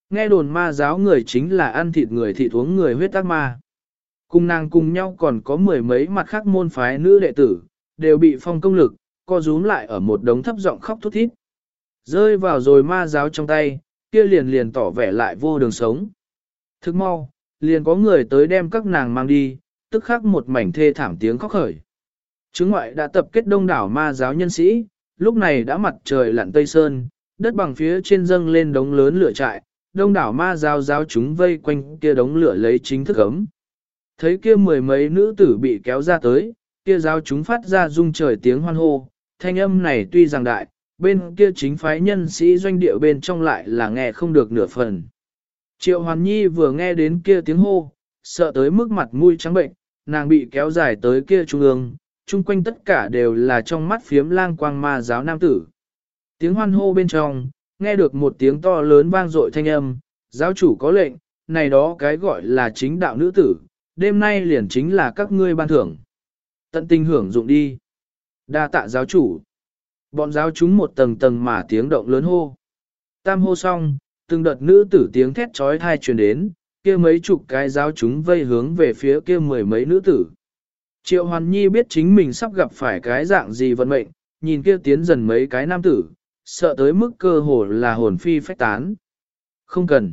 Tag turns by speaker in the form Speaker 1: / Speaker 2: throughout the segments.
Speaker 1: Nghe đồn ma giáo người chính là ăn thịt người thịt uống người huyết ác ma. Cùng nàng cùng nhau còn có mười mấy mặt khác môn phái nữ đệ tử, đều bị phong công lực, co rúm lại ở một đống thấp giọng khóc thút thít. Rơi vào rồi ma giáo trong tay, kia liền tỏ vẻ lại vô đường sống. Thức mau, liền có người tới đem các nàng mang đi, tức khắc một mảnh thê thảm tiếng khóc khởi. Chứng ngoại đã tập kết đông đảo ma giáo nhân sĩ, lúc này đã mặt trời lặn tây sơn, đất bằng phía trên dâng lên đống lớn lửa trại, đông đảo ma giáo chúng vây quanh kia đống lửa lấy chính thức ấm. Thấy kia mười mấy nữ tử bị kéo ra tới, kia giáo chúng phát ra rung trời tiếng hoan hô, thanh âm này tuy rằng đại, bên kia chính phái nhân sĩ doanh địa bên trong lại là nghe không được nửa phần. Triệu Hoàn Nhi vừa nghe đến kia tiếng hô, sợ tới mức mặt mũi trắng bệnh, nàng bị kéo dài tới kia trung ương, chung quanh tất cả đều là trong mắt phiếm lang quang ma giáo nam tử. Tiếng hoan hô bên trong, nghe được một tiếng to lớn vang dội thanh âm, giáo chủ có lệnh, này đó cái gọi là chính đạo nữ tử, đêm nay liền chính là các ngươi ban thưởng. Tận tình hưởng dụng đi. Đa tạ giáo chủ. Bọn giáo chúng một tầng tầng mà tiếng động lớn hô. Tam hô xong, từng đợt nữ tử tiếng thét trói thai truyền đến, kia mấy chục cái giáo chúng vây hướng về phía kia mười mấy nữ tử. Triệu Hoàn Nhi biết chính mình sắp gặp phải cái dạng gì vận mệnh, nhìn kia tiến dần mấy cái nam tử, sợ tới mức cơ hồ là hồn phi phách tán. Không cần.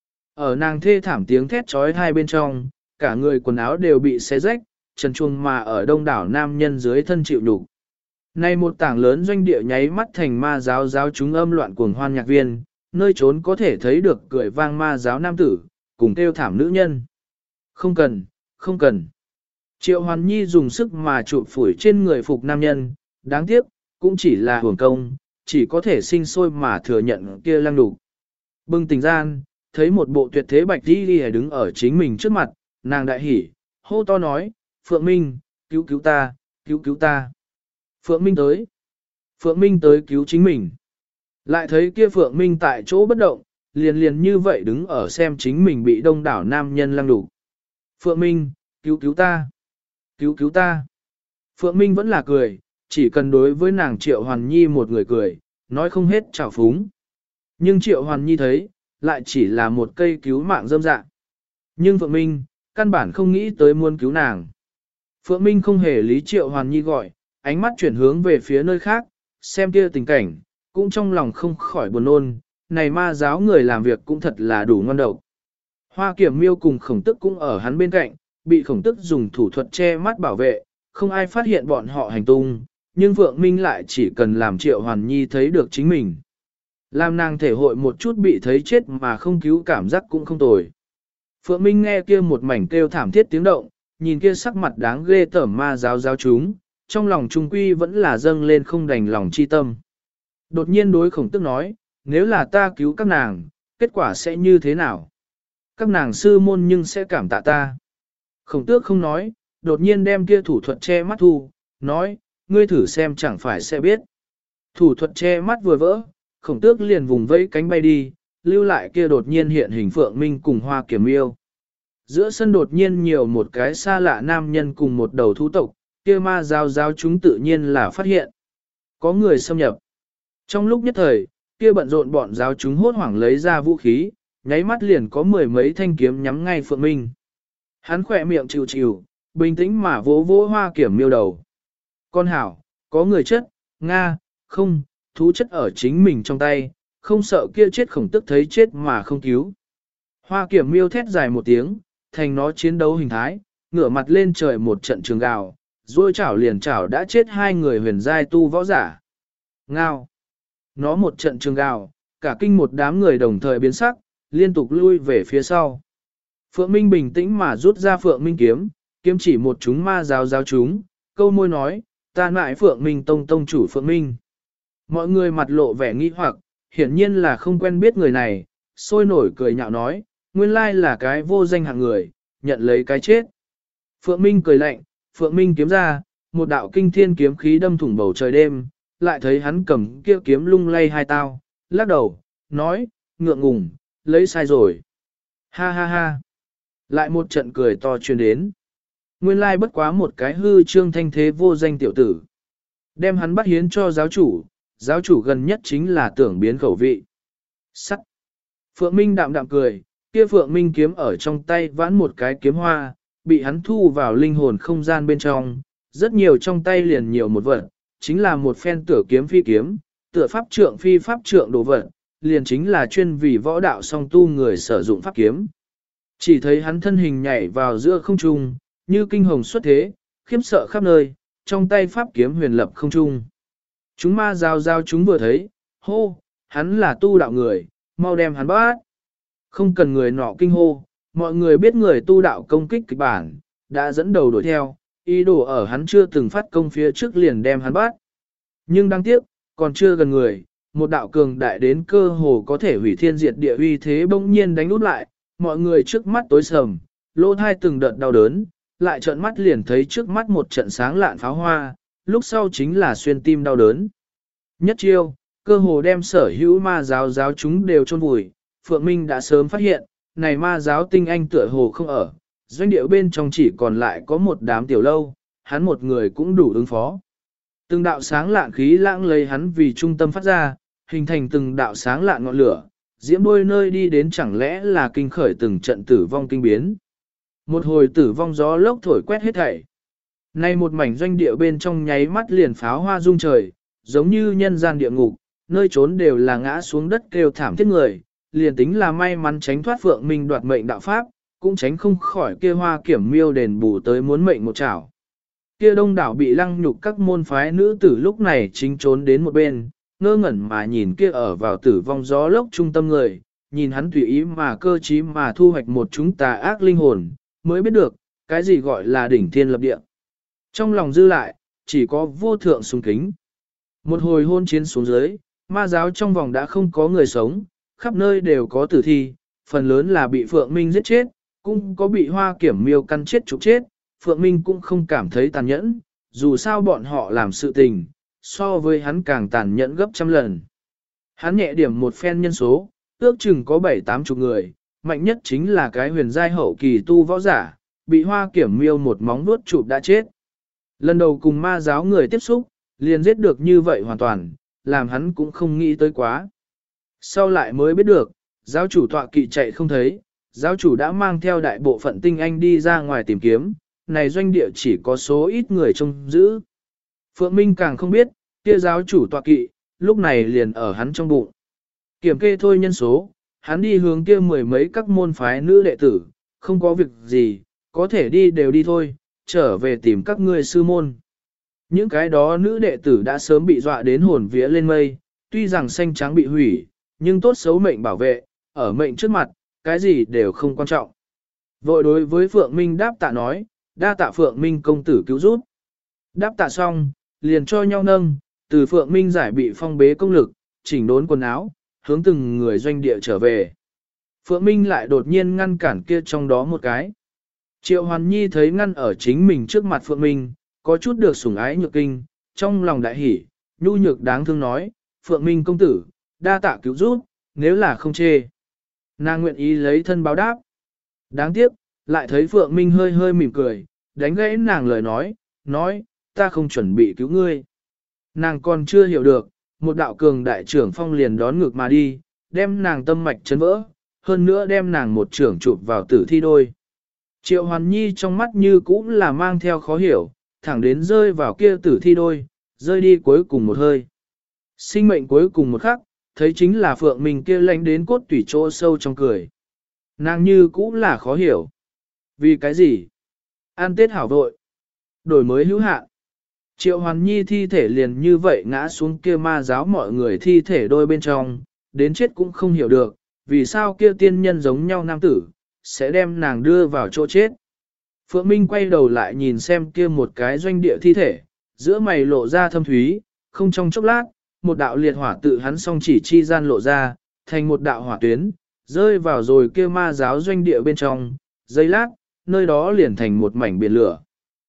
Speaker 1: Ở nàng thê thảm tiếng thét trói thai bên trong, cả người quần áo đều bị xé rách, trần truồng mà ở đông đảo nam nhân dưới thân chịu nhục. Nay một tảng lớn doanh địa nháy mắt thành ma giáo chúng âm loạn cuồng hoan nhạc viên, nơi trốn có thể thấy được cười vang ma giáo nam tử, cùng kêu thảm nữ nhân. Không cần, không cần. Triệu Hoàn Nhi dùng sức mà chụp phủi trên người phục nam nhân, đáng tiếc, cũng chỉ là hưởng công, chỉ có thể sinh sôi mà thừa nhận kia lăng đủ. Bừng tỉnh gian, thấy một bộ tuyệt thế bạch đi đứng ở chính mình trước mặt, nàng đại hỉ, hô to nói, Phượng Minh, cứu cứu ta, cứu cứu ta. Phượng Minh tới. Phượng Minh tới cứu chính mình. Lại thấy kia Phượng Minh tại chỗ bất động, liền như vậy đứng ở xem chính mình bị đông đảo nam nhân lăng đủ. Phượng Minh, cứu cứu ta. Cứu cứu ta. Phượng Minh vẫn là cười, chỉ cần đối với nàng Triệu Hoàn Nhi một người cười, nói không hết trào phúng. Nhưng Triệu Hoàn Nhi thấy, lại chỉ là một cây cứu mạng dâm dạ. Nhưng Phượng Minh, căn bản không nghĩ tới muốn cứu nàng. Phượng Minh không hề lý Triệu Hoàn Nhi gọi, ánh mắt chuyển hướng về phía nơi khác, xem kia tình cảnh, cũng trong lòng không khỏi buồn nôn, này ma giáo người làm việc cũng thật là đủ ngon độc. Hoa Kiểm Miêu cùng Khổng Tức cũng ở hắn bên cạnh, bị Khổng Tức dùng thủ thuật che mắt bảo vệ, không ai phát hiện bọn họ hành tung, nhưng Phượng Minh lại chỉ cần làm Triệu Hoàn Nhi thấy được chính mình. Làm nàng thể hội một chút bị thấy chết mà không cứu cảm giác cũng không tồi. Phượng Minh nghe kia một mảnh kêu thảm thiết tiếng động, nhìn kia sắc mặt đáng ghê tởm ma giáo chúng, trong lòng trung quy vẫn là dâng lên không đành lòng chi tâm. Đột nhiên đối Khổng Tức nói, nếu là ta cứu các nàng, kết quả sẽ như thế nào? Các nàng sư môn nhưng sẽ cảm tạ ta. Khổng Tước không nói, đột nhiên đem kia thủ thuật che mắt thu, nói, ngươi thử xem chẳng phải sẽ biết. Thủ thuật che mắt vừa vỡ, Khổng Tước liền vùng vẫy cánh bay đi, lưu lại kia đột nhiên hiện hình Phượng Minh cùng Hoa Kiểm Miêu. Giữa sân đột nhiên nhiều một cái xa lạ nam nhân cùng một đầu thú tộc, kia ma giáo chúng tự nhiên là phát hiện. Có người xâm nhập. Trong lúc nhất thời, kia bận rộn bọn giáo chúng hốt hoảng lấy ra vũ khí, nháy mắt liền có mười mấy thanh kiếm nhắm ngay Phượng Minh. Hắn khỏe miệng chịu chịu, bình tĩnh mà vỗ vỗ Hoa Kiểm Miêu đầu. Con hảo, có người chất, Nga, không, thú chất ở chính mình trong tay, không sợ kia chết Khổng Tức thấy chết mà không cứu. Hoa Kiểm Miêu thét dài một tiếng, thành nó chiến đấu hình thái, ngửa mặt lên trời một trận trường gào, rồi chảo liền chảo đã chết hai người huyền giai tu võ giả. Ngao. Nó một trận trường gào, cả kinh một đám người đồng thời biến sắc, liên tục lui về phía sau. Phượng Minh bình tĩnh mà rút ra Phượng Minh kiếm, kiếm chỉ một chúng ma giáo chúng, câu môi nói, ta nại Phượng Minh tông chủ Phượng Minh. Mọi người mặt lộ vẻ nghi hoặc, hiển nhiên là không quen biết người này, sôi nổi cười nhạo nói, nguyên lai là cái vô danh hạng người, nhận lấy cái chết. Phượng Minh cười lạnh, Phượng Minh kiếm ra, một đạo kinh thiên kiếm khí đâm thủng bầu trời đêm, lại thấy hắn cầm kia kiếm lung lay hai tao, lắc đầu, nói, ngượng ngùng, lấy sai rồi. Ha ha ha. Lại một trận cười to truyền đến. Nguyên lai bất quá một cái hư trương thanh thế vô danh tiểu tử. Đem hắn bắt hiến cho giáo chủ gần nhất chính là tưởng biến khẩu vị. Sắt. Phượng Minh đạm đạm cười, kia Phượng Minh kiếm ở trong tay vãn một cái kiếm hoa, bị hắn thu vào linh hồn không gian bên trong, rất nhiều trong tay liền nhiều một vật, chính là một phen tựa kiếm phi kiếm, tựa pháp trượng phi pháp trượng đồ vật, liền chính là chuyên vì võ đạo song tu người sử dụng pháp kiếm. Chỉ thấy hắn thân hình nhảy vào giữa không trung, như kinh hồng xuất thế, khiếp sợ khắp nơi, trong tay pháp kiếm huyền lập không trung. Chúng ma giao chúng vừa thấy, hô, hắn là tu đạo người, mau đem hắn bắt. Không cần người nọ kinh hô, mọi người biết người tu đạo công kích kịch bản, đã dẫn đầu đuổi theo, ý đồ ở hắn chưa từng phát công phía trước liền đem hắn bắt. Nhưng đáng tiếc, còn chưa gần người, một đạo cường đại đến cơ hồ có thể hủy thiên diệt địa uy thế bỗng nhiên đánh út lại, mọi người trước mắt tối sầm, lỗ thai từng đợt đau đớn, lại trợn mắt liền thấy trước mắt một trận sáng lạn pháo hoa, lúc sau chính là xuyên tim đau đớn. Nhất chiêu, cơ hồ đem sở hữu ma giáo chúng đều chôn vùi, Phượng Minh đã sớm phát hiện, này ma giáo tinh anh tựa hồ không ở, doanh địa bên trong chỉ còn lại có một đám tiểu lâu, hắn một người cũng đủ ứng phó. Từng đạo sáng lạn khí lãng lấy hắn vì trung tâm phát ra, hình thành từng đạo sáng lạn ngọn lửa, diễm đôi nơi đi đến chẳng lẽ là kinh khởi từng trận tử vong kinh biến. Một hồi tử vong gió lốc thổi quét hết thảy. Nay một mảnh doanh địa bên trong nháy mắt liền pháo hoa rung trời, giống như nhân gian địa ngục, nơi trốn đều là ngã xuống đất kêu thảm thiết người, liền tính là may mắn tránh thoát Phượng Minh đoạt mệnh đạo pháp, cũng tránh không khỏi kia hoa kiểm miêu đền bù tới muốn mệnh một chảo. Kia đông đảo bị lăng nhục các môn phái nữ tử lúc này chính trốn đến một bên, ngơ ngẩn mà nhìn kia ở vào tử vong gió lốc trung tâm người, nhìn hắn tùy ý mà cơ trí mà thu hoạch một chúng tà ác linh hồn, mới biết được, cái gì gọi là đỉnh thiên lập địa. Trong lòng dư lại, chỉ có vô thượng sùng kính. Một hồi hôn chiến xuống dưới, ma giáo trong vòng đã không có người sống, khắp nơi đều có tử thi, phần lớn là bị Phượng Minh giết chết, cũng có bị hoa kiểm miêu căn chết trục chết, Phượng Minh cũng không cảm thấy tàn nhẫn, dù sao bọn họ làm sự tình, so với hắn càng tàn nhẫn gấp trăm lần. Hắn nhẹ điểm một phen nhân số, ước chừng có 7-80 người, mạnh nhất chính là cái huyền giai hậu kỳ tu võ giả, bị hoa kiểm miêu một móng vuốt chụp đã chết. Lần đầu cùng ma giáo người tiếp xúc, liền giết được như vậy hoàn toàn, làm hắn cũng không nghĩ tới quá. Sau lại mới biết được, giáo chủ tọa kỵ chạy không thấy, giáo chủ đã mang theo đại bộ phận tinh anh đi ra ngoài tìm kiếm, này doanh địa chỉ có số ít người trông giữ. Phượng Minh càng không biết, kia giáo chủ tọa kỵ, lúc này liền ở hắn trong bụng. Kiểm kê thôi nhân số, hắn đi hướng kia mười mấy các môn phái nữ đệ tử, không có việc gì, có thể đi đều đi thôi, trở về tìm các ngươi sư môn. Những cái đó nữ đệ tử đã sớm bị dọa đến hồn vía lên mây, tuy rằng xanh trắng bị hủy, nhưng tốt xấu mệnh bảo vệ, ở mệnh trước mặt, cái gì đều không quan trọng. Vội đối với Phượng Minh đáp tạ nói, đa tạ Phượng Minh công tử cứu giúp. Đáp tạ xong, liền cho nhau nâng, từ Phượng Minh giải bị phong bế công lực, chỉnh đốn quần áo, hướng từng người doanh địa trở về. Phượng Minh lại đột nhiên ngăn cản kia trong đó một cái. Triệu Hoàn Nhi thấy ngăn ở chính mình trước mặt Phượng Minh, có chút được sủng ái nhược kinh, trong lòng đại hỉ, nhu nhược đáng thương nói, Phượng Minh công tử, đa tạ cứu giúp, nếu là không chê. Nàng nguyện ý lấy thân báo đáp. Đáng tiếc, lại thấy Phượng Minh hơi hơi mỉm cười, đánh gãy nàng lời nói, ta không chuẩn bị cứu ngươi. Nàng còn chưa hiểu được, một đạo cường đại trưởng phong liền đón ngược mà đi, đem nàng tâm mạch chấn vỡ, hơn nữa đem nàng một trưởng chụp vào tử thi đôi. Triệu Hoàn Nhi trong mắt như cũng là mang theo khó hiểu, thẳng đến rơi vào kia tử thi đôi, rơi đi cuối cùng một hơi. Sinh mệnh cuối cùng một khắc, thấy chính là Phượng Minh kia lánh đến cốt tủy chỗ sâu trong cười. Nàng như cũng là khó hiểu. Vì cái gì? An Tết hảo vội. Đổi mới hữu hạn. Triệu Hoàn Nhi thi thể liền như vậy ngã xuống kia ma giáo mọi người thi thể đôi bên trong, đến chết cũng không hiểu được, vì sao kia tiên nhân giống nhau nam tử, sẽ đem nàng đưa vào chỗ chết. Phượng Minh quay đầu lại nhìn xem kia một cái doanh địa thi thể, giữa mày lộ ra thâm thúy, không trong chốc lát, một đạo liệt hỏa tự hắn song chỉ chi gian lộ ra, thành một đạo hỏa tuyến, rơi vào rồi kia ma giáo doanh địa bên trong, giây lát, nơi đó liền thành một mảnh biển lửa.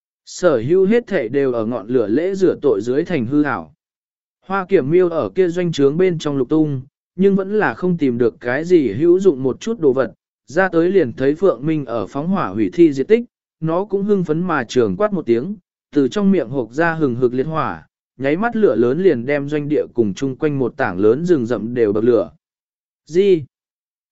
Speaker 1: Sở hữu hết thể đều ở ngọn lửa lễ rửa tội dưới thành hư ảo. Hoa Kiểm Miêu ở kia doanh trướng bên trong lục tung, nhưng vẫn là không tìm được cái gì hữu dụng một chút đồ vật, ra tới liền thấy Phượng Minh ở phóng hỏa hủy thi diệt tích, nó cũng hưng phấn mà trường quát một tiếng, từ trong miệng hộc ra hừng hực liệt hỏa, nháy mắt lửa lớn liền đem doanh địa cùng chung quanh một tảng lớn rừng rậm đều bậc lửa. Gì?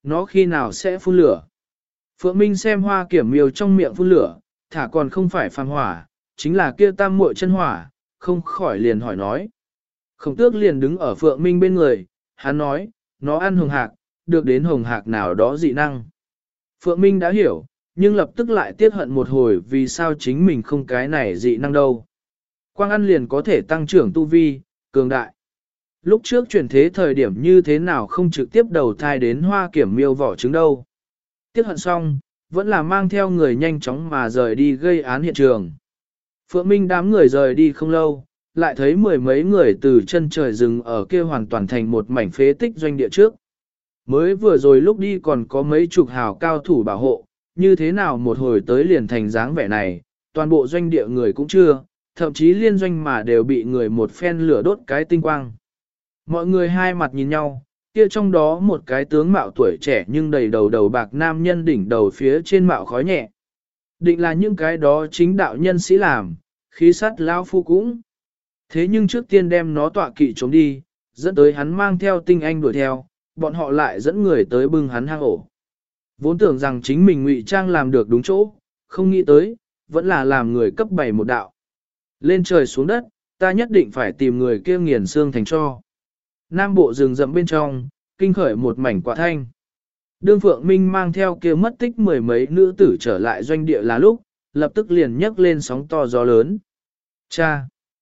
Speaker 1: nó khi nào sẽ phun lửa. Phượng Minh xem Hoa Kiểm Miêu trong miệng phun lửa, thả còn không phải phàm hỏa, chính là kia tam muội chân hỏa, không khỏi liền hỏi nói. Khổng tước liền đứng ở Phượng Minh bên người, hắn nói, nó ăn hồng hạc, được đến hồng hạc nào đó dị năng. Phượng Minh đã hiểu, nhưng lập tức lại tiếc hận một hồi vì sao chính mình không cái này dị năng đâu. Quang ăn liền có thể tăng trưởng tu vi, cường đại. Lúc trước chuyển thế thời điểm như thế nào không trực tiếp đầu thai đến Hoa Kiểm Miêu vỏ trứng đâu. Tiếc hận xong, vẫn là mang theo người nhanh chóng mà rời đi gây án hiện trường. Phượng Minh đám người rời đi không lâu, lại thấy mười mấy người từ chân trời rừng ở kia hoàn toàn thành một mảnh phế tích doanh địa trước. Mới vừa rồi lúc đi còn có mấy chục hào cao thủ bảo hộ, như thế nào một hồi tới liền thành dáng vẻ này, toàn bộ doanh địa người cũng chưa, thậm chí liên doanh mà đều bị người một phen lửa đốt cái tinh quang. Mọi người hai mặt nhìn nhau, kia trong đó một cái tướng mạo tuổi trẻ nhưng đầy đầu đầu bạc nam nhân đỉnh đầu phía trên mạo khói nhẹ. Định là những cái đó chính đạo nhân sĩ làm, khí sắt lao phu cũng. Thế nhưng trước tiên đem nó tọa kỵ trốn đi, dẫn tới hắn mang theo tinh anh đuổi theo, bọn họ lại dẫn người tới bưng hắn hang ổ. Vốn tưởng rằng chính mình ngụy trang làm được đúng chỗ, không nghĩ tới, vẫn là làm người cấp 7 một đạo. Lên trời xuống đất, ta nhất định phải tìm người kia nghiền xương thành cho. Nam bộ rừng rậm bên trong, kinh khởi một mảnh quả thanh. Đương Phượng Minh mang theo kia mất tích mười mấy nữ tử trở lại doanh địa là lúc, lập tức liền nhấc lên sóng to gió lớn. Cha!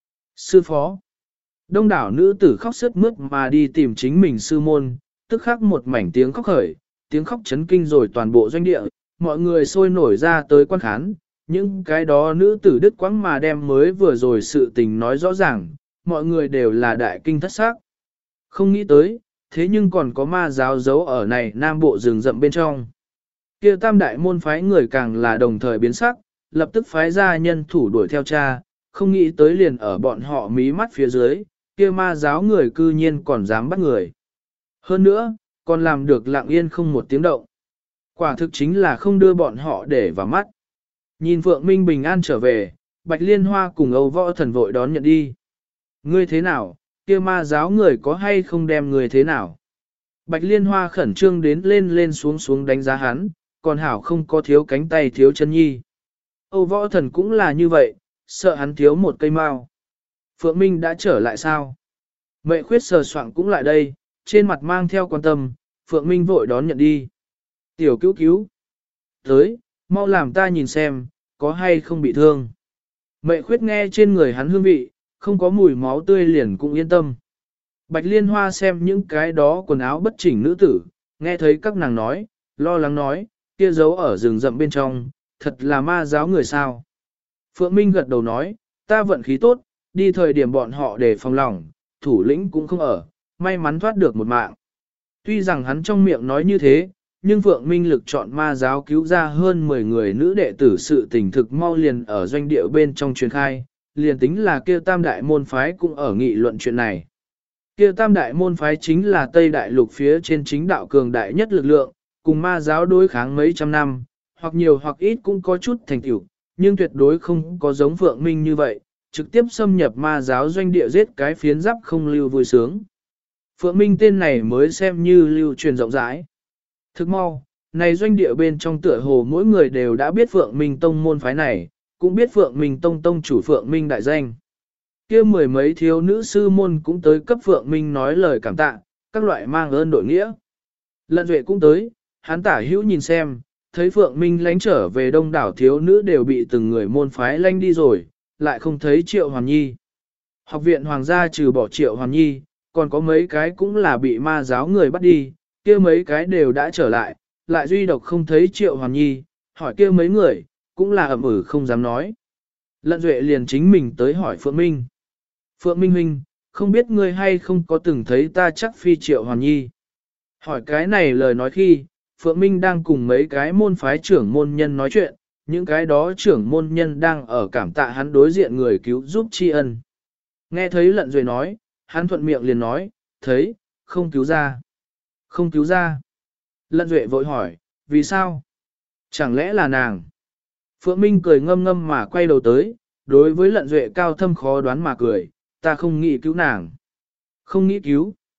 Speaker 1: Sư phó! Đông đảo nữ tử khóc sướt mướt mà đi tìm chính mình sư môn, tức khắc một mảnh tiếng khóc khởi, tiếng khóc chấn kinh rồi toàn bộ doanh địa, mọi người sôi nổi ra tới quan khán, những cái đó nữ tử đứt quãng mà đem mới vừa rồi sự tình nói rõ ràng, mọi người đều là đại kinh thất xác. Không nghĩ tới, thế nhưng còn có ma giáo giấu ở này nam bộ rừng rậm bên trong. Kia tam đại môn phái người càng là đồng thời biến sắc, lập tức phái ra nhân thủ đuổi theo cha, không nghĩ tới liền ở bọn họ mí mắt phía dưới, kia ma giáo người cư nhiên còn dám bắt người. Hơn nữa, còn làm được lặng yên không một tiếng động. Quả thực chính là không đưa bọn họ để vào mắt. Nhìn Phượng Minh bình an trở về, Bạch Liên Hoa cùng Âu Võ Thần vội đón nhận đi. Ngươi thế nào, kia ma giáo người có hay không đem người thế nào? Bạch Liên Hoa khẩn trương đến lên lên xuống xuống đánh giá hắn, còn hảo không có thiếu cánh tay thiếu chân nhi. Âu Võ Thần cũng là như vậy, sợ hắn thiếu một cây mao. Phượng Minh đã trở lại sao? Mệ khuyết sờ soạng cũng lại đây, trên mặt mang theo quan tâm, Phượng Minh vội đón nhận đi. Tiểu cứu cứu. Tới, mau làm ta nhìn xem, có hay không bị thương. Mệ khuyết nghe trên người hắn hương vị, không có mùi máu tươi liền cũng yên tâm. Bạch Liên Hoa xem những cái đó quần áo bất chỉnh nữ tử, nghe thấy các nàng nói, lo lắng nói, kia giấu ở rừng rậm bên trong, thật là ma giáo người sao. Phượng Minh gật đầu nói, ta vận khí tốt, đi thời điểm bọn họ để phòng lòng, thủ lĩnh cũng không ở, may mắn thoát được một mạng. Tuy rằng hắn trong miệng nói như thế, nhưng Phượng Minh lực chọn ma giáo cứu ra hơn 10 người nữ đệ tử sự tình thực mau liền ở doanh địa bên trong truyền khai, liền tính là kia tam đại môn phái cũng ở nghị luận chuyện này. Kia tam đại môn phái chính là Tây Đại Lục phía trên chính đạo cường đại nhất lực lượng, cùng ma giáo đối kháng mấy trăm năm, hoặc nhiều hoặc ít cũng có chút thành tựu, nhưng tuyệt đối không có giống Phượng Minh như vậy, trực tiếp xâm nhập ma giáo doanh địa giết cái phiến giáp không lưu vui sướng. Phượng Minh tên này mới xem như lưu truyền rộng rãi. Thức mau, này doanh địa bên trong tựa hồ mỗi người đều đã biết Phượng Minh Tông môn phái này, cũng biết Phượng Minh Tông tông chủ Phượng Minh đại danh. Kia mười mấy thiếu nữ sư môn cũng tới cấp Phượng Minh nói lời cảm tạ, các loại mang ơn đội nghĩa. Lận Duệ cũng tới, hắn tả hữu nhìn xem, thấy Phượng Minh lánh trở về đông đảo thiếu nữ đều bị từng người môn phái lánh đi rồi, lại không thấy Triệu Hoàn Nhi. Học viện Hoàng gia trừ bỏ Triệu Hoàn Nhi, còn có mấy cái cũng là bị ma giáo người bắt đi, kia mấy cái đều đã trở lại, lại duy độc không thấy Triệu Hoàn Nhi, hỏi kia mấy người, cũng là ẩm không dám nói. Lận Duệ liền chính mình tới hỏi Phượng Minh. Phượng Minh huynh, không biết ngươi hay không có từng thấy ta chắc phi Triệu Hoàn Nhi. Hỏi cái này lời nói khi, Phượng Minh đang cùng mấy cái môn phái trưởng môn nhân nói chuyện, những cái đó trưởng môn nhân đang ở cảm tạ hắn đối diện người cứu giúp tri ân. Nghe thấy Lận Duệ nói, hắn thuận miệng liền nói, thấy, không cứu ra. Không cứu ra. Lận Duệ vội hỏi, vì sao? Chẳng lẽ là nàng? Phượng Minh cười ngâm ngâm mà quay đầu tới, đối với Lận Duệ cao thâm khó đoán mà cười, ta không nghĩ cứu nàng. Không nghĩ cứu.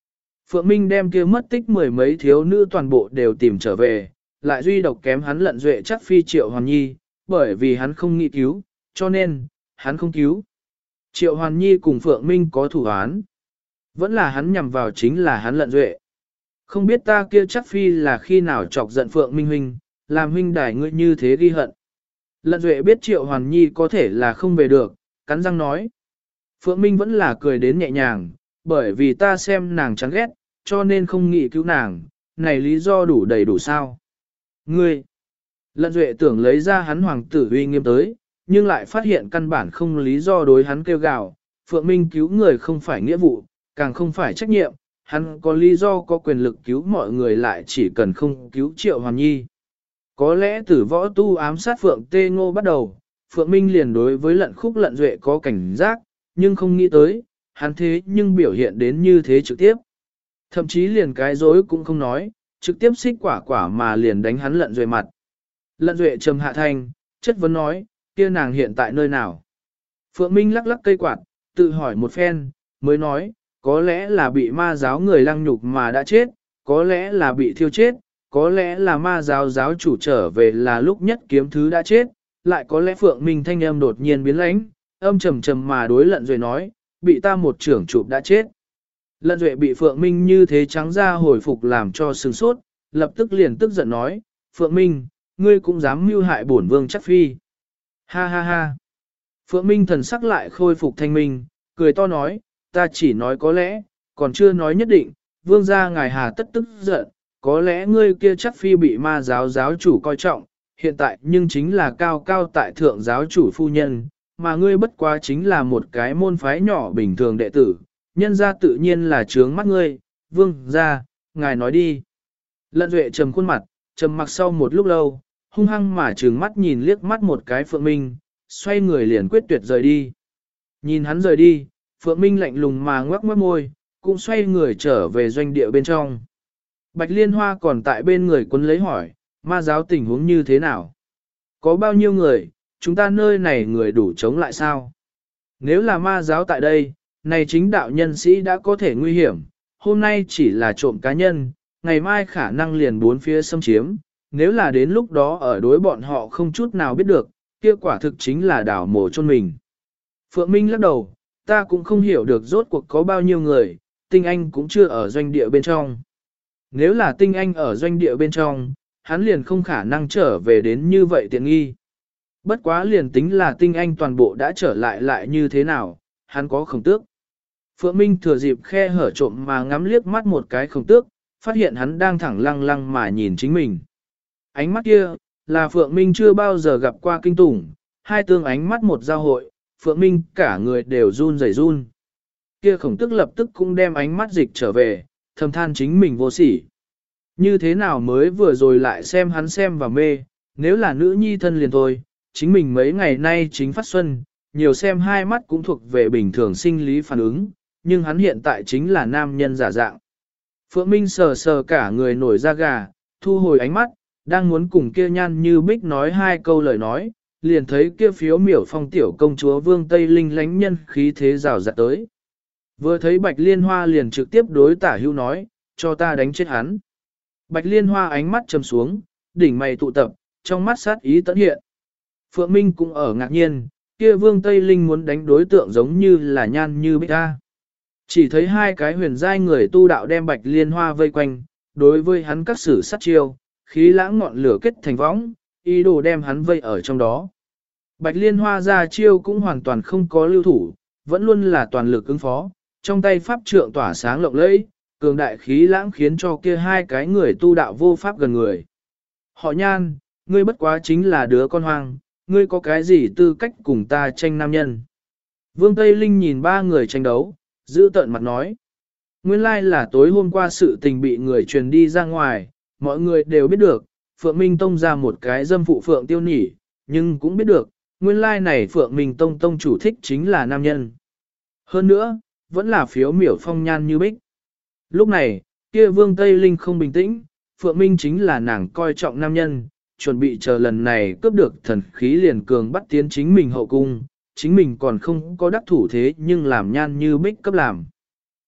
Speaker 1: Phượng Minh đem kia mất tích mười mấy thiếu nữ toàn bộ đều tìm trở về, lại duy độc kém hắn Lận Duệ chắc phi Triệu Hoàn Nhi, bởi vì hắn không nghĩ cứu, cho nên, hắn không cứu. Triệu Hoàn Nhi cùng Phượng Minh có thủ án. Vẫn là hắn nhằm vào chính là hắn Lận Duệ. Không biết ta kia chắc phi là khi nào chọc giận Phượng Minh huynh, làm huynh đài ngươi như thế ghi hận. Lận Duệ biết Triệu Hoàn Nhi có thể là không về được, cắn răng nói. Phượng Minh vẫn là cười đến nhẹ nhàng, bởi vì ta xem nàng chán ghét, cho nên không nghĩ cứu nàng, này lý do đủ đầy đủ sao. Ngươi! Lận Duệ tưởng lấy ra hắn hoàng tử uy nghiêm tới, nhưng lại phát hiện căn bản không lý do đối hắn kêu gào. Phượng Minh cứu người không phải nghĩa vụ, càng không phải trách nhiệm, hắn có lý do có quyền lực cứu mọi người lại chỉ cần không cứu Triệu Hoàn Nhi. Có lẽ từ võ tu ám sát Phượng Tê Ngô bắt đầu, Phượng Minh liền đối với Lận Khúc Lận Duệ có cảnh giác, nhưng không nghĩ tới, hắn thế nhưng biểu hiện đến như thế trực tiếp. Thậm chí liền cái dối cũng không nói, trực tiếp xích quả quả mà liền đánh hắn Lận Duệ mặt. Lận Duệ trầm hạ thanh, chất vấn nói, kia nàng hiện tại nơi nào? Phượng Minh lắc lắc cây quạt, tự hỏi một phen, mới nói, có lẽ là bị ma giáo người lăng nhục mà đã chết, có lẽ là bị thiêu chết, có lẽ là ma giáo giáo chủ trở về là lúc nhất kiếm thứ đã chết, lại có lẽ Phượng Minh thanh âm đột nhiên biến lãnh, âm trầm trầm mà đối Lận Duệ nói, bị ta một trưởng chụp đã chết. Lận Duệ bị Phượng Minh như thế trắng ra hồi phục làm cho sừng sốt, lập tức liền tức giận nói, Phượng Minh, ngươi cũng dám mưu hại bổn vương chắc phi. Ha ha ha. Phượng Minh thần sắc lại khôi phục thanh minh, cười to nói, ta chỉ nói có lẽ, còn chưa nói nhất định, vương gia ngài hà tất tức giận, có lẽ ngươi kia chắc phi bị ma giáo giáo chủ coi trọng, hiện tại nhưng chính là cao cao tại thượng giáo chủ phu nhân, mà ngươi bất quá chính là một cái môn phái nhỏ bình thường đệ tử, nhân ra tự nhiên là trướng mắt ngươi, vương gia, ngài nói đi. Lận Duệ trầm khuôn mặt, trầm mặc sau một lúc lâu, hung hăng mà trừng mắt nhìn liếc mắt một cái Phượng Minh, xoay người liền quyết tuyệt rời đi. Nhìn hắn rời đi, Phượng Minh lạnh lùng mà ngoắc ngoắc môi, cũng xoay người trở về doanh địa bên trong. Bạch Liên Hoa còn tại bên người quấn lấy hỏi, ma giáo tình huống như thế nào? Có bao nhiêu người, chúng ta nơi này người đủ chống lại sao? Nếu là ma giáo tại đây, này chính đạo nhân sĩ đã có thể nguy hiểm, hôm nay chỉ là trộm cá nhân, ngày mai khả năng liền bốn phía xâm chiếm, nếu là đến lúc đó ở đối bọn họ không chút nào biết được, kia quả thực chính là đảo mổ chôn mình. Phượng Minh lắc đầu, ta cũng không hiểu được rốt cuộc có bao nhiêu người, tinh anh cũng chưa ở doanh địa bên trong. Nếu là tinh anh ở doanh địa bên trong, hắn liền không khả năng trở về đến như vậy tiện nghi. Bất quá liền tính là tinh anh toàn bộ đã trở lại như thế nào, hắn có khổng tước. Phượng Minh thừa dịp khe hở trộm mà ngắm liếc mắt một cái khổng tước, phát hiện hắn đang thẳng lăng lăng mà nhìn chính mình. Ánh mắt kia, là Phượng Minh chưa bao giờ gặp qua kinh tủng, hai tương ánh mắt một giao hội, Phượng Minh cả người đều run rẩy run. Kia khổng tước lập tức cũng đem ánh mắt dịch trở về, thầm than chính mình vô sỉ. Như thế nào mới vừa rồi lại xem hắn xem và mê, nếu là nữ nhi thân liền thôi, chính mình mấy ngày nay chính phát xuân, nhiều xem hai mắt cũng thuộc về bình thường sinh lý phản ứng, nhưng hắn hiện tại chính là nam nhân giả dạng. Phượng Minh sờ sờ cả người nổi da gà, thu hồi ánh mắt, đang muốn cùng kia Nhan Như Bích nói hai câu lời nói, liền thấy kia phiếu miểu phong tiểu công chúa Vương Tây Linh lánh nhân khí thế rào rạt tới. Vừa thấy Bạch Liên Hoa liền trực tiếp đối Tả Hữu nói, cho ta đánh chết hắn. Bạch Liên Hoa ánh mắt trầm xuống, đỉnh mày tụ tập, trong mắt sát ý tận hiện. Phượng Minh cũng ở ngạc nhiên, kia Vương Tây Linh muốn đánh đối tượng giống như là Nhan Như Bích ta. Chỉ thấy hai cái huyền giai người tu đạo đem Bạch Liên Hoa vây quanh, đối với hắn các sử sát chiêu, khí lãng ngọn lửa kết thành võng, ý đồ đem hắn vây ở trong đó. Bạch Liên Hoa ra chiêu cũng hoàn toàn không có lưu thủ, vẫn luôn là toàn lực ứng phó, trong tay pháp trượng tỏa sáng lộng lẫy, cường đại khí lãng khiến cho kia hai cái người tu đạo vô pháp gần người. Họ Nhan, ngươi bất quá chính là đứa con hoang, ngươi có cái gì tư cách cùng ta tranh nam nhân. Vương Tây Linh nhìn ba người tranh đấu, giữ tợn mặt nói. Nguyên lai là tối hôm qua sự tình bị người truyền đi ra ngoài, mọi người đều biết được, Phượng Minh Tông ra một cái dâm phụ Phượng Tiêu Nhỉ, nhưng cũng biết được, nguyên lai này Phượng Minh Tông Tông chủ thích chính là nam nhân. Hơn nữa, vẫn là phiếu miểu phong Nhan Như Bích. Lúc này, kia Vương Tây Linh không bình tĩnh, Phượng Minh chính là nàng coi trọng nam nhân, chuẩn bị chờ lần này cướp được thần khí liền cường bắt tiến chính mình hậu cung, chính mình còn không có đắc thủ thế nhưng làm Nhan Như Bích cấp làm.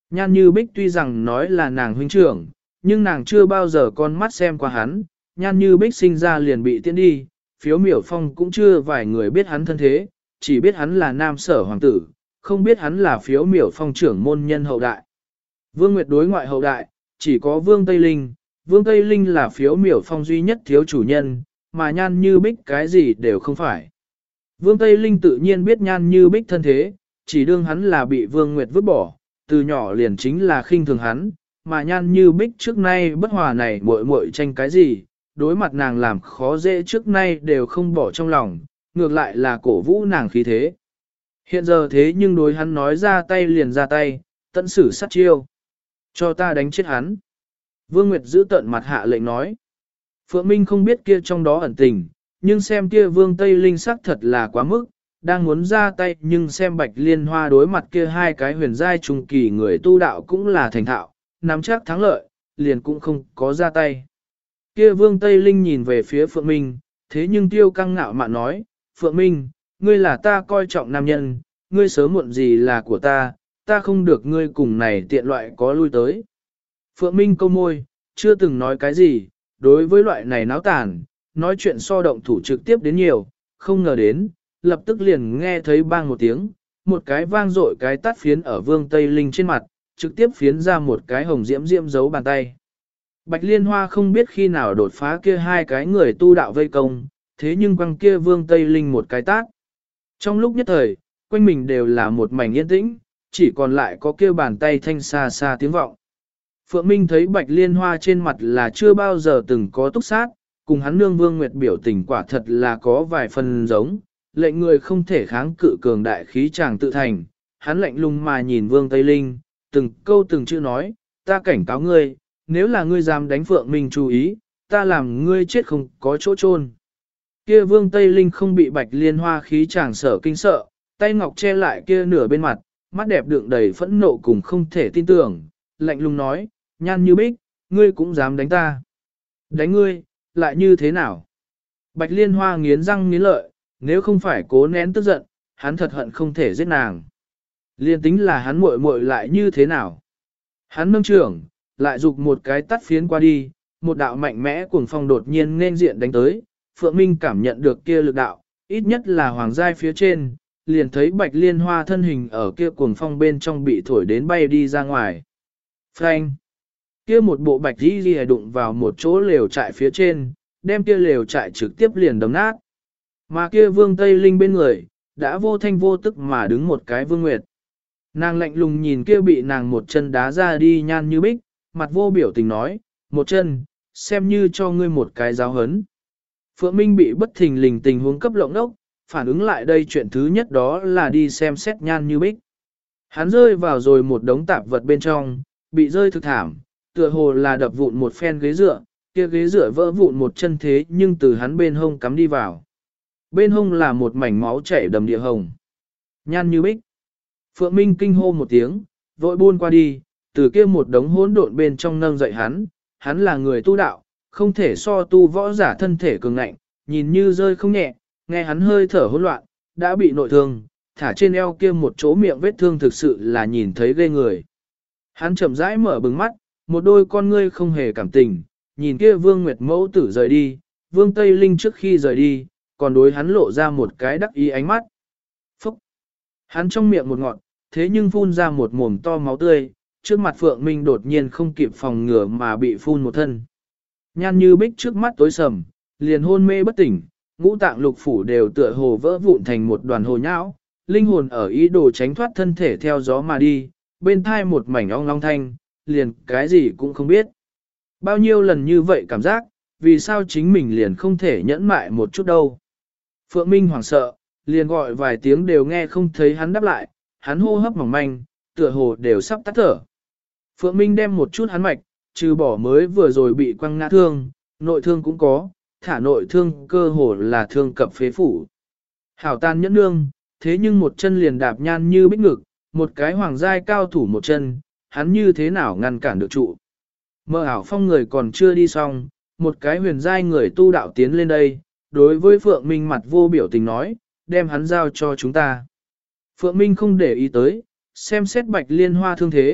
Speaker 1: Nhan Như Bích tuy rằng nói là nàng huynh trưởng, nhưng nàng chưa bao giờ con mắt xem qua hắn, Nhan Như Bích sinh ra liền bị tiễn đi, Phiếu Miểu Phong cũng chưa vài người biết hắn thân thế, chỉ biết hắn là nam sở hoàng tử, không biết hắn là Phiếu Miểu Phong trưởng môn nhân hậu đại. Vương Nguyệt đối ngoại hậu đại, chỉ có Vương Tây Linh, Vương Tây Linh là Phiếu Miểu Phong duy nhất thiếu chủ nhân, mà Nhan Như Bích cái gì đều không phải. Vương Tây Linh tự nhiên biết Nhan Như Bích thân thế, chỉ đương hắn là bị Vương Nguyệt vứt bỏ, từ nhỏ liền chính là khinh thường hắn, mà Nhan Như Bích trước nay bất hòa này muội muội tranh cái gì, đối mặt nàng làm khó dễ trước nay đều không bỏ trong lòng, ngược lại là cổ vũ nàng khí thế. Hiện giờ thế nhưng đối hắn nói ra tay liền ra tay, tận xử sát chiêu. Cho ta đánh chết hắn. Vương Nguyệt giữ tận mặt hạ lệnh nói. Phượng Minh không biết kia trong đó ẩn tình, nhưng xem kia Vương Tây Linh sắc thật là quá mức, đang muốn ra tay nhưng xem Bạch Liên Hoa đối mặt kia hai cái huyền giai trung kỳ người tu đạo cũng là thành thạo, nắm chắc thắng lợi, liền cũng không có ra tay. Kia Vương Tây Linh nhìn về phía Phượng Minh, thế nhưng tiêu căng ngạo mạn nói, Phượng Minh, ngươi là ta coi trọng nam nhân, ngươi sớm muộn gì là của ta không được ngươi cùng này tiện loại có lui tới. Phượng Minh câu môi, chưa từng nói cái gì, đối với loại này náo tàn, nói chuyện so động thủ trực tiếp đến nhiều, không ngờ đến, lập tức liền nghe thấy bang một tiếng, một cái vang dội cái tát phiến ở Vương Tây Linh trên mặt, trực tiếp phiến ra một cái hồng diễm diễm giấu bàn tay. Bạch Liên Hoa không biết khi nào đột phá kia hai cái người tu đạo vây công, thế nhưng quăng kia Vương Tây Linh một cái tát. Trong lúc nhất thời, quanh mình đều là một mảnh yên tĩnh, chỉ còn lại có kia bàn tay thanh xa xa tiếng vọng. Phượng Minh thấy Bạch Liên Hoa trên mặt là chưa bao giờ từng có túc sát, cùng hắn nương Vương Nguyệt biểu tình quả thật là có vài phần giống, lệnh người không thể kháng cự cường đại khí chàng tự thành. Hắn lạnh lùng mà nhìn Vương Tây Linh, từng câu từng chữ nói, ta cảnh cáo ngươi, nếu là ngươi dám đánh Phượng Minh chú ý, ta làm ngươi chết không có chỗ chôn. Kia Vương Tây Linh không bị Bạch Liên Hoa khí chàng sở kinh sợ, tay ngọc che lại kia nửa bên mặt, mắt đẹp đựng đầy phẫn nộ cùng không thể tin tưởng, lạnh lùng nói, Nhan Như Bích, ngươi cũng dám đánh ta. Đánh ngươi, lại như thế nào? Bạch Liên Hoa nghiến răng nghiến lợi, nếu không phải cố nén tức giận, hắn thật hận không thể giết nàng. Liên tính là hắn muội muội lại như thế nào? Hắn nâng trưởng, lại dục một cái tắt phiến qua đi, một đạo mạnh mẽ cuồng phong đột nhiên nên diện đánh tới, Phượng Minh cảm nhận được kia lực đạo, ít nhất là hoàng giai phía trên, liền thấy Bạch Liên Hoa thân hình ở kia cuồng phong bên trong bị thổi đến bay đi ra ngoài. Phanh! Kia một bộ bạch y đụng vào một chỗ lều trại phía trên, đem kia lều trại trực tiếp liền đấm nát. Mà kia Vương Tây Linh bên người, đã vô thanh vô tức mà đứng một cái Vương Nguyệt. Nàng lạnh lùng nhìn kia bị nàng một chân đá ra đi Nhan Như Bích, mặt vô biểu tình nói, một chân, xem như cho ngươi một cái giáo hấn. Phượng Minh bị bất thình lình tình huống cấp lộng đốc, phản ứng lại đây chuyện thứ nhất đó là đi xem xét Nhan Như Bích. Hắn rơi vào rồi một đống tạp vật bên trong, bị rơi thực thảm, tựa hồ là đập vụn một phen ghế dựa, kia ghế dựa vỡ vụn một chân thế nhưng từ hắn bên hông cắm đi vào. Bên hông là một mảnh máu chảy đầm địa hồng. Nhan Như Bích. Phượng Minh kinh hô một tiếng, vội buôn qua đi, từ kia một đống hỗn độn bên trong nâng dậy hắn là người tu đạo, không thể so tu võ giả thân thể cường ngạnh, nhìn như rơi không nhẹ, nghe hắn hơi thở hỗn loạn, đã bị nội thương, thả trên eo kia một chỗ miệng vết thương thực sự là nhìn thấy ghê người. Hắn chậm rãi mở bừng mắt, một đôi con ngươi không hề cảm tình, nhìn kia Vương Nguyệt mẫu tử rời đi, Vương Tây Linh trước khi rời đi, còn đối hắn lộ ra một cái đắc ý ánh mắt. Phúc! Hắn trong miệng một ngọn, thế nhưng phun ra một mồm to máu tươi, trước mặt Phượng Minh đột nhiên không kịp phòng ngừa mà bị phun một thân. Nhan Như Bích trước mắt tối sầm, liền hôn mê bất tỉnh, ngũ tạng lục phủ đều tựa hồ vỡ vụn thành một đoàn hồ nhão, linh hồn ở ý đồ tránh thoát thân thể theo gió mà đi, bên thai một mảnh ong long thanh, liền cái gì cũng không biết. Bao nhiêu lần như vậy cảm giác, vì sao chính mình liền không thể nhẫn mại một chút đâu. Phượng Minh hoảng sợ, liền gọi vài tiếng đều nghe không thấy hắn đáp lại, hắn hô hấp mỏng manh, tựa hồ đều sắp tắt thở. Phượng Minh đem một chút hắn mạch, trừ bỏ mới vừa rồi bị quăng ngã thương, nội thương cũng có, thả nội thương cơ hồ là thương cập phế phủ. Hảo tan nhẫn nương, thế nhưng một chân liền đạp Nhan Như Bích ngực, một cái hoàng giai cao thủ một chân, hắn như thế nào ngăn cản được trụ. Mơ ảo phong người còn chưa đi xong, một cái huyền giai người tu đạo tiến lên đây, đối với Phượng Minh mặt vô biểu tình nói, đem hắn giao cho chúng ta. Phượng Minh không để ý tới, xem xét Bạch Liên Hoa thương thế,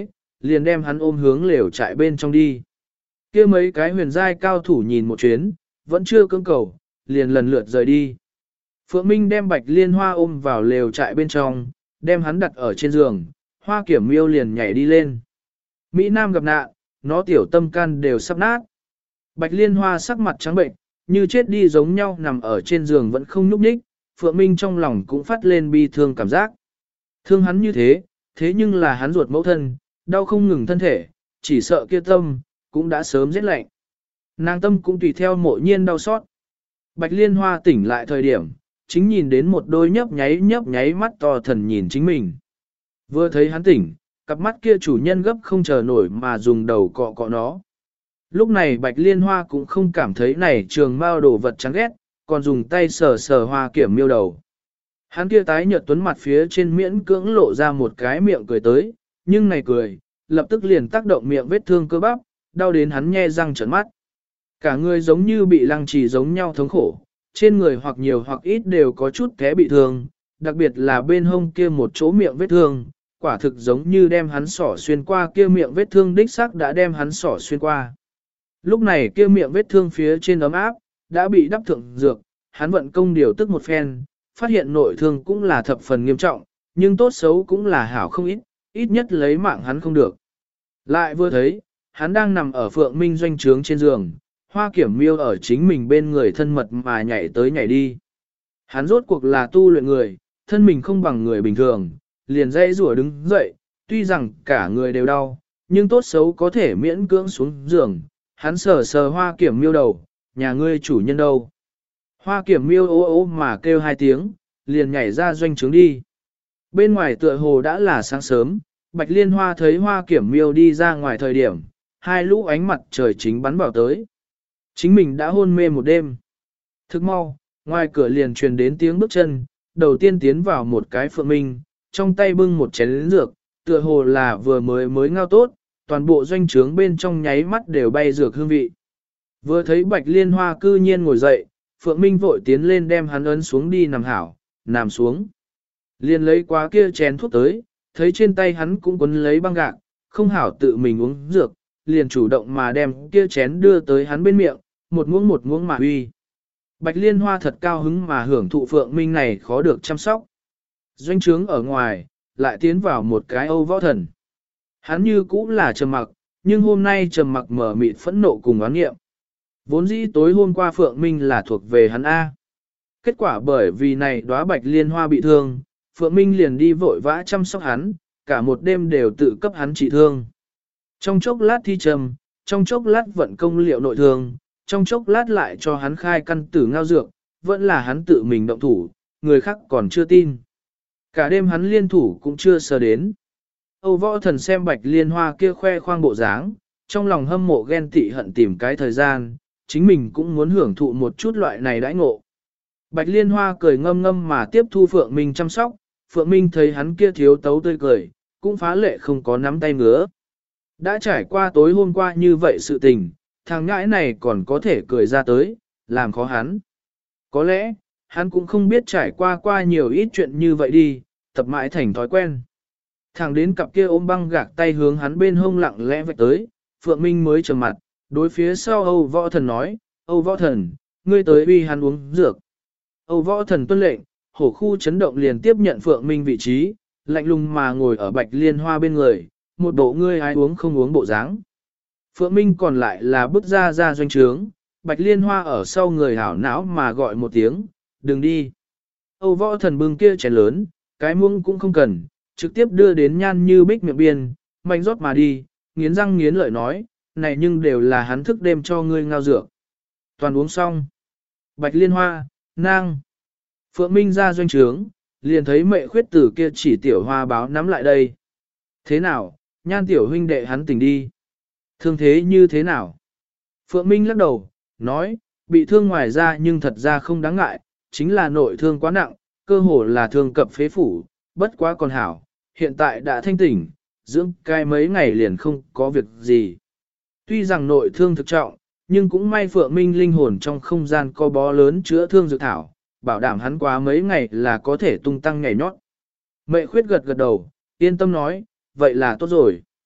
Speaker 1: liền đem hắn ôm hướng lều trại bên trong đi. Kia mấy cái huyền giai cao thủ nhìn một chuyến, vẫn chưa cưỡng cầu, liền lần lượt rời đi. Phượng Minh đem Bạch Liên Hoa ôm vào lều trại bên trong, đem hắn đặt ở trên giường, Hoa Kiểm Miêu liền nhảy đi lên. Mỹ Nam gặp nạn, nó tiểu tâm can đều sắp nát. Bạch Liên Hoa sắc mặt trắng bệnh, như chết đi giống nhau nằm ở trên giường vẫn không nhúc nhích, Phượng Minh trong lòng cũng phát lên bi thương cảm giác. Thương hắn như thế, thế nhưng là hắn ruột mẫu thân, đau không ngừng thân thể, chỉ sợ kia tâm, cũng đã sớm giết lạnh. Nàng tâm cũng tùy theo mộ nhiên đau xót. Bạch Liên Hoa tỉnh lại thời điểm, chính nhìn đến một đôi nhấp nháy mắt to thần nhìn chính mình. Vừa thấy hắn tỉnh, cặp mắt kia chủ nhân gấp không chờ nổi mà dùng đầu cọ cọ nó. Lúc này Bạch Liên Hoa cũng không cảm thấy này trường mao đồ vật chán ghét, còn dùng tay sờ sờ Hoa Kiểm Miêu đầu. Hắn kia tái nhợt tuấn mặt phía trên miễn cưỡng lộ ra một cái miệng cười tới, nhưng này cười, lập tức liền tác động miệng vết thương cơ bắp, đau đến hắn nhe răng trợn mắt. Cả người giống như bị lăng trì giống nhau thống khổ, trên người hoặc nhiều hoặc ít đều có chút té bị thương, đặc biệt là bên hông kia một chỗ miệng vết thương, quả thực giống như đem hắn sỏ xuyên qua kia miệng vết thương đích xác đã đem hắn sỏ xuyên qua. Lúc này kia miệng vết thương phía trên ấm áp, đã bị đắp thượng dược, hắn vận công điều tức một phen, phát hiện nội thương cũng là thập phần nghiêm trọng, nhưng tốt xấu cũng là hảo không ít, ít nhất lấy mạng hắn không được. Lại vừa thấy, hắn đang nằm ở Phượng Minh doanh trướng trên giường, Hoa Kiểm Miêu ở chính mình bên người thân mật mà nhảy tới nhảy đi. Hắn rốt cuộc là tu luyện người, thân mình không bằng người bình thường, liền dãy rủa đứng dậy, tuy rằng cả người đều đau, nhưng tốt xấu có thể miễn cưỡng xuống giường. Hắn sờ sờ Hoa Kiểm Miêu đầu, nhà ngươi chủ nhân đâu? Hoa Kiểm Miêu ố ố mà kêu hai tiếng, liền nhảy ra doanh trướng đi. Bên ngoài tựa hồ đã là sáng sớm, Bạch Liên Hoa thấy Hoa Kiểm Miêu đi ra ngoài thời điểm, hai lũ ánh mặt trời chính bắn vào tới. Chính mình đã hôn mê một đêm. Thức mau, ngoài cửa liền truyền đến tiếng bước chân, đầu tiên tiến vào một cái Phượng Minh, trong tay bưng một chén lớn dược, tựa hồ là vừa mới ngao tốt, toàn bộ doanh trướng bên trong nháy mắt đều bay dược hương vị. Vừa thấy Bạch Liên Hoa cư nhiên ngồi dậy, Phượng Minh vội tiến lên đem hắn ấn xuống đi nằm hảo, nằm xuống. Liền lấy quá kia chén thuốc tới, thấy trên tay hắn cũng quấn lấy băng gạc, không hảo tự mình uống dược, liền chủ động mà đem kia chén đưa tới hắn bên miệng, một muỗng mà uy. Bạch Liên Hoa thật cao hứng mà hưởng thụ Phượng Minh này khó được chăm sóc. Doanh trướng ở ngoài, lại tiến vào một cái Âu Võ Thần. Hắn như cũ là trầm mặc, nhưng hôm nay trầm mặc mở mịt phẫn nộ cùng oán nghiệm. Vốn dĩ tối hôm qua Phượng Minh là thuộc về hắn A. Kết quả bởi vì này đóa Bạch Liên Hoa bị thương, Phượng Minh liền đi vội vã chăm sóc hắn, cả một đêm đều tự cấp hắn trị thương. Trong chốc lát thi trầm, trong chốc lát vận công liệu nội thương, trong chốc lát lại cho hắn khai căn tử ngao dược, vẫn là hắn tự mình động thủ, người khác còn chưa tin. Cả đêm hắn liên thủ cũng chưa sờ đến. Âu Võ Thần xem Bạch Liên Hoa kia khoe khoang bộ dáng, trong lòng hâm mộ ghen tị hận tìm cái thời gian, chính mình cũng muốn hưởng thụ một chút loại này đãi ngộ. Bạch Liên Hoa cười ngâm ngâm mà tiếp thu Phượng Minh chăm sóc, Phượng Minh thấy hắn kia thiếu tấu tươi cười, cũng phá lệ không có nắm tay ngứa. Đã trải qua tối hôm qua như vậy sự tình, thằng ngãi này còn có thể cười ra tới, làm khó hắn. Có lẽ, hắn cũng không biết trải qua nhiều ít chuyện như vậy đi, tập mãi thành thói quen. Thẳng đến cặp kia ôm băng gạc tay hướng hắn bên hông lặng lẽ vạch tới, Phượng Minh mới trầm mặt, đối phía sau Âu Võ Thần nói, Âu Võ Thần, ngươi tới uy hắn uống dược. Âu Võ Thần tuân lệnh, hổ khu chấn động liền tiếp nhận Phượng Minh vị trí, lạnh lùng mà ngồi ở Bạch Liên Hoa bên người, một bộ ngươi ai uống không uống bộ dáng. Phượng Minh còn lại là bước ra doanh trướng, Bạch Liên Hoa ở sau người hảo não mà gọi một tiếng, đừng đi. Âu Võ Thần bưng kia chén lớn, cái muỗng cũng không cần, trực tiếp đưa đến Nhan Như Bích miệng biên, mạnh rót mà đi, nghiến răng nghiến lợi nói, này nhưng đều là hắn thức đêm cho ngươi ngao dược. Toàn uống xong. Bạch Liên Hoa, nang. Phượng Minh ra doanh trướng, liền thấy mẹ khuyết tử kia chỉ tiểu hoa báo nắm lại đây. Thế nào, Nhan tiểu huynh đệ hắn tỉnh đi. Thương thế như thế nào? Phượng Minh lắc đầu, nói, bị thương ngoài ra nhưng thật ra không đáng ngại, chính là nội thương quá nặng, cơ hồ là thương cập phế phủ, bất quá còn hảo, hiện tại đã thanh tỉnh, dưỡng cai mấy ngày liền không có việc gì. Tuy rằng nội thương thực trọng, nhưng cũng may Phượng Minh linh hồn trong không gian có bó lớn chữa thương dược thảo, bảo đảm hắn quá mấy ngày là có thể tung tăng nhảy nhót. Mẹ khuyết gật gật đầu, yên tâm nói, vậy là tốt rồi.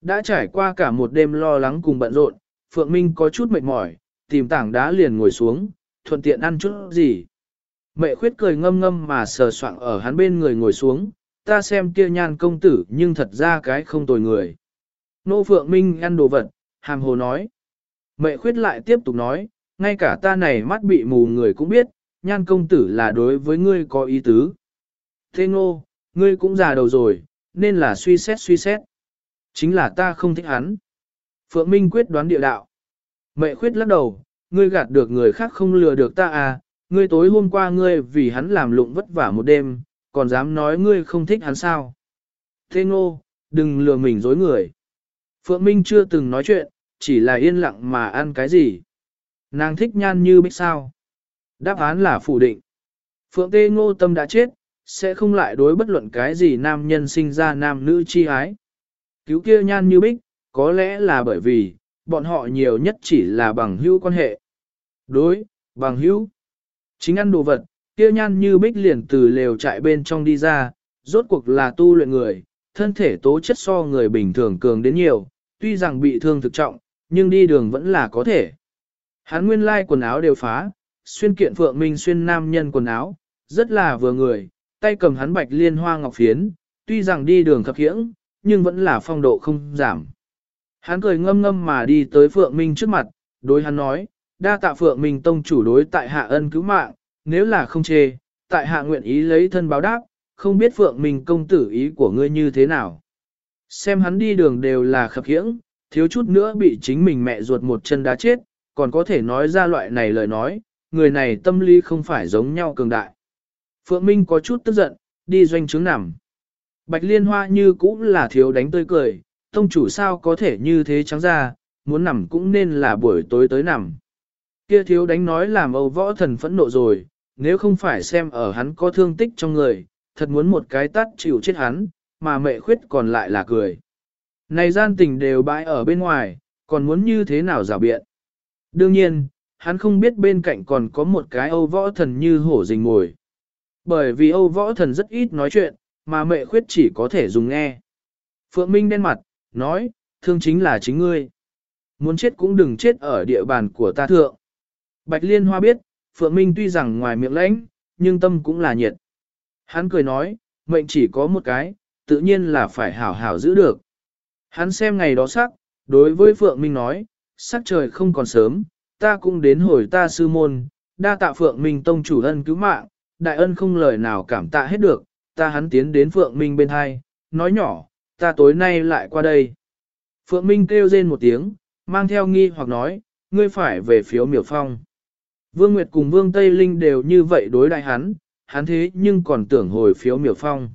Speaker 1: Đã trải qua cả một đêm lo lắng cùng bận rộn, Phượng Minh có chút mệt mỏi, tìm tảng đá liền ngồi xuống, thuận tiện ăn chút gì. Mẹ khuyết cười ngâm ngâm mà sờ soạng ở hắn bên người ngồi xuống, ta xem kia Nhan công tử nhưng thật ra cái không tồi người. Nô Phượng Minh ăn đồ vật, hàm hồ nói. Mẹ khuyết lại tiếp tục nói, ngay cả ta này mắt bị mù người cũng biết, Nhan công tử là đối với ngươi có ý tứ. Thế Ngô, ngươi cũng già đầu rồi, nên là suy xét. Chính là ta không thích hắn. Phượng Minh quyết đoán địa đạo. Mẹ khuyết lắc đầu, ngươi gạt được người khác không lừa được ta à, ngươi tối hôm qua ngươi vì hắn làm lụng vất vả một đêm, còn dám nói ngươi không thích hắn sao. Thế Ngô, đừng lừa mình dối người. Phượng Minh chưa từng nói chuyện, chỉ là yên lặng mà ăn cái gì. Nàng thích Nhan Như Bích sao? Đáp án là phủ định. Phượng Tê Ngô tâm đã chết, sẽ không lại đối bất luận cái gì nam nhân sinh ra nam nữ chi ái. Cứu kia Nhan Như Bích, có lẽ là bởi vì, bọn họ nhiều nhất chỉ là bằng hữu quan hệ. Đối, bằng hữu. Chính ăn đồ vật, kia Nhan Như Bích liền từ lều trại bên trong đi ra, rốt cuộc là tu luyện người, thân thể tố chất so người bình thường cường đến nhiều, tuy rằng bị thương thực trọng, nhưng đi đường vẫn là có thể. Hắn nguyên lai quần áo đều phá, xuyên kiện Phượng Minh xuyên nam nhân quần áo, rất là vừa người, tay cầm hắn bạch liên hoa ngọc phiến, tuy rằng đi đường khập khiễng, nhưng vẫn là phong độ không giảm. Hắn cười ngâm ngâm mà đi tới Phượng Minh trước mặt, đối hắn nói, đa tạ Phượng Minh tông chủ đối tại hạ ân cứu mạng, nếu là không chê, tại hạ nguyện ý lấy thân báo đáp, không biết Phượng Minh công tử ý của ngươi như thế nào. Xem hắn đi đường đều là khập khiễng, thiếu chút nữa bị chính mình mẹ ruột một chân đá chết, còn có thể nói ra loại này lời nói, người này tâm lý không phải giống nhau cường đại. Phượng Minh có chút tức giận, đi doanh trướng nằm. Bạch Liên Hoa như cũng là thiếu đánh tươi cười, tông chủ sao có thể như thế trắng ra, muốn nằm cũng nên là buổi tối tới nằm. Kia thiếu đánh nói làm Âu Võ Thần phẫn nộ rồi, nếu không phải xem ở hắn có thương tích trong người, thật muốn một cái tát chịu chết hắn, mà mẹ khuyết còn lại là cười. Này gian tình đều bãi ở bên ngoài, còn muốn như thế nào rào biện. Đương nhiên, hắn không biết bên cạnh còn có một cái Âu Võ Thần như hổ rình ngồi. Bởi vì Âu Võ Thần rất ít nói chuyện, mà mẹ khuyết chỉ có thể dùng nghe. Phượng Minh đen mặt, nói, thương chính là chính ngươi. Muốn chết cũng đừng chết ở địa bàn của ta thượng. Bạch Liên Hoa biết, Phượng Minh tuy rằng ngoài miệng lãnh, nhưng tâm cũng là nhiệt. Hắn cười nói, mệnh chỉ có một cái, tự nhiên là phải hảo hảo giữ được. Hắn xem ngày đó sắc, đối với Phượng Minh nói, sắc trời không còn sớm, ta cũng đến hồi ta sư môn, đa tạ Phượng Minh tông chủ ân cứu mạng, đại ân không lời nào cảm tạ hết được, ta hắn tiến đến Phượng Minh bên hai, nói nhỏ, ta tối nay lại qua đây. Phượng Minh kêu rên một tiếng, mang theo nghi hoặc nói, ngươi phải về phiếu miểu phong. Vương Nguyệt cùng Vương Tây Linh đều như vậy đối đại hắn thế nhưng còn tưởng hồi phiếu miểu phong.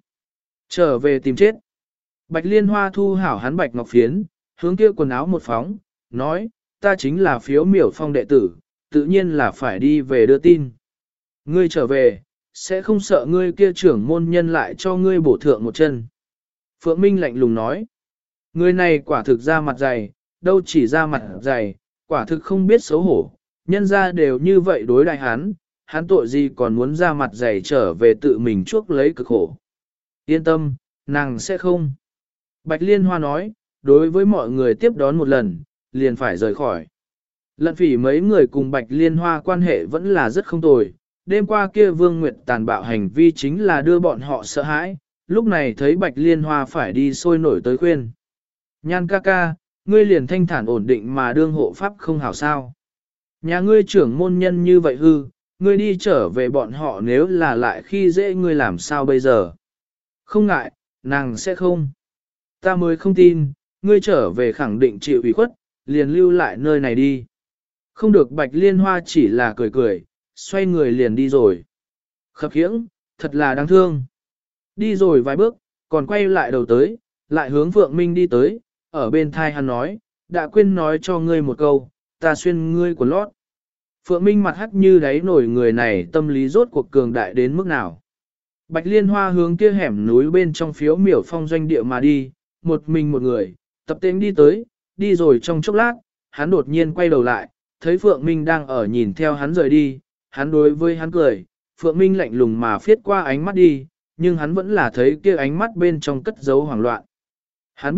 Speaker 1: Trở về tìm chết. Bạch Liên Hoa thu hảo hắn bạch ngọc phiến, hướng kia quần áo một phóng, nói, ta chính là phiếu miểu phong đệ tử, tự nhiên là phải đi về đưa tin. Ngươi trở về, sẽ không sợ ngươi kia trưởng môn nhân lại cho ngươi bổ thượng một chân. Phượng Minh lạnh lùng nói, người này quả thực ra mặt dày, đâu chỉ ra mặt dày, quả thực không biết xấu hổ, nhân ra đều như vậy đối đại hắn tội gì còn muốn ra mặt dày trở về tự mình chuốc lấy cực khổ. Yên tâm, nàng sẽ không. Bạch Liên Hoa nói, đối với mọi người tiếp đón một lần, liền phải rời khỏi. Lận Phỉ mấy người cùng Bạch Liên Hoa quan hệ vẫn là rất không tồi, đêm qua kia Vương Nguyệt tàn bạo hành vi chính là đưa bọn họ sợ hãi, lúc này thấy Bạch Liên Hoa phải đi sôi nổi tới khuyên. Nhan ca ca, ngươi liền thanh thản ổn định mà đương hộ pháp không hảo sao. Nhà ngươi trưởng môn nhân như vậy hư, ngươi đi trở về bọn họ nếu là lại khi dễ ngươi làm sao bây giờ. Không ngại, nàng sẽ không. Ta mới không tin, ngươi trở về khẳng định chịu ủy khuất, liền lưu lại nơi này đi. Không được Bạch Liên Hoa chỉ là cười cười, xoay người liền đi rồi. Khập khiễng, thật là đáng thương. Đi rồi vài bước, còn quay lại đầu tới, lại hướng Phượng Minh đi tới, ở bên thai hắn nói, đã quên nói cho ngươi một câu, ta xuyên ngươi quần lót. Phượng Minh mặt hắt như đáy nổi người này tâm lý rốt cuộc cường đại đến mức nào. Bạch Liên Hoa hướng kia hẻm núi bên trong phiếu miểu phong doanh địa mà đi, một mình một người, tập tên đi tới, đi rồi trong chốc lát, hắn đột nhiên quay đầu lại, thấy Phượng Minh đang ở nhìn theo hắn rời đi, hắn đối với hắn cười, Phượng Minh lạnh lùng mà phiết qua ánh mắt đi, nhưng hắn vẫn là thấy kia ánh mắt bên trong cất giấu hoảng loạn. Hắn biết,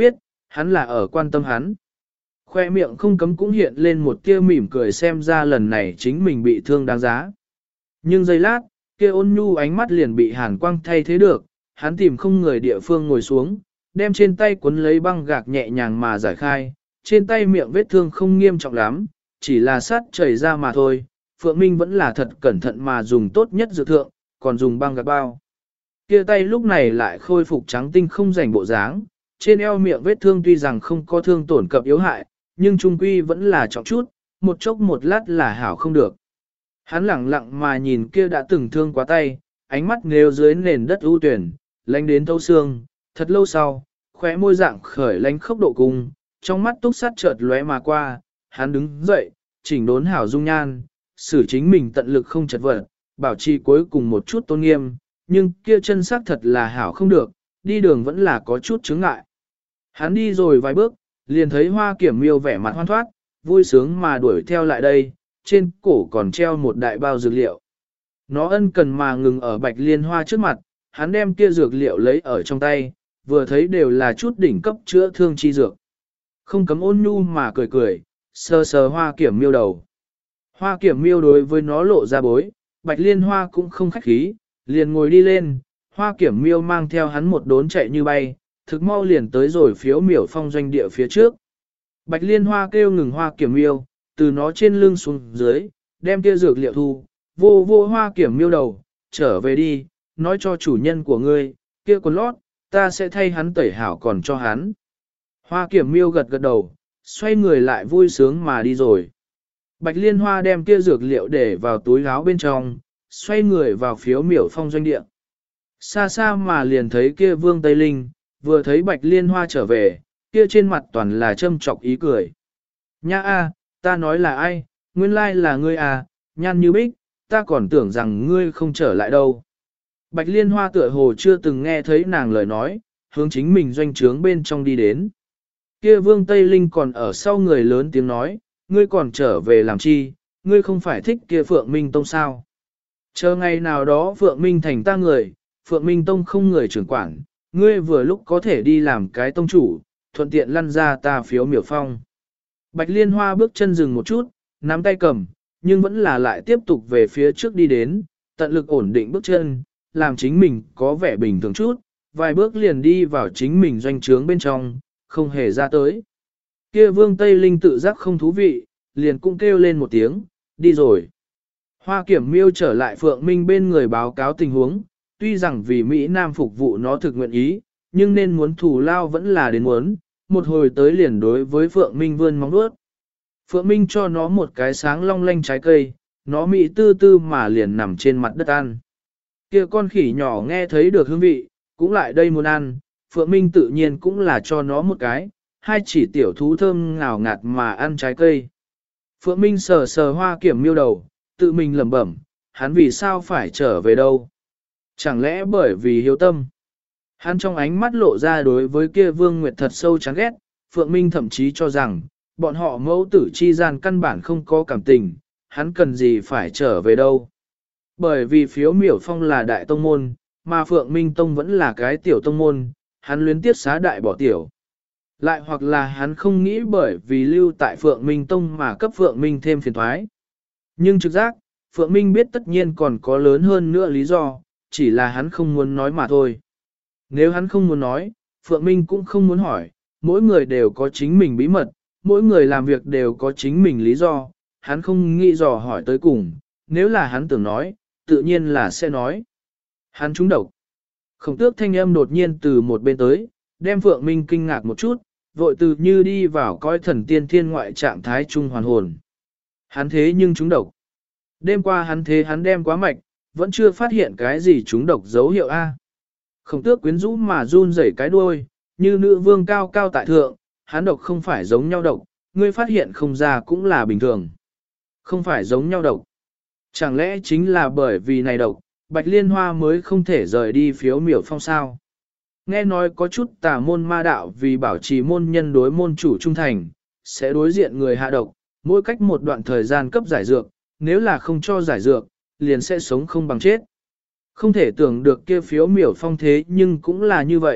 Speaker 1: hắn là ở quan tâm hắn. Khoe miệng không cấm cũng hiện lên một tia mỉm cười xem ra lần này chính mình bị thương đáng giá. Nhưng giây lát, kia ôn nhu ánh mắt liền bị hàn quang thay thế được, hắn tìm không người địa phương ngồi xuống, đem trên tay cuốn lấy băng gạc nhẹ nhàng mà giải khai, trên tay miệng vết thương không nghiêm trọng lắm, chỉ là sát chảy ra mà thôi. Phượng Minh vẫn là thật cẩn thận mà dùng tốt nhất dược thượng, còn dùng băng gạc bao. Kia tay lúc này lại khôi phục trắng tinh không rảnh bộ dáng, trên eo miệng vết thương tuy rằng không có thương tổn cập yếu hại, nhưng trung quy vẫn là trọng chút, một chốc một lát là hảo không được. Hắn lẳng lặng mà nhìn kia đã từng thương quá tay, ánh mắt nêu dưới nền đất ưu tuyển, lánh đến thấu xương, thật lâu sau, khóe môi dạng khởi lánh khốc độ cung, trong mắt túc sát chợt lóe mà qua, hắn đứng dậy, chỉnh đốn hảo dung nhan, xử chính mình tận lực không chật vật, bảo trì cuối cùng một chút tôn nghiêm, nhưng kia chân xác thật là hảo không được, đi đường vẫn là có chút chướng ngại. Hắn đi rồi vài bước, liền thấy Hoa Kiểm Miêu vẻ mặt hoan thoát, vui sướng mà đuổi theo lại đây, trên cổ còn treo một đại bao dược liệu. Nó ân cần mà ngừng ở Bạch Liên Hoa trước mặt, hắn đem kia dược liệu lấy ở trong tay, vừa thấy đều là chút đỉnh cấp chữa thương chi dược. Không cấm ôn nhu mà cười cười, sờ sờ Hoa Kiểm Miêu đầu. Hoa Kiểm Miêu đối với nó lộ ra bối, Bạch Liên Hoa cũng không khách khí, liền ngồi đi lên, Hoa Kiểm Miêu mang theo hắn một đốn chạy như bay, thực mau liền tới rồi phiếu miểu phong doanh địa phía trước. Bạch Liên Hoa kêu ngừng Hoa Kiểm Miêu, từ nó trên lưng xuống dưới, đem kia dược liệu thu, vô vô Hoa Kiểm Miêu đầu, trở về đi, nói cho chủ nhân của ngươi, kia quần lót, ta sẽ thay hắn tẩy hảo còn cho hắn. Hoa Kiểm Miêu gật gật đầu, xoay người lại vui sướng mà đi rồi. Bạch Liên Hoa đem kia dược liệu để vào túi áo bên trong, xoay người vào phiếu miểu phong doanh địa. Xa xa mà liền thấy kia Vương Tây Linh, vừa thấy Bạch Liên Hoa trở về, kia trên mặt toàn là châm chọc ý cười. Nha a, ta nói là ai, nguyên lai là ngươi à, nhăn như bích, ta còn tưởng rằng ngươi không trở lại đâu. Bạch Liên Hoa tựa hồ chưa từng nghe thấy nàng lời nói, hướng chính mình doanh trướng bên trong đi đến. Kia Vương Tây Linh còn ở sau người lớn tiếng nói, ngươi còn trở về làm chi, ngươi không phải thích kia Phượng Minh Tông sao. Chờ ngày nào đó Phượng Minh thành ta người, Phượng Minh Tông không người trưởng quản, ngươi vừa lúc có thể đi làm cái tông chủ, thuận tiện lăn ra ta phiếu miểu phong. Bạch Liên Hoa bước chân dừng một chút, nắm tay cầm, nhưng vẫn là lại tiếp tục về phía trước đi đến, tận lực ổn định bước chân, làm chính mình có vẻ bình thường chút, vài bước liền đi vào chính mình doanh trướng bên trong, không hề ra tới. Kia Vương Tây Linh tự giác không thú vị, liền cũng kêu lên một tiếng, đi rồi. Hoa Kiểm Miêu trở lại Phượng Minh bên người báo cáo tình huống, tuy rằng vì Mỹ Nam phục vụ nó thực nguyện ý, nhưng nên muốn thù lao vẫn là đến muốn, một hồi tới liền đối với Phượng Minh vươn móng vuốt. Phượng Minh cho nó một cái sáng long lanh trái cây, nó Mỹ tư tư mà liền nằm trên mặt đất ăn. Kia con khỉ nhỏ nghe thấy được hương vị, cũng lại đây muốn ăn, Phượng Minh tự nhiên cũng là cho nó một cái, hai chỉ tiểu thú thơm ngào ngạt mà ăn trái cây. Phượng Minh sờ sờ Hoa Kiểm Miêu đầu, tự mình lẩm bẩm, hắn vì sao phải trở về đâu? Chẳng lẽ bởi vì hiếu tâm? Hắn trong ánh mắt lộ ra đối với kia Vương Nguyệt thật sâu chán ghét, Phượng Minh thậm chí cho rằng, bọn họ mẫu tử chi gian căn bản không có cảm tình, hắn cần gì phải trở về đâu? Bởi vì phiếu miểu phong là đại tông môn, mà Phượng Minh Tông vẫn là cái tiểu tông môn, hắn luyến tiếc xá đại bỏ tiểu. Lại hoặc là hắn không nghĩ bởi vì lưu tại Phượng Minh Tông mà cấp Phượng Minh thêm phiền thoái. Nhưng trực giác, Phượng Minh biết tất nhiên còn có lớn hơn nữa lý do, chỉ là hắn không muốn nói mà thôi. Nếu hắn không muốn nói, Phượng Minh cũng không muốn hỏi, mỗi người đều có chính mình bí mật, mỗi người làm việc đều có chính mình lý do, hắn không nghĩ dò hỏi tới cùng, nếu là hắn tưởng nói, tự nhiên là sẽ nói. Hắn trúng độc. Khổng Tước thanh âm đột nhiên từ một bên tới, đem Phượng Minh kinh ngạc một chút, vội từ như đi vào coi thần tiên thiên ngoại trạng thái trung hoàn hồn. Hắn thế nhưng trúng độc. Đêm qua hắn đem quá mạch, vẫn chưa phát hiện cái gì trúng độc dấu hiệu A. Khổng Tước quyến rũ mà run rẩy cái đuôi, như nữ vương cao cao tại thượng, hắn độc không phải giống nhau độc, ngươi phát hiện không ra cũng là bình thường. Không phải giống nhau độc. Chẳng lẽ chính là bởi vì này độc, Bạch Liên Hoa mới không thể rời đi phiếu miểu phong sao? Nghe nói có chút tà môn ma đạo vì bảo trì môn nhân đối môn chủ trung thành, sẽ đối diện người hạ độc, mỗi cách một đoạn thời gian cấp giải dược, nếu là không cho giải dược, liền sẽ sống không bằng chết. Không thể tưởng được kia phiếu miểu phong thế nhưng cũng là như vậy,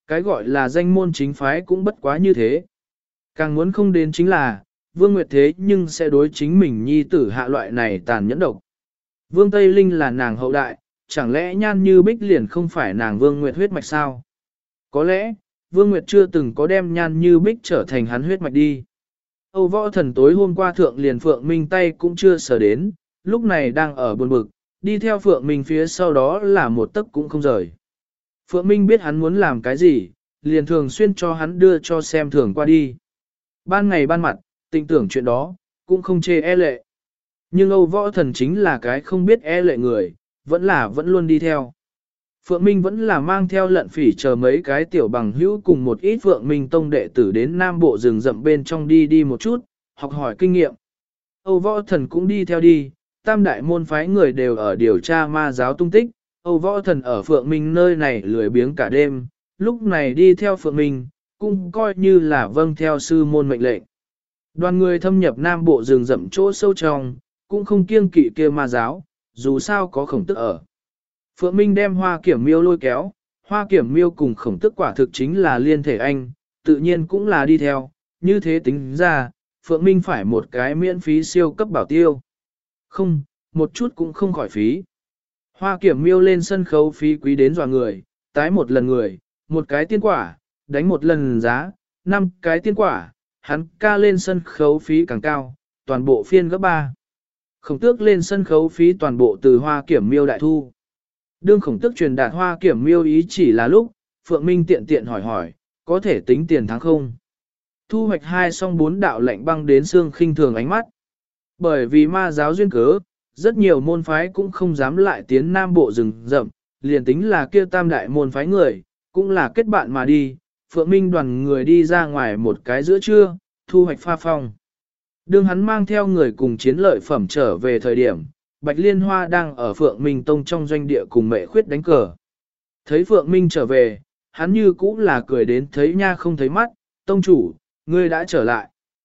Speaker 1: Cái gọi là danh môn chính phái cũng bất quá như thế. Càng muốn không đến chính là, Vương Nguyệt thế nhưng sẽ đối chính mình nhi tử hạ loại này tàn nhẫn độc. Vương Tây Linh là nàng hậu đại, chẳng lẽ Nhan Như Bích liền không phải nàng Vương Nguyệt huyết mạch sao? Có lẽ, Vương Nguyệt chưa từng có đem Nhan Như Bích trở thành hắn huyết mạch đi. Âu Võ Thần tối hôm qua thượng liền Phượng Minh tay cũng chưa sờ đến, lúc này đang ở buồn bực, đi theo Phượng Minh phía sau đó là một tấc cũng không rời. Phượng Minh biết hắn muốn làm cái gì, liền thường xuyên cho hắn đưa cho xem thường qua đi. Ban ngày ban mặt, tình tưởng chuyện đó, cũng không chê e lệ. Nhưng Âu Võ Thần chính là cái không biết e lệ người, vẫn luôn đi theo. Phượng Minh vẫn là mang theo lận phỉ chờ mấy cái tiểu bằng hữu cùng một ít Phượng Minh Tông đệ tử đến Nam Bộ rừng rậm bên trong đi một chút, học hỏi kinh nghiệm. Âu Võ Thần cũng đi theo đi, tam đại môn phái người đều ở điều tra ma giáo tung tích, Âu Võ Thần ở Phượng Minh nơi này lười biếng cả đêm, lúc này đi theo Phượng Minh, cũng coi như là vâng theo sư môn mệnh lệnh. Đoàn người thâm nhập Nam Bộ rừng rậm chỗ sâu trong, cũng không kiêng kỵ kia ma giáo, dù sao có Khổng Tức ở. Phượng Minh đem Hoa Kiểm Miêu lôi kéo, Hoa Kiểm Miêu cùng Khổng Tức quả thực chính là liên thể anh, tự nhiên cũng là đi theo, như thế tính ra, Phượng Minh phải một cái miễn phí siêu cấp bảo tiêu. Không, một chút cũng không khỏi phí. Hoa Kiểm Miêu lên sân khấu phí quý đến dọa người, tái một lần người, một cái tiên quả, đánh một lần giá, 5 cái tiên quả, hắn ca lên sân khấu phí càng cao, toàn bộ phiên gấp 3. Khổng Tước lên sân khấu phí toàn bộ từ Hoa Kiểm Miêu đại thu. Đương Khổng Tước truyền đạt Hoa Kiểm Miêu ý chỉ là lúc, Phượng Minh tiện tiện hỏi, có thể tính tiền thắng không? Thu hoạch 2 song 4 đạo lệnh băng đến xương khinh thường ánh mắt. Bởi vì ma giáo duyên cớ, rất nhiều môn phái cũng không dám lại tiến Nam Bộ rừng rậm, liền tính là kia tam đại môn phái người, cũng là kết bạn mà đi. Phượng Minh đoàn người đi ra ngoài một cái giữa trưa, thu hoạch pha phong. Đương hắn mang theo người cùng chiến lợi phẩm trở về thời điểm, Bạch Liên Hoa đang ở Phượng Minh Tông trong doanh địa cùng Mệ Khuyết đánh cờ. Thấy Phượng Minh trở về, hắn như cũng là cười đến thấy nha không thấy mắt, tông chủ, ngươi đã trở lại.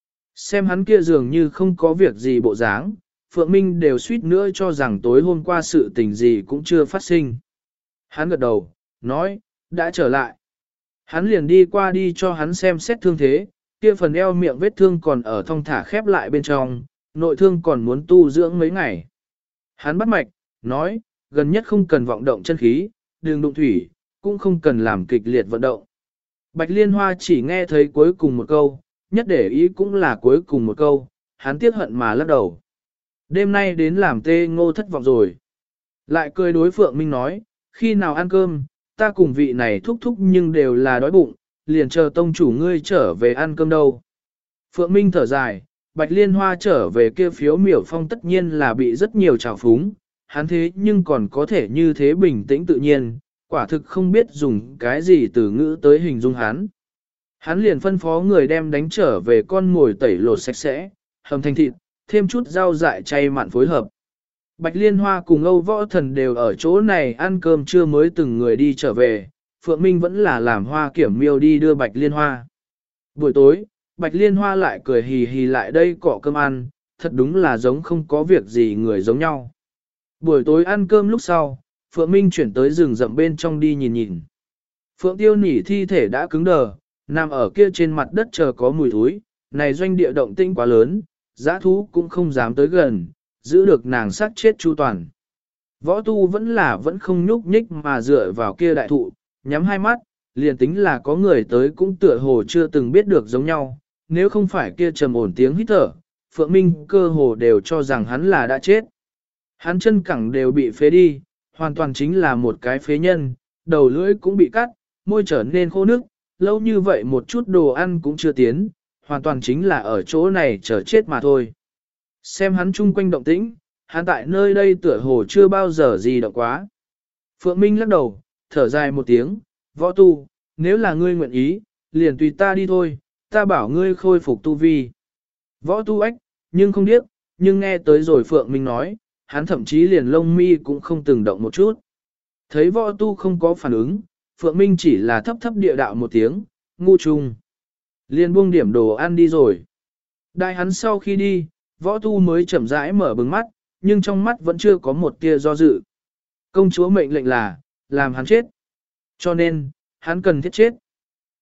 Speaker 1: Xem hắn kia dường như không có việc gì bộ dáng, Phượng Minh đều suýt nữa cho rằng tối hôm qua sự tình gì cũng chưa phát sinh. Hắn gật đầu, nói, đã trở lại. Hắn liền đi qua đi cho hắn xem xét thương thế, kia phần eo miệng vết thương còn ở thong thả khép lại bên trong, nội thương còn muốn tu dưỡng mấy ngày. Hắn bắt mạch, nói, gần nhất không cần vọng động chân khí, đường đụng thủy, cũng không cần làm kịch liệt vận động. Bạch Liên Hoa chỉ nghe thấy cuối cùng một câu, nhất để ý cũng là cuối cùng một câu, hắn tiếc hận mà lắc đầu. Đêm nay đến làm tê ngô thất vọng rồi. Lại cười đối Phượng Minh nói, khi nào ăn cơm, ta cùng vị này thúc thúc nhưng đều là đói bụng, liền chờ tông chủ ngươi trở về ăn cơm đâu. Phượng Minh thở dài, Bạch Liên Hoa trở về kia phiếu miểu phong tất nhiên là bị rất nhiều trào phúng, hắn thế nhưng còn có thể như thế bình tĩnh tự nhiên, quả thực không biết dùng cái gì từ ngữ tới hình dung hắn. Hắn liền phân phó người đem đánh trở về con ngồi tẩy lột sạch sẽ, hầm thành thịt, thêm chút rau dại chay mặn phối hợp. Bạch Liên Hoa cùng Âu Võ Thần đều ở chỗ này ăn cơm trưa mới từng người đi trở về, Phượng Minh vẫn là làm Hoa Kiểm Miêu đi đưa Bạch Liên Hoa. Buổi tối, Bạch Liên Hoa lại cười hì hì lại đây cọ cơm ăn, thật đúng là giống không có việc gì người giống nhau. Buổi tối ăn cơm lúc sau, Phượng Minh chuyển tới rừng rậm bên trong đi nhìn nhìn. Phượng Tiêu Nỉ thi thể đã cứng đờ, nằm ở kia trên mặt đất chờ có mùi thối, này doanh địa động tĩnh quá lớn, dã thú cũng không dám tới gần, giữ được nàng sát chết chu toàn. Võ tu vẫn không nhúc nhích mà dựa vào kia đại thụ, nhắm hai mắt, liền tính là có người tới cũng tựa hồ chưa từng biết được giống nhau, nếu không phải kia trầm ổn tiếng hít thở, Phượng Minh cơ hồ đều cho rằng hắn là đã chết. Hắn chân cẳng đều bị phế đi, hoàn toàn chính là một cái phế nhân, đầu lưỡi cũng bị cắt, môi trở nên khô nước, lâu như vậy một chút đồ ăn cũng chưa tiến, hoàn toàn chính là ở chỗ này chờ chết mà thôi. Xem hắn chung quanh động tĩnh, hắn tại nơi đây tựa hồ chưa bao giờ gì động quá. Phượng Minh lắc đầu, thở dài một tiếng, võ tu, nếu là ngươi nguyện ý, liền tùy ta đi thôi, ta bảo ngươi khôi phục tu vi. Võ tu ách, nhưng không điếc, nhưng nghe tới rồi Phượng Minh nói, hắn thậm chí liền lông mi cũng không từng động một chút. Thấy võ tu không có phản ứng, Phượng Minh chỉ là thấp thấp địa đạo một tiếng, ngu trùng. Liền buông điểm đồ ăn đi rồi. Đại hắn sau khi đi, võ tu mới chậm rãi mở bừng mắt, nhưng trong mắt vẫn chưa có một tia do dự. Công chúa mệnh lệnh là, làm hắn chết. Cho nên, hắn cần thiết chết.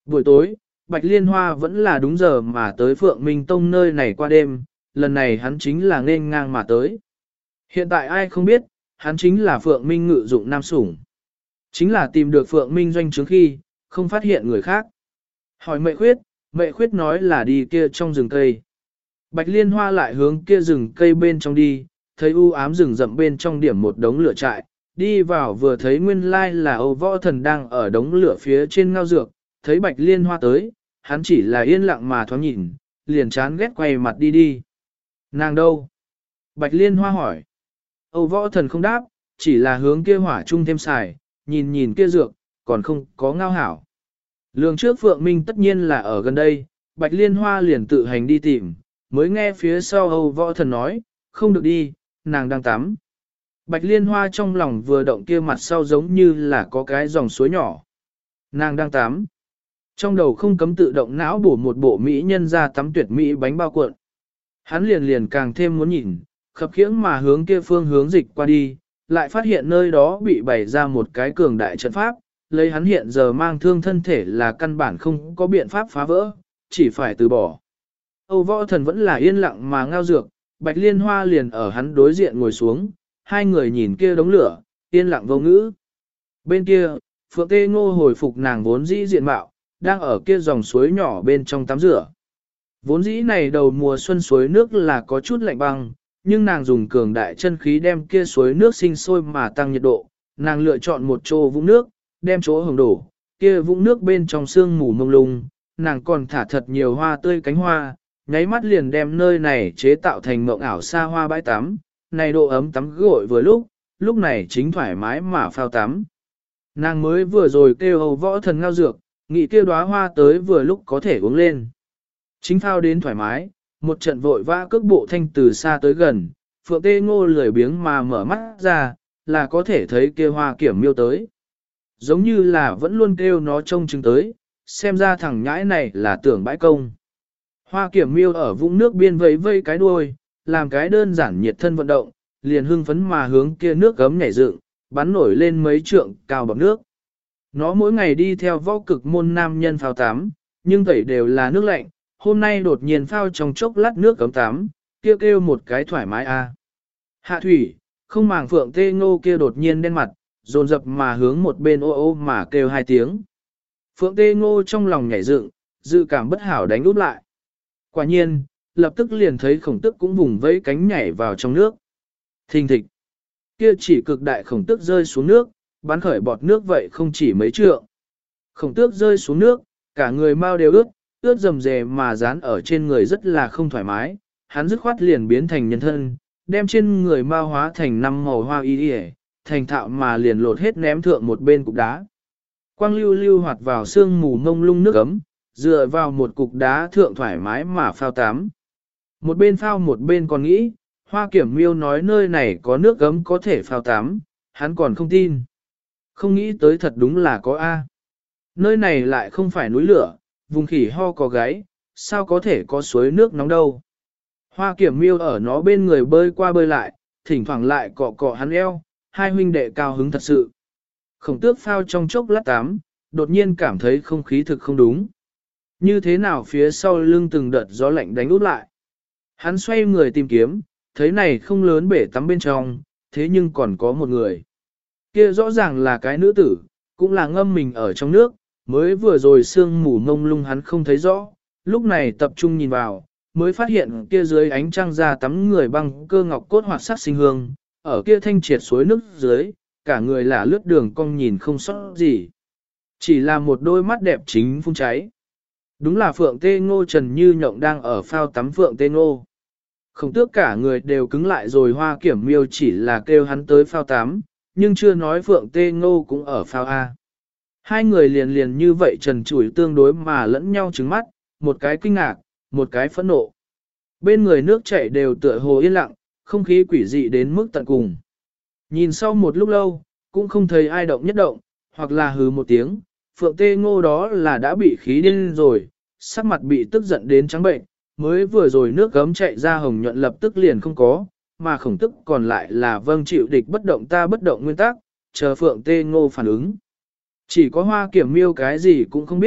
Speaker 1: Buổi tối, Bạch Liên Hoa vẫn là đúng giờ mà tới Phượng Minh Tông nơi này qua đêm, lần này hắn chính là nên ngang mà tới. Hiện tại ai không biết, hắn chính là Phượng Minh ngự dụng nam sủng. Chính là tìm được Phượng Minh doanh trướng khi, không phát hiện người khác. Hỏi mẹ khuyết nói là đi kia trong rừng cây. Bạch Liên Hoa lại hướng kia rừng cây bên trong đi, thấy u ám rừng rậm bên trong điểm một đống lửa trại, đi vào vừa thấy nguyên lai là Âu Võ Thần đang ở đống lửa phía trên ngao dược, thấy Bạch Liên Hoa tới, hắn chỉ là yên lặng mà thoáng nhìn, liền chán ghét quay mặt đi đi. Nàng đâu? Bạch Liên Hoa hỏi. Âu Võ Thần không đáp, chỉ là hướng kia hỏa chung thêm xài, nhìn nhìn kia dược, còn không có ngao hảo. Lường trước Phượng Minh tất nhiên là ở gần đây, Bạch Liên Hoa liền tự hành đi tìm, mới nghe phía sau Âu Võ Thần nói, không được đi, nàng đang tắm. Bạch Liên Hoa trong lòng vừa động kia mặt sau giống như là có cái dòng suối nhỏ. Nàng đang tắm. Trong đầu không cấm tự động não bổ một bộ mỹ nhân ra tắm tuyệt mỹ bánh bao cuộn. Hắn liền càng thêm muốn nhìn, khập khiễng mà hướng kia phương hướng dịch qua đi, lại phát hiện nơi đó bị bày ra một cái cường đại trận pháp, lấy hắn hiện giờ mang thương thân thể là căn bản không có biện pháp phá vỡ, chỉ phải từ bỏ. Âu Võ Thần vẫn là yên lặng mà ngao dược, Bạch Liên Hoa liền ở hắn đối diện ngồi xuống, hai người nhìn kia đống lửa, yên lặng vô ngữ. Bên kia, Phượng Tê Ngô hồi phục nàng vốn dĩ diện mạo, đang ở kia dòng suối nhỏ bên trong tắm rửa. Vốn dĩ này đầu mùa xuân suối nước là có chút lạnh băng, nhưng nàng dùng cường đại chân khí đem kia suối nước sinh sôi mà tăng nhiệt độ, nàng lựa chọn một chỗ vũng nước, đem chỗ hồng đổ, kia vũng nước bên trong sương mù mông lung, nàng còn thả thật nhiều hoa tươi cánh hoa, nháy mắt liền đem nơi này chế tạo thành mộng ảo xa hoa bãi tắm, này độ ấm tắm gội vừa lúc này chính thoải mái mà phao tắm. Nàng mới vừa rồi kêu Âu Võ Thần ngao dược, nghĩ kêu đóa hoa tới vừa lúc có thể uống lên. Chính phao đến thoải mái, một trận vội vã cước bộ thanh từ xa tới gần, Phượng Tê Ngô lười biếng mà mở mắt ra, là có thể thấy kia hoa kiểm miêu tới. Giống như là vẫn luôn kêu nó trông chừng tới, xem ra thằng nhãi này là tưởng bãi công. Hoa kiểm miêu ở vũng nước biên vây vây cái đuôi, làm cái đơn giản nhiệt thân vận động, liền hưng phấn mà hướng kia nước gấm nhảy dựng, bắn nổi lên mấy trượng cao bọc nước. Nó mỗi ngày đi theo võ cực môn nam nhân phao tắm, nhưng tẩy đều là nước lạnh, hôm nay đột nhiên phao trong chốc lát nước cấm tắm, kêu một cái thoải mái a. Hạ thủy, không màng Phượng Tê Ngô kia đột nhiên đen mặt, dồn dập mà hướng một bên ô ô mà kêu hai tiếng. Phượng Tê Ngô trong lòng nhảy dựng, dự cảm bất hảo đánh úp lại. Quả nhiên, lập tức liền thấy khổng tức cũng vùng vẫy cánh nhảy vào trong nước. Thình thịch, kia chỉ cực đại khổng tức rơi xuống nước, bắn khởi bọt nước vậy không chỉ mấy trượng. Khổng tước rơi xuống nước, cả người mau đều ướt rầm rề mà dán ở trên người rất là không thoải mái, hắn dứt khoát liền biến thành nhân thân, đem trên người mau hóa thành năm màu hoa y y, thành thạo mà liền lột hết ném thượng một bên cục đá. Quang lưu lưu hoạt vào sương mù mông lung nước ấm, dựa vào một cục đá thượng thoải mái mà phao tắm. Một bên phao một bên còn nghĩ, Hoa Kiểm Miêu nói nơi này có nước ấm có thể phao tắm, hắn còn không tin. Không nghĩ tới thật đúng là có A. Nơi này lại không phải núi lửa, vùng khỉ ho có gáy, sao có thể có suối nước nóng đâu. Hoa Kiểm Miêu ở nó bên người bơi qua bơi lại, thỉnh thoảng lại cọ cọ hắn eo, hai huynh đệ cao hứng thật sự. Khổng tước phao trong chốc lát tắm, đột nhiên cảm thấy không khí thực không đúng. Như thế nào phía sau lưng từng đợt gió lạnh đánh út lại. Hắn xoay người tìm kiếm, thấy này không lớn bể tắm bên trong, thế nhưng còn có một người. Kia rõ ràng là cái nữ tử, cũng là ngâm mình ở trong nước, mới vừa rồi sương mù mông lung hắn không thấy rõ, lúc này tập trung nhìn vào, mới phát hiện kia dưới ánh trăng ra tắm người băng cơ ngọc cốt hoạt sắc sinh hương, ở kia thanh triệt suối nước dưới, cả người là lướt đường cong nhìn không sót gì. Chỉ là một đôi mắt đẹp chính phun cháy. Đúng là Phượng Tê Ngô Trần Như Nhộng đang ở phao tắm Phượng Tê Ngô. Không tước cả người đều cứng lại rồi. Hoa Kiểm Miêu chỉ là kêu hắn tới phao tắm, nhưng chưa nói Phượng Tê Ngô cũng ở phao A. Hai người liền như vậy trần trụi tương đối mà lẫn nhau trứng mắt, một cái kinh ngạc, một cái phẫn nộ. Bên người nước chảy đều tựa hồ yên lặng, không khí quỷ dị đến mức tận cùng. Nhìn sau một lúc lâu, cũng không thấy ai động nhất động, hoặc là hừ một tiếng, Phượng Tê Ngô đó là đã bị khí điên rồi, sắc mặt bị tức giận đến trắng bệnh, mới vừa rồi nước gấm chạy ra hồng nhuận lập tức liền không có, mà khổng tức còn lại là vâng chịu địch bất động ta bất động nguyên tắc, chờ Phượng Tê Ngô phản ứng. Chỉ có Hoa Kiểm Miêu cái gì cũng không biết,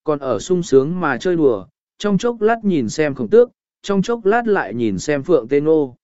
Speaker 1: còn ở sung sướng mà chơi đùa, trong chốc lát nhìn xem Khổng Tước, trong chốc lát lại nhìn xem Phượng Tê Ngô.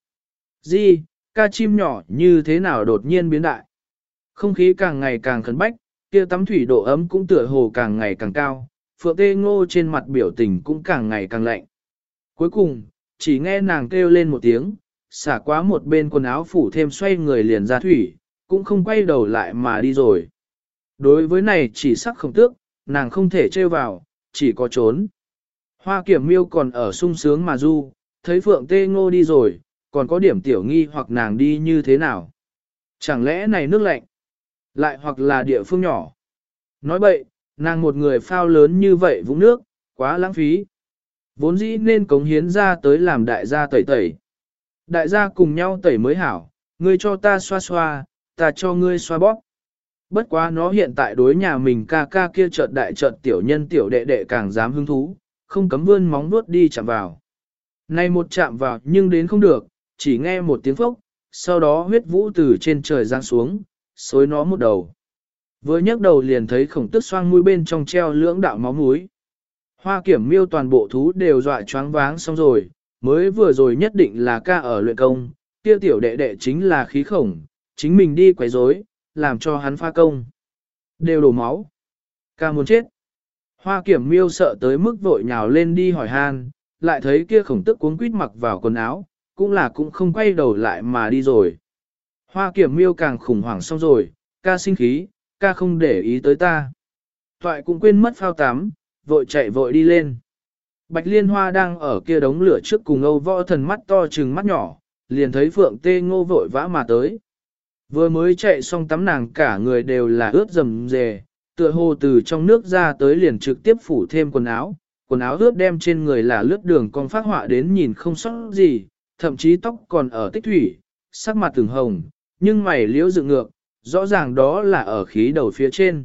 Speaker 1: Di, ca chim nhỏ như thế nào đột nhiên biến đại. Không khí càng ngày càng khẩn bách, kia tắm thủy độ ấm cũng tựa hồ càng ngày càng cao, Phượng Tê Ngô trên mặt biểu tình cũng càng ngày càng lạnh. Cuối cùng, chỉ nghe nàng kêu lên một tiếng, xả quá một bên quần áo phủ thêm xoay người liền ra thủy, cũng không quay đầu lại mà đi rồi. Đối với này chỉ sắc Khổng Tước, nàng không thể trêu vào, chỉ có trốn. Hoa Kiểm Miêu còn ở sung sướng mà du, thấy Phượng Tê Ngô đi rồi, còn có điểm tiểu nghi hoặc nàng đi như thế nào. Chẳng lẽ này nước lạnh, lại hoặc là địa phương nhỏ. Nói bậy, nàng một người phao lớn như vậy vũng nước, quá lãng phí. Vốn dĩ nên cống hiến ra tới làm đại gia tẩy tẩy. Đại gia cùng nhau tẩy mới hảo, ngươi cho ta xoa xoa, ta cho ngươi xoa bóp. Bất quá nó hiện tại đối nhà mình ca ca kia chợt đại chợt tiểu nhân tiểu đệ đệ càng dám hứng thú, không cấm vươn móng vuốt đi chạm vào. Này một chạm vào nhưng đến không được, chỉ nghe một tiếng phốc, sau đó huyết vũ từ trên trời giáng xuống, xối nó một đầu. Vừa nhấc đầu liền thấy Khổng Tước xoang mũi bên trong treo lưỡng đạo máu mũi. Hoa Kiểm Miêu toàn bộ thú đều dọa choáng váng xong rồi, mới vừa rồi nhất định là ca ở luyện công, kia tiểu đệ đệ chính là khí khổng, chính mình đi quấy rối, làm cho hắn pha công. Đều đổ máu. Ca muốn chết. Hoa Kiểm Miêu sợ tới mức vội nhào lên đi hỏi han, lại thấy kia Khổng Tước cuống quýt mặc vào quần áo, cũng không quay đầu lại mà đi rồi. Hoa Kiểm Miêu càng khủng hoảng xong rồi, ca sinh khí, ca không để ý tới ta. Toại cũng quên mất phao tắm, vội chạy vội đi lên. Bạch Liên Hoa đang ở kia đống lửa trước cùng Âu Võ Thần mắt to trừng mắt nhỏ, liền thấy Phượng Tê Ngô vội vã mà tới. Vừa mới chạy xong tắm nàng cả người đều là ướt rầm rề, tựa hồ từ trong nước ra tới liền trực tiếp phủ thêm quần áo ướt đem trên người là lướt đường con phát họa đến nhìn không sót gì, thậm chí tóc còn ở tích thủy, sắc mặt từng hồng, nhưng mày liễu dựng ngược, rõ ràng đó là ở khí đầu phía trên.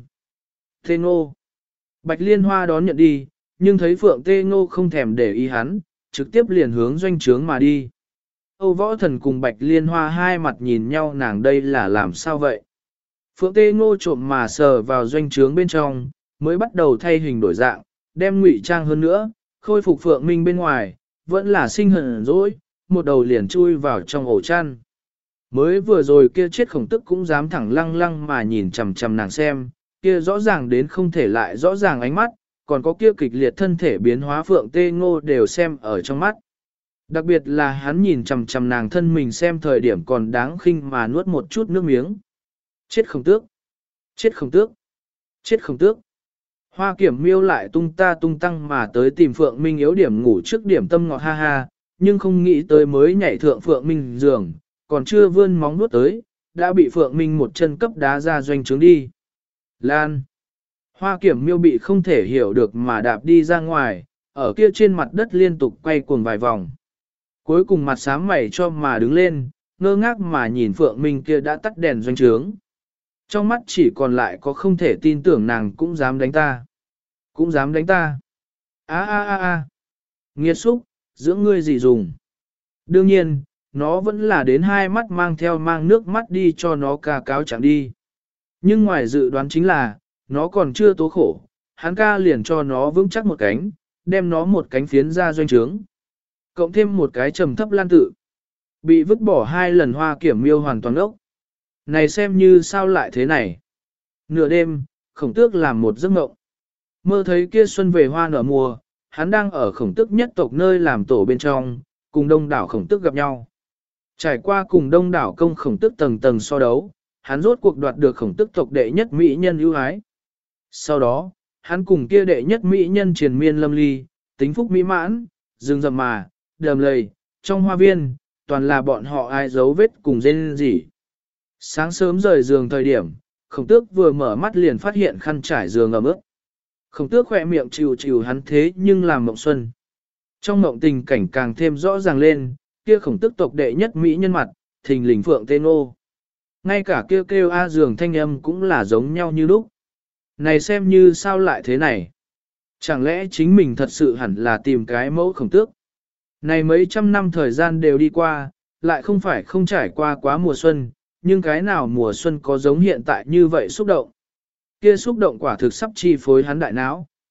Speaker 1: Tê Ngô. Bạch Liên Hoa đón nhận đi, nhưng thấy Phượng Tê Ngô không thèm để ý hắn, trực tiếp liền hướng doanh trướng mà đi. Âu Võ Thần cùng Bạch Liên Hoa hai mặt nhìn nhau, nàng đây là làm sao vậy? Phượng Tê Ngô trộm mà sờ vào doanh trướng bên trong, mới bắt đầu thay hình đổi dạng, đem ngụy trang hơn nữa, khôi phục Phượng Minh bên ngoài, vẫn là sinh hờn dỗi, một đầu liền chui vào trong ổ chăn. Mới vừa rồi kia chết Khổng Tước cũng dám thẳng lăng lăng mà nhìn chằm chằm nàng xem, kia rõ ràng đến không thể lại rõ ràng ánh mắt, còn có kia kịch liệt thân thể biến hóa Phượng Tê Ngô đều xem ở trong mắt. Đặc biệt là hắn nhìn chằm chằm nàng thân mình xem thời điểm còn đáng khinh mà nuốt một chút nước miếng. Chết Khổng Tước! Chết Khổng Tước! Chết Khổng Tước! Hoa Kiểm Miêu lại tung ta tung tăng mà tới tìm Phượng Minh yếu điểm ngủ trước điểm tâm ngọt ha ha, nhưng không nghĩ tới mới nhảy thượng Phượng Minh giường, còn chưa vươn móng nuốt tới, đã bị Phượng Minh một chân cấp đá ra doanh trướng đi. Lan! Hoa Kiểm Miêu bị không thể hiểu được mà đạp đi ra ngoài, ở kia trên mặt đất liên tục quay cuồng vài vòng. Cuối cùng mặt xám mày cho mà đứng lên, ngơ ngác mà nhìn Phượng Minh kia đã tắt đèn doanh trướng. Trong mắt chỉ còn lại có không thể tin tưởng nàng cũng dám đánh ta. Cũng dám đánh ta. A. Nghiệt xúc, dưỡng ngươi gì dùng. Đương nhiên, nó vẫn là đến hai mắt mang nước mắt đi cho nó ca cáo chẳng đi. Nhưng ngoài dự đoán chính là, nó còn chưa tố khổ, hắn ca liền cho nó vững chắc một cánh, đem nó một cánh phiến ra doanh trướng. Cộng thêm một cái trầm thấp lan tự. Bị vứt bỏ hai lần Hoa Kiểm Miêu hoàn toàn ốc. Này xem như sao lại thế này. Nửa đêm, Khổng Tước làm một giấc mộng. Mơ thấy kia xuân về hoa nở mùa, hắn đang ở Khổng Tước nhất tộc nơi làm tổ bên trong, cùng đông đảo Khổng Tước gặp nhau. Trải qua cùng đông đảo công Khổng Tước tầng tầng so đấu, hắn rốt cuộc đoạt được Khổng Tước tộc đệ nhất mỹ nhân ưu ái. Sau đó, hắn cùng kia đệ nhất mỹ nhân triền miên lâm ly, tính phúc mỹ mãn, rừng rậm mà, đầm lầy, trong hoa viên, toàn là bọn họ ai dấu vết cùng rên rỉ. Sáng sớm rời giường thời điểm, Khổng Tước vừa mở mắt liền phát hiện khăn trải giường ẩm ướt. Khổng Tước khỏe miệng chịu chịu hắn thế nhưng làm mộng xuân. Trong mộng tình cảnh càng thêm rõ ràng lên, kia Khổng Tước tộc đệ nhất mỹ nhân mặt, thình lình Phượng Tê Ngô. Ngay cả kêu a giường thanh âm cũng là giống nhau như lúc. Này xem như sao lại thế này? Chẳng lẽ chính mình thật sự hẳn là tìm cái mẫu Khổng Tước? Này mấy trăm năm thời gian đều đi qua, lại không phải không trải qua quá mùa xuân, nhưng cái nào mùa xuân có giống hiện tại như vậy xúc động. Kia xúc động quả thực sắp chi phối hắn đại não.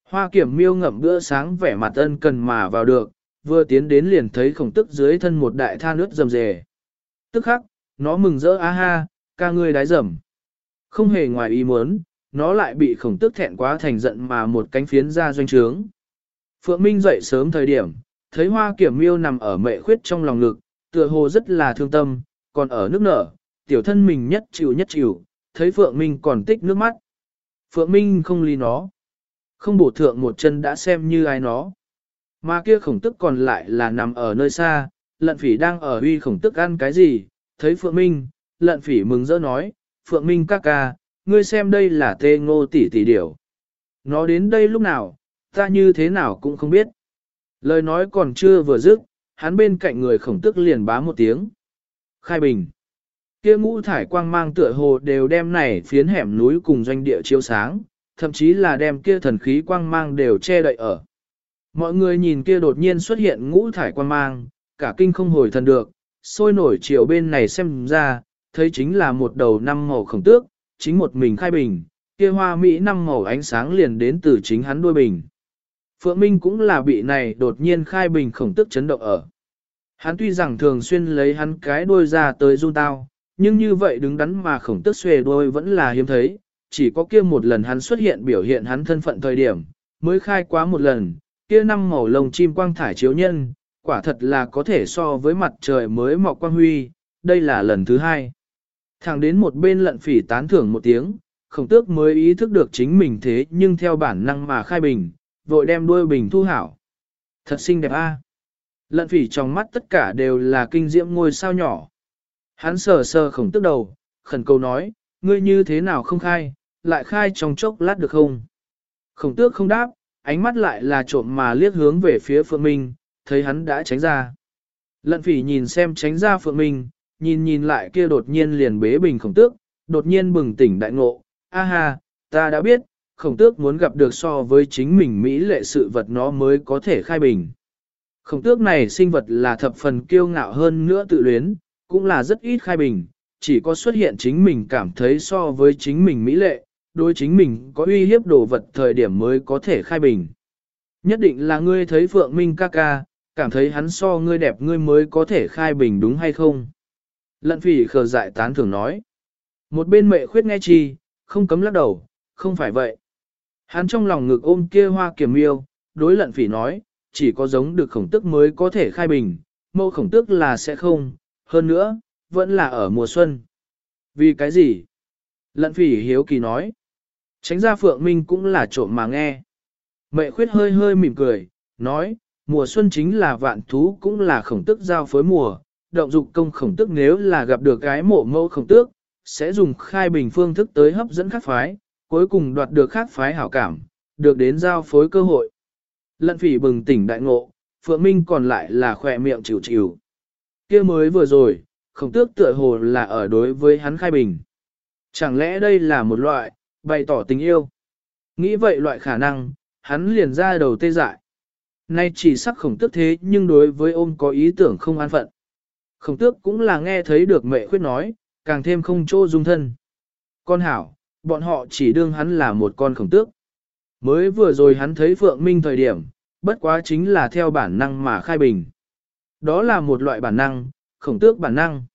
Speaker 1: Hoa Kiểm Miêu ngậm bữa sáng vẻ mặt ân cần mà vào được, vừa tiến đến liền thấy Khổng Tức dưới thân một đại tha nước rầm rề. Tức khắc, nó mừng rỡ a ha, ca ngươi đái rầm. Không hề ngoài ý muốn, nó lại bị Khổng Tức thẹn quá thành giận mà một cánh phiến ra doanh trướng. Phượng Minh dậy sớm thời điểm, thấy Hoa Kiểm Miêu nằm ở mẹ khuyết trong lòng ngực, tựa hồ rất là thương tâm, còn ở nước nở, tiểu thân mình nhất chịu, thấy Phượng Minh còn tích nước mắt. Phượng Minh không lý nó, không bổ thượng một chân đã xem như ai nó. Mà kia Khổng Tức còn lại là nằm ở nơi xa, Lận Phỉ đang ở uy Khổng Tức ăn cái gì, thấy Phượng Minh, Lận Phỉ mừng rỡ nói, Phượng Minh ca ca, ngươi xem đây là tê ngô tỷ tỷ điểu. Nó đến đây lúc nào, ta như thế nào cũng không biết. Lời nói còn chưa vừa dứt, hắn bên cạnh người Khổng Tức liền bá một tiếng. Khai bình. Kia ngũ thải quang mang tựa hồ đều đem này phiến hẻm núi cùng doanh địa chiếu sáng, thậm chí là đem kia thần khí quang mang đều che đậy ở. Mọi người nhìn kia đột nhiên xuất hiện ngũ thải quang mang, cả kinh không hồi thần được, sôi nổi chiều bên này xem ra, thấy chính là một đầu năm màu Khổng Tước, chính một mình khai bình, kia hoa mỹ năm màu ánh sáng liền đến từ chính hắn đuôi bình. Phượng Minh cũng là bị này đột nhiên khai bình Khổng Tước chấn động ở. Hắn tuy rằng thường xuyên lấy hắn cái đuôi ra tới run tao, nhưng như vậy đứng đắn mà Khổng Tước xuề đuôi vẫn là hiếm thấy, chỉ có kia một lần hắn xuất hiện biểu hiện hắn thân phận thời điểm, mới khai quá một lần, kia năm màu lông chim quang thải chiếu nhân, quả thật là có thể so với mặt trời mới mọc quang huy, đây là lần thứ hai. Thẳng đến một bên Lận Phỉ tán thưởng một tiếng, Khổng Tước mới ý thức được chính mình thế nhưng theo bản năng mà khai bình, vội đem đuôi bình thu hảo. Thật xinh đẹp a. Lận Phỉ trong mắt tất cả đều là kinh diễm ngôi sao nhỏ. Hắn sờ sờ Khổng Tước đầu, khẩn cầu nói, ngươi như thế nào không khai, lại khai trong chốc lát được không? Khổng Tước không đáp, ánh mắt lại là trộm mà liếc hướng về phía Phượng Minh, thấy hắn đã tránh ra. Lận Phỉ nhìn xem tránh ra Phượng Minh, nhìn lại kia đột nhiên liền bế bình Khổng Tước, đột nhiên bừng tỉnh đại ngộ, a ha, ta đã biết, Khổng Tước muốn gặp được so với chính mình mỹ lệ sự vật nó mới có thể khai bình. Khổng Tước này sinh vật là thập phần kiêu ngạo hơn nữa tự luyến, cũng là rất ít khai bình, chỉ có xuất hiện chính mình cảm thấy so với chính mình mỹ lệ, đối chính mình có uy hiếp đồ vật thời điểm mới có thể khai bình. Nhất định là ngươi thấy Phượng Minh ca ca, cảm thấy hắn so ngươi đẹp ngươi mới có thể khai bình đúng hay không? Lận Phỉ khờ dại tán thưởng nói. Một bên Mệ Khuyết nghe chi, không cấm lắc đầu, không phải vậy. Hắn trong lòng ngực ôm kia Hoa Kiểm Miêu, đối Lận Phỉ nói, chỉ có giống được Khổng Tước mới có thể khai bình, mẫu Khổng Tước là sẽ không, hơn nữa, vẫn là ở mùa xuân. Vì cái gì? Lận Phỉ hiếu kỳ nói. Tránh ra Phượng Minh cũng là trộm mà nghe. Mệ Khuyết hơi hơi mỉm cười, nói, mùa xuân chính là vạn thú cũng là Khổng Tước giao phối mùa, động dục công Khổng Tước nếu là gặp được cái mộ mẫu Khổng Tước, sẽ dùng khai bình phương thức tới hấp dẫn khác phái, cuối cùng đoạt được khác phái hảo cảm, được đến giao phối cơ hội. Lận Phỉ bừng tỉnh đại ngộ, Phượng Minh còn lại là khỏe miệng chịu chịu. Kia mới vừa rồi, Khổng Tước tựa hồ là ở đối với hắn khai bình. Chẳng lẽ đây là một loại, bày tỏ tình yêu? Nghĩ vậy loại khả năng, hắn liền ra đầu tê dại. Nay chỉ sắc Khổng Tước thế nhưng đối với ôm có ý tưởng không an phận. Khổng Tước cũng là nghe thấy được Mệ Khuyết nói, càng thêm không chỗ dung thân. Con hảo, bọn họ chỉ đương hắn là một con Khổng Tước. Mới vừa rồi hắn thấy Phượng Minh thời điểm, bất quá chính là theo bản năng mà khai bình. Đó là một loại bản năng, Khổng Tước bản năng.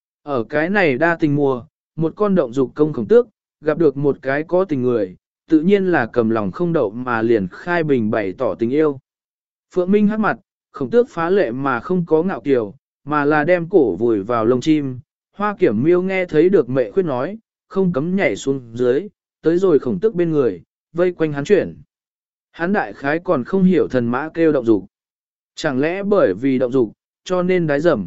Speaker 1: Ở cái này đa tình mùa, một con động dục công Khổng Tước, gặp được một cái có tình người, tự nhiên là cầm lòng không đậu mà liền khai bình bày tỏ tình yêu. Phượng Minh hắc mặt, Khổng Tước phá lệ mà không có ngạo kiều, mà là đem cổ vùi vào lông chim. Hoa Kiểm Miêu nghe thấy được Mệ Khuyết nói, không cấm nhảy xuống dưới, tới rồi Khổng Tước bên người, vây quanh hắn chuyển. Hắn đại khái còn không hiểu thần mã kêu động dục. Chẳng lẽ bởi vì động dục, cho nên đái dầm.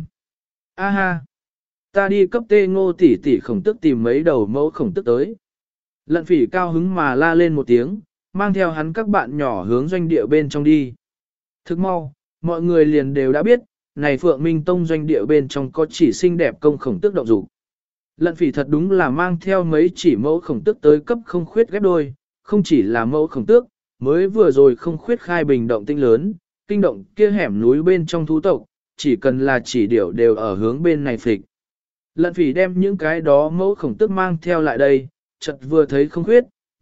Speaker 1: A ha! Ta đi cấp tê ngô tỷ tỷ Khổng Tước tìm mấy đầu mẫu Khổng Tước tới. Lận Phỉ cao hứng mà la lên một tiếng, mang theo hắn các bạn nhỏ hướng doanh địa bên trong đi. Thức mau, mọi người liền đều đã biết, này Phượng Minh Tông doanh địa bên trong có chỉ xinh đẹp công Khổng Tước động dục. Lận Phỉ thật đúng là mang theo mấy chỉ mẫu Khổng Tước tới cấp không khuyết ghép đôi, không chỉ là mẫu Khổng Tước, mới vừa rồi không khuyết khai bình động tinh lớn, kinh động kia hẻm núi bên trong thú tộc, chỉ cần là chỉ điểu đều ở hướng bên này phịch. Lận Phỉ đem những cái đó mẫu Khổng Tước mang theo lại đây, chợt vừa thấy không khuyết,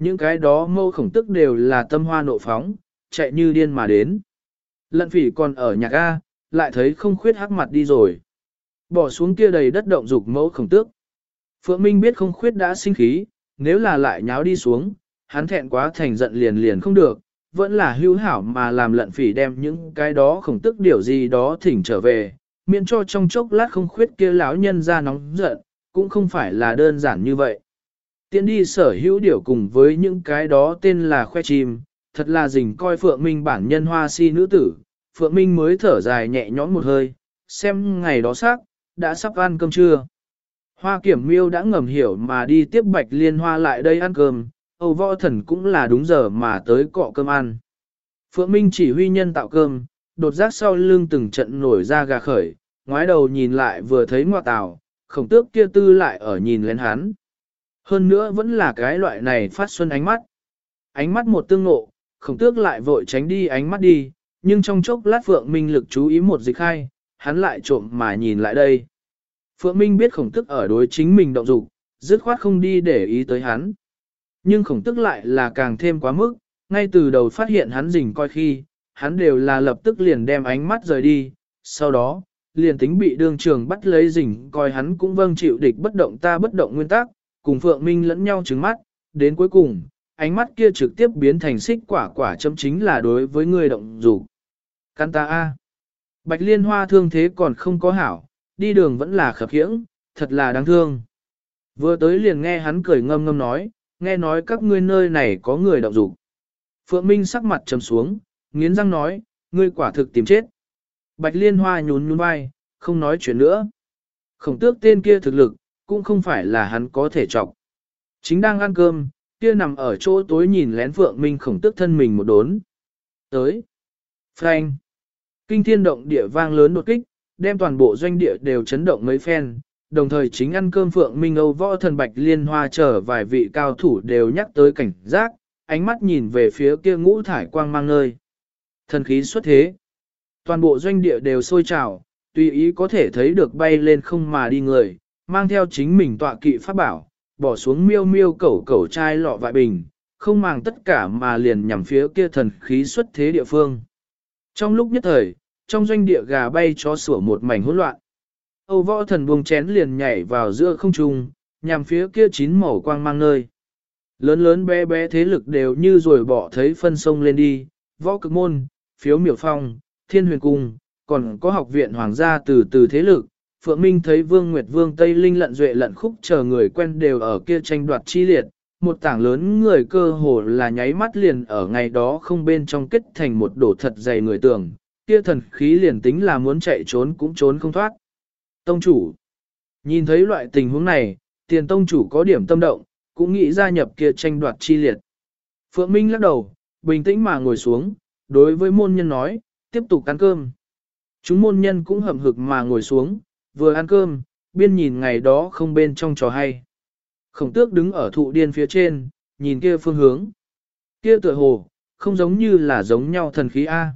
Speaker 1: Những cái đó mâu khổng tức đều là tâm hoa nộ phóng, chạy như điên mà đến. Lận phỉ còn ở nhạc A, lại thấy không khuyết hắc mặt đi rồi. Bỏ xuống kia đầy đất động dục mẫu khổng tước. Phượng Minh biết không khuyết đã sinh khí, nếu là lại nháo đi xuống, hắn thẹn quá thành giận liền liền không được, vẫn là hữu hảo mà làm lận phỉ đem những cái đó khổng tức điều gì đó thỉnh trở về, miễn cho trong chốc lát không khuyết kia lão nhân ra nóng giận, cũng không phải là đơn giản như vậy. Tiến đi sở hữu điểu cùng với những cái đó tên là khoe chim, thật là dình coi Phượng Minh bản nhân hoa si nữ tử, Phượng Minh mới thở dài nhẹ nhõm một hơi, xem ngày đó xác đã sắp ăn cơm trưa. Hoa Kiểm Miêu đã ngầm hiểu mà đi tiếp Bạch Liên Hoa lại đây ăn cơm, Âu Võ Thần cũng là đúng giờ mà tới cọ cơm ăn. Phượng Minh chỉ huy nhân tạo cơm, đột giác sau lưng từng trận nổi ra gà khởi, ngoái đầu nhìn lại vừa thấy ngoại tào, khổng tước kia tư lại ở nhìn lên hắn. Hơn nữa vẫn là cái loại này phát xuân ánh mắt. Ánh mắt một tương ngộ, khổng tước lại vội tránh đi ánh mắt đi, nhưng trong chốc lát Phượng Minh lực chú ý một dịch khai, hắn lại trộm mà nhìn lại đây. Phượng Minh biết khổng tước ở đối chính mình động dục, dứt khoát không đi để ý tới hắn. Nhưng khổng tước lại là càng thêm quá mức, ngay từ đầu phát hiện hắn rình coi khi, hắn đều là lập tức liền đem ánh mắt rời đi, sau đó, liền tính bị đương trường bắt lấy rình coi hắn cũng vâng chịu địch bất động ta bất động nguyên tắc, cùng Phượng Minh lẫn nhau trừng mắt, đến cuối cùng, ánh mắt kia trực tiếp biến thành xích quả quả châm chính là đối với người động dục. Căn ta A. Bạch Liên Hoa thương thế còn không có hảo, đi đường vẫn là khập khiễng, thật là đáng thương. Vừa tới liền nghe hắn cười ngâm ngâm nói, nghe nói các ngươi nơi này có người động dục. Phượng Minh sắc mặt trầm xuống, nghiến răng nói, ngươi quả thực tìm chết. Bạch Liên Hoa nhún nhún vai, không nói chuyện nữa. Khổng tước tên kia thực lực, cũng không phải là hắn có thể chọc. Chính đang ăn cơm, kia nằm ở chỗ tối nhìn lén Phượng Minh khổng tước thân mình một đốn. Tới. Phanh. Kinh thiên động địa vang lớn đột kích, đem toàn bộ doanh địa đều chấn động mấy phen, đồng thời chính ăn cơm Phượng Minh Âu Võ Thần Bạch Liên Hoa chờ vài vị cao thủ đều nhắc tới cảnh giác, ánh mắt nhìn về phía kia ngũ thải quang mang nơi. Thần khí xuất thế. Toàn bộ doanh địa đều sôi trào, tùy ý có thể thấy được bay lên không mà đi người, mang theo chính mình tọa kỵ pháp bảo, bỏ xuống miêu miêu cẩu chai lọ vại bình, không màng tất cả mà liền nhằm phía kia thần khí xuất thế địa phương. Trong lúc nhất thời, trong doanh địa gà bay chó sủa một mảnh hỗn loạn. Âu Võ Thần buông chén liền nhảy vào giữa không trung, nhằm phía kia chín màu quang mang nơi. Lớn lớn bé bé thế lực đều như rồi bỏ thấy phân sông lên đi, Võ Cực Môn, Phiếu Miểu Phong, Thiên Huyền Cung, còn có học viện hoàng gia từ từ thế lực. Phượng Minh thấy Vương Nguyệt Vương Tây Linh Lận Duệ Lận Khúc chờ người quen đều ở kia tranh đoạt chi liệt, một tảng lớn người cơ hồ là nháy mắt liền ở ngày đó không bên trong kết thành một đổ thật dày người tưởng, kia thần khí liền tính là muốn chạy trốn cũng trốn không thoát. Tông chủ nhìn thấy loại tình huống này, Tiền tông chủ có điểm tâm động, cũng nghĩ gia nhập kia tranh đoạt chi liệt. Phượng Minh lắc đầu, bình tĩnh mà ngồi xuống, đối với môn nhân nói, tiếp tục ăn cơm. Chúng môn nhân cũng hậm hực mà ngồi xuống, vừa ăn cơm, biên nhìn ngày đó không bên trong trò hay. Khổng tước đứng ở thụ điên phía trên, nhìn kia phương hướng. Kia tựa hồ, không giống như là giống nhau thần khí A.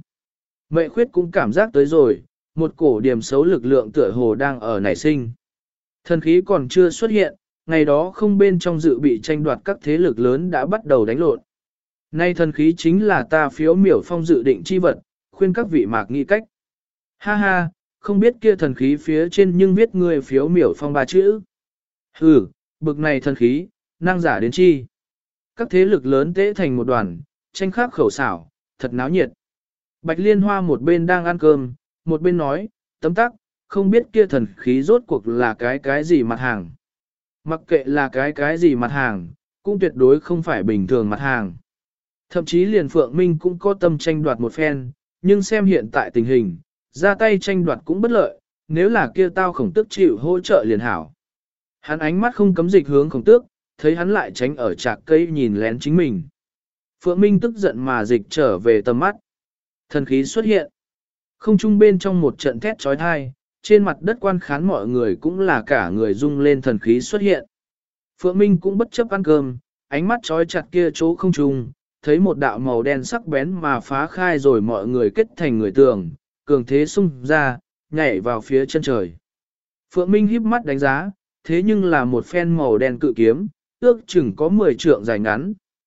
Speaker 1: Mệ khuyết cũng cảm giác tới rồi, một cổ điểm xấu lực lượng tựa hồ đang ở nảy sinh. Thần khí còn chưa xuất hiện, ngày đó không bên trong dự bị tranh đoạt các thế lực lớn đã bắt đầu đánh lộn. Nay thần khí chính là ta Phiếu Miểu Phong dự định chi vật, khuyên các vị mạc nghĩ cách. Ha ha, không biết kia thần khí phía trên nhưng viết người Phiếu Miểu Phong ba chữ. Hừ, bực này thần khí, năng giả đến chi. Các thế lực lớn tễ thành một đoàn, tranh khắc khẩu xảo, thật náo nhiệt. Bạch Liên Hoa một bên đang ăn cơm, một bên nói, tấm tắc, không biết kia thần khí rốt cuộc là cái gì mặt hàng. Mặc kệ là cái gì mặt hàng, cũng tuyệt đối không phải bình thường mặt hàng. Thậm chí liền Phượng Minh cũng có tâm tranh đoạt một phen, nhưng xem hiện tại tình hình, ra tay tranh đoạt cũng bất lợi, nếu là kia tao khổng tước chịu hỗ trợ liền hảo. Hắn ánh mắt không cấm dịch hướng khổng tước, thấy hắn lại tránh ở trạc cây nhìn lén chính mình. Phượng Minh tức giận mà dịch trở về tầm mắt. Thần khí xuất hiện. Không trung bên trong một trận thét trói thai, trên mặt đất quan khán mọi người cũng là cả người rung lên thần khí xuất hiện. Phượng Minh cũng bất chấp ăn cơm, ánh mắt trói chặt kia chỗ không trung, thấy một đạo màu đen sắc bén mà phá khai rồi mọi người kết thành người tường, cường thế xung ra, nhảy vào phía chân trời. Phượng Minh híp mắt đánh giá, thế nhưng là một phen màu đen cự kiếm, ước chừng có 10 trượng dài ngắn.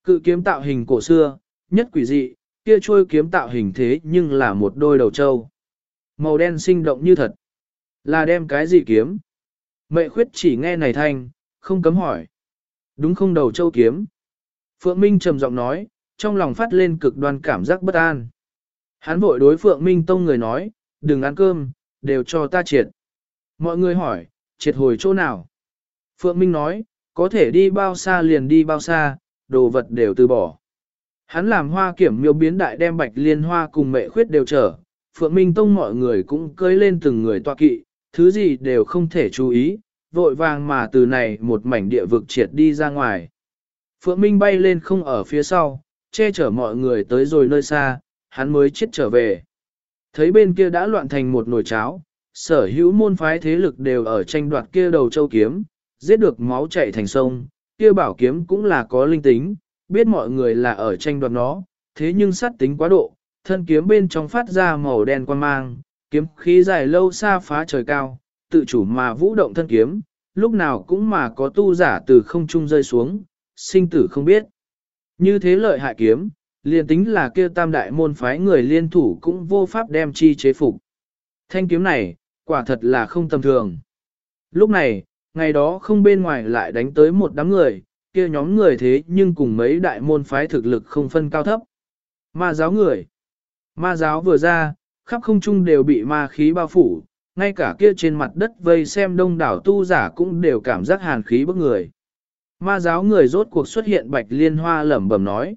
Speaker 1: Cự kiếm tạo hình cổ xưa, nhất quỷ dị, kia trôi kiếm tạo hình thế nhưng là một đôi đầu trâu. Màu đen sinh động như thật. Là đem cái gì kiếm? Mệ khuyết chỉ nghe này thanh, không cấm hỏi. Đúng không đầu trâu kiếm? Phượng Minh trầm giọng nói, trong lòng phát lên cực đoan cảm giác bất an. Hắn vội đối Phượng Minh Tông người nói, đừng ăn cơm, đều cho ta triệt. Mọi người hỏi, triệt hồi chỗ nào? Phượng Minh nói, có thể đi bao xa liền đi bao xa, đồ vật đều từ bỏ. Hắn làm Hoa Kiểm Miêu biến đại đem Bạch Liên Hoa cùng Mệ Khuyết đều chở, Phượng Minh Tông mọi người cũng cưỡi lên từng người tọa kỵ, thứ gì đều không thể chú ý, vội vàng mà từ này một mảnh địa vực triệt đi ra ngoài. Phượng Minh bay lên không ở phía sau, che chở mọi người tới rồi nơi xa, hắn mới chết trở về. Thấy bên kia đã loạn thành một nồi cháo, sở hữu môn phái thế lực đều ở tranh đoạt kia đầu châu kiếm, giết được máu chảy thành sông, kia bảo kiếm cũng là có linh tính, biết mọi người là ở tranh đoạt nó, thế nhưng sát tính quá độ, thân kiếm bên trong phát ra màu đen quang mang, kiếm khí dài lâu xa phá trời cao, tự chủ mà vũ động thân kiếm, lúc nào cũng mà có tu giả từ không trung rơi xuống, sinh tử không biết. Như thế lợi hại kiếm, liền tính là kia tam đại môn phái người liên thủ cũng vô pháp đem chi chế phục. Thanh kiếm này, quả thật là không tầm thường. Lúc này, ngày đó không bên ngoài lại đánh tới một đám người, kia nhóm người thế nhưng cùng mấy đại môn phái thực lực không phân cao thấp. Ma giáo người. Ma giáo vừa ra, khắp không trung đều bị ma khí bao phủ, ngay cả kia trên mặt đất vây xem đông đảo tu giả cũng đều cảm giác hàn khí bức người. Ma giáo người rốt cuộc xuất hiện Bạch Liên Hoa lẩm bẩm nói.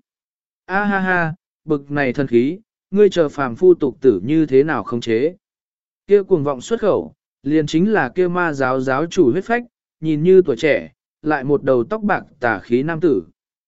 Speaker 1: A ha ha, bực này thần khí, ngươi chờ phàm phu tục tử như thế nào không chế. Kia cuồng vọng xuất khẩu, liền chính là kia ma giáo giáo chủ huyết phách, nhìn như tuổi trẻ, lại một đầu tóc bạc tà khí nam tử.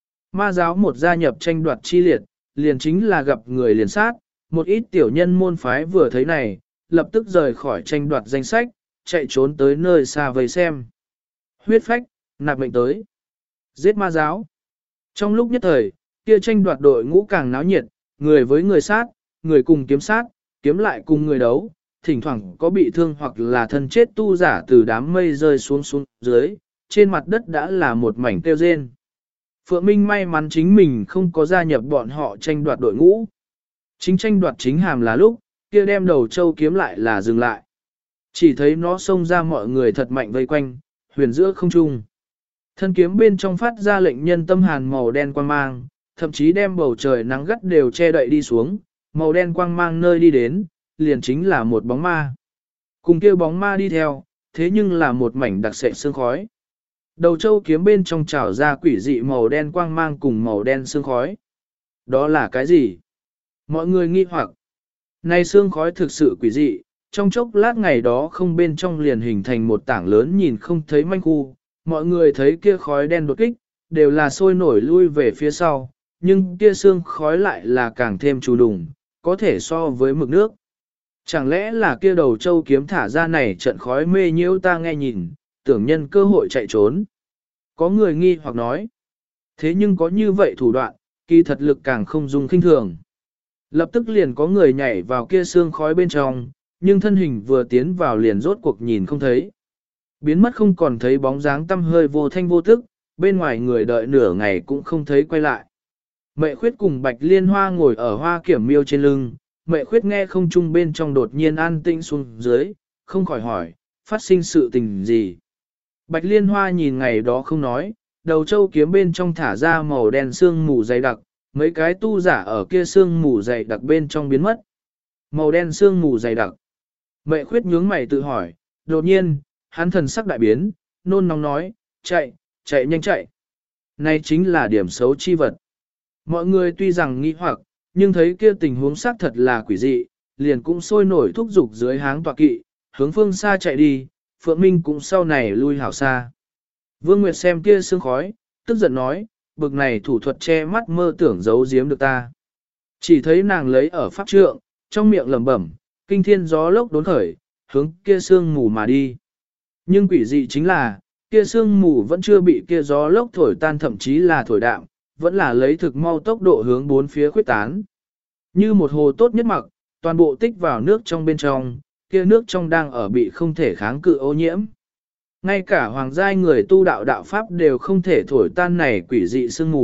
Speaker 1: Ma giáo một gia nhập tranh đoạt chi liệt, liền chính là gặp người liền sát, một ít tiểu nhân môn phái vừa thấy này, lập tức rời khỏi tranh đoạt danh sách, chạy trốn tới nơi xa vây xem. Huyết phách, nạp mệnh tới. Giết ma giáo. Trong lúc nhất thời, kia tranh đoạt đội ngũ càng náo nhiệt, người với người sát, người cùng kiếm sát, kiếm lại cùng người đấu, thỉnh thoảng có bị thương hoặc là thân chết tu giả từ đám mây rơi xuống dưới, trên mặt đất đã là một mảnh tiêu rên. Phượng Minh may mắn chính mình không có gia nhập bọn họ tranh đoạt đội ngũ. Chính tranh đoạt chính hàm là lúc, kia đem đầu châu kiếm lại là dừng lại. Chỉ thấy nó xông ra mọi người thật mạnh vây quanh, huyền giữa không trung. Thân kiếm bên trong phát ra lệnh nhân tâm hàn màu đen quang mang, thậm chí đem bầu trời nắng gắt đều che đậy đi xuống, màu đen quang mang nơi đi đến, liền chính là một bóng ma. Cùng kia bóng ma đi theo, thế nhưng là một mảnh đặc sệ sương khói. Đầu châu kiếm bên trong trào ra quỷ dị màu đen quang mang cùng màu đen sương khói. Đó là cái gì? Mọi người nghi hoặc. Này sương khói thực sự quỷ dị, trong chốc lát ngày đó không bên trong liền hình thành một tảng lớn nhìn không thấy manh khu. Mọi người thấy kia khói đen đột kích, đều là sôi nổi lui về phía sau, nhưng kia sương khói lại là càng thêm trù đùng, có thể so với mực nước. Chẳng lẽ là kia đầu châu kiếm thả ra này trận khói mê nhiễu ta nghe nhìn, tưởng nhân cơ hội chạy trốn. Có người nghi hoặc nói, thế nhưng có như vậy thủ đoạn, kỳ thật lực càng không dùng khinh thường. Lập tức liền có người nhảy vào kia sương khói bên trong, nhưng thân hình vừa tiến vào liền rốt cuộc nhìn không thấy. Biến mất không còn thấy bóng dáng tăm hơi vô thanh vô tức, bên ngoài người đợi nửa ngày cũng không thấy quay lại. Mệ Khuyết cùng Bạch Liên Hoa ngồi ở Hoa Kiểm Miêu trên lưng, Mệ Khuyết nghe không trung bên trong đột nhiên an tĩnh xuống dưới, không khỏi hỏi, phát sinh sự tình gì. Bạch Liên Hoa nhìn ngày đó không nói, đầu châu kiếm bên trong thả ra màu đen sương mù dày đặc, mấy cái tu giả ở kia sương mù dày đặc bên trong biến mất. Màu đen sương mù dày đặc. Mệ Khuyết nhướng mày tự hỏi, đột nhiên, hắn thần sắc đại biến, nôn nóng nói, chạy, chạy nhanh chạy. Này chính là điểm xấu chi vật. Mọi người tuy rằng nghi hoặc, nhưng thấy kia tình huống xác thật là quỷ dị, liền cũng sôi nổi thúc giục dưới háng tọa kỵ, hướng phương xa chạy đi, Phượng Minh cũng sau này lui hảo xa. Vương Nguyệt xem kia sương khói, tức giận nói, bực này thủ thuật che mắt mơ tưởng giấu giếm được ta. Chỉ thấy nàng lấy ở pháp trượng, trong miệng lẩm bẩm, kinh thiên gió lốc đốn khởi, hướng kia sương mù mà đi. Nhưng quỷ dị chính là, kia sương mù vẫn chưa bị kia gió lốc thổi tan thậm chí là thổi đạm, vẫn là lấy thực mau tốc độ hướng bốn phía khuyết tán. Như một hồ tốt nhất mặc, toàn bộ tích vào nước trong bên trong, kia nước trong đang ở bị không thể kháng cự ô nhiễm. Ngay cả hoàng giai người tu đạo đạo pháp đều không thể thổi tan này quỷ dị sương mù,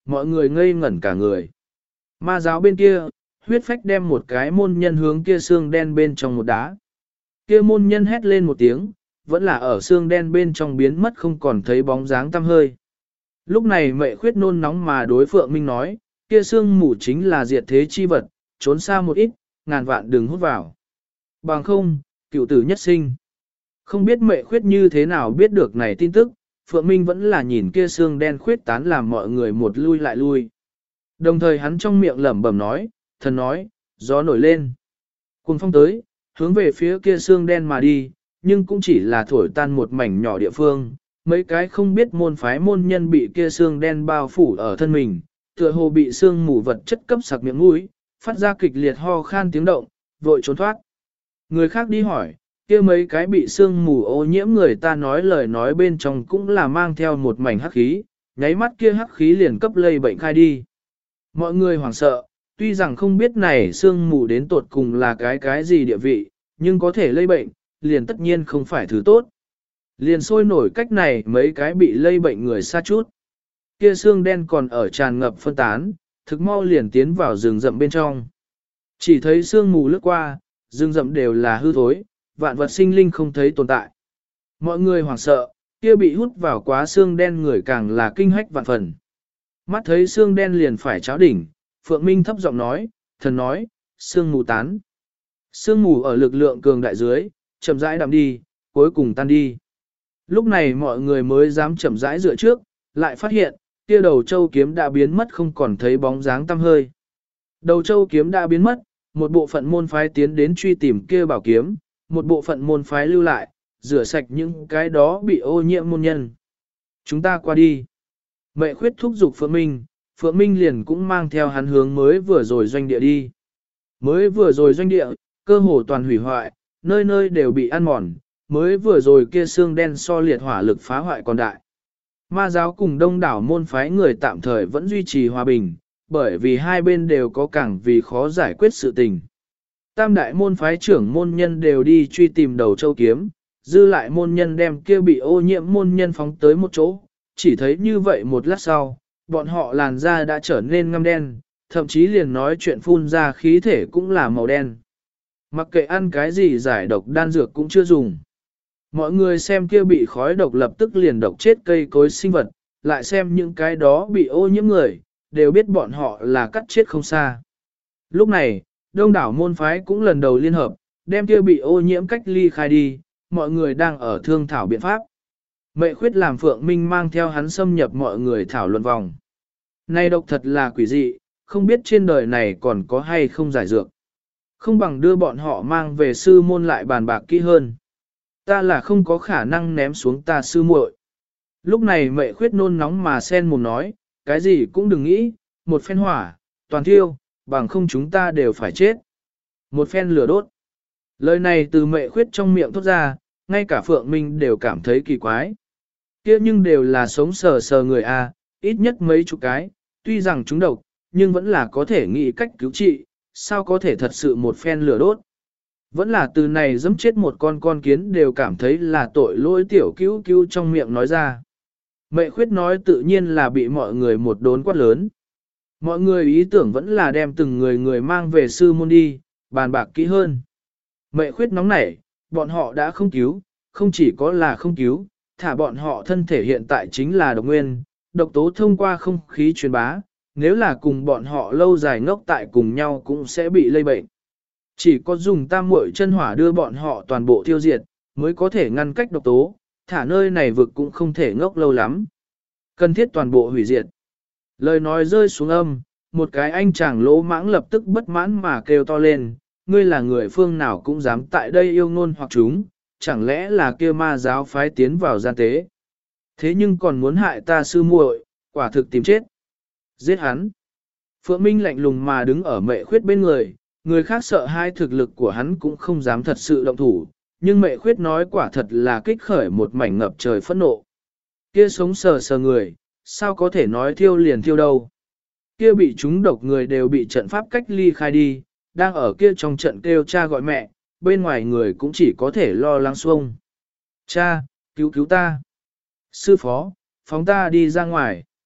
Speaker 1: mọi người ngây ngẩn cả người. Ma giáo bên kia, huyết phách đem một cái môn nhân hướng kia xương đen bên trong một đá. Kia môn nhân hét lên một tiếng, vẫn là ở xương đen bên trong biến mất không còn thấy bóng dáng tăm hơi. Lúc này Mệ Khuyết nôn nóng mà đối Phượng Minh nói, kia xương mù chính là diệt thế chi vật, trốn xa một ít, ngàn vạn đừng hút vào. Bằng không, cựu tử nhất sinh. Không biết Mệ Khuyết như thế nào biết được này tin tức, Phượng Minh vẫn là nhìn kia xương đen khuyết tán làm mọi người một lui lại lui. Đồng thời hắn trong miệng lẩm bẩm nói, thần nói, gió nổi lên. Cuồng phong tới, hướng về phía kia xương đen mà đi, nhưng cũng chỉ là thổi tan một mảnh nhỏ địa phương. Mấy cái không biết môn phái môn nhân bị kia xương đen bao phủ ở thân mình, tựa hồ bị xương mù vật chất cấp sặc miệng mũi, phát ra kịch liệt ho khan tiếng động, vội trốn thoát. Người khác đi hỏi, kia mấy cái bị xương mù ô nhiễm người ta nói lời nói bên trong cũng là mang theo một mảnh hắc khí, nháy mắt kia hắc khí liền cấp lây bệnh khai đi. Mọi người hoảng sợ, tuy rằng không biết này xương mù đến tột cùng là cái gì địa vị, nhưng có thể lây bệnh, liền tất nhiên không phải thứ tốt. Liền sôi nổi cách này mấy cái bị lây bệnh người xa chút. Kia xương đen còn ở tràn ngập phân tán, thực mau liền tiến vào rừng rậm bên trong. Chỉ thấy xương mù lướt qua, rừng rậm đều là hư thối, vạn vật sinh linh không thấy tồn tại. Mọi người hoảng sợ, kia bị hút vào quá xương đen người càng là kinh hách vạn phần. Mắt thấy xương đen liền phải cháo đỉnh, Phượng Minh thấp giọng nói, thần nói, xương mù tán. Xương mù ở lực lượng cường đại dưới, chậm rãi đậm đi, cuối cùng tan đi. Lúc này mọi người mới dám chậm rãi dựa trước, lại phát hiện, kia đầu châu kiếm đã biến mất không còn thấy bóng dáng tăm hơi. Đầu châu kiếm đã biến mất, một bộ phận môn phái tiến đến truy tìm kia bảo kiếm, một bộ phận môn phái lưu lại, rửa sạch những cái đó bị ô nhiễm môn nhân. Chúng ta qua đi. Mệ Khuyết thúc giục Phượng Minh liền cũng mang theo hắn hướng mới vừa rồi doanh địa đi. Mới vừa rồi doanh địa, cơ hồ toàn hủy hoại, nơi nơi đều bị ăn mòn, mới vừa rồi kia xương đen so liệt hỏa lực phá hoại còn đại. Ma giáo cùng đông đảo môn phái người tạm thời vẫn duy trì hòa bình, bởi vì hai bên đều có càng vì khó giải quyết sự tình. Tam đại môn phái trưởng môn nhân đều đi truy tìm đầu châu kiếm, dư lại môn nhân đem kia bị ô nhiễm môn nhân phóng tới một chỗ, chỉ thấy như vậy một lát sau, bọn họ làn da đã trở nên ngăm đen, thậm chí liền nói chuyện phun ra khí thể cũng là màu đen. Mặc kệ ăn cái gì giải độc đan dược cũng chưa dùng. Mọi người xem kia bị khói độc lập tức liền độc chết cây cối sinh vật, lại xem những cái đó bị ô nhiễm người, đều biết bọn họ là cắt chết không xa. Lúc này, đông đảo môn phái cũng lần đầu liên hợp, đem kia bị ô nhiễm cách ly khai đi, mọi người đang ở thương thảo biện pháp. Mệ Khuyết làm Phượng Minh mang theo hắn xâm nhập mọi người thảo luận vòng. Này độc thật là quỷ dị, không biết trên đời này còn có hay không giải dược. Không bằng đưa bọn họ mang về sư môn lại bàn bạc kỹ hơn. Ta là không có khả năng ném xuống ta sư muội. Lúc này Mệ Khuyết nôn nóng mà sen mồm nói, cái gì cũng đừng nghĩ, một phen hỏa, toàn thiêu, bằng không chúng ta đều phải chết. Một phen lửa đốt. Lời này từ Mệ Khuyết trong miệng thốt ra, ngay cả Phượng Minh đều cảm thấy kỳ quái. Kia nhưng đều là sống sờ sờ người a, ít nhất mấy chục cái, tuy rằng chúng độc, nhưng vẫn là có thể nghĩ cách cứu trị, sao có thể thật sự một phen lửa đốt. Vẫn là từ này dẫm chết một con kiến đều cảm thấy là tội lỗi tiểu cứu cứu trong miệng nói ra. Mệ Khuyết nói tự nhiên là bị mọi người một đốn quát lớn. Mọi người ý tưởng vẫn là đem từng người mang về sư môn đi, bàn bạc kỹ hơn. Mệ Khuyết nóng nảy, bọn họ đã không cứu, không chỉ có là không cứu, thả bọn họ thân thể hiện tại chính là độc nguyên, độc tố thông qua không khí truyền bá, nếu là cùng bọn họ lâu dài ngốc tại cùng nhau cũng sẽ bị lây bệnh. Chỉ có dùng tam muội chân hỏa đưa bọn họ toàn bộ tiêu diệt, mới có thể ngăn cách độc tố, thả nơi này vực cũng không thể ngốc lâu lắm. Cần thiết toàn bộ hủy diệt. Lời nói rơi xuống âm, một cái anh chàng lỗ mãng lập tức bất mãn mà kêu to lên, ngươi là người phương nào cũng dám tại đây yêu ngôn hoặc chúng, chẳng lẽ là kia ma giáo phái tiến vào gian tế. Thế nhưng còn muốn hại ta sư muội, quả thực tìm chết. Giết hắn. Phượng Minh lạnh lùng mà đứng ở Mệ Khuyết bên người, người khác sợ hai thực lực của hắn cũng không dám thật sự động thủ, nhưng Mệ Khuyết nói quả thật là kích khởi một mảnh ngập trời phẫn nộ. Kia sống sờ sờ người, sao có thể nói thiêu liền thiêu đâu. Kia bị chúng độc người đều bị trận pháp cách ly khai đi, đang ở kia trong trận kêu cha gọi mẹ, bên ngoài người cũng chỉ có thể lo lắng xuông. Cha, cứu cứu ta. Sư phó, phóng ta đi ra ngoài.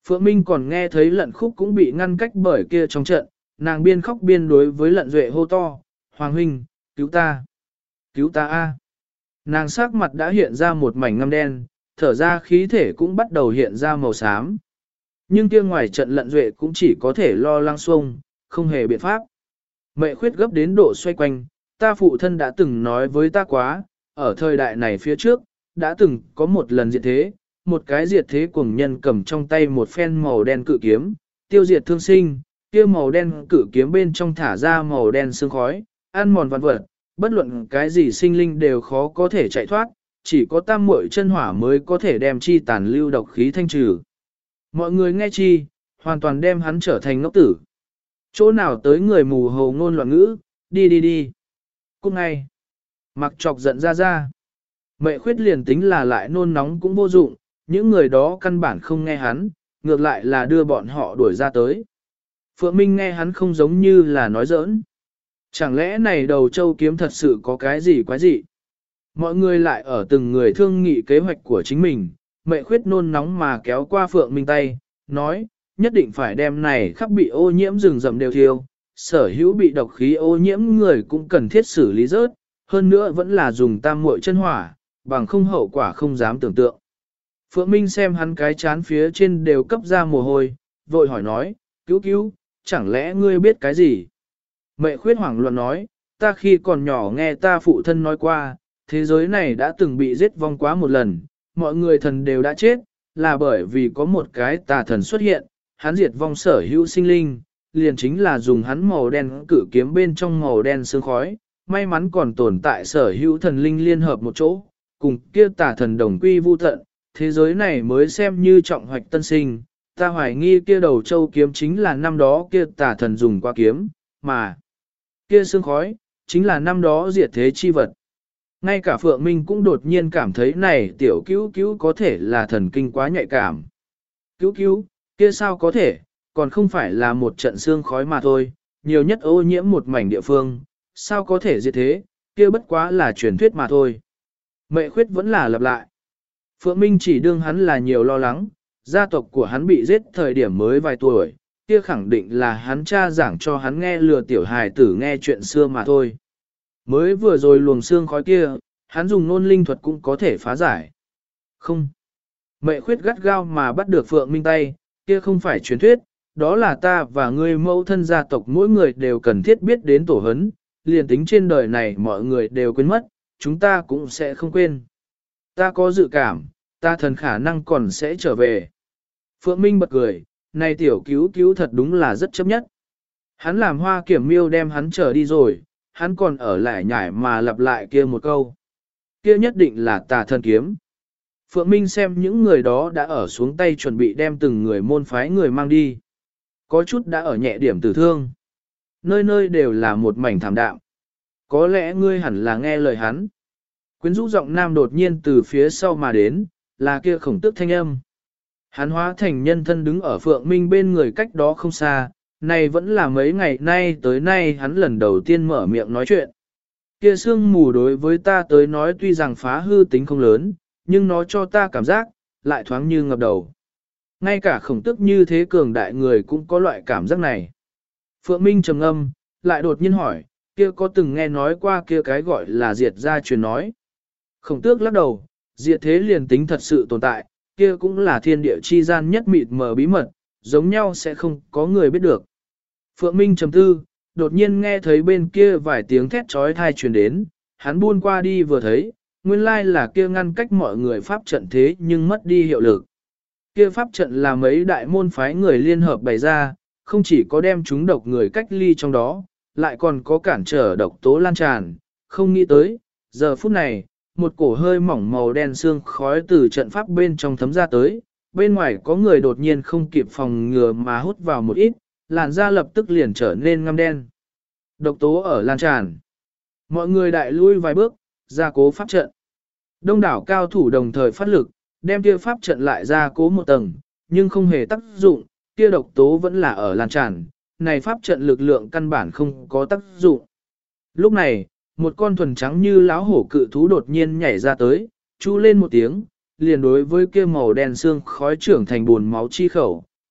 Speaker 1: Phượng Minh còn nghe thấy Lận Khúc cũng bị ngăn cách bởi kia trong trận, nàng biên khóc biên đối với Lận Duệ hô to, Hoàng huynh, cứu ta, cứu ta a! Nàng sắc mặt đã hiện ra một mảnh ngăm đen, thở ra khí thể cũng bắt đầu hiện ra màu xám. Nhưng kia ngoài trận Lận Duệ cũng chỉ có thể lo lắng xuông, không hề biện pháp. Mẹ khuyết gấp đến độ xoay quanh, ta phụ thân đã từng nói với ta quá, ở thời đại này phía trước, đã từng có một lần diệt thế, một cái diệt thế cuồng nhân cầm trong tay một phen màu đen cự kiếm, tiêu diệt thương sinh, kia màu đen cự kiếm bên trong thả ra màu đen sương khói, ăn mòn vạn vật, bất luận cái gì sinh linh đều khó có thể chạy thoát, chỉ có tam muội chân hỏa mới có thể đem chi tàn lưu độc khí thanh trừ. Mọi người nghe chi, hoàn toàn đem hắn trở thành ngốc tử. Chỗ nào tới người mù hồ ngôn loạn ngữ, đi đi đi. Cút ngay. Mặc chọc giận ra. Mẹ khuyết liền tính là lại nôn nóng cũng vô dụng, những người đó căn bản không nghe hắn, ngược lại là đưa bọn họ đuổi ra tới. Phượng Minh nghe hắn không giống như là nói giỡn. Chẳng lẽ này đầu châu kiếm thật sự có cái gì quái dị? Mọi người lại ở từng người thương nghị kế hoạch của chính mình, mẹ khuyết nôn nóng mà kéo qua Phượng Minh tay, nói, nhất định phải đem này khắp bị ô nhiễm rừng rậm đều thiêu, sở hữu bị độc khí ô nhiễm người cũng cần thiết xử lý rớt, hơn nữa vẫn là dùng tam muội chân hỏa, bằng không hậu quả không dám tưởng tượng. Phượng Minh xem hắn cái chán phía trên đều cấp ra mồ hôi, vội hỏi nói, cứu, chẳng lẽ ngươi biết cái gì? Mẹ khuyết hoảng loạn nói, ta khi còn nhỏ nghe ta phụ thân nói qua, thế giới này đã từng bị giết vong quá một lần, mọi người thần đều đã chết, là bởi vì có một cái tà thần xuất hiện, hắn diệt vong sở hữu sinh linh, liền chính là dùng hắn màu đen cử kiếm bên trong màu đen sương khói, may mắn còn tồn tại sở hữu thần linh liên hợp một chỗ, cùng kia tà thần đồng quy vu tận, thế giới này mới xem như trọng hoạch tân sinh, ta hoài nghi kia đầu châu kiếm chính là năm đó kia tà thần dùng qua kiếm, mà kia sương khói, chính là năm đó diệt thế chi vật. Ngay cả Phượng Minh cũng đột nhiên cảm thấy này tiểu cứu có thể là thần kinh quá nhạy cảm. Cứu, kia sao có thể, còn không phải là một trận sương khói mà thôi, nhiều nhất ô nhiễm một mảnh địa phương, sao có thể diệt thế, kia bất quá là truyền thuyết mà thôi. Mẹ khuyết vẫn là lặp lại. Phượng Minh chỉ đương hắn là nhiều lo lắng, gia tộc của hắn bị giết thời điểm mới vài tuổi, kia khẳng định là hắn cha giảng cho hắn nghe lừa tiểu hài tử nghe chuyện xưa mà thôi. Mới vừa rồi luồng xương khói kia, hắn dùng nôn linh thuật cũng có thể phá giải. Không. Mẹ khuyết gắt gao mà bắt được Phượng Minh tay, kia không phải truyền thuyết, đó là ta và ngươi mẫu thân gia tộc mỗi người đều cần thiết biết đến tổ hấn, liền tính trên đời này mọi người đều quên mất, chúng ta cũng sẽ không quên. Ta có dự cảm, ta thần khả năng còn sẽ trở về. Phượng Minh bật cười, này tiểu cứu thật đúng là rất chấp nhất. Hắn làm Hoa Kiểm Miêu đem hắn trở đi rồi, hắn còn ở lại nhải mà lặp lại kia một câu. Kia nhất định là tà thần kiếm. Phượng Minh xem những người đó đã ở xuống tay chuẩn bị đem từng người môn phái người mang đi. Có chút đã ở nhẹ điểm tử thương. Nơi nơi đều là một mảnh thảm đạm. Có lẽ ngươi hẳn là nghe lời hắn. Quyến rũ giọng nam đột nhiên từ phía sau mà đến, là kia Khổng Tước thanh âm. Hắn hóa thành nhân thân đứng ở Phượng Minh bên người cách đó không xa, này vẫn là mấy ngày nay tới nay hắn lần đầu tiên mở miệng nói chuyện. Kia sương mù đối với ta tới nói tuy rằng phá hư tính không lớn, nhưng nó cho ta cảm giác, lại thoáng như ngập đầu. Ngay cả Khổng Tước như thế cường đại người cũng có loại cảm giác này. Phượng Minh trầm ngâm, lại đột nhiên hỏi, kia có từng nghe nói qua kia cái gọi là diệt gia truyền nói. Khổng Tước lắc đầu, diệt thế liền tính thật sự tồn tại, kia cũng là thiên địa chi gian nhất mịt mờ bí mật, giống nhau sẽ không có người biết được. Phượng Minh trầm tư, đột nhiên nghe thấy bên kia vài tiếng thét trói thai truyền đến, hắn buôn qua đi vừa thấy, nguyên lai là kia ngăn cách mọi người pháp trận thế nhưng mất đi hiệu lực. Kia pháp trận là mấy đại môn phái người liên hợp bày ra, không chỉ có đem chúng độc người cách ly trong đó, lại còn có cản trở độc tố lan tràn, không nghĩ tới, giờ phút này, một cổ hơi mỏng màu đen xương khói từ trận pháp bên trong thấm ra tới, bên ngoài có người đột nhiên không kịp phòng ngừa mà hút vào một ít, làn da lập tức liền trở nên ngăm đen. Độc tố ở lan tràn. Mọi người đại lui vài bước, ra cố pháp trận. Đông đảo cao thủ đồng thời phát lực, đem kia pháp trận lại ra cố một tầng, nhưng không hề tác dụng, kia độc tố vẫn là ở lan tràn, này pháp trận lực lượng căn bản không có tác dụng. Lúc này, một con thuần trắng như láo hổ cự thú đột nhiên nhảy ra tới, chu lên một tiếng, liền đối với kia màu đen xương khói trưởng thành buồn máu chi khẩu,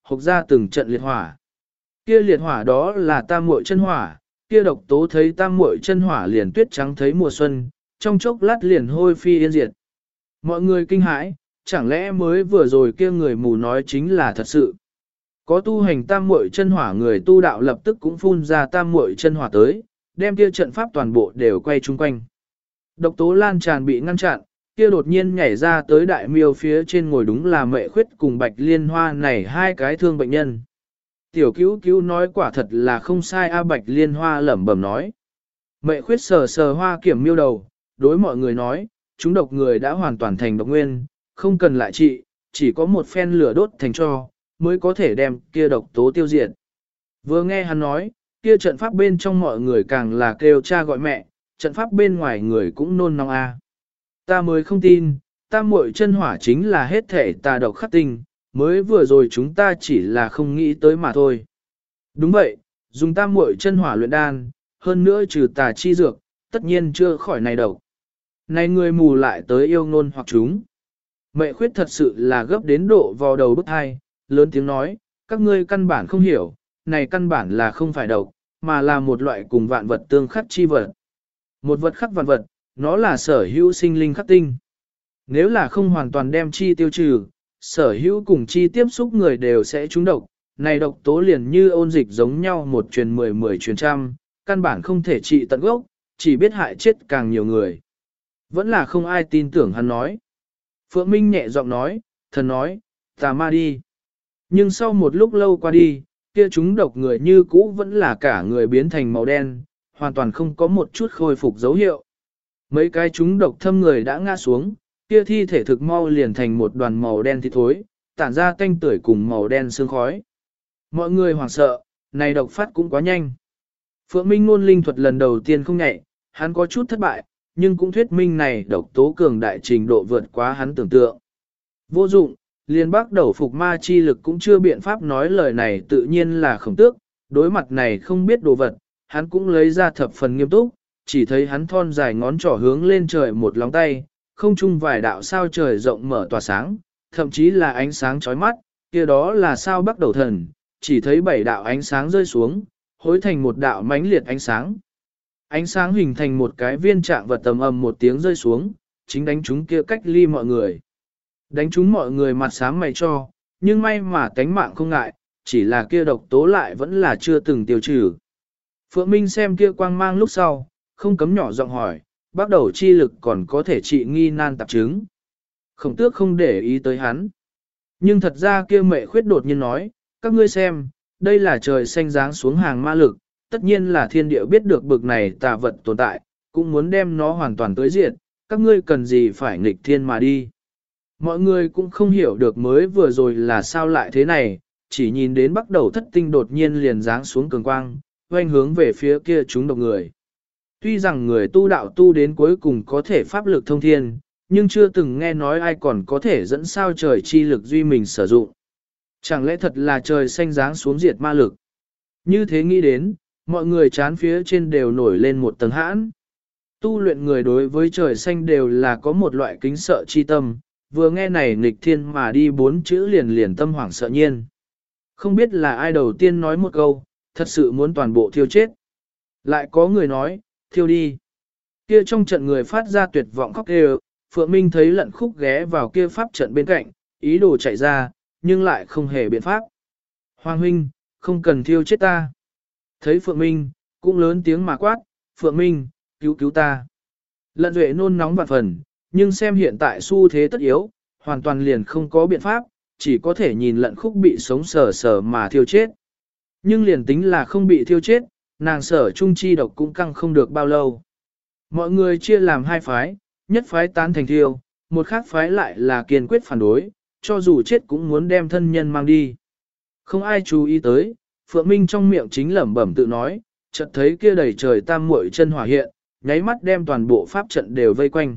Speaker 1: hộc ra từng trận liệt hỏa. Kia liệt hỏa đó là tam muội chân hỏa, kia độc tố thấy tam muội chân hỏa liền tuyết trắng thấy mùa xuân, trong chốc lát liền hôi phi yên diệt. Mọi người kinh hãi, chẳng lẽ mới vừa rồi kia người mù nói chính là thật sự. Có tu hành tam muội chân hỏa người tu đạo lập tức cũng phun ra tam muội chân hỏa tới, đem kia trận pháp toàn bộ đều quay chung quanh. Độc tố lan tràn bị ngăn chặn, kia đột nhiên nhảy ra tới đại miêu phía trên ngồi đúng là Mệ Khuyết cùng Bạch Liên Hoa này hai cái thương bệnh nhân. Tiểu cứu cứu nói quả thật là không sai a. Bạch Liên Hoa lẩm bẩm nói. Mệ Khuyết sờ sờ Hoa Kiểm miêu đầu, đối mọi người nói, chúng độc người đã hoàn toàn thành độc nguyên, không cần lại trị, chỉ có một phen lửa đốt thành tro, mới có thể đem kia độc tố tiêu diệt. Vừa nghe hắn nói, kia trận pháp bên trong mọi người càng là kêu cha gọi mẹ, trận pháp bên ngoài người cũng nôn nóng a. Ta mới không tin, tam muội chân hỏa chính là hết thể tà độc khắc tinh, mới vừa rồi chúng ta chỉ là không nghĩ tới mà thôi. Đúng vậy, dùng tam muội chân hỏa luyện đan, hơn nữa trừ tà chi dược, tất nhiên chưa khỏi này độc. Này người mù lại tới yêu ngôn hoặc chúng. Mệ Khuyết thật sự là gấp đến độ vào đầu bức hai, lớn tiếng nói, các ngươi căn bản không hiểu, này căn bản là không phải độc, mà là một loại cùng vạn vật tương khắc chi vật. Một vật khắc vạn vật, nó là sở hữu sinh linh khắc tinh. Nếu là không hoàn toàn đem chi tiêu trừ, sở hữu cùng chi tiếp xúc người đều sẽ trúng độc, này độc tố liền như ôn dịch giống nhau một truyền 10 truyền trăm, căn bản không thể trị tận gốc, chỉ biết hại chết càng nhiều người. Vẫn là không ai tin tưởng hắn nói. Phượng Minh nhẹ giọng nói, thần nói, tà ma đi. Nhưng sau một lúc lâu qua đi, kia chúng độc người như cũ vẫn là cả người biến thành màu đen, hoàn toàn không có một chút khôi phục dấu hiệu. Mấy cái chúng độc thâm người đã ngã xuống, kia thi thể thực mau liền thành một đoàn màu đen thịt thối, tản ra tanh tưởi cùng màu đen sương khói. Mọi người hoảng sợ, này độc phát cũng quá nhanh. Phượng Minh ngôn linh thuật lần đầu tiên không nhạy, hắn có chút thất bại, nhưng cũng thuyết minh này độc tố cường đại trình độ vượt quá hắn tưởng tượng. Vô dụng, liền bắt đầu phục ma chi lực cũng chưa biện pháp nói lời này tự nhiên là Khổng Tước, đối mặt này không biết đồ vật, hắn cũng lấy ra thập phần nghiêm túc, chỉ thấy hắn thon dài ngón trỏ hướng lên trời một lóng tay, không chung vài đạo sao trời rộng mở tỏa sáng, thậm chí là ánh sáng chói mắt, kia đó là sao bắt đầu thần, chỉ thấy 7 đạo ánh sáng rơi xuống, hối thành một đạo mãnh liệt ánh sáng. Ánh sáng hình thành một cái viên trạng vật tầm ầm một tiếng rơi xuống, chính đánh chúng kia cách ly mọi người. Đánh chúng mọi người mặt sáng mày cho, nhưng may mà tánh mạng không ngại, chỉ là kia độc tố lại vẫn là chưa từng tiêu trừ. Phượng Minh xem kia quang mang lúc sau, không cấm nhỏ giọng hỏi, bắt đầu chi lực còn có thể trị nghi nan tạp chứng. Khổng Tước không để ý tới hắn. Nhưng thật ra kia Mệ Khuyết đột nhiên nói, các ngươi xem, đây là trời xanh giáng xuống hàng ma lực, tất nhiên là thiên địa biết được bực này tà vật tồn tại, cũng muốn đem nó hoàn toàn tới diệt, các ngươi cần gì phải nghịch thiên mà đi. Mọi người cũng không hiểu được mới vừa rồi là sao lại thế này, chỉ nhìn đến bắt đầu thất tinh đột nhiên liền giáng xuống cường quang, hoành hướng về phía kia chúng độc người. Tuy rằng người tu đạo tu đến cuối cùng có thể pháp lực thông thiên, nhưng chưa từng nghe nói ai còn có thể dẫn sao trời chi lực duy mình sử dụng. Chẳng lẽ thật là trời xanh giáng xuống diệt ma lực? Như thế nghĩ đến, mọi người chán phía trên đều nổi lên một tầng hãn. Tu luyện người đối với trời xanh đều là có một loại kính sợ chi tâm, vừa nghe này nghịch thiên mà đi 4 chữ liền liền tâm hoảng sợ nhiên. Không biết là ai đầu tiên nói một câu, thật sự muốn toàn bộ thiêu chết. Lại có người nói, thiêu đi. Kia trong trận người phát ra tuyệt vọng khóc kêu, Phượng Minh thấy Lận Khúc ghé vào kia pháp trận bên cạnh, ý đồ chạy ra, nhưng lại không hề biện pháp. Hoàng huynh, không cần thiêu chết ta. Thấy Phượng Minh, cũng lớn tiếng mà quát, Phượng Minh, cứu cứu ta. Lận Duệ nôn nóng vạn phần, nhưng xem hiện tại xu thế tất yếu, hoàn toàn liền không có biện pháp, chỉ có thể nhìn Lận Khúc bị sống sờ sờ mà thiêu chết. Nhưng liền tính là không bị thiêu chết, nàng sở trung chi độc cũng căng không được bao lâu. Mọi người chia làm hai phái, nhất phái tán thành thiêu, một khác phái lại là kiên quyết phản đối, cho dù chết cũng muốn đem thân nhân mang đi. Không ai chú ý tới, Phượng Minh trong miệng chính lẩm bẩm tự nói, chợt thấy kia đầy trời tam muội chân hỏa hiện, nháy mắt đem toàn bộ pháp trận đều vây quanh.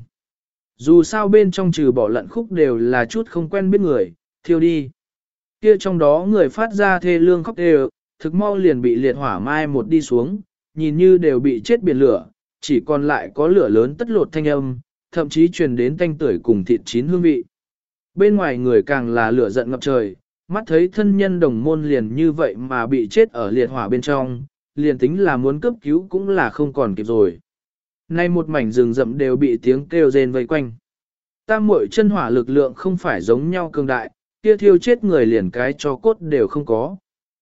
Speaker 1: Dù sao bên trong trừ bỏ Lận Khúc đều là chút không quen biết người, thiêu đi. Kia trong đó người phát ra thê lương khóc đều, thực mau liền bị liệt hỏa mai một đi xuống, nhìn như đều bị chết biển lửa, chỉ còn lại có lửa lớn tất lột thanh âm, thậm chí truyền đến tanh tưởi cùng thịt chín hương vị. Bên ngoài người càng là lửa giận ngập trời, mắt thấy thân nhân đồng môn liền như vậy mà bị chết ở liệt hỏa bên trong, liền tính là muốn cấp cứu cũng là không còn kịp rồi. Nay một mảnh rừng rậm đều bị tiếng kêu rên vây quanh. Tam muội chân hỏa lực lượng không phải giống nhau cường đại, kia thiêu chết người liền cái cho cốt đều không có.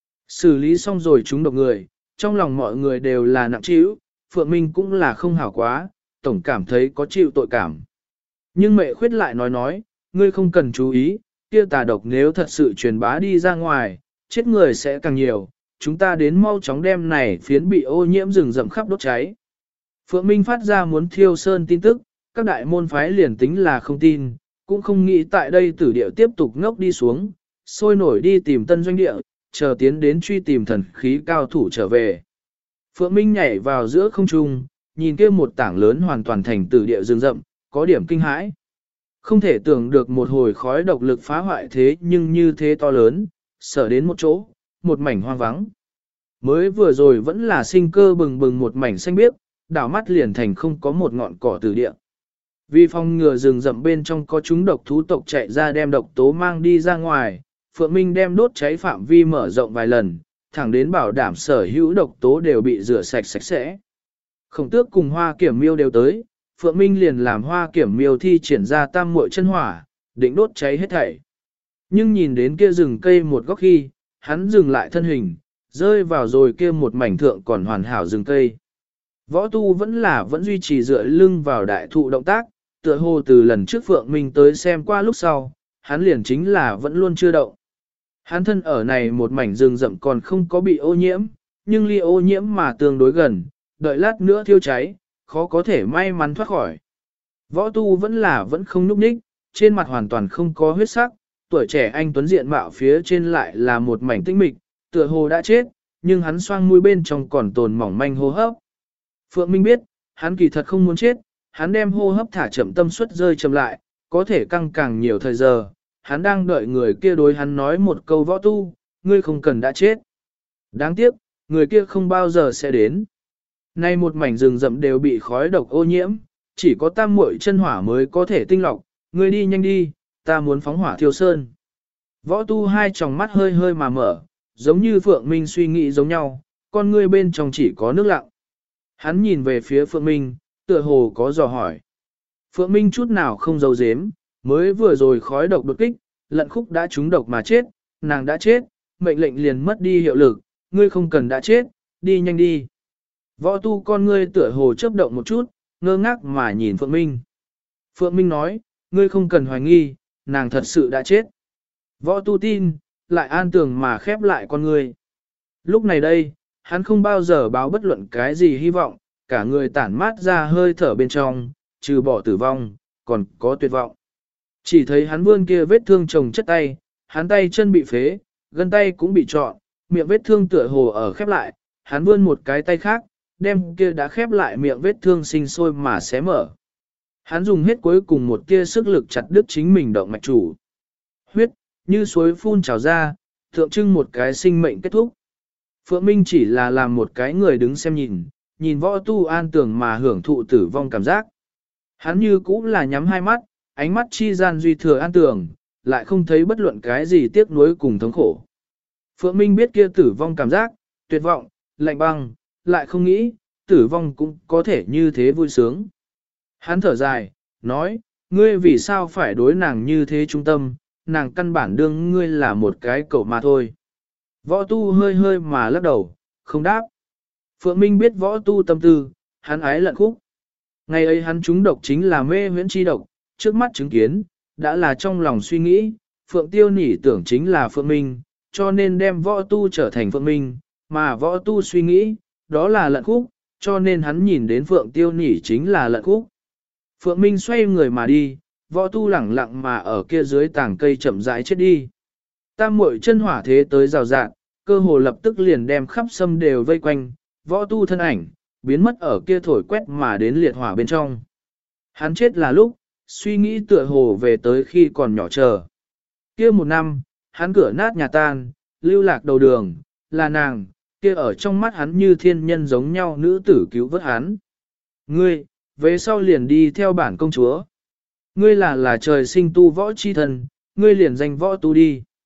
Speaker 1: Xử lý xong rồi chúng độc người, trong lòng mọi người đều là nặng trĩu, Phượng Minh cũng là không hảo quá, tổng cảm thấy có chịu tội cảm. Nhưng mẹ khuyết lại nói, ngươi không cần chú ý, kia tà độc nếu thật sự truyền bá đi ra ngoài, chết người sẽ càng nhiều, chúng ta đến mau chóng đem này phiến bị ô nhiễm rừng rậm khắp đốt cháy. Phượng Minh phát ra muốn thiêu sơn tin tức, các đại môn phái liền tính là không tin, cũng không nghĩ tại đây tử địa tiếp tục ngốc đi xuống, sôi nổi đi tìm tân doanh địa, chờ tiến đến truy tìm thần khí cao thủ trở về. Phượng Minh nhảy vào giữa không trung, nhìn kia một tảng lớn hoàn toàn thành tử địa rừng rậm, có điểm kinh hãi. Không thể tưởng được một hồi khói độc lực phá hoại thế nhưng như thế to lớn, sở đến một chỗ, một mảnh hoang vắng. Mới vừa rồi vẫn là sinh cơ bừng bừng một mảnh xanh biếc, đảo mắt liền thành không có một ngọn cỏ tử địa. Vì phòng ngừa rừng rậm bên trong có chúng độc thú tộc chạy ra đem độc tố mang đi ra ngoài, Phượng Minh đem đốt cháy phạm vi mở rộng vài lần, thẳng đến bảo đảm sở hữu độc tố đều bị rửa sạch sạch sẽ. Khổng Tước cùng Hoa Kiểm Miêu đều tới, Phượng Minh liền làm Hoa Kiểm Miêu thi triển ra tam muội chân hỏa, định đốt cháy hết thảy. Nhưng nhìn đến kia rừng cây một góc khi, hắn dừng lại thân hình, rơi vào rồi kia một mảnh thượng còn hoàn hảo rừng cây. Võ tu vẫn duy trì dựa lưng vào đại thụ động tác, tựa hồ từ lần trước Phượng Minh tới xem qua lúc sau, hắn liền chính là vẫn luôn chưa động. Hắn thân ở này một mảnh rừng rậm còn không có bị ô nhiễm, nhưng ly ô nhiễm mà tương đối gần, đợi lát nữa thiêu cháy, khó có thể may mắn thoát khỏi. Võ tu vẫn không núp ních, trên mặt hoàn toàn không có huyết sắc, tuổi trẻ anh tuấn diện mạo phía trên lại là một mảnh tinh mịch, tựa hồ đã chết, nhưng hắn xoang mũi bên trong còn tồn mỏng manh hô hấp. Phượng Minh biết, hắn kỳ thật không muốn chết, hắn đem hô hấp thả chậm tâm suất rơi chậm lại, có thể căng càng nhiều thời giờ, hắn đang đợi người kia đối hắn nói một câu võ tu, ngươi không cần đã chết. Đáng tiếc, người kia không bao giờ sẽ đến. Nay một mảnh rừng rậm đều bị khói độc ô nhiễm, chỉ có tam muội chân hỏa mới có thể tinh lọc, ngươi đi nhanh đi, ta muốn phóng hỏa thiêu sơn. Võ tu hai tròng mắt hơi hơi mà mở, giống như Phượng Minh suy nghĩ giống nhau, con ngươi bên trong chỉ có nước lặng. Hắn nhìn về phía Phượng Minh, tựa hồ có dò hỏi. Phượng Minh chút nào không giấu giếm, mới vừa rồi khói độc đột kích, Lận Khúc đã trúng độc mà chết, nàng đã chết, mệnh lệnh liền mất đi hiệu lực, ngươi không cần đã chết, đi nhanh đi. Võ tu con ngươi tựa hồ chớp động một chút, ngơ ngác mà nhìn Phượng Minh. Phượng Minh nói, ngươi không cần hoài nghi, nàng thật sự đã chết. Võ tu tin, lại an tường mà khép lại con ngươi. Lúc này đây, hắn không bao giờ báo bất luận cái gì hy vọng, cả người tản mát ra hơi thở bên trong, trừ bỏ tử vong, còn có tuyệt vọng. Chỉ thấy hắn vươn kia vết thương chồng chất tay, hắn tay chân bị phế, gân tay cũng bị trọn, miệng vết thương tựa hồ ở khép lại, hắn vươn một cái tay khác, đem kia đã khép lại miệng vết thương sinh sôi mà xé mở. Hắn dùng hết cuối cùng một tia sức lực chặt đứt chính mình động mạch chủ. Huyết, như suối phun trào ra, tượng trưng một cái sinh mệnh kết thúc. Phượng Minh chỉ là làm một cái người đứng xem nhìn võ tu an tường mà hưởng thụ tử vong cảm giác. Hắn như cũ là nhắm hai mắt, ánh mắt chi gian duy thừa an tường, lại không thấy bất luận cái gì tiếc nuối cùng thống khổ. Phượng Minh biết kia tử vong cảm giác, tuyệt vọng, lạnh băng, lại không nghĩ, tử vong cũng có thể như thế vui sướng. Hắn thở dài, nói, ngươi vì sao phải đối nàng như thế trung tâm, nàng căn bản đương ngươi là một cái cậu mà thôi. Võ tu hơi hơi mà lắc đầu, không đáp. Phượng Minh biết võ tu tâm tư, hắn ái Lận Khúc. Ngày ấy hắn trúng độc chính là mê huyễn chi độc, trước mắt chứng kiến, đã là trong lòng suy nghĩ, Phượng Tiêu Nỉ tưởng chính là Phượng Minh, cho nên đem võ tu trở thành Phượng Minh, mà võ tu suy nghĩ, đó là Lận Khúc, cho nên hắn nhìn đến Phượng Tiêu Nỉ chính là Lận Khúc. Phượng Minh xoay người mà đi, võ tu lẳng lặng mà ở kia dưới tảng cây chậm rãi chết đi. Tam muội chân hỏa thế tới rào rạng, cơ hồ lập tức liền đem khắp sâm đều vây quanh, võ tu thân ảnh, biến mất ở kia thổi quét mà đến liệt hỏa bên trong. Hắn chết là lúc, suy nghĩ tựa hồ về tới khi còn nhỏ chờ. Kia một năm, hắn cửa nát nhà tan, lưu lạc đầu đường, là nàng, kia ở trong mắt hắn như thiên nhân giống nhau nữ tử cứu vớt hắn. Ngươi, về sau liền đi theo bản công chúa. Ngươi là trời sinh tu võ chi thần, ngươi liền danh võ tu đi.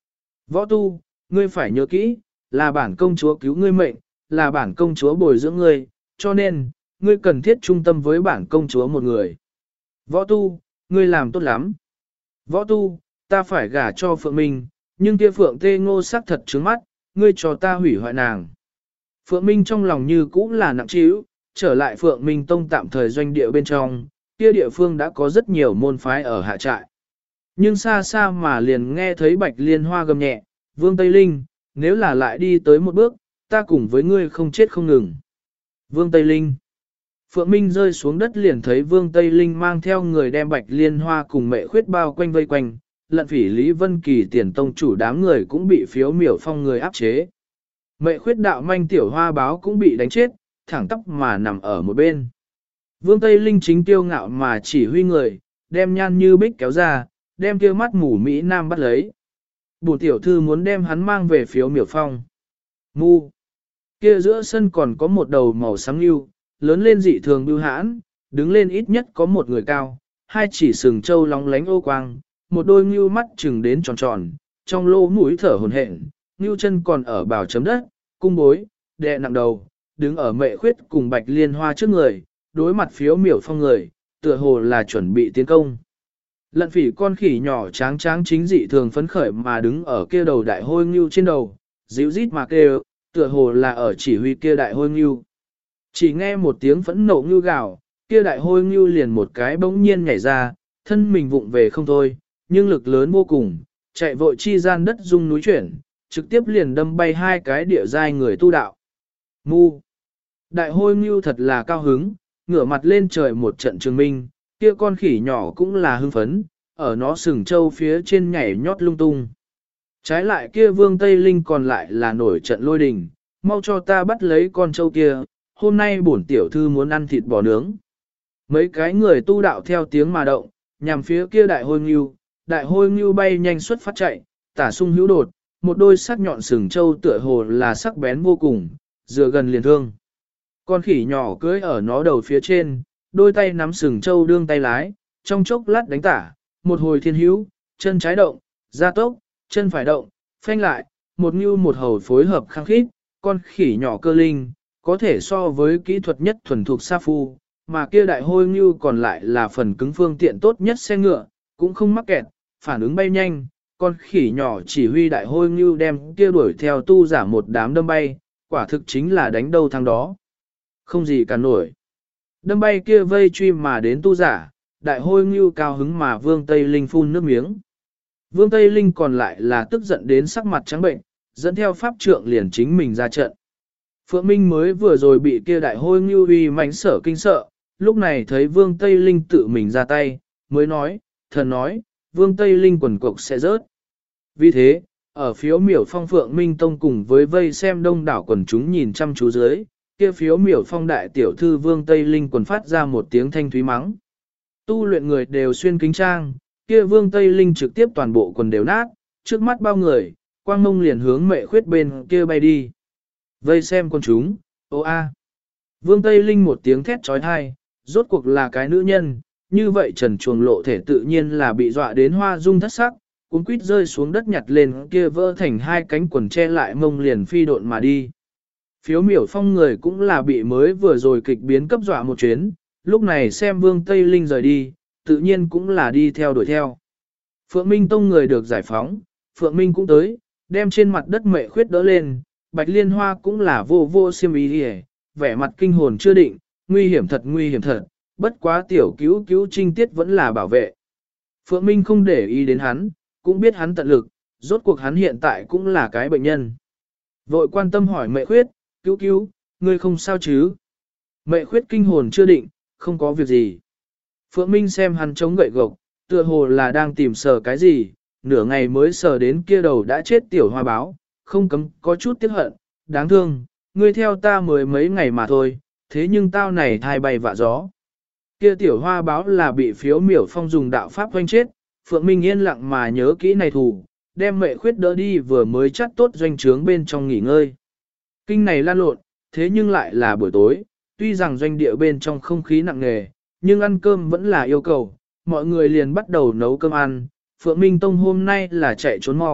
Speaker 1: Võ tu, ngươi phải nhớ kỹ, là bản công chúa cứu ngươi mệnh, là bản công chúa bồi dưỡng ngươi, cho nên, ngươi cần thiết trung tâm với bản công chúa một người. Võ tu, ngươi làm tốt lắm. Võ tu, ta phải gả cho Phượng Minh, nhưng kia Phượng Tê Ngô sắc thật trướng mắt, ngươi cho ta hủy hoại nàng. Phượng Minh trong lòng như cũ là nặng trĩu, trở lại Phượng Minh Tông tạm thời doanh địa bên trong, kia địa phương đã có rất nhiều môn phái ở hạ trại. Nhưng xa xa mà liền nghe thấy Bạch Liên Hoa gầm nhẹ, Vương Tây Linh, nếu là lại đi tới một bước, ta cùng với ngươi không chết không ngừng. Vương Tây Linh. Phượng Minh rơi xuống đất liền thấy Vương Tây Linh mang theo người đem Bạch Liên Hoa cùng Mệ Khuyết bao quanh vây quanh, lận phỉ Lý Vân Kỳ tiền tông chủ đám người cũng bị phiếu miểu phong người áp chế. Mệ Khuyết đạo manh tiểu hoa báo cũng bị đánh chết, thẳng tóc mà nằm ở một bên. Vương Tây Linh chính tiêu ngạo mà chỉ huy người, đem Nhan Như Bích kéo ra, đem kia mắt mù Mỹ Nam bắt lấy. Bổn tiểu thư muốn đem hắn mang về phiếu miểu phong. Mu. Kia giữa sân còn có một đầu màu xám lưu, lớn lên dị thường bưu hãn, đứng lên ít nhất có một người cao, hai chỉ sừng trâu lóng lánh ô quang, một đôi ngưu mắt chừng đến tròn tròn, trong lỗ mũi thở hổn hển, ngưu chân còn ở bảo chấm đất, cung bối, đè nặng đầu, đứng ở Mệ Khuyết cùng Bạch Liên Hoa trước người, đối mặt phiếu miểu phong người, tựa hồ là chuẩn bị tiến công. Lận phỉ con khỉ nhỏ tráng tráng chính dị thường phấn khởi mà đứng ở kia đầu đại hôi ngưu trên đầu, dịu rít mà kêu, tựa hồ là ở chỉ huy kia đại hôi ngưu. Chỉ nghe một tiếng phẫn nộ ngưu gào, kia đại hôi ngưu liền một cái bỗng nhiên nhảy ra, thân mình vụng về không thôi, nhưng lực lớn vô cùng, chạy vội chi gian đất rung núi chuyển, trực tiếp liền đâm bay hai cái địa giai người tu đạo. Mu! Đại hôi ngưu thật là cao hứng, ngửa mặt lên trời một trận trường minh, kia con khỉ nhỏ cũng là hưng phấn, ở nó sừng trâu phía trên nhảy nhót lung tung. Trái lại kia Vương Tây Linh còn lại là nổi trận lôi đình, mau cho ta bắt lấy con trâu kia, hôm nay bổn tiểu thư muốn ăn thịt bò nướng. Mấy cái người tu đạo theo tiếng mà động, nhằm phía kia đại hôi ngưu bay nhanh xuất phát chạy, tả sung hữu đột, một đôi sắc nhọn sừng trâu tựa hồ là sắc bén vô cùng, dựa gần liền thương. Con khỉ nhỏ cưỡi ở nó đầu phía trên, đôi tay nắm sừng trâu đương tay lái, trong chốc lát đánh tả, một hồi thiên hữu, chân trái động, gia tốc, chân phải động, phanh lại, một ngưu một hầu phối hợp khăng khít, con khỉ nhỏ cơ linh, có thể so với kỹ thuật nhất thuần thục sa phu, mà kia đại hôi ngưu còn lại là phần cứng phương tiện tốt nhất xe ngựa, cũng không mắc kẹt, phản ứng bay nhanh, con khỉ nhỏ chỉ huy đại hôi ngưu đem kia đuổi theo tu giả một đám đâm bay, quả thực chính là đánh đâu thằng đó. Không gì cả nổi. Đâm bay kia vây truy mà đến tu giả, đại hôi ngưu cao hứng mà Vương Tây Linh phun nước miếng. Vương Tây Linh còn lại là tức giận đến sắc mặt trắng bệnh, dẫn theo pháp trượng liền chính mình ra trận. Phượng Minh mới vừa rồi bị kia đại hôi ngưu uy mãnh sở kinh sợ, lúc này thấy Vương Tây Linh tự mình ra tay, mới nói, thần nói, Vương Tây Linh quần cục sẽ rớt. Vì thế, ở phiếu miểu phong Phượng Minh Tông cùng với vây xem đông đảo quần chúng nhìn chăm chú dưới, kia phiếu miểu phong đại tiểu thư Vương Tây Linh quần phát ra một tiếng thanh thúy mắng. Tu luyện người đều xuyên kính trang, kia Vương Tây Linh trực tiếp toàn bộ quần đều nát, trước mắt bao người, quang mông liền hướng Mệ Khuyết bên kia bay đi. Vây xem con chúng, ô a. Vương Tây Linh một tiếng thét trói thai, rốt cuộc là cái nữ nhân, như vậy trần chuồng lộ thể tự nhiên là bị dọa đến hoa dung thất sắc, cuốn quýt rơi xuống đất nhặt lên kia vỡ thành hai cánh quần che lại mông liền phi độn mà đi. Phiếu miểu phong người cũng là bị mới vừa rồi kịch biến cấp dọa một chuyến, lúc này xem Vương Tây Linh rời đi, tự nhiên cũng là đi theo đuổi theo. Phượng Minh Tông người được giải phóng, Phượng Minh cũng tới, đem trên mặt đất Mệ Khuyết đỡ lên, Bạch Liên Hoa cũng là vô vô xiêm ý đi, vẻ mặt kinh hồn chưa định, nguy hiểm thật, bất quá tiểu cứu cứu trinh tiết vẫn là bảo vệ. Phượng Minh không để ý đến hắn, cũng biết hắn tận lực, rốt cuộc hắn hiện tại cũng là cái bệnh nhân. Vội quan tâm hỏi Mệ Khuyết, cứu, ngươi không sao chứ? Mệ Khuyết kinh hồn chưa định, không có việc gì. Phượng Minh xem hắn chống gậy gộc, tựa hồ là đang tìm sờ cái gì, nửa ngày mới sờ đến kia đầu đã chết tiểu hoa báo, không cấm có chút tiếc hận, đáng thương, ngươi theo ta mới mấy ngày mà thôi, thế nhưng tao này thai bay vạ gió. Kia tiểu hoa báo là bị phiếu miểu phong dùng đạo pháp doanh chết, Phượng Minh yên lặng mà nhớ kỹ này thủ, đem Mệ Khuyết đỡ đi vừa mới chắt tốt doanh trướng bên trong nghỉ ngơi. Kinh này lan lộn, thế nhưng lại là buổi tối, tuy rằng doanh địa bên trong không khí nặng nề, nhưng ăn cơm vẫn là yêu cầu, mọi người liền bắt đầu nấu cơm ăn. Phượng Minh Tông hôm nay là chạy trốn mau,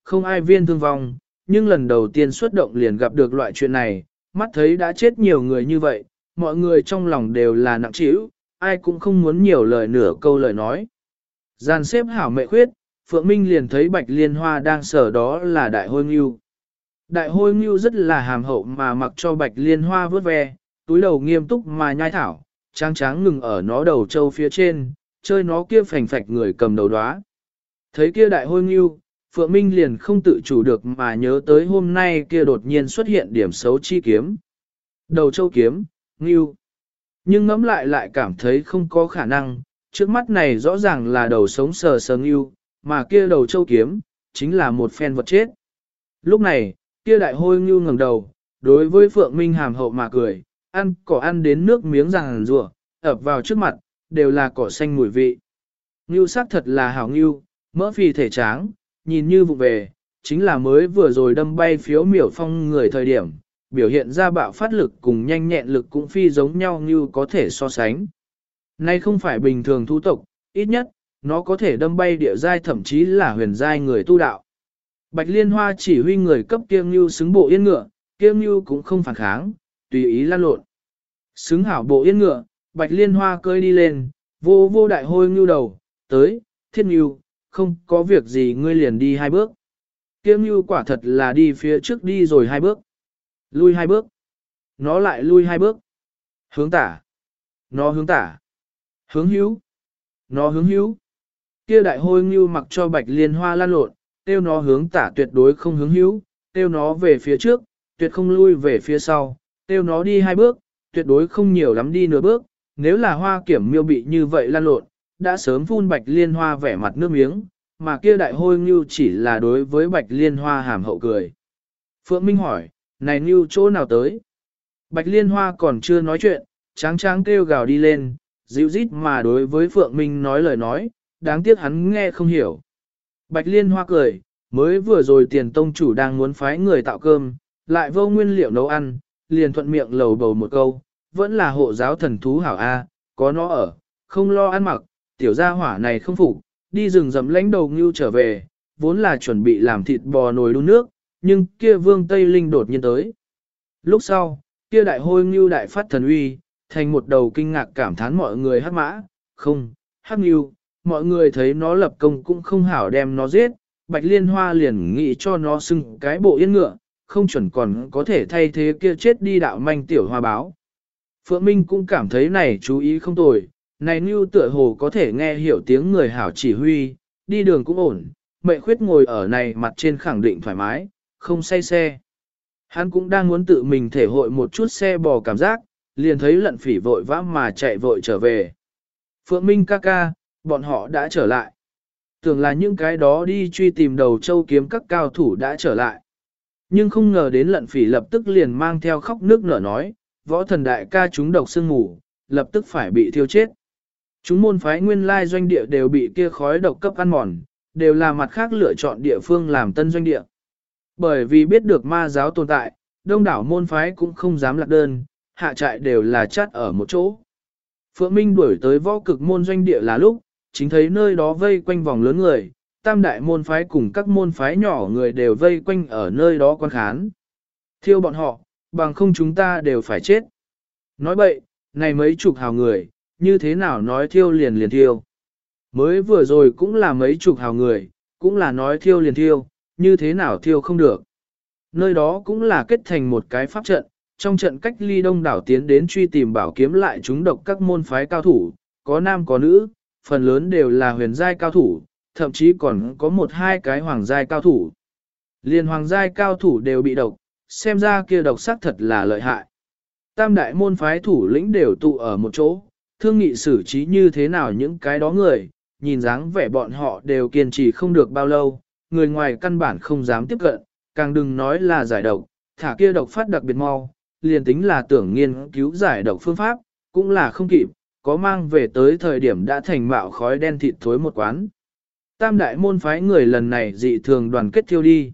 Speaker 1: không ai viên thương vong, nhưng lần đầu tiên xuất động liền gặp được loại chuyện này, mắt thấy đã chết nhiều người như vậy, mọi người trong lòng đều là nặng trĩu, ai cũng không muốn nhiều lời nửa câu lời nói. Dàn xếp hảo mệ khuyết, Phượng Minh liền thấy Bạch Liên Hoa đang sở đó là Đại Hôi Ngưu. Đại Hôi Ngưu rất là hàm hậu mà mặc cho Bạch Liên Hoa vớt ve, túi đầu nghiêm túc mà nhai thảo, tráng tráng ngừng ở nó đầu trâu phía trên, chơi nó kia phành phạch người cầm đầu đóa. Thấy kia Đại Hôi Ngưu, Phượng Minh liền không tự chủ được mà nhớ tới hôm nay kia đột nhiên xuất hiện điểm xấu chi kiếm. Đầu châu kiếm, Ngưu. Nhưng ngẫm lại cảm thấy không có khả năng, trước mắt này rõ ràng là đầu sống sờ sờ Ngưu, mà kia đầu châu kiếm, chính là một phen vật chết. Lúc này, kia Đại Hôi Ngưu ngẩng đầu, đối với Phượng Minh hàm hậu mà cười, ăn cỏ ăn đến nước miếng ràng rùa, ập vào trước mặt, đều là cỏ xanh mùi vị. Ngưu sắc thật là hảo ngưu, mỡ phì thể tráng, nhìn như vụ về, chính là mới vừa rồi đâm bay phiếu miểu phong người thời điểm, biểu hiện ra bạo phát lực cùng nhanh nhẹn lực cũng phi giống nhau như có thể so sánh. Nay không phải bình thường thú tộc, ít nhất, nó có thể đâm bay địa giai thậm chí là huyền giai người tu đạo. Bạch Liên Hoa chỉ huy người cấp kiêng như xứng bộ yên ngựa, kiêng như cũng không phản kháng, tùy ý lan lộn. Xứng hảo bộ yên ngựa, Bạch Liên Hoa cơi đi lên, vô Đại Hôi Ngưu đầu, tới, Thiết Ngưu, không có việc gì ngươi liền đi 2 bước. Kiêng như quả thật là đi phía trước đi rồi 2 bước. Lui 2 bước. Nó lại lui 2 bước. Hướng tả. Nó hướng tả. Hướng hữu. Nó hướng hữu. Kia Đại Hôi Ngưu mặc cho Bạch Liên Hoa lan lộn, tiêu nó hướng tả tuyệt đối không hướng hữu, tiêu nó về phía trước, tuyệt không lui về phía sau, tiêu nó đi 2 bước, tuyệt đối không nhiều lắm đi nửa bước. Nếu là Hoa Kiểm Miêu bị như vậy lan lộn, đã sớm phun Bạch Liên Hoa vẻ mặt nước miếng, mà kia Đại Hôi Ngưu chỉ là đối với Bạch Liên Hoa hàm hậu cười. Phượng Minh hỏi, này Ngưu chỗ nào tới? Bạch Liên Hoa còn chưa nói chuyện, tráng tráng kêu gào đi lên, dịu rít mà đối với Phượng Minh nói lời nói, đáng tiếc hắn nghe không hiểu. Bạch Liên Hoa cười, mới vừa rồi Tiền tông chủ đang muốn phái người tạo cơm, lại vô nguyên liệu nấu ăn, liền thuận miệng lầu bầu một câu, vẫn là hộ giáo thần thú hảo A, có nó ở, không lo ăn mặc, tiểu gia hỏa này không phục, đi rừng rậm lãnh đầu Ngưu trở về, vốn là chuẩn bị làm thịt bò nồi đun nước, nhưng kia Vương Tây Linh đột nhiên tới. Lúc sau, kia Đại Hôi Ngưu đại phát thần uy, thành một đầu kinh ngạc cảm thán mọi người hắc mã, không, hắc Ngưu, mọi người thấy nó lập công cũng không hảo đem nó giết, Bạch Liên Hoa liền nghĩ cho nó xưng cái bộ yên ngựa, không chuẩn còn có thể thay thế kia chết đi đạo manh tiểu hoa báo. Phượng Minh cũng cảm thấy này chú ý không tồi, này Ngưu tựa hồ có thể nghe hiểu tiếng người hảo chỉ huy, đi đường cũng ổn, Mệ Khuyết ngồi ở này mặt trên khẳng định thoải mái, không say xe. Hắn cũng đang muốn tự mình thể hội một chút xe bò cảm giác, liền thấy Lận Phỉ vội vã mà chạy vội trở về. Phượng Minh ca ca, bọn họ đã trở lại. Tưởng là những cái đó đi truy tìm đầu châu kiếm các cao thủ đã trở lại. Nhưng không ngờ đến Lận Phỉ lập tức liền mang theo khóc nước nở nói, võ thần đại ca chúng độc sương ngủ, lập tức phải bị thiêu chết. Chúng môn phái nguyên lai doanh địa đều bị kia khói độc cấp ăn mòn, đều là mặt khác lựa chọn địa phương làm tân doanh địa. Bởi vì biết được ma giáo tồn tại, đông đảo môn phái cũng không dám lạc đơn, hạ trại đều là chắt ở một chỗ. Phượng Minh đuổi tới võ cực môn doanh địa là lúc, chính thấy nơi đó vây quanh vòng lớn người, tam đại môn phái cùng các môn phái nhỏ người đều vây quanh ở nơi đó quan khán. Thiêu bọn họ, bằng không chúng ta đều phải chết. Nói bậy, này mấy chục hào người, như thế nào nói thiêu liền liền thiêu. Mới vừa rồi cũng là mấy chục hào người, cũng là nói thiêu liền thiêu, như thế nào thiêu không được. Nơi đó cũng là kết thành một cái pháp trận, trong trận cách ly đông đảo tiến đến truy tìm bảo kiếm lại chúng độc các môn phái cao thủ, có nam có nữ, phần lớn đều là huyền giai cao thủ, thậm chí còn có 1-2 cái hoàng giai cao thủ. Liên hoàng giai cao thủ đều bị độc, xem ra kia độc sắc thật là lợi hại. Tam đại môn phái thủ lĩnh đều tụ ở một chỗ, thương nghị xử trí như thế nào những cái đó người, nhìn dáng vẻ bọn họ đều kiên trì không được bao lâu, người ngoài căn bản không dám tiếp cận, càng đừng nói là giải độc, thả kia độc phát đặc biệt mau, liền tính là tưởng nghiên cứu giải độc phương pháp, cũng là không kịp, có mang về tới thời điểm đã thành mạo khói đen thịt thối một quán. Tam đại môn phái người lần này dị thường đoàn kết thiêu đi.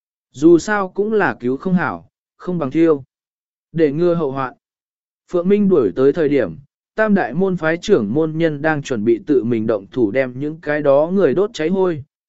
Speaker 1: Dù sao cũng là cứu không hảo, không bằng thiêu. Để ngừa hậu hoạn. Phượng Minh đuổi tới thời điểm, tam đại môn phái trưởng môn nhân đang chuẩn bị tự mình động thủ đem những cái đó người đốt cháy hôi,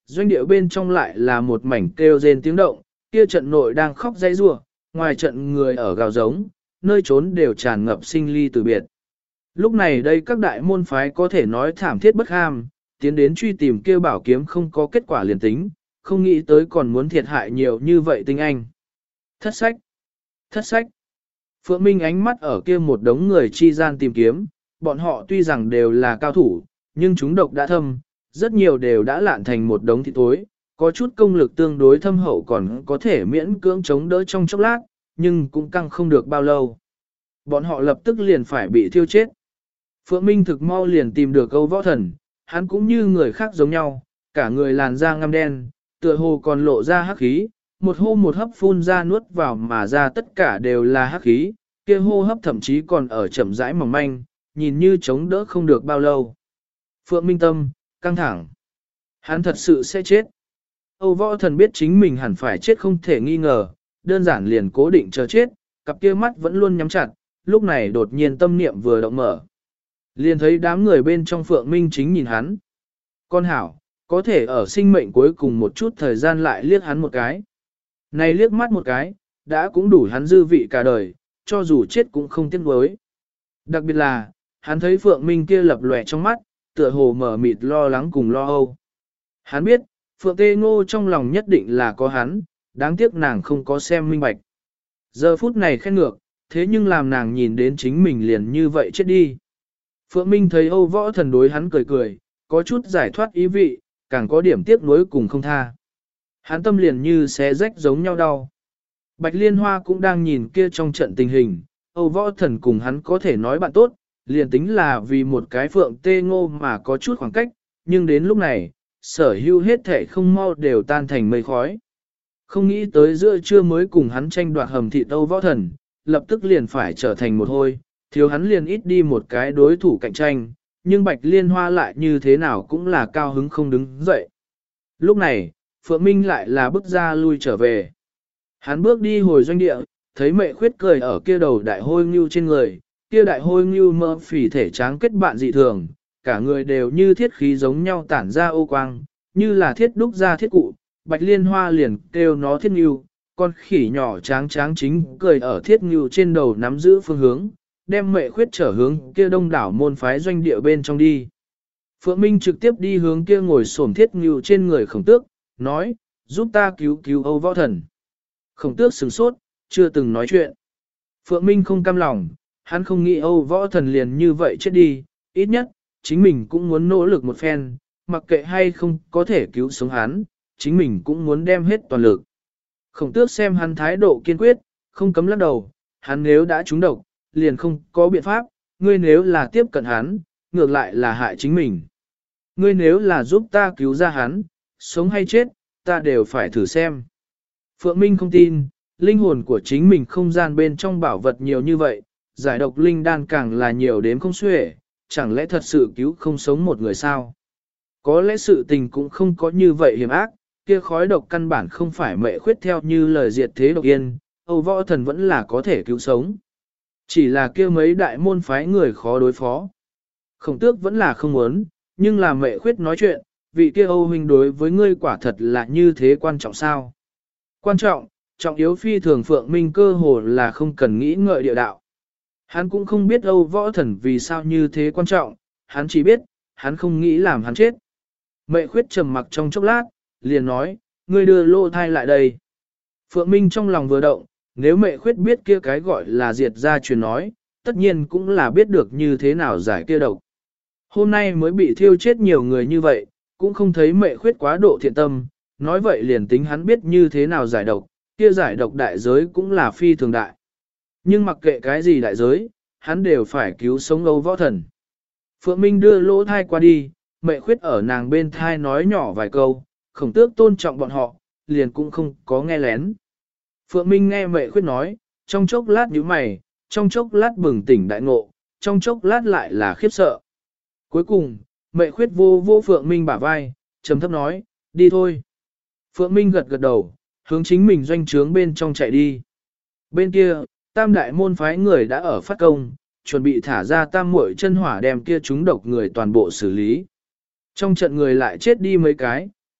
Speaker 1: doanh địa bên trong lại là một mảnh kêu rên tiếng động, kia trận nội đang khóc dãy rủa, ngoài trận người ở gào giống, nơi trốn đều tràn ngập sinh ly từ biệt. Lúc này đây các đại môn phái có thể nói thảm thiết bất ham, tiến đến truy tìm kêu bảo kiếm không có kết quả liền tính, không nghĩ tới còn muốn thiệt hại nhiều như vậy tinh anh. Thất sách! Thất sách! Phượng Minh ánh mắt ở kia một đống người chi gian tìm kiếm, bọn họ tuy rằng đều là cao thủ, nhưng chúng độc đã thâm, rất nhiều đều đã lạn thành một đống thịt tối, có chút công lực tương đối thâm hậu còn có thể miễn cưỡng chống đỡ trong chốc lát, nhưng cũng căng không được bao lâu. Bọn họ lập tức liền phải bị thiêu chết. Phượng Minh thực mau liền tìm được Âu Võ Thần, hắn cũng như người khác giống nhau, cả người làn da ngăm đen, tựa hồ còn lộ ra hắc khí, một hô một hấp phun ra nuốt vào mà ra tất cả đều là hắc khí, kia hô hấp thậm chí còn ở chậm rãi mỏng manh, nhìn như chống đỡ không được bao lâu. Phượng Minh tâm, căng thẳng. Hắn thật sự sẽ chết. Âu Võ Thần biết chính mình hẳn phải chết không thể nghi ngờ, đơn giản liền cố định chờ chết, cặp kia mắt vẫn luôn nhắm chặt, lúc này đột nhiên tâm niệm vừa động mở. Liền thấy đám người bên trong Phượng Minh chính nhìn hắn. Con hảo, có thể ở sinh mệnh cuối cùng một chút thời gian lại liếc hắn một cái. Này liếc mắt một cái, đã cũng đủ hắn dư vị cả đời, cho dù chết cũng không tiếc nuối. Đặc biệt là, hắn thấy Phượng Minh kia lập lòe trong mắt, tựa hồ mở mịt lo lắng cùng lo âu. Hắn biết, Phượng Tê Ngô trong lòng nhất định là có hắn, đáng tiếc nàng không có xem minh bạch. Giờ phút này khen ngược, thế nhưng làm nàng nhìn đến chính mình liền như vậy chết đi. Phượng Minh thấy Âu Võ Thần đối hắn cười cười, có chút giải thoát ý vị, càng có điểm tiếc nuối cùng không tha. Hắn tâm liền như xé rách giống nhau đau. Bạch Liên Hoa cũng đang nhìn kia trong trận tình hình, Âu Võ Thần cùng hắn có thể nói bạn tốt, liền tính là vì một cái Phượng Tê Ngô mà có chút khoảng cách, nhưng đến lúc này, sở hữu hết thể không mau đều tan thành mây khói. Không nghĩ tới giữa trưa mới cùng hắn tranh đoạt hầm thị Âu Võ Thần, lập tức liền phải trở thành một hôi, thiếu hắn liền ít đi một cái đối thủ cạnh tranh, nhưng Bạch Liên Hoa lại như thế nào cũng là cao hứng không đứng dậy. Lúc này, Phượng Minh lại là bước ra lui trở về. Hắn bước đi hồi doanh địa, thấy Mệ Khuyết cười ở kia đầu đại hôi ngưu trên người, kia đại hôi ngưu mỡ phì thể tráng kết bạn dị thường, cả người đều như thiết khí giống nhau tản ra ô quang, như là thiết đúc ra thiết cụ. Bạch Liên Hoa liền kêu nó thiết ngưu, con khỉ nhỏ tráng tráng chính cười ở thiết ngưu trên đầu nắm giữ phương hướng, đem Mệ Khuyết trở hướng kia đông đảo môn phái doanh địa bên trong đi. Phượng Minh trực tiếp đi hướng kia ngồi xổm thiết ngưu trên người Khổng Tước, nói, giúp ta cứu cứu Âu Võ Thần. Khổng Tước sửng sốt, chưa từng nói chuyện. Phượng Minh không cam lòng, hắn không nghĩ Âu Võ Thần liền như vậy chết đi, ít nhất, chính mình cũng muốn nỗ lực một phen, mặc kệ hay không có thể cứu sống hắn, chính mình cũng muốn đem hết toàn lực. Khổng Tước xem hắn thái độ kiên quyết, không cấm lắc đầu, hắn nếu đã trúng độc, liền không có biện pháp, ngươi nếu là tiếp cận hắn, ngược lại là hại chính mình. Ngươi nếu là giúp ta cứu ra hắn, sống hay chết, ta đều phải thử xem. Phượng Minh không tin, linh hồn của chính mình không gian bên trong bảo vật nhiều như vậy, giải độc linh đan càng là nhiều đến không xuể, chẳng lẽ thật sự cứu không sống một người sao? Có lẽ sự tình cũng không có như vậy hiểm ác, kia khói độc căn bản không phải Mệ Khuyết theo như lời diệt thế độc yên, Âu Võ Thần vẫn là có thể cứu sống. Chỉ là kia mấy đại môn phái người khó đối phó. Khổng Tước vẫn là không muốn, nhưng là Mệ Khuyết nói chuyện, vị kia Âu huynh đối với ngươi quả thật là như thế quan trọng sao? Quan trọng, trọng yếu phi thường. Phượng Minh cơ hồ là không cần nghĩ ngợi địa đạo. Hắn cũng không biết Âu Võ Thần vì sao như thế quan trọng, hắn chỉ biết, hắn không nghĩ làm hắn chết. Mệ Khuyết trầm mặc trong chốc lát, liền nói, ngươi đưa lô thai lại đây. Phượng Minh trong lòng vừa động, nếu Mệ Khuyết biết kia cái gọi là diệt ra truyền nói, tất nhiên cũng là biết được như thế nào giải kia độc. Hôm nay mới bị thiêu chết nhiều người như vậy, cũng không thấy Mệ Khuyết quá độ thiện tâm, nói vậy liền tính hắn biết như thế nào giải độc, kia giải độc đại giới cũng là phi thường đại. Nhưng mặc kệ cái gì đại giới, hắn đều phải cứu sống Âu Võ Thần. Phượng Minh đưa lỗ thai qua đi, Mệ Khuyết ở nàng bên thai nói nhỏ vài câu, Khổng Tước tôn trọng bọn họ, liền cũng không có nghe lén. Phượng Minh nghe Mệ Khuyết nói, trong chốc lát nhíu mày, trong chốc lát bừng tỉnh đại ngộ, trong chốc lát lại là khiếp sợ. Cuối cùng, Mệ Khuyết vô vô Phượng Minh bả vai, trầm thấp nói, đi thôi. Phượng Minh gật gật đầu, hướng chính mình doanh trướng bên trong chạy đi. Bên kia, tam đại môn phái người đã ở phát công, chuẩn bị thả ra tam muội chân hỏa đem kia chúng độc người toàn bộ xử lý. Trong trận người lại chết đi mấy cái,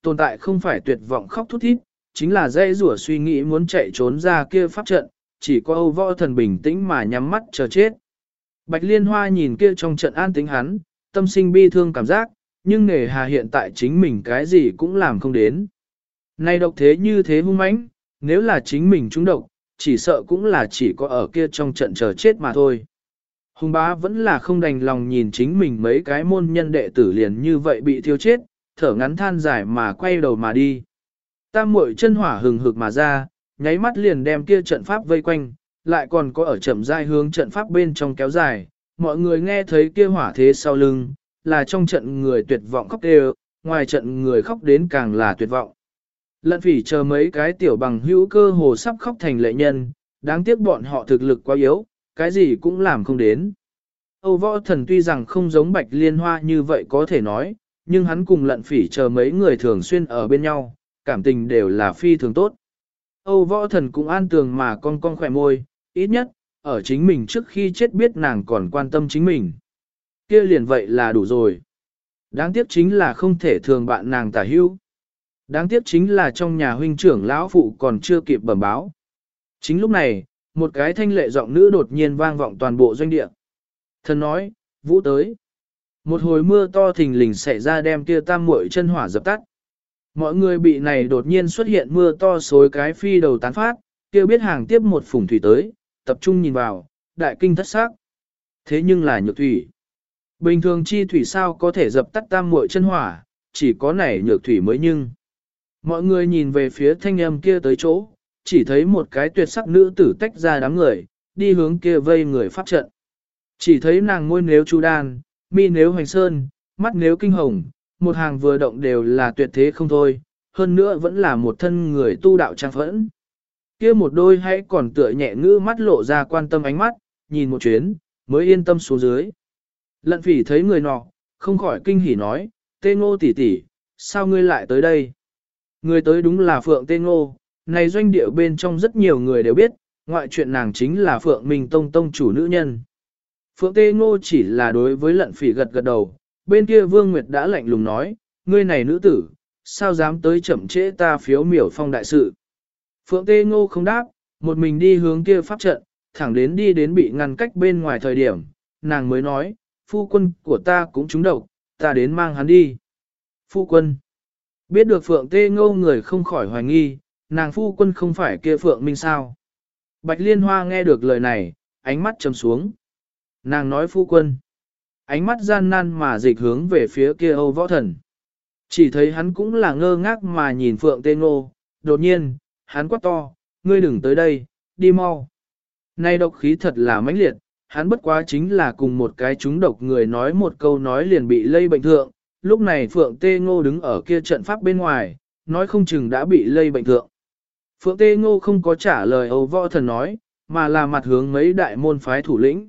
Speaker 1: tồn tại không phải tuyệt vọng khóc thút thít, chính là dây rủa suy nghĩ muốn chạy trốn ra kia pháp trận, chỉ có Âu Võ Thần bình tĩnh mà nhắm mắt chờ chết. Bạch Liên Hoa nhìn kia trong trận an tĩnh hắn, tâm sinh bi thương cảm giác, nhưng nề hà hiện tại chính mình cái gì cũng làm không đến. Nay độc thế như thế hung mãnh, nếu là chính mình trúng độc, chỉ sợ cũng là chỉ có ở kia trong trận chờ chết mà thôi. Hùng bá vẫn là không đành lòng nhìn chính mình mấy cái môn nhân đệ tử liền như vậy bị thiêu chết, thở ngắn than dài mà quay đầu mà đi. Tam muội chân hỏa hừng hực mà ra, nháy mắt liền đem kia trận pháp vây quanh, lại còn có ở chậm rãi hướng trận pháp bên trong kéo dài. Mọi người nghe thấy kia hỏa thế sau lưng, là trong trận người tuyệt vọng khóc đều, ngoài trận người khóc đến càng là tuyệt vọng. Lận Phỉ chờ mấy cái tiểu bằng hữu cơ hồ sắp khóc thành lệ nhân, đáng tiếc bọn họ thực lực quá yếu, cái gì cũng làm không đến. Âu Võ Thần tuy rằng không giống Bạch Liên Hoa như vậy có thể nói, nhưng hắn cùng Lận Phỉ chờ mấy người thường xuyên ở bên nhau, cảm tình đều là phi thường tốt. Âu Võ Thần cũng an tường mà con khỏe môi, ít nhất, ở chính mình trước khi chết biết nàng còn quan tâm chính mình. Kia liền vậy là đủ rồi. Đáng tiếc chính là không thể thường bạn nàng tả hữu. Đáng tiếc chính là trong nhà huynh trưởng lão phụ còn chưa kịp bẩm báo. Chính lúc này, một cái thanh lệ giọng nữ đột nhiên vang vọng toàn bộ doanh địa. Thần nói, Vũ tới. Một hồi mưa to thình lình xảy ra đem kia tam muội chân hỏa dập tắt. Mọi người bị này đột nhiên xuất hiện mưa to xối cái phi đầu tán phát, kia biết hàng tiếp một phủng thủy tới, tập trung nhìn vào, đại kinh thất sắc. Thế nhưng là nhược thủy. Bình thường chi thủy sao có thể dập tắt tam muội chân hỏa, chỉ có nảy nhược thủy mới nhưng. Mọi người nhìn về phía thanh âm kia tới chỗ, chỉ thấy một cái tuyệt sắc nữ tử tách ra đám người, đi hướng kia vây người pháp trận. Chỉ thấy nàng môi nếu chu đan, mi nếu hoành sơn, mắt nếu kinh hồng, một hàng vừa động đều là tuyệt thế không thôi, hơn nữa vẫn là một thân người tu đạo trang phẫn. Kia một đôi hãy còn tựa nhẹ ngữ mắt lộ ra quan tâm ánh mắt, nhìn một chuyến, mới yên tâm xuống dưới. Lận Phỉ thấy người nọ, không khỏi kinh hỉ nói, Tê Ngô tỷ tỷ, sao ngươi lại tới đây? Người tới đúng là Phượng Tê Ngô, này doanh địa bên trong rất nhiều người đều biết, ngoại chuyện nàng chính là Phượng Minh Tông tông chủ nữ nhân. Phượng Tê Ngô chỉ là đối với Lận Phỉ gật gật đầu, bên kia Vương Nguyệt đã lạnh lùng nói, ngươi này nữ tử, sao dám tới chậm trễ ta phiếu miểu phong đại sự. Phượng Tê Ngô không đáp, một mình đi hướng kia pháp trận, thẳng đến đi đến bị ngăn cách bên ngoài thời điểm, nàng mới nói, phu quân của ta cũng trúng độc, ta đến mang hắn đi. Phu quân. Biết được Phượng Tê Ngô người không khỏi hoài nghi, nàng phu quân không phải kia Phượng Minh sao. Bạch Liên Hoa nghe được lời này, ánh mắt trầm xuống. Nàng nói phu quân. Ánh mắt gian nan mà dịch hướng về phía kia Âu Võ Thần. Chỉ thấy hắn cũng là ngơ ngác mà nhìn Phượng Tê Ngô, đột nhiên, hắn quát to, ngươi đừng tới đây, đi mau. Nay độc khí thật là mãnh liệt, hắn bất quá chính là cùng một cái chúng độc người nói một câu nói liền bị lây bệnh thượng, lúc này Phượng Tê Ngô đứng ở kia trận pháp bên ngoài, nói không chừng đã bị lây bệnh thượng. Phượng Tê Ngô không có trả lời Âu Võ Thần nói, mà là mặt hướng mấy đại môn phái thủ lĩnh.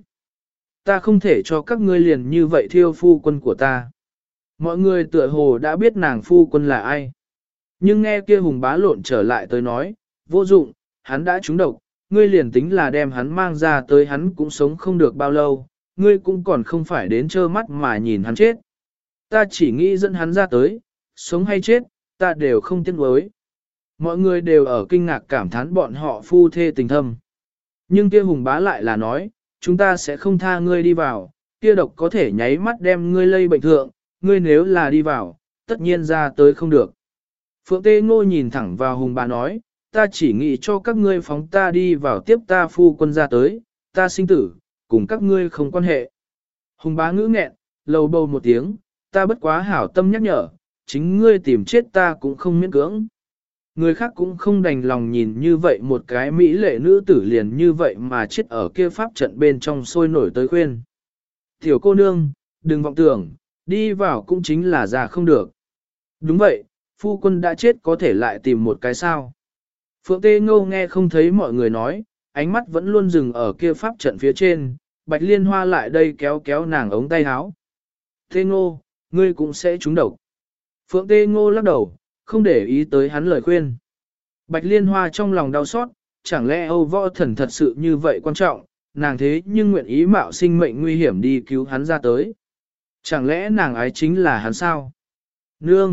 Speaker 1: Ta không thể cho các ngươi liền như vậy thiêu phu quân của ta. Mọi người tựa hồ đã biết nàng phu quân là ai. Nhưng nghe kia hùng bá lộn trở lại tới nói, vô dụng, hắn đã trúng độc, ngươi liền tính là đem hắn mang ra tới hắn cũng sống không được bao lâu, ngươi cũng còn không phải đến trơ mắt mà nhìn hắn chết. Ta chỉ nghĩ dẫn hắn ra tới, sống hay chết, ta đều không tiếc nuối. Mọi người đều ở kinh ngạc cảm thán bọn họ phu thê tình thâm. Nhưng kia hùng bá lại là nói, chúng ta sẽ không tha ngươi đi vào, kia độc có thể nháy mắt đem ngươi lây bệnh thượng, ngươi nếu là đi vào, tất nhiên ra tới không được. Phượng Tê Ngô nhìn thẳng vào hùng bá nói, ta chỉ nghĩ cho các ngươi phóng ta đi vào tiếp ta phu quân ra tới, ta sinh tử, cùng các ngươi không quan hệ. Hùng bá ngữ nghẹn, lầu bầu một tiếng, ta bất quá hảo tâm nhắc nhở, chính ngươi tìm chết ta cũng không miễn cưỡng. Người khác cũng không đành lòng nhìn như vậy một cái mỹ lệ nữ tử liền như vậy mà chết ở kia pháp trận bên trong sôi nổi tới khuyên. Tiểu cô nương, đừng vọng tưởng, đi vào cũng chính là già không được. Đúng vậy, phu quân đã chết có thể lại tìm một cái sao. Phượng Tê Ngô nghe không thấy mọi người nói, ánh mắt vẫn luôn dừng ở kia pháp trận phía trên, Bạch Liên Hoa lại đây kéo kéo nàng ống tay áo. Tê Ngô, ngươi cũng sẽ trúng độc. Phượng Tê Ngô lắc đầu, không để ý tới hắn lời khuyên. Bạch Liên Hoa trong lòng đau xót, chẳng lẽ Âu Võ Thần thật sự như vậy quan trọng, nàng thế nhưng nguyện ý mạo sinh mệnh nguy hiểm đi cứu hắn ra tới. Chẳng lẽ nàng ái chính là hắn sao? Nương,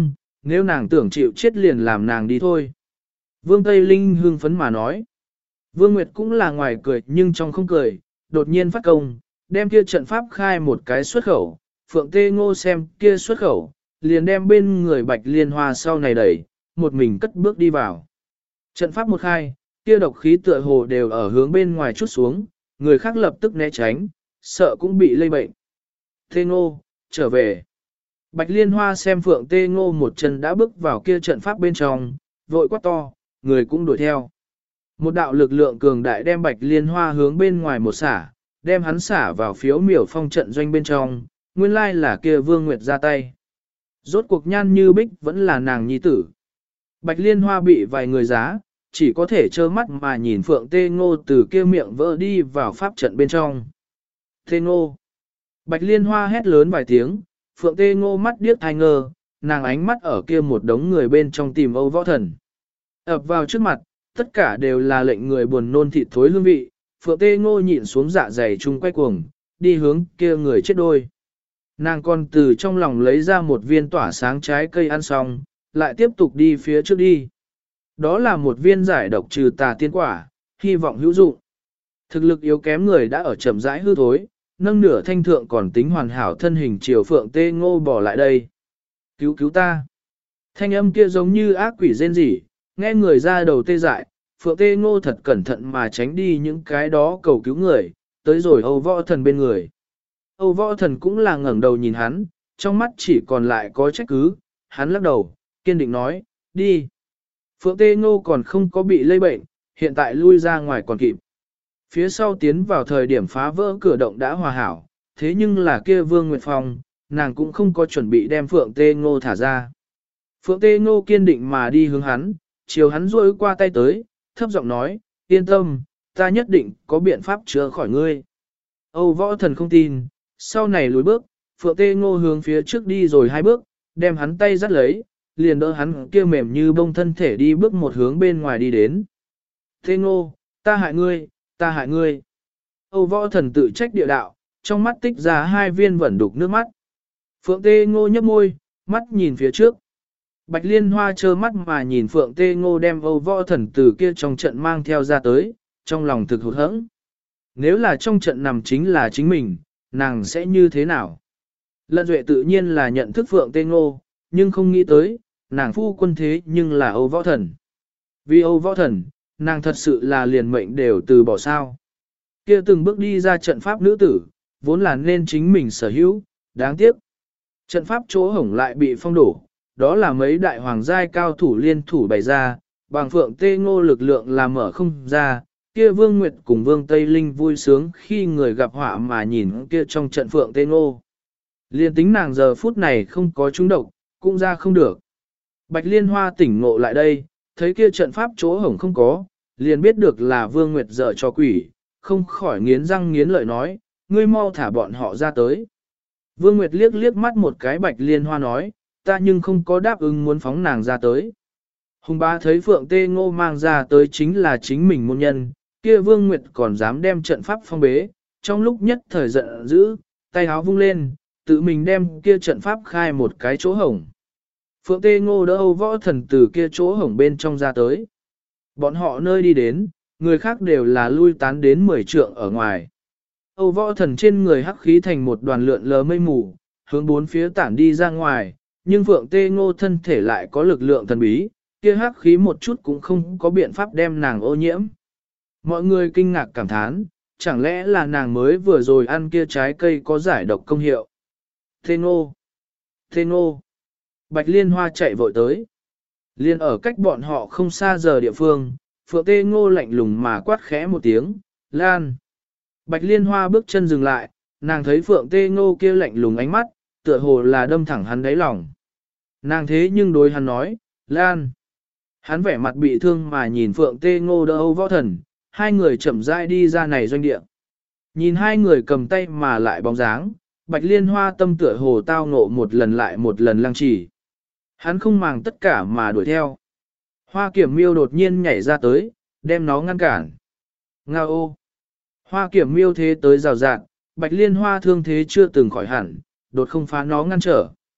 Speaker 1: nếu nàng tưởng chịu chết liền làm nàng đi thôi. Vương Tây Linh hưng phấn mà nói. Vương Nguyệt cũng là ngoài cười nhưng trong không cười, đột nhiên phát công, đem kia trận pháp khai một cái xuất khẩu, Phượng Tê Ngô xem kia xuất khẩu, liền đem bên người Bạch Liên Hoa sau này đẩy, một mình cất bước đi vào. Trận pháp một khai, kia độc khí tựa hồ đều ở hướng bên ngoài chút xuống, người khác lập tức né tránh, sợ cũng bị lây bệnh. Tê Ngô, trở về. Bạch Liên Hoa xem Phượng Tê Ngô một chân đã bước vào kia trận pháp bên trong, vội quát to, người cũng đuổi theo. Một đạo lực lượng cường đại đem Bạch Liên Hoa hướng bên ngoài một xả, đem hắn xả vào phiếu miểu phong trận doanh bên trong, nguyên lai là kia Vương Nguyệt ra tay. Rốt cuộc Nhan Như Bích vẫn là nàng nhi tử. Bạch Liên Hoa bị vài người giá, chỉ có thể trơ mắt mà nhìn Phượng Tê Ngô từ kia miệng vỡ đi vào pháp trận bên trong. Tê Ngô. Bạch Liên Hoa hét lớn vài tiếng, Phượng Tê Ngô mắt điếc thai ngơ, nàng ánh mắt ở kia một đống người bên trong tìm Âu Võ Thần. Ập vào trước mặt, tất cả đều là lệnh người buồn nôn thịt thối hương vị, Phượng Tê Ngô nhịn xuống dạ dày chung quay cuồng, đi hướng kia người chết đôi. Nàng còn từ trong lòng lấy ra một viên tỏa sáng trái cây ăn xong, lại tiếp tục đi phía trước đi. Đó là một viên giải độc trừ tà tiên quả, hy vọng hữu dụng. Thực lực yếu kém người đã ở chậm rãi hư thối, nâng nửa thanh thượng còn tính hoàn hảo thân hình chiều Phượng Tê Ngô bỏ lại đây. Cứu cứu ta. Thanh âm kia giống như ác quỷ rên rỉ, nghe người ra đầu tê dại, Phượng Tê Ngô thật cẩn thận mà tránh đi những cái đó cầu cứu người, tới rồi Âu Võ Thần bên người. Âu Võ Thần cũng là ngẩng đầu nhìn hắn, trong mắt chỉ còn lại có trách cứ, hắn lắc đầu, kiên định nói, đi. Phượng Tê Ngô còn không có bị lây bệnh, hiện tại lui ra ngoài còn kịp. Phía sau tiến vào thời điểm phá vỡ cửa động đã hòa hảo, thế nhưng là kia Vương Nguyệt Phong, nàng cũng không có chuẩn bị đem Phượng Tê Ngô thả ra. Phượng Tê Ngô kiên định mà đi hướng hắn, chiều hắn duỗi qua tay tới, thấp giọng nói, yên tâm, ta nhất định có biện pháp chữa khỏi ngươi. Âu Võ Thần không tin, sau này lùi bước, Phượng Tê Ngô hướng phía trước đi rồi hai bước, đem hắn tay dắt lấy, liền đỡ hắn kia mềm như bông thân thể đi bước một hướng bên ngoài đi đến. Tê Ngô, ta hại ngươi, ta hại ngươi. Âu Võ Thần tự trách địa đạo, trong mắt tích ra hai viên vẩn đục nước mắt. Phượng Tê Ngô nhấp môi, mắt nhìn phía trước. Bạch Liên Hoa trơ mắt mà nhìn Phượng Tê Ngô đem Âu Võ Thần từ kia trong trận mang theo ra tới, trong lòng thực hụt hẫng. Nếu là trong trận nằm chính là chính mình, nàng sẽ như thế nào? Lận Duệ tự nhiên là nhận thức Phượng Tê Ngô, nhưng không nghĩ tới, nàng phu quân thế nhưng là Âu Võ Thần. Vì Âu Võ Thần, nàng thật sự là liền mệnh đều từ bỏ sao. Kia từng bước đi ra trận pháp nữ tử, vốn là nên chính mình sở hữu, đáng tiếc. Trận pháp chỗ hổng lại bị phong đổ, đó là mấy đại hoàng giai cao thủ liên thủ bày ra, bằng Phượng Tê Ngô lực lượng làm mở không ra, kia Vương Nguyệt cùng Vương Tây Linh vui sướng khi người gặp họa mà nhìn kia trong trận Phượng Tê Ngô. Liên tính nàng giờ phút này không có trúng độc, cũng ra không được. Bạch Liên Hoa tỉnh ngộ lại đây, thấy kia trận pháp chỗ hổng không có, liền biết được là Vương Nguyệt dở cho quỷ, không khỏi nghiến răng nghiến lợi nói, ngươi mau thả bọn họ ra tới. Vương Nguyệt liếc liếc mắt một cái Bạch Liên Hoa nói, ta nhưng không có đáp ứng muốn phóng nàng ra tới. Hùng bá thấy Phượng Tê Ngô mang ra tới chính là chính mình môn nhân, kia Vương Nguyệt còn dám đem trận pháp phong bế, trong lúc nhất thời giận dữ, tay áo vung lên, tự mình đem kia trận pháp khai một cái chỗ hổng. Phượng Tê Ngô đỡ Âu Võ Thần từ kia chỗ hổng bên trong ra tới. Bọn họ nơi đi đến, người khác đều là lui tán đến 10 trượng ở ngoài. Âu Võ Thần trên người hắc khí thành một đoàn lượn lờ mây mù, hướng bốn phía tản đi ra ngoài, nhưng Phượng Tê Ngô thân thể lại có lực lượng thần bí, kia hắc khí một chút cũng không có biện pháp đem nàng ô nhiễm. Mọi người kinh ngạc cảm thán, chẳng lẽ là nàng mới vừa rồi ăn kia trái cây có giải độc công hiệu. Tê Ngô! Tê Ngô! Bạch Liên Hoa chạy vội tới. Liên ở cách bọn họ không xa giờ địa phương, Phượng Tê Ngô lạnh lùng mà quát khẽ một tiếng, Lan! Bạch Liên Hoa bước chân dừng lại, nàng thấy Phượng Tê Ngô kia lạnh lùng ánh mắt, tựa hồ là đâm thẳng hắn đáy lòng. Nàng thế nhưng đối hắn nói, Lan! Hắn vẻ mặt bị thương mà nhìn Phượng Tê Ngô đỡ Âu Võ Thần, hai người chậm rãi đi ra này doanh địa. Nhìn hai người cầm tay mà lại bóng dáng, Bạch Liên Hoa tâm tựa hồ tao ngộ một lần lại một lần lăng trì. Hắn không màng tất cả mà đuổi theo. Hoa Kiểm Miêu đột nhiên nhảy ra tới, đem nó ngăn cản. Ngao ô! Hoa Kiểm Miêu thế tới rào rạng, Bạch Liên Hoa thương thế chưa từng khỏi hẳn, đột không phá nó ngăn trở.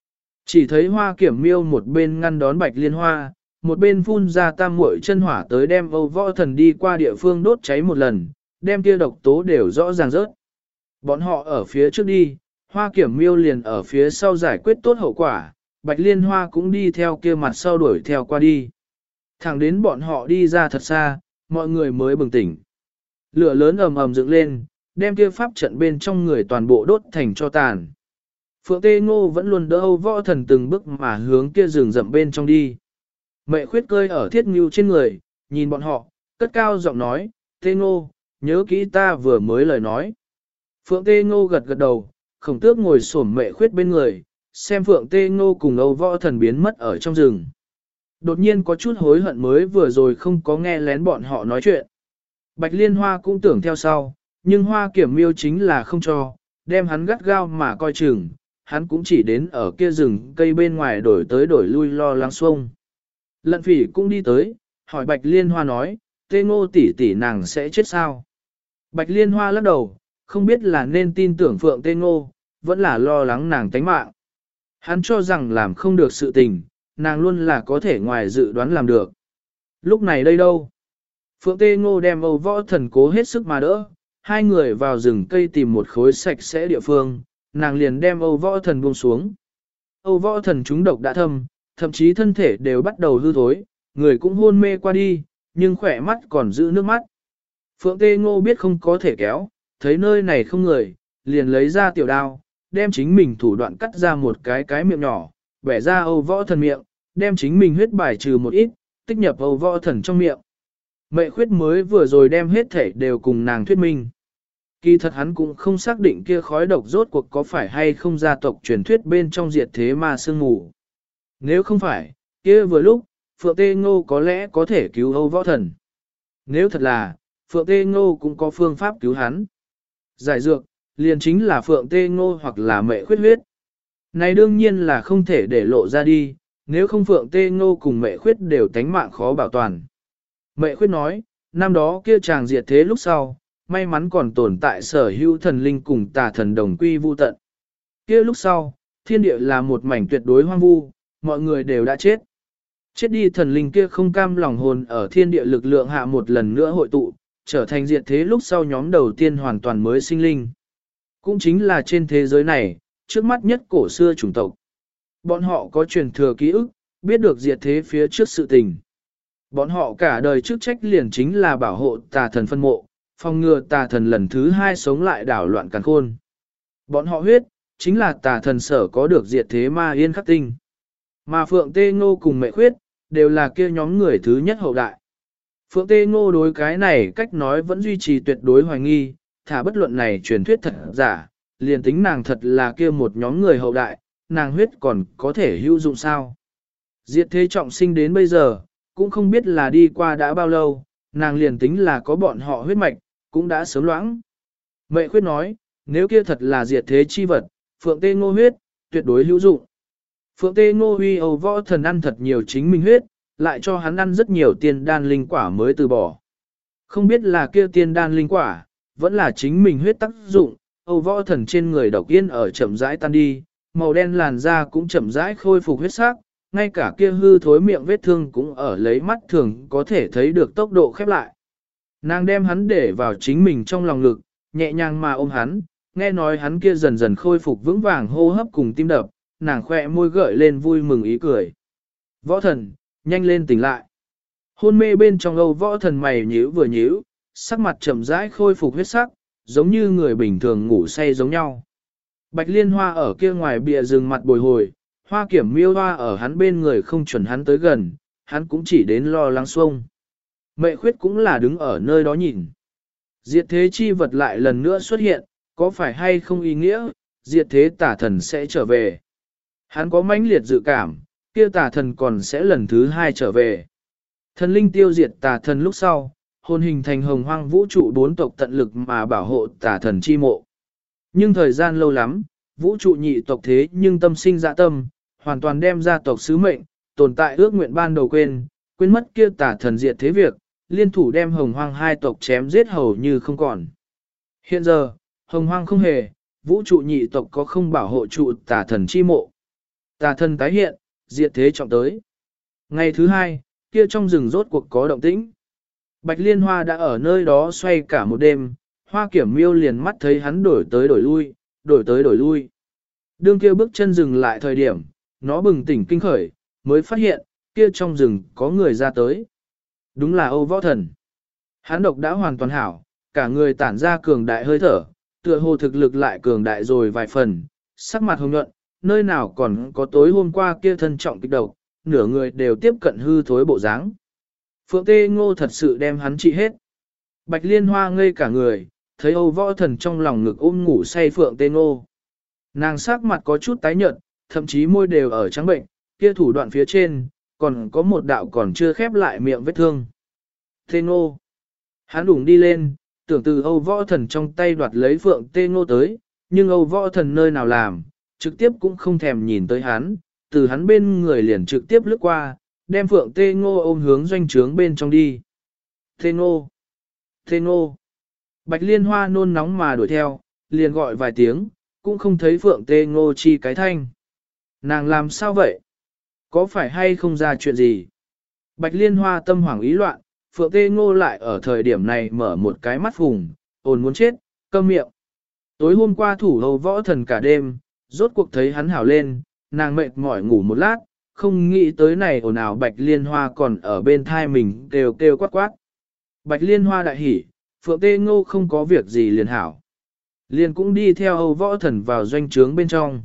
Speaker 1: Chỉ thấy Hoa Kiểm Miêu một bên ngăn đón Bạch Liên Hoa, một bên phun ra tam muội chân hỏa tới đem Âu Võ Thần đi qua địa phương đốt cháy một lần, đem kia độc tố đều rõ ràng rớt. Bọn họ ở phía trước đi, Hoa Kiểm Miêu liền ở phía sau giải quyết tốt hậu quả, Bạch Liên Hoa cũng đi theo kia mặt sau đuổi theo qua đi. Thẳng đến bọn họ đi ra thật xa, mọi người mới bừng tỉnh. Lửa lớn ầm ầm dựng lên, đem kia pháp trận bên trong người toàn bộ đốt thành cho tàn. Phượng Tê Ngô vẫn luôn đỡ Âu Võ Thần từng bước mà hướng kia rừng rậm bên trong đi. Mẹ khuyết cơi ở thiết ngưu trên người, nhìn bọn họ, cất cao giọng nói, Tê Ngô, nhớ kỹ ta vừa mới lời nói. Phượng Tê Ngô gật gật đầu, Khổng Tước ngồi xổm mẹ khuyết bên người, xem Phượng Tê Ngô cùng Âu Võ Thần biến mất ở trong rừng. Đột nhiên có chút hối hận mới vừa rồi không có nghe lén bọn họ nói chuyện. Bạch Liên Hoa cũng tưởng theo sau, nhưng Hoa Kiểm Miêu chính là không cho, đem hắn gắt gao mà coi chừng, hắn cũng chỉ đến ở kia rừng cây bên ngoài đổi tới đổi lui lo lắng xuông. Lận Phỉ cũng đi tới, hỏi Bạch Liên Hoa nói, Tê Ngô tỷ tỷ nàng sẽ chết sao? Bạch Liên Hoa lắc đầu, không biết là nên tin tưởng Phượng Tê Ngô, vẫn là lo lắng nàng tánh mạng. Hắn cho rằng làm không được sự tình, nàng luôn là có thể ngoài dự đoán làm được. Lúc này đây đâu? Phượng Tê Ngô đem Âu Võ Thần cố hết sức mà đỡ, hai người vào rừng cây tìm một khối sạch sẽ địa phương, nàng liền đem Âu Võ Thần buông xuống. Âu Võ Thần trúng độc đã thâm, thậm chí thân thể đều bắt đầu hư thối, người cũng hôn mê qua đi, nhưng khỏe mắt còn giữ nước mắt. Phượng Tê Ngô biết không có thể kéo, thấy nơi này không người, liền lấy ra tiểu đao, đem chính mình thủ đoạn cắt ra một cái miệng nhỏ, bẻ ra Âu Võ Thần miệng, đem chính mình huyết bài trừ một ít, tích nhập Âu Võ Thần trong miệng. Mẹ khuyết mới vừa rồi đem hết thể đều cùng nàng thuyết minh. Kỳ thật hắn cũng không xác định kia khói độc rốt cuộc có phải hay không gia tộc truyền thuyết bên trong diệt thế ma sương mù. Nếu không phải, kia vừa lúc, Phượng Tê Ngô có lẽ có thể cứu Âu Võ Thần. Nếu thật là, Phượng Tê Ngô cũng có phương pháp cứu hắn. Giải dược, liền chính là Phượng Tê Ngô hoặc là mẹ khuyết huyết. Này đương nhiên là không thể để lộ ra đi, nếu không Phượng Tê Ngô cùng mẹ khuyết đều tánh mạng khó bảo toàn. Mẹ khuyết nói, năm đó kia chàng diệt thế lúc sau, may mắn còn tồn tại sở hữu thần linh cùng tà thần đồng quy vu tận. Kia lúc sau, thiên địa là một mảnh tuyệt đối hoang vu, mọi người đều đã chết. Chết đi thần linh kia không cam lòng hồn ở thiên địa lực lượng hạ một lần nữa hội tụ, trở thành diệt thế lúc sau nhóm đầu tiên hoàn toàn mới sinh linh. Cũng chính là trên thế giới này, trước mắt nhất cổ xưa chủng tộc. Bọn họ có truyền thừa ký ức, biết được diệt thế phía trước sự tình. Bọn họ cả đời chức trách liền chính là bảo hộ tà thần phân mộ, phòng ngừa tà thần lần thứ hai sống lại đảo loạn càn khôn. Bọn họ huyết, chính là tà thần sở có được diệt thế ma yên khắc tinh. Mà Phượng Tê Ngô cùng mẹ khuyết, đều là kia nhóm người thứ nhất hậu đại. Phượng Tê Ngô đối cái này cách nói vẫn duy trì tuyệt đối hoài nghi, thả bất luận này truyền thuyết thật giả, liền tính nàng thật là kia một nhóm người hậu đại, nàng huyết còn có thể hữu dụng sao. Diệt thế trọng sinh đến bây giờ, cũng không biết là đi qua đã bao lâu, nàng liền tính là có bọn họ huyết mạch, cũng đã sớm loãng. Mẹ khuyết nói, nếu kia thật là diệt thế chi vật, Phượng Tê Ngô huyết, tuyệt đối hữu dụng. Phượng Tê Ngô huy Âu Võ Thần ăn thật nhiều chính mình huyết, lại cho hắn ăn rất nhiều tiên đan linh quả mới từ bỏ. Không biết là kia tiên đan linh quả, vẫn là chính mình huyết tác dụng, Âu Võ Thần trên người độc yên ở chậm rãi tan đi, màu đen làn da cũng chậm rãi khôi phục huyết sắc, ngay cả kia hư thối miệng vết thương cũng ở lấy mắt thường có thể thấy được tốc độ khép lại. Nàng đem hắn để vào chính mình trong lòng ngực, nhẹ nhàng mà ôm hắn, nghe nói hắn kia dần dần khôi phục vững vàng hô hấp cùng tim đập, nàng khoe môi gợi lên vui mừng ý cười. Võ Thần, nhanh lên tỉnh lại. Hôn mê bên trong Âu Võ Thần mày nhíu vừa nhíu, sắc mặt chậm rãi khôi phục huyết sắc, giống như người bình thường ngủ say giống nhau. Bạch Liên Hoa ở kia ngoài bìa rừng mặt bồi hồi, Hoa Kiểm Miêu Hoa ở hắn bên người không chuẩn hắn tới gần, hắn cũng chỉ đến lo lắng xuông. Mẹ khuyết cũng là đứng ở nơi đó nhìn. Diệt thế chi vật lại lần nữa xuất hiện, có phải hay không ý nghĩa, diệt thế tả thần sẽ trở về. Hắn có mãnh liệt dự cảm, kia tà thần còn sẽ lần thứ hai trở về. Thần linh tiêu diệt tà thần lúc sau, hồn hình thành hồng hoang vũ trụ bốn tộc tận lực mà bảo hộ tà thần chi mộ. Nhưng thời gian lâu lắm, vũ trụ nhị tộc thế nhưng tâm sinh dạ tâm, hoàn toàn đem gia tộc sứ mệnh, tồn tại ước nguyện ban đầu quên mất kia tà thần diệt thế việc, liên thủ đem hồng hoang hai tộc chém giết hầu như không còn. Hiện giờ, hồng hoang không hề, vũ trụ nhị tộc có không bảo hộ trụ tà thần chi mộ. Tà thân tái hiện, diệt thế trọng tới. Ngày thứ hai, kia trong rừng rốt cuộc có động tĩnh. Bạch Liên Hoa đã ở nơi đó xoay cả một đêm, Hoa Kiểm Miêu liền mắt thấy hắn đổi tới đổi lui, đổi tới đổi lui. Đương kia bước chân dừng lại thời điểm, nó bừng tỉnh kinh khởi, mới phát hiện, kia trong rừng có người ra tới. Đúng là Âu Võ Thần. Hắn độc đã hoàn toàn hảo, cả người tản ra cường đại hơi thở, tựa hồ thực lực lại cường đại rồi vài phần, sắc mặt hồng nhuận, nơi nào còn có tối hôm qua kia thân trọng kích độc, nửa người đều tiếp cận hư thối bộ dáng. Phượng Tê Ngô thật sự đem hắn trị hết. Bạch Liên Hoa ngây cả người, thấy Âu Võ Thần trong lòng ngực ôm ngủ say Phượng Tê Ngô. Nàng sắc mặt có chút tái nhợt, thậm chí môi đều ở trắng bệnh, kia thủ đoạn phía trên, còn có một đạo còn chưa khép lại miệng vết thương. Tê Ngô. Hắn đủng đi lên, tưởng từ Âu Võ Thần trong tay đoạt lấy Phượng Tê Ngô tới, nhưng Âu Võ Thần nơi nào làm, trực tiếp cũng không thèm nhìn tới hắn, từ hắn bên người liền trực tiếp lướt qua, đem Phượng Tê Ngô ôm hướng doanh trướng bên trong đi. Tê Ngô! Tê Ngô! Bạch Liên Hoa nôn nóng mà đuổi theo, liền gọi vài tiếng, cũng không thấy Phượng Tê Ngô chi cái thanh. Nàng làm sao vậy? Có phải hay không ra chuyện gì? Bạch Liên Hoa tâm hoảng ý loạn, Phượng Tê Ngô lại ở thời điểm này mở một cái mắt phùng, ồn muốn chết, câm miệng. Tối hôm qua thủ Âu Võ Thần cả đêm, rốt cuộc thấy hắn hảo lên, nàng mệt mỏi ngủ một lát, không nghĩ tới này ồn ào Bạch Liên Hoa còn ở bên thai mình kêu kêu quát quát. Bạch Liên Hoa đại hỉ, Phượng Tê Ngô không có việc gì liền hảo. Liền cũng đi theo Âu Võ Thần vào doanh trướng bên trong.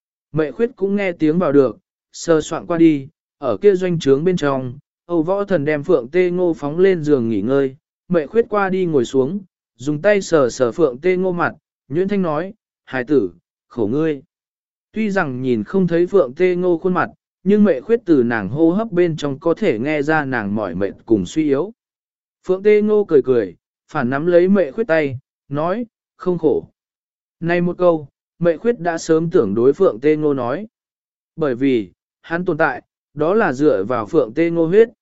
Speaker 1: Mệ Khuyết cũng nghe tiếng vào được, sơ soạn qua đi, ở kia doanh trướng bên trong, Âu Võ Thần đem Phượng Tê Ngô phóng lên giường nghỉ ngơi, Mệ Khuyết qua đi ngồi xuống, dùng tay sờ sờ Phượng Tê Ngô mặt, Nhuyễn Thanh nói, hài tử, khổ ngươi. Tuy rằng nhìn không thấy Phượng Tê Ngô khuôn mặt, nhưng Mệ Khuyết từ nàng hô hấp bên trong có thể nghe ra nàng mỏi mệt cùng suy yếu. Phượng Tê Ngô cười cười, phản nắm lấy Mệ Khuyết tay, nói, không khổ. Này một câu, Mệ Khuyết đã sớm tưởng đối Phượng Tê Ngô nói. Bởi vì, hắn tồn tại, đó là dựa vào Phượng Tê Ngô huyết.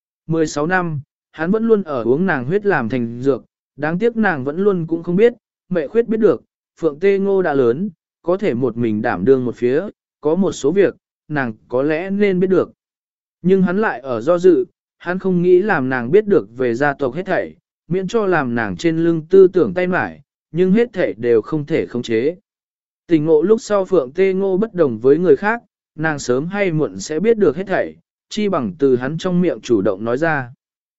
Speaker 1: 16 năm, hắn vẫn luôn ở uống nàng huyết làm thành dược, đáng tiếc nàng vẫn luôn cũng không biết, Mệ Khuyết biết được, Phượng Tê Ngô đã lớn, có thể một mình đảm đương một phía, có một số việc, nàng có lẽ nên biết được. Nhưng hắn lại ở do dự, hắn không nghĩ làm nàng biết được về gia tộc hết thảy, miễn cho làm nàng trên lưng tư tưởng tay mải, nhưng hết thảy đều không thể khống chế. Tình ngộ lúc sau Phượng Tê Ngô bất đồng với người khác, nàng sớm hay muộn sẽ biết được hết thảy, chi bằng từ hắn trong miệng chủ động nói ra.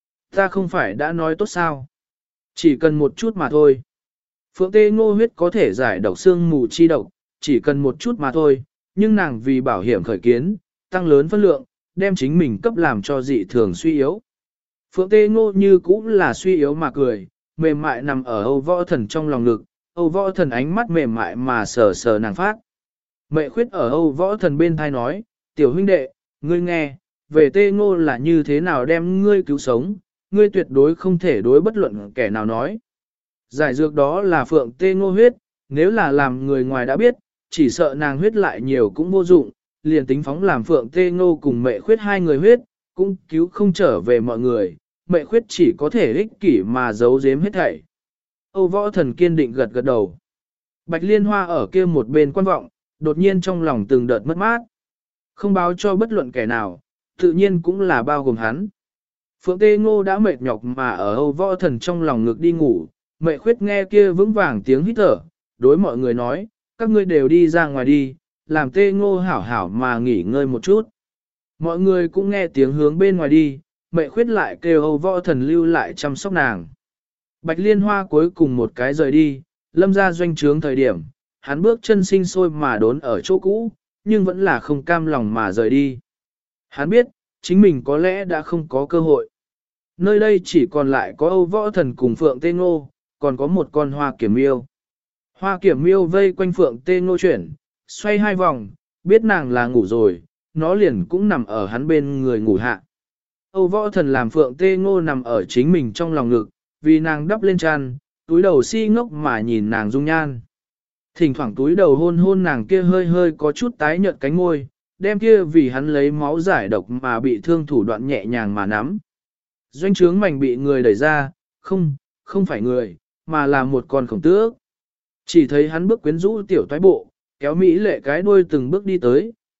Speaker 1: Ta không phải đã nói tốt sao? Chỉ cần một chút mà thôi. Phượng Tê Ngô huyết có thể giải độc xương mù chi độc, chỉ cần một chút mà thôi, nhưng nàng vì bảo hiểm khởi kiến, tăng lớn phân lượng, đem chính mình cấp làm cho dị thường suy yếu. Phượng Tê Ngô như cũng là suy yếu mà cười, mềm mại nằm ở Âu Võ Thần trong lòng ngực, Âu Võ Thần ánh mắt mềm mại mà sờ sờ nàng phát. Mệ Khuyết ở Âu Võ Thần bên thai nói, tiểu huynh đệ, ngươi nghe, về Tê Ngô là như thế nào đem ngươi cứu sống, ngươi tuyệt đối không thể đối bất luận kẻ nào nói. Giải dược đó là Phượng Tê Ngô huyết, nếu là làm người ngoài đã biết, chỉ sợ nàng huyết lại nhiều cũng vô dụng, liền tính phóng làm Phượng Tê Ngô cùng Mệ Khuyết hai người huyết, cũng cứu không trở về mọi người, Mệ Khuyết chỉ có thể ích kỷ mà giấu giếm hết thảy. Âu Võ Thần kiên định gật gật đầu. Bạch Liên Hoa ở kia một bên quan vọng, đột nhiên trong lòng từng đợt mất mát. Không báo cho bất luận kẻ nào, tự nhiên cũng là bao gồm hắn. Phượng Tê Ngô đã mệt nhọc mà ở Âu Võ Thần trong lòng ngực đi ngủ, Mệ Khuyết nghe kia vững vàng tiếng hít thở, đối mọi người nói, các ngươi đều đi ra ngoài đi, làm Tê Ngô hảo hảo mà nghỉ ngơi một chút. Mọi người cũng nghe tiếng hướng bên ngoài đi, Mệ Khuyết lại kêu Âu Võ Thần lưu lại chăm sóc nàng. Bạch Liên Hoa cuối cùng một cái rời đi, lâm ra doanh trướng thời điểm, hắn bước chân sinh sôi mà đốn ở chỗ cũ, nhưng vẫn là không cam lòng mà rời đi. Hắn biết, chính mình có lẽ đã không có cơ hội. Nơi đây chỉ còn lại có Âu Võ Thần cùng Phượng Tê Ngô, còn có một con hoa kiểm miêu. Hoa kiểm miêu vây quanh Phượng Tê Ngô chuyển, xoay hai vòng, biết nàng là ngủ rồi, nó liền cũng nằm ở hắn bên người ngủ hạ. Âu Võ Thần làm Phượng Tê Ngô nằm ở chính mình trong lòng ngực, vì nàng đắp lên chăn, túi đầu si ngốc mà nhìn nàng dung nhan. Thỉnh thoảng túi đầu hôn hôn nàng kia hơi hơi có chút tái nhợt cánh môi, đem kia vì hắn lấy máu giải độc mà bị thương thủ đoạn nhẹ nhàng mà nắm. Doanh trướng mảnh bị người đẩy ra, không phải người, mà là một con khổng tước. Chỉ thấy hắn bước quyến rũ tiểu toái bộ, kéo mỹ lệ cái đuôi từng bước đi tới,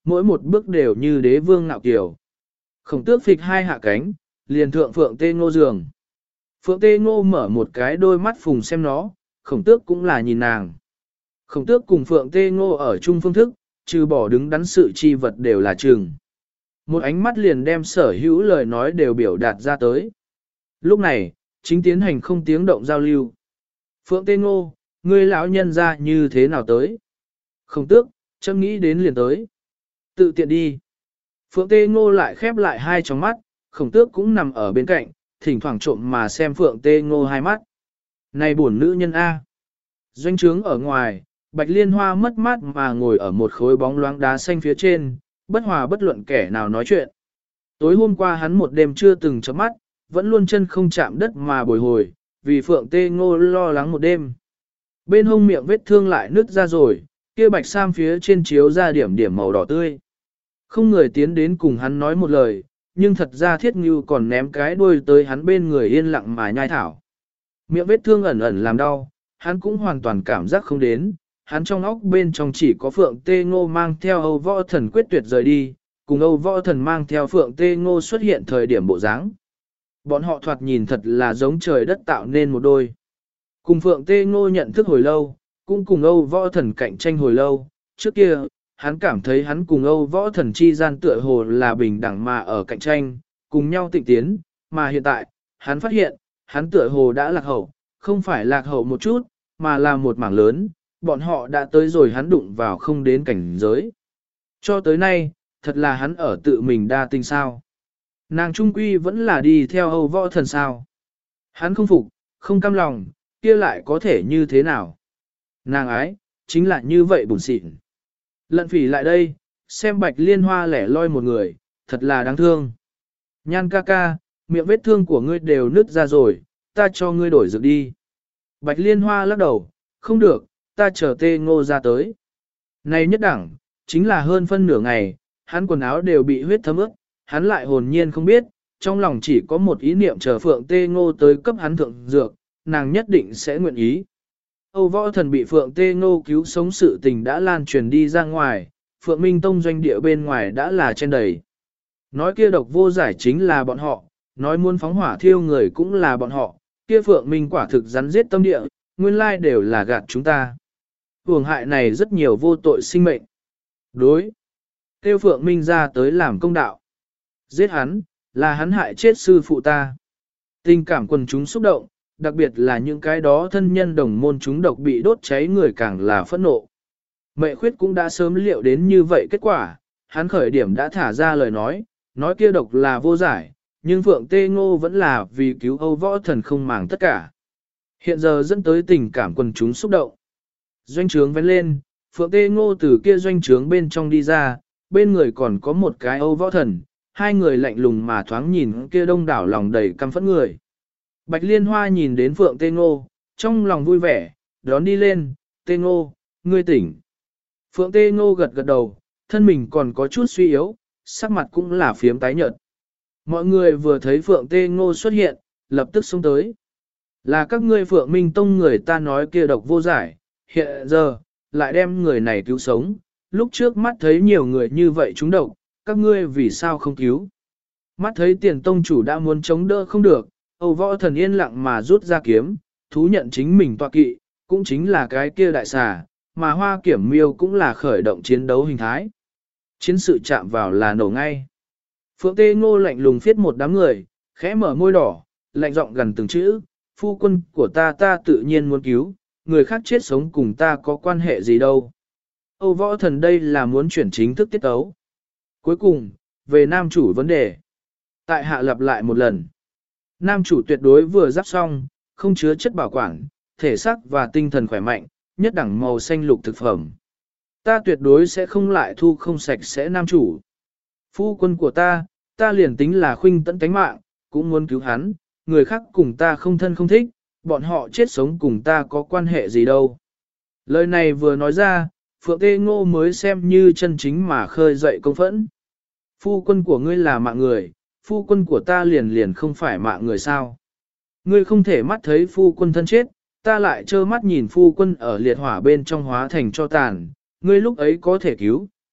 Speaker 1: mỗi một bước đều như đế vương ngạo kiều. Khổng tước phịch hai hạ cánh, liền thượng Phượng Tê Ngô giường. Phượng Tê Ngô mở một cái đôi mắt phùng xem nó, khổng tước cũng là nhìn nàng. Khổng tước cùng Phượng Tê Ngô ở chung phương thức, trừ bỏ đứng đắn sự chi vật đều là chừng. Một ánh mắt liền đem sở hữu lời nói đều biểu đạt ra tới. Lúc này, chính tiến hành không tiếng động giao lưu. Phượng Tê Ngô, ngươi lão nhân ra như thế nào tới? Khổng tước, chấm nghĩ đến liền tới. Tự tiện đi. Phượng Tê Ngô lại khép lại hai tròng mắt, khổng tước cũng nằm ở bên cạnh, thỉnh thoảng trộm mà xem Phượng Tê Ngô hai mắt. Này buồn nữ nhân A. Doanh trướng ở ngoài, Bạch Liên Hoa mất mát mà ngồi ở một khối bóng loáng đá xanh phía trên, bất hòa bất luận kẻ nào nói chuyện. Tối hôm qua hắn một đêm chưa từng chớp mắt, vẫn luôn chân không chạm đất mà bồi hồi, vì Phượng Tê Ngô lo lắng một đêm. Bên hông miệng vết thương lại nứt ra rồi, kia bạch sam phía trên chiếu ra điểm điểm màu đỏ tươi. Không người tiến đến cùng hắn nói một lời, nhưng thật ra Thiết Ngưu còn ném cái đuôi tới hắn bên người yên lặng mà nhai thảo. Miệng vết thương ẩn ẩn làm đau, hắn cũng hoàn toàn cảm giác không đến, hắn trong óc bên trong chỉ có Phượng Tê Ngô mang theo Âu Võ Thần quyết tuyệt rời đi, cùng Âu Võ Thần mang theo Phượng Tê Ngô xuất hiện thời điểm bộ dáng. Bọn họ thoạt nhìn thật là giống trời đất tạo nên một đôi. Cùng Phượng Tê Ngô nhận thức hồi lâu, cũng cùng Âu Võ Thần cạnh tranh hồi lâu, trước kia, hắn cảm thấy hắn cùng Âu Võ Thần chi gian tựa hồ là bình đẳng mà ở cạnh tranh, cùng nhau tịnh tiến, mà hiện tại, hắn phát hiện, hắn tựa hồ đã lạc hậu, không phải lạc hậu một chút, mà là một mảng lớn, bọn họ đã tới rồi hắn đụng vào không đến cảnh giới. Cho tới nay, thật là hắn ở tự mình đa tình sao. Nàng trung quy vẫn là đi theo Âu Võ Thần sao. Hắn không phục, không cam lòng, kia lại có thể như thế nào. Nàng ái, chính là như vậy buồn xịn. Lận Phỉ lại đây, xem Bạch Liên Hoa lẻ loi một người, thật là đáng thương. Nhan ca ca, miệng vết thương của ngươi đều nứt ra rồi, ta cho ngươi đổi dược đi. Bạch Liên Hoa lắc đầu, không được, ta chờ Tê Ngô ra tới. Này nhất đẳng, chính là hơn phân nửa ngày, hắn quần áo đều bị huyết thấm ướt, hắn lại hồn nhiên không biết, trong lòng chỉ có một ý niệm chờ Phượng Tê Ngô tới cấp hắn thượng dược, nàng nhất định sẽ nguyện ý. Âu Võ Thần bị Phượng Tê Ngô cứu sống sự tình đã lan truyền đi ra ngoài, Phượng Minh Tông doanh địa bên ngoài đã là trên đầy. Nói kia độc vô giải chính là bọn họ, nói muốn phóng hỏa thiêu người cũng là bọn họ, kia Phượng Minh quả thực rắn giết tâm địa, nguyên lai đều là gạt chúng ta. Hưởng hại này rất nhiều vô tội sinh mệnh. Đối. Kêu Phượng Minh ra tới làm công đạo. Giết hắn, là hắn hại chết sư phụ ta. Tình cảm quần chúng xúc động, đặc biệt là những cái đó thân nhân đồng môn chúng độc bị đốt cháy người càng là phẫn nộ. Mệ khuyết cũng đã sớm liệu đến như vậy kết quả, hắn khởi điểm đã thả ra lời nói kia độc là vô giải, nhưng Phượng Tê Ngô vẫn là vì cứu Âu Võ Thần không màng tất cả. Hiện giờ dẫn tới tình cảm quần chúng xúc động. Doanh trướng vén lên, Phượng Tê Ngô từ kia doanh trướng bên trong đi ra, bên người còn có một cái Âu Võ Thần, hai người lạnh lùng mà thoáng nhìn kia đông đảo lòng đầy căm phẫn người. Bạch Liên Hoa nhìn đến Phượng Tê Ngô, trong lòng vui vẻ, đón đi lên, Tê Ngô, ngươi tỉnh. Phượng Tê Ngô gật gật đầu, thân mình còn có chút suy yếu, sắc mặt cũng là phiếm tái nhợt. Mọi người vừa thấy Phượng Tê Ngô xuất hiện, lập tức xông tới. Là các ngươi Phượng Minh Tông người ta nói kia độc vô giải, hiện giờ, lại đem người này cứu sống. Lúc trước mắt thấy nhiều người như vậy trúng độc, các ngươi vì sao không cứu? Mắt thấy Tiền tông chủ đã muốn chống đỡ không được, Âu Võ Thần yên lặng mà rút ra kiếm, thú nhận chính mình tọa kỵ, cũng chính là cái kia đại xà, mà Hoa Kiểm Miêu cũng là khởi động chiến đấu hình thái. Chiến sự chạm vào là nổ ngay. Phượng Tê Ngô lạnh lùng phiết một đám người, khẽ mở môi đỏ, lạnh giọng gần từng chữ, phu quân của ta tự nhiên muốn cứu, người khác chết sống cùng ta có quan hệ gì đâu. Âu Võ Thần đây là muốn chuyển chính thức tiết tấu. Cuối cùng, về nam chủ vấn đề. Tại hạ lặp lại một lần. Nam chủ tuyệt đối vừa giáp xong, không chứa chất bảo quản, thể xác và tinh thần khỏe mạnh, nhất đẳng màu xanh lục thực phẩm. Ta tuyệt đối sẽ không lại thu không sạch sẽ nam chủ. Phu quân của ta liền tính là khuynh tận tánh mạng, cũng muốn cứu hắn, người khác cùng ta không thân không thích, bọn họ chết sống cùng ta có quan hệ gì đâu. Lời này vừa nói ra, Phượng Tê Ngô mới xem như chân chính mà khơi dậy công phẫn. Phu quân của ngươi là mạng người, phu quân của ta liền không phải mạng người sao. Ngươi không thể mắt thấy phu quân thân chết, ta lại trơ mắt nhìn phu quân ở liệt hỏa bên trong hóa thành cho tàn, ngươi lúc ấy có thể cứu,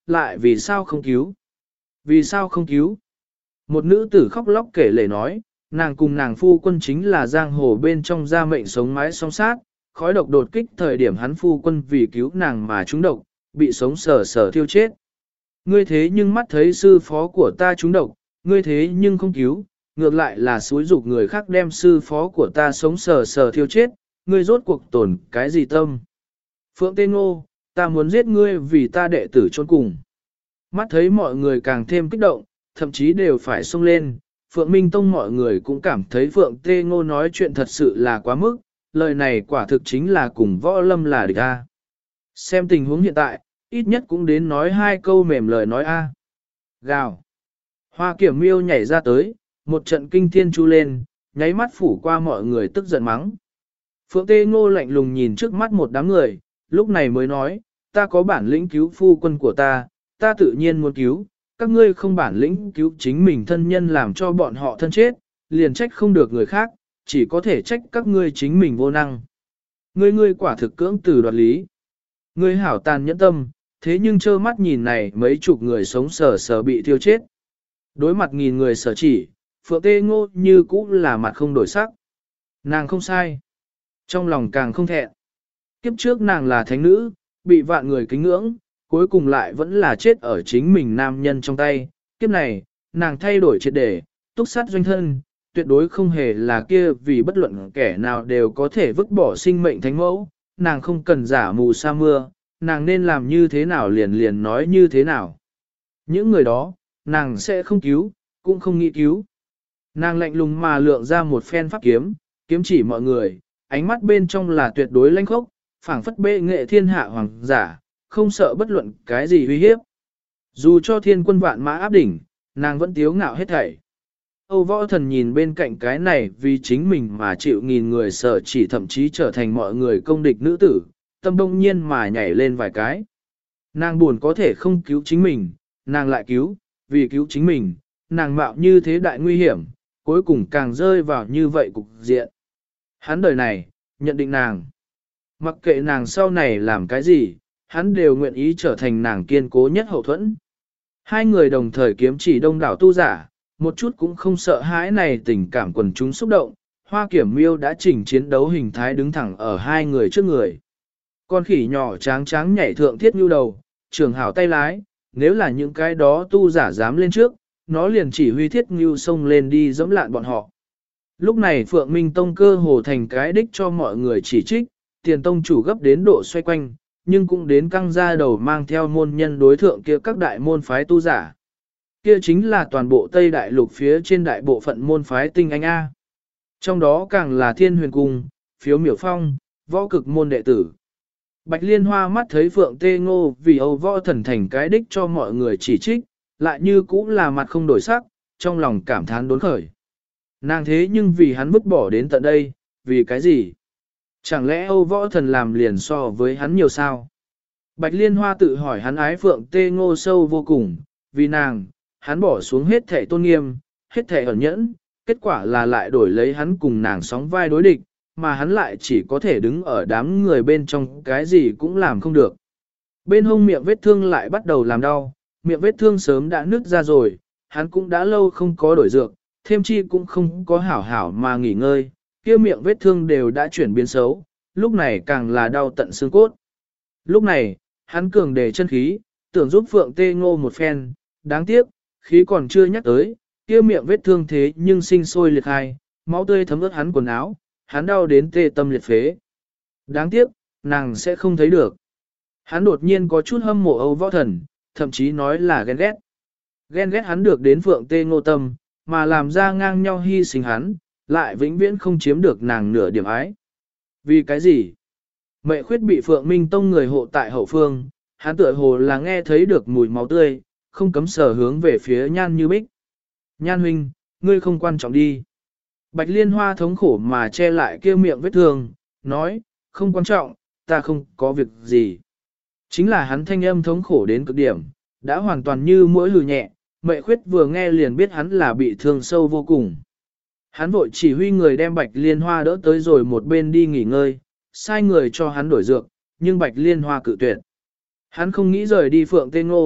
Speaker 1: lại vì sao không cứu? Vì sao không cứu? Một nữ tử khóc lóc kể lể nói, nàng cùng nàng phu quân chính là giang hồ bên trong gia mệnh sống mái song sát, khói độc đột kích thời điểm hắn phu quân vì cứu nàng mà trúng độc, bị sống sờ sờ thiêu chết. Ngươi thế nhưng mắt thấy sư phó của ta trúng độc, ngươi thế nhưng không cứu, ngược lại là xúi dục người khác đem sư phó của ta sống sờ sờ thiêu chết, ngươi rốt cuộc tổn cái gì tâm? Phượng Tê Ngô, ta muốn giết ngươi vì ta đệ tử chôn cùng. Mắt thấy mọi người càng thêm kích động, thậm chí đều phải xông lên, Phượng Minh Tông mọi người cũng cảm thấy Phượng Tê Ngô nói chuyện thật sự là quá mức, lời này quả thực chính là cùng võ lâm là địch a. Xem tình huống hiện tại, ít nhất cũng đến nói hai câu mềm lời nói a. Gào. Hoa Kiểm Miêu nhảy ra tới, một trận kinh thiên chu lên, nháy mắt phủ qua mọi người tức giận mắng. Phượng Tê Ngô lạnh lùng nhìn trước mắt một đám người, lúc này mới nói, ta có bản lĩnh cứu phu quân của ta tự nhiên muốn cứu, các ngươi không bản lĩnh cứu chính mình thân nhân làm cho bọn họ thân chết, liền trách không được người khác, chỉ có thể trách các ngươi chính mình vô năng. Ngươi quả thực cưỡng từ đoạt lý. Ngươi hảo tàn nhẫn tâm, thế nhưng trơ mắt nhìn này mấy chục người sống sờ sờ bị thiêu chết. Đối mặt nghìn người sở chỉ, Phượng Tê Ngô như cũ là mặt không đổi sắc. Nàng không sai. Trong lòng càng không thẹn. Kiếp trước nàng là thánh nữ, bị vạn người kính ngưỡng, cuối cùng lại vẫn là chết ở chính mình nam nhân trong tay. Kiếp này, nàng thay đổi triệt để, túc sát doanh thân, tuyệt đối không hề là kia vì bất luận kẻ nào đều có thể vứt bỏ sinh mệnh thánh mẫu. Nàng không cần giả mù sa mưa, nàng nên làm như thế nào liền liền nói như thế nào. Những người đó, nàng sẽ không cứu, cũng không nghĩ cứu. Nàng lạnh lùng mà lượng ra một phen pháp kiếm, kiếm chỉ mọi người, ánh mắt bên trong là tuyệt đối lãnh khốc, phảng phất bệ nghệ thiên hạ hoàng giả, không sợ bất luận cái gì uy hiếp. Dù cho thiên quân vạn mã áp đỉnh, nàng vẫn tiếu ngạo hết thảy. Âu Võ Thần nhìn bên cạnh cái này vì chính mình mà chịu nghìn người sợ chỉ thậm chí trở thành mọi người công địch nữ tử, tâm đông nhiên mà nhảy lên vài cái. Nàng buồn có thể không cứu chính mình, nàng lại cứu, vì cứu chính mình, nàng mạo như thế đại nguy hiểm, cuối cùng càng rơi vào như vậy cục diện. Hắn đời này, nhận định nàng. Mặc kệ nàng sau này làm cái gì, hắn đều nguyện ý trở thành nàng kiên cố nhất hậu thuẫn. Hai người đồng thời kiếm chỉ đông đảo tu giả, một chút cũng không sợ hãi này tình cảm quần chúng xúc động. Hoa Kiểm Miêu đã chỉnh chiến đấu hình thái đứng thẳng ở hai người trước người. Con khỉ nhỏ tráng tráng nhảy thượng thiết nhu đầu, trường hảo tay lái, nếu là những cái đó tu giả dám lên trước, nó liền chỉ huy thiết nhu xông lên đi dẫm lạn bọn họ. Lúc này Phượng Minh Tông cơ hồ thành cái đích cho mọi người chỉ trích, tiền tông chủ gấp đến độ xoay quanh, nhưng cũng đến căng ra đầu mang theo môn nhân đối thượng kia các đại môn phái tu giả. Kia chính là toàn bộ Tây Đại Lục phía trên đại bộ phận môn phái tinh anh A. Trong đó càng là Thiên Huyền Cung, Phiếu Miểu Phong, võ cực môn đệ tử. Bạch Liên Hoa mắt thấy Phượng Tê Ngô vì Âu Võ Thần thành cái đích cho mọi người chỉ trích, lại như cũ là mặt không đổi sắc, trong lòng cảm thán đốn khởi. Nàng thế nhưng vì hắn vứt bỏ đến tận đây, vì cái gì? Chẳng lẽ Âu Võ Thần làm liền so với hắn nhiều sao? Bạch Liên Hoa tự hỏi hắn ái Phượng Tê Ngô sâu vô cùng, vì nàng, hắn bỏ xuống hết thể tôn nghiêm, hết thể ẩn nhẫn, kết quả là lại đổi lấy hắn cùng nàng sóng vai đối địch, mà hắn lại chỉ có thể đứng ở đám người bên trong cái gì cũng làm không được. Bên hông miệng vết thương lại bắt đầu làm đau, miệng vết thương sớm đã nứt ra rồi, hắn cũng đã lâu không có đổi dược, thêm chi cũng không có hảo hảo mà nghỉ ngơi, kia miệng vết thương đều đã chuyển biến xấu, lúc này càng là đau tận xương cốt. Lúc này, hắn cường đề chân khí, tưởng giúp Phượng Tê Ngô một phen, đáng tiếc, khí còn chưa nhắc tới, kia miệng vết thương thế nhưng sinh sôi liệt hai, máu tươi thấm ướt hắn quần áo, hắn đau đến tê tâm liệt phế. Đáng tiếc, nàng sẽ không thấy được. Hắn đột nhiên có chút hâm mộ Âu Võ Thần, thậm chí nói là ghen ghét. Ghen ghét hắn được đến Phượng Tê Ngô tâm, mà làm ra ngang nhau hy sinh hắn, lại vĩnh viễn không chiếm được nàng nửa điểm ái. Vì cái gì? Mệ Khuyết bị Phượng Minh Tông người hộ tại hậu phương, hắn tựa hồ là nghe thấy được mùi máu tươi, không cấm sở hướng về phía Nhan Như Bích. Nhan huynh, ngươi không quan trọng đi. Bạch Liên Hoa thống khổ mà che lại kia miệng vết thương, nói, không quan trọng, ta không có việc gì. Chính là hắn thanh âm thống khổ đến cực điểm, đã hoàn toàn như mũi hừ nhẹ, Mệ Khuyết vừa nghe liền biết hắn là bị thương sâu vô cùng. Hắn vội chỉ huy người đem Bạch Liên Hoa đỡ tới rồi một bên đi nghỉ ngơi, sai người cho hắn đổi dược, nhưng Bạch Liên Hoa cự tuyệt. Hắn không nghĩ rời đi Phượng Tê Ngô,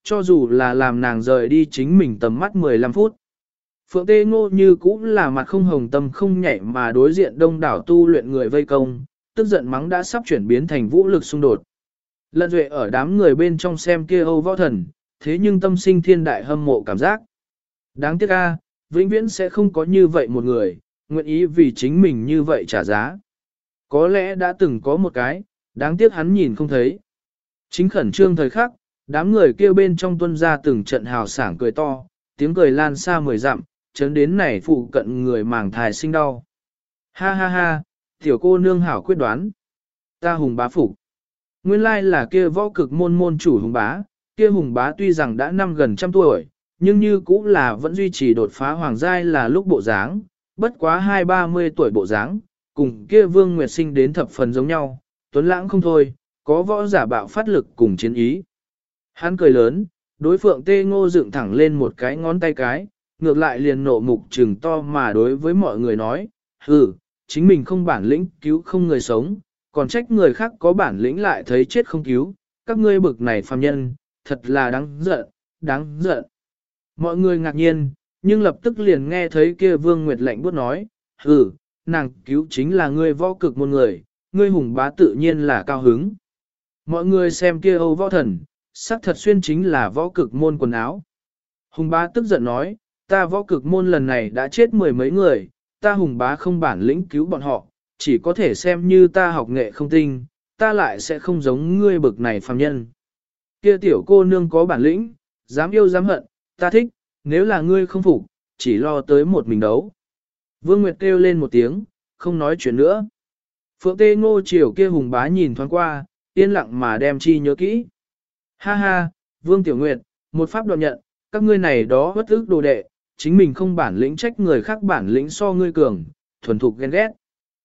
Speaker 1: cho dù là làm nàng rời đi chính mình tầm mắt 15 phút. Phượng Tê Ngô như cũng là mặt không hồng tâm không nhảy mà đối diện đông đảo tu luyện người vây công, tức giận mắng đã sắp chuyển biến thành vũ lực xung đột. Lận Duệ ở đám người bên trong xem kia Âu Võ Thần, thế nhưng tâm sinh thiên đại hâm mộ cảm giác. Đáng tiếc a, vĩnh viễn sẽ không có như vậy một người, nguyện ý vì chính mình như vậy trả giá. Có lẽ đã từng có một cái, đáng tiếc hắn nhìn không thấy. Chính khẩn trương thời khắc, đám người kêu bên trong tuân ra từng trận hào sảng cười to, tiếng cười lan xa 10 dặm, chấn đến này phụ cận người màng thai sinh đau. Ha ha ha, tiểu cô nương hảo quyết đoán. Ta Hùng Bá phục. Nguyên lai là kia võ cực môn chủ Hùng Bá, kia Hùng Bá tuy rằng đã năm gần trăm tuổi, nhưng như cũng là vẫn duy trì đột phá hoàng giai là lúc bộ dáng, bất quá 20-30 tuổi bộ dáng, cùng kia Vương Nguyệt Sinh đến thập phần giống nhau, tuấn lãng không thôi, có võ giả bạo phát lực cùng chiến ý. Hắn cười lớn, đối Phượng Tê Ngô dựng thẳng lên một cái ngón tay cái, ngược lại liền nộ mục trừng to mà đối với mọi người nói, hừ, chính mình không bản lĩnh cứu không người sống, còn trách người khác có bản lĩnh lại thấy chết không cứu, các ngươi bực này phàm nhân, thật là đáng giận, đáng giận. Mọi người ngạc nhiên, nhưng lập tức liền nghe thấy kia Vương Nguyệt lạnh buốt nói, hừ, nàng cứu chính là ngươi võ cực môn người, ngươi Hùng Bá tự nhiên là cao hứng. Mọi người xem kia Âu Võ Thần, sắc thật xuyên chính là võ cực môn quần áo. Hùng Bá tức giận nói, ta võ cực môn lần này đã chết 10 mấy người, ta Hùng Bá không bản lĩnh cứu bọn họ, chỉ có thể xem như ta học nghệ không tinh, ta lại sẽ không giống ngươi bực này phàm nhân. Kia tiểu cô nương có bản lĩnh, dám yêu dám hận, ta thích, nếu là ngươi không phục, chỉ lo tới một mình đấu. Vương Nguyệt kêu lên một tiếng, không nói chuyện nữa. Phượng Tê Ngô chiều kia Hùng Bá nhìn thoáng qua, yên lặng mà đem chi nhớ kỹ. Ha ha, Vương Tiểu Nguyệt, một pháp đoạn nhận, các ngươi này đó bất ức đồ đệ, chính mình không bản lĩnh trách người khác bản lĩnh so ngươi cường, thuần thục ghen ghét.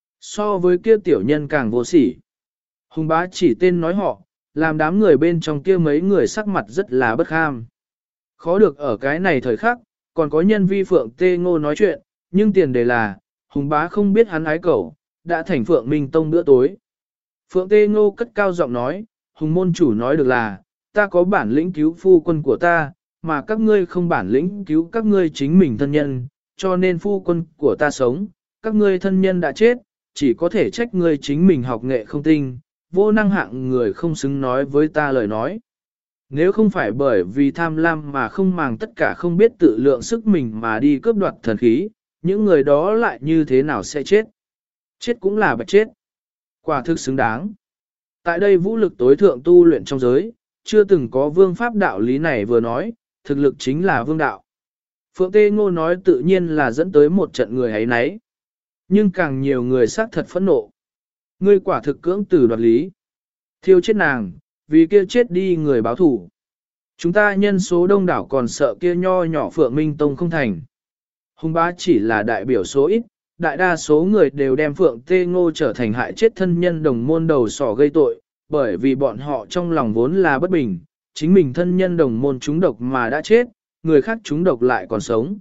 Speaker 1: So với kia tiểu nhân càng vô sỉ. Hùng Bá chỉ tên nói họ, làm đám người bên trong kia mấy người sắc mặt rất là bất kham. Khó được ở cái này thời khắc, còn có nhân vi Phượng Tê Ngô nói chuyện, nhưng tiền đề là, Hùng Bá không biết hắn ái cẩu, đã thành Phượng Minh Tông bữa tối. Phượng Tê Ngô cất cao giọng nói, Hùng môn chủ nói được là, ta có bản lĩnh cứu phu quân của ta, mà các ngươi không bản lĩnh cứu các ngươi chính mình thân nhân, cho nên phu quân của ta sống, các ngươi thân nhân đã chết, chỉ có thể trách ngươi chính mình học nghệ không tinh, vô năng hạng người không xứng nói với ta lời nói. Nếu không phải bởi vì tham lam mà không màng tất cả không biết tự lượng sức mình mà đi cướp đoạt thần khí, những người đó lại như thế nào sẽ chết? Chết cũng là bạch chết. Quả thực xứng đáng. Tại đây vũ lực tối thượng tu luyện trong giới, chưa từng có vương pháp đạo lý này vừa nói, thực lực chính là vương đạo. Phượng Tê Ngô nói tự nhiên là dẫn tới một trận người ấy nấy. Nhưng càng nhiều người xác thật phẫn nộ. Ngươi quả thực cưỡng tử đoạt lý. Thiêu chết nàng, vì kia chết đi người báo thủ. Chúng ta nhân số đông đảo còn sợ kia nho nhỏ Phượng Minh Tông không thành. Hùng Bá chỉ là đại biểu số ít, đại đa số người đều đem Phượng Tê Ngô trở thành hại chết thân nhân đồng môn đầu sỏ gây tội, bởi vì bọn họ trong lòng vốn là bất bình, chính mình thân nhân đồng môn trúng độc mà đã chết, người khác trúng độc lại còn sống.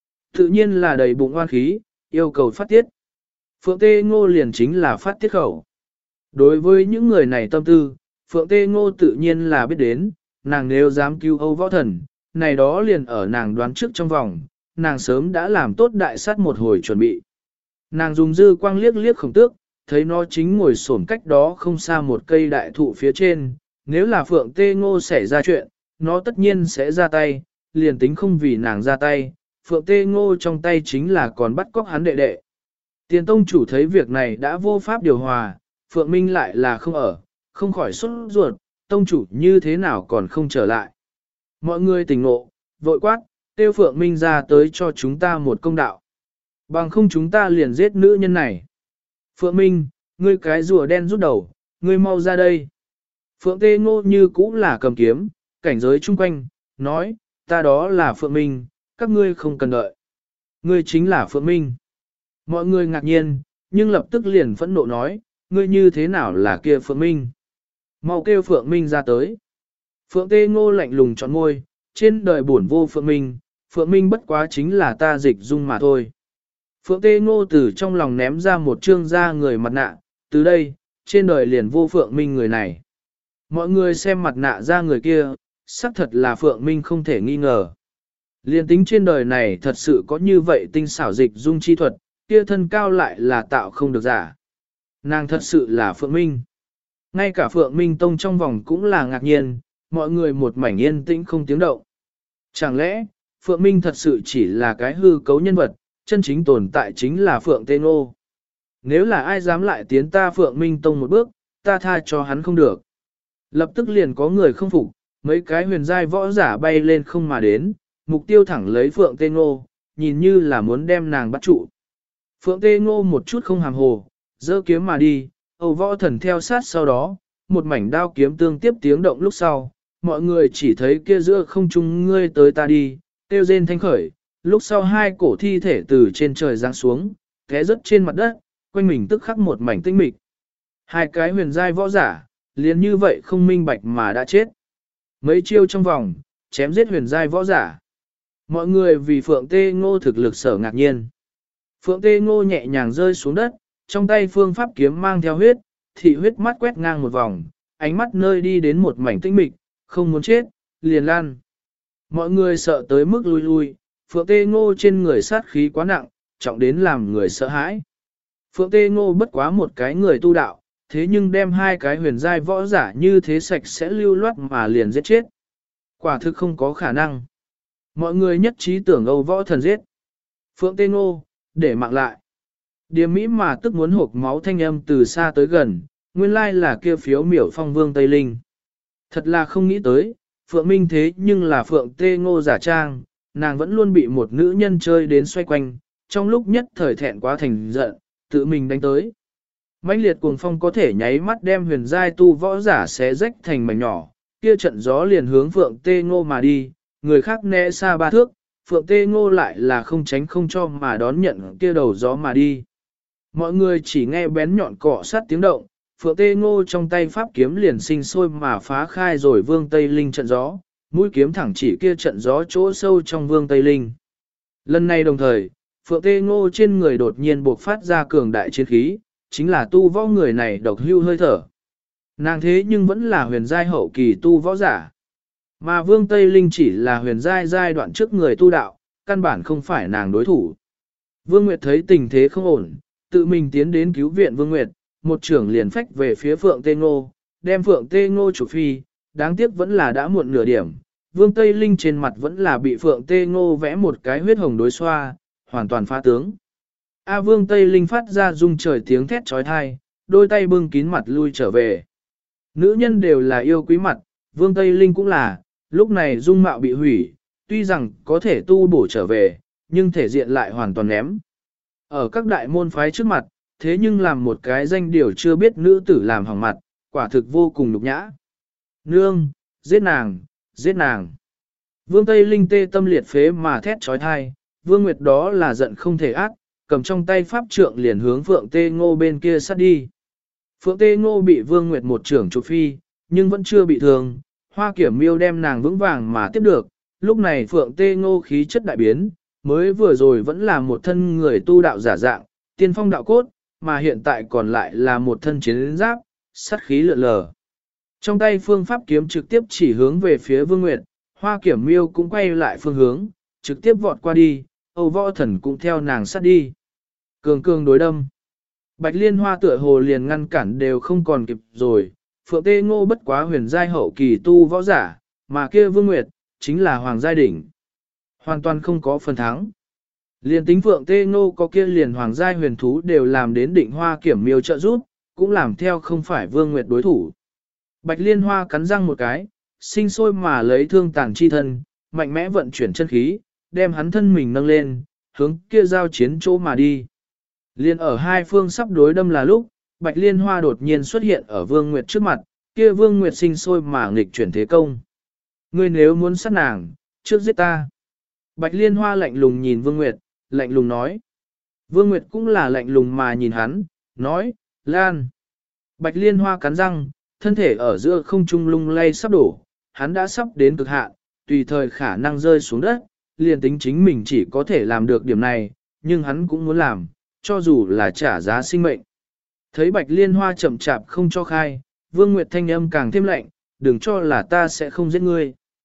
Speaker 1: Tự nhiên là đầy bụng oan khí, yêu cầu phát tiết. Phượng Tê Ngô liền chính là phát tiết khẩu. Đối với những người này tâm tư, Phượng Tê Ngô tự nhiên là biết đến, nàng nếu dám cứu Âu Võ Thần, này đó liền ở nàng đoán trước trong vòng, nàng sớm đã làm tốt đại sát một hồi chuẩn bị. Nàng dùng dư quang liếc liếc Khổng Tước, thấy nó chính ngồi xổm cách đó không xa một cây đại thụ phía trên, nếu là Phượng Tê Ngô xảy ra chuyện, nó tất nhiên sẽ ra tay, liền tính không vì nàng ra tay, Phượng Tê Ngô trong tay chính là còn bắt cóc hắn đệ đệ. Tiền tông chủ thấy việc này đã vô pháp điều hòa, Phượng Minh lại là không ở, không khỏi sốt ruột, tông chủ như thế nào còn không trở lại. Mọi người tỉnh ngộ, vội quát, tiêu Phượng Minh ra tới cho chúng ta một công đạo. Bằng không chúng ta liền giết nữ nhân này. Phượng Minh, ngươi cái rùa đen rút đầu, ngươi mau ra đây. Phượng Tê Ngô như cũng là cầm kiếm, cảnh giới chung quanh, nói, ta đó là Phượng Minh, các ngươi không cần đợi. Ngươi chính là Phượng Minh. Mọi người ngạc nhiên, nhưng lập tức liền phẫn nộ nói, ngươi như thế nào là kia Phượng Minh. Mau kêu Phượng Minh ra tới. Phượng Tê Ngô lạnh lùng trọn môi, trên đời buồn vô Phượng Minh, Phượng Minh bất quá chính là ta dịch dung mà thôi. Phượng Tê Ngô từ trong lòng ném ra một trương da người mặt nạ, từ đây, trên đời liền vô Phượng Minh người này. Mọi người xem mặt nạ ra người kia, xác thật là Phượng Minh không thể nghi ngờ. Liên tính trên đời này thật sự có như vậy tinh xảo dịch dung chi thuật, kia thân cao lại là tạo không được giả. Nàng thật sự là Phượng Minh. Ngay cả Phượng Minh Tông trong vòng cũng là ngạc nhiên, mọi người một mảnh yên tĩnh không tiếng động. Chẳng lẽ, Phượng Minh thật sự chỉ là cái hư cấu nhân vật, chân chính tồn tại chính là Phượng Tê Ngô. Nếu là ai dám lại tiến ta Phượng Minh Tông một bước, ta tha cho hắn không được. Lập tức liền có người không phục, mấy cái huyền giai võ giả bay lên không mà đến, mục tiêu thẳng lấy Phượng Tê Ngô, nhìn như là muốn đem nàng bắt trụ. Phượng Tê Ngô một chút không hàm hồ, giơ kiếm mà đi, Âu Võ Thần theo sát sau đó, một mảnh đao kiếm tương tiếp tiếng động lúc sau, mọi người chỉ thấy kia giữa không trung ngươi tới ta đi, tiêu rên thanh khởi, lúc sau hai cổ thi thể từ trên trời giáng xuống, té rớt trên mặt đất, quanh mình tức khắc một mảnh tinh mịch. Hai cái huyền giai võ giả, liền như vậy không minh bạch mà đã chết. Mấy chiêu trong vòng, chém giết huyền giai võ giả. Mọi người vì Phượng Tê Ngô thực lực sở ngạc nhiên. Phượng Tê Ngô nhẹ nhàng rơi xuống đất, trong tay phương pháp kiếm mang theo huyết, thị huyết mắt quét ngang một vòng, ánh mắt nơi đi đến một mảnh tinh mịch, không muốn chết, liền lan. Mọi người sợ tới mức lui lui, Phượng Tê Ngô trên người sát khí quá nặng, trọng đến làm người sợ hãi. Phượng Tê Ngô bất quá một cái người tu đạo, thế nhưng đem hai cái huyền giai võ giả như thế sạch sẽ lưu loát mà liền giết chết. Quả thực không có khả năng. Mọi người nhất trí tưởng Âu Võ Thần giết. Phượng Tê Ngô, để mạng lại. Điềm mỹ mà tức muốn hộp máu thanh âm từ xa tới gần, nguyên lai là kia phiếu miểu phong vương Tây Linh. Thật là không nghĩ tới, Phượng Minh thế nhưng là Phượng Tê Ngô giả trang, nàng vẫn luôn bị một nữ nhân chơi đến xoay quanh, trong lúc nhất thời thẹn quá thành giận, tự mình đánh tới. Mãnh liệt cuồng phong có thể nháy mắt đem huyền giai tu võ giả xé rách thành mảnh nhỏ, kia trận gió liền hướng Phượng Tê Ngô mà đi, người khác né xa ba thước, Phượng Tê Ngô lại là không tránh không cho mà đón nhận kia đầu gió mà đi. Mọi người chỉ nghe bén nhọn cọ sát tiếng động, Phượng Tê Ngô trong tay pháp kiếm liền sinh sôi mà phá khai rồi Vương Tây Linh trận gió, mũi kiếm thẳng chỉ kia trận gió chỗ sâu trong Vương Tây Linh. Lần này đồng thời, Phượng Tê Ngô trên người đột nhiên bộc phát ra cường đại chiến khí, chính là tu võ người này độc hưu hơi thở. Nàng thế nhưng vẫn là huyền giai hậu kỳ tu võ giả. Mà Vương Tây Linh chỉ là huyền giai giai đoạn trước người tu đạo, căn bản không phải nàng đối thủ. Vương Nguyệt thấy tình thế không ổn, tự mình tiến đến cứu viện Vương Nguyệt, một trưởng liền phách về phía Phượng Tê Ngô, đem Phượng Tê Ngô chủ phi, đáng tiếc vẫn là đã muộn nửa điểm. Vương Tây Linh trên mặt vẫn là bị Phượng Tê Ngô vẽ một cái huyết hồng đối xoa, hoàn toàn phá tướng. A Vương Tây Linh phát ra rung trời tiếng thét trói thai, đôi tay bưng kín mặt lui trở về. Nữ nhân đều là yêu quý mặt, Vương Tây Linh cũng là, lúc này dung mạo bị hủy, tuy rằng có thể tu bổ trở về, nhưng thể diện lại hoàn toàn ném. Ở các đại môn phái trước mặt, thế nhưng làm một cái danh điều chưa biết nữ tử làm hỏng mặt, quả thực vô cùng nhục nhã. Nương, giết nàng, giết nàng. Vương Tây Linh tê tâm liệt phế mà thét trói thai, Vương Nguyệt đó là giận không thể ác, cầm trong tay pháp trượng liền hướng Phượng Tê Ngô bên kia sát đi. Phượng Tê Ngô bị Vương Nguyệt một trưởng chụp phi, nhưng vẫn chưa bị thương, Hoa Kiểm Miêu đem nàng vững vàng mà tiếp được, lúc này Phượng Tê Ngô khí chất đại biến, mới vừa rồi vẫn là một thân người tu đạo giả dạng, tiên phong đạo cốt, mà hiện tại còn lại là một thân chiến giáp, sát khí lượn lờ. Trong tay phương pháp kiếm trực tiếp chỉ hướng về phía Vương Nguyệt, Hoa Kiểm Miêu cũng quay lại phương hướng, trực tiếp vọt qua đi, Âu Võ Thần cũng theo nàng sát đi. Cường cường đối đâm. Bạch Liên Hoa tựa hồ liền ngăn cản đều không còn kịp rồi, Phượng Tê Ngô bất quá huyền giai hậu kỳ tu võ giả, mà kia Vương Nguyệt, chính là hoàng giai đỉnh. Hoàn toàn không có phần thắng. Liền tính Phượng Tê Ngô có kia liền hoàng giai huyền thú đều làm đến định Hoa Kiểm Miêu trợ giúp, cũng làm theo không phải Vương Nguyệt đối thủ. Bạch Liên Hoa cắn răng một cái, sinh sôi mà lấy thương tàn chi thân, mạnh mẽ vận chuyển chân khí, đem hắn thân mình nâng lên, hướng kia giao chiến chỗ mà đi. Liên ở hai phương sắp đối đâm là lúc, Bạch Liên Hoa đột nhiên xuất hiện ở Vương Nguyệt trước mặt, kia Vương Nguyệt sinh sôi mà nghịch chuyển thế công. Ngươi nếu muốn sát nàng, trước giết ta. Bạch Liên Hoa lạnh lùng nhìn Vương Nguyệt, lạnh lùng nói. Vương Nguyệt cũng là lạnh lùng mà nhìn hắn, nói, Lan. Bạch Liên Hoa cắn răng, thân thể ở giữa không trung lung lay sắp đổ, hắn đã sắp đến cực hạn, tùy thời khả năng rơi xuống đất, liền tính chính mình chỉ có thể làm được điểm này, nhưng hắn cũng muốn làm, cho dù là trả giá sinh mệnh. Thấy Bạch Liên Hoa chậm chạp không cho khai, Vương Nguyệt thanh âm càng thêm lạnh, đừng cho là ta sẽ không giết ngươi.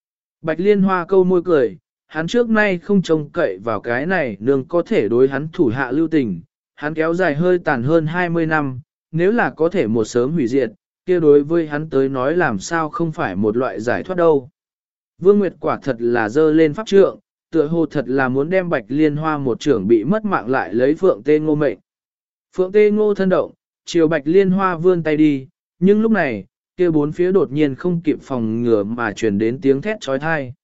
Speaker 1: Bạch Liên Hoa câu môi cười, hắn trước nay không trông cậy vào cái này nương có thể đối hắn thủ hạ lưu tình, hắn kéo dài hơi tàn hơn 20 năm, nếu là có thể một sớm hủy diệt, kia đối với hắn tới nói làm sao không phải một loại giải thoát đâu. Vương Nguyệt quả thật là dơ lên pháp trượng, tựa hồ thật là muốn đem Bạch Liên Hoa một trưởng bị mất mạng lại lấy Phượng Tê Ngô mệnh. Phượng Tê Ngô thân động, chiều Bạch Liên Hoa vươn tay đi, nhưng lúc này, kia bốn phía đột nhiên không kịp phòng ngừa mà truyền đến tiếng thét trói thai.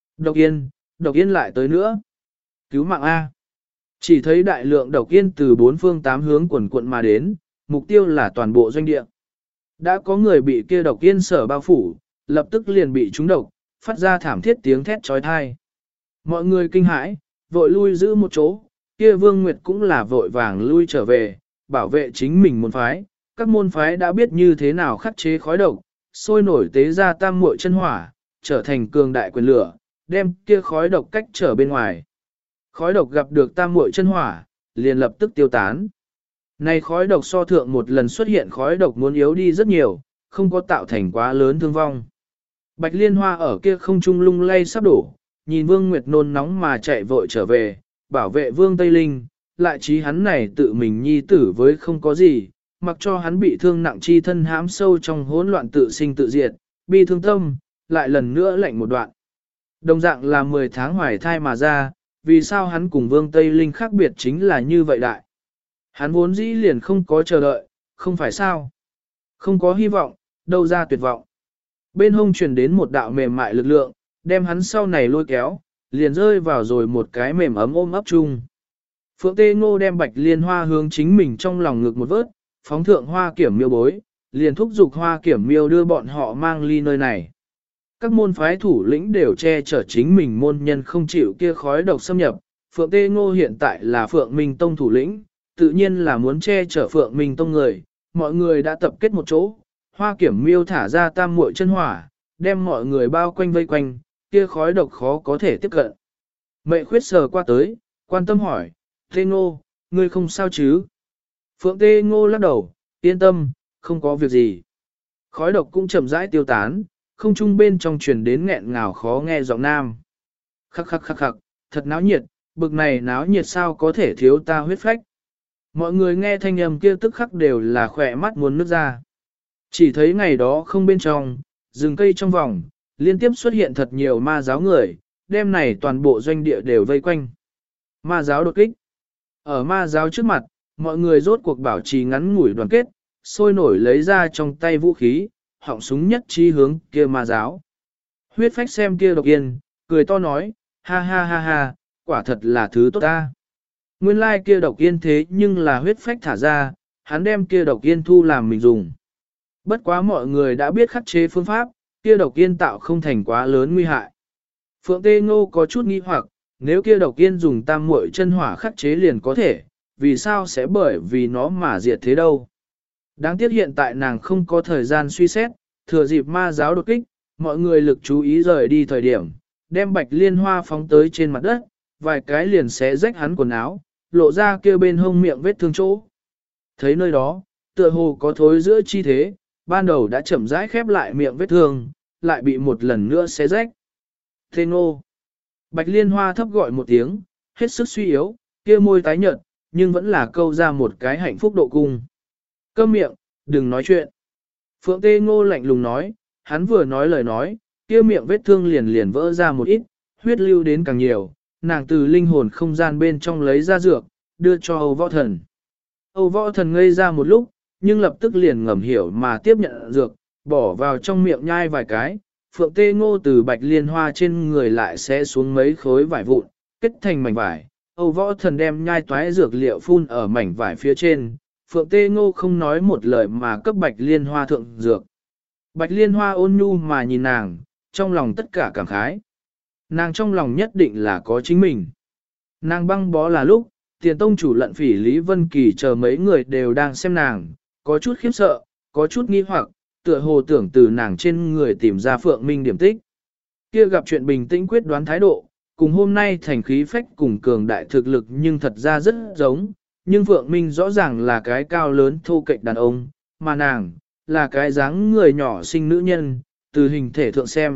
Speaker 1: Độc yên lại tới nữa. Cứu mạng A. Chỉ thấy đại lượng độc yên từ bốn phương tám hướng quần quận mà đến, mục tiêu là toàn bộ doanh địa. Đã có người bị kia độc yên sở bao phủ, lập tức liền bị trúng độc, phát ra thảm thiết tiếng thét trói thai. Mọi người kinh hãi, vội lui giữ một chỗ, kia Vương Nguyệt cũng là vội vàng lui trở về, bảo vệ chính mình môn phái. Các môn phái đã biết như thế nào khắc chế khói độc, sôi nổi tế ra tam muội chân hỏa, trở thành cường đại quyền lửa, đem kia khói độc cách trở bên ngoài. Khói độc gặp được tam muội chân hỏa, liền lập tức tiêu tán. Này khói độc so thượng một lần xuất hiện khói độc muốn yếu đi rất nhiều, không có tạo thành quá lớn thương vong. Bạch Liên Hoa ở kia không trung lung lay sắp đổ, nhìn Vương Nguyệt nôn nóng mà chạy vội trở về, bảo vệ Vương Tây Linh, lại trí hắn này tự mình nhi tử với không có gì, mặc cho hắn bị thương nặng chi thân hãm sâu trong hỗn loạn tự sinh tự diệt, bi thương tâm, lại lần nữa lạnh một đoạn. Đồng dạng là 10 tháng hoài thai mà ra, vì sao hắn cùng Vương Tây Linh khác biệt chính là như vậy đại. Hắn vốn dĩ liền không có chờ đợi, không phải sao. Không có hy vọng, đâu ra tuyệt vọng. Bên hông truyền đến một đạo mềm mại lực lượng, đem hắn sau này lôi kéo, liền rơi vào rồi một cái mềm ấm ôm ấp chung. Phượng Tê Ngô đem Bạch Liên Hoa hướng chính mình trong lòng ngực một vớt, phóng thượng Hoa Kiểm Miêu bối, liền thúc giục Hoa Kiểm Miêu đưa bọn họ mang ly nơi này. Các môn phái thủ lĩnh đều che chở chính mình môn nhân không chịu kia khói độc xâm nhập. Phượng Tê Ngô hiện tại là Phượng Minh Tông thủ lĩnh, tự nhiên là muốn che chở Phượng Minh Tông người. Mọi người đã tập kết một chỗ, Hoa Kiểm Miêu thả ra tam muội chân hỏa, đem mọi người bao quanh vây quanh, kia khói độc khó có thể tiếp cận. Mệ Khuyết sờ qua tới, quan tâm hỏi, Tê Ngô, ngươi không sao chứ? Phượng Tê Ngô lắc đầu, yên tâm, không có việc gì. Khói độc cũng chậm rãi tiêu tán, không trung bên trong truyền đến nghẹn ngào khó nghe giọng nam. Khắc khắc khắc khắc, thật náo nhiệt, bực này náo nhiệt sao có thể thiếu ta huyết phách. Mọi người nghe thanh âm kia tức khắc đều là khỏe mắt muốn nước ra. Chỉ thấy ngày đó không bên trong, rừng cây trong vòng, liên tiếp xuất hiện thật nhiều ma giáo người, đêm này toàn bộ doanh địa đều vây quanh. Ma giáo đột kích. Ở ma giáo trước mặt, mọi người rốt cuộc bảo trì ngắn ngủi đoàn kết, sôi nổi lấy ra trong tay vũ khí, họng súng nhất chi hướng kia ma giáo. Huyết phách xem kia độc yên, cười to nói, ha ha ha ha, quả thật là thứ tốt ta. Nguyên lai kia độc yên thế nhưng là huyết phách thả ra, hắn đem kia độc yên thu làm mình dùng. Bất quá mọi người đã biết khắc chế phương pháp, kia độc yên tạo không thành quá lớn nguy hại. Phượng Tê Ngô có chút nghi hoặc, nếu kia độc yên dùng tam muội chân hỏa khắc chế liền có thể, vì sao sẽ bởi vì nó mà diệt thế đâu. Đáng tiếc hiện tại nàng không có thời gian suy xét, thừa dịp ma giáo đột kích, mọi người lực chú ý rời đi thời điểm, đem Bạch Liên Hoa phóng tới trên mặt đất, vài cái liền xé rách hắn quần áo, lộ ra kia bên hông miệng vết thương chỗ. Thấy nơi đó, tựa hồ có thối giữa chi thế, ban đầu đã chậm rãi khép lại miệng vết thương, lại bị một lần nữa xé rách. Thế Ngô. Bạch Liên Hoa thấp gọi một tiếng, hết sức suy yếu, kia môi tái nhợt, nhưng vẫn là câu ra một cái hạnh phúc độ cung. Câm miệng, đừng nói chuyện. Phượng Tê Ngô lạnh lùng nói, hắn vừa nói lời nói, kia miệng vết thương liền liền vỡ ra một ít, huyết lưu đến càng nhiều, nàng từ linh hồn không gian bên trong lấy ra dược, đưa cho Âu Võ Thần. Âu Võ Thần ngây ra một lúc, nhưng lập tức liền ngầm hiểu mà tiếp nhận dược, bỏ vào trong miệng nhai vài cái. Phượng Tê Ngô từ Bạch Liên Hoa trên người lại sẽ xuống mấy khối vải vụn, kết thành mảnh vải. Âu Võ Thần đem nhai toái dược liệu phun ở mảnh vải phía trên. Phượng Tê Ngô không nói một lời mà cấp Bạch Liên Hoa thượng dược. Bạch Liên Hoa ôn nhu mà nhìn nàng, trong lòng tất cả cảm khái. Nàng trong lòng nhất định là có chính mình. Nàng băng bó là lúc, Tiền Tông chủ Lận Phỉ Lý Vân Kỳ chờ mấy người đều đang xem nàng, có chút khiếp sợ, có chút nghi hoặc, tựa hồ tưởng từ nàng trên người tìm ra Phượng Minh điểm tích. Kia gặp chuyện bình tĩnh quyết đoán thái độ, cùng hôm nay thành khí phách cùng cường đại thực lực nhưng thật ra rất giống, nhưng Phượng Minh rõ ràng là cái cao lớn thô kệch đàn ông, mà nàng, là cái dáng người nhỏ xinh nữ nhân, từ hình thể thượng xem,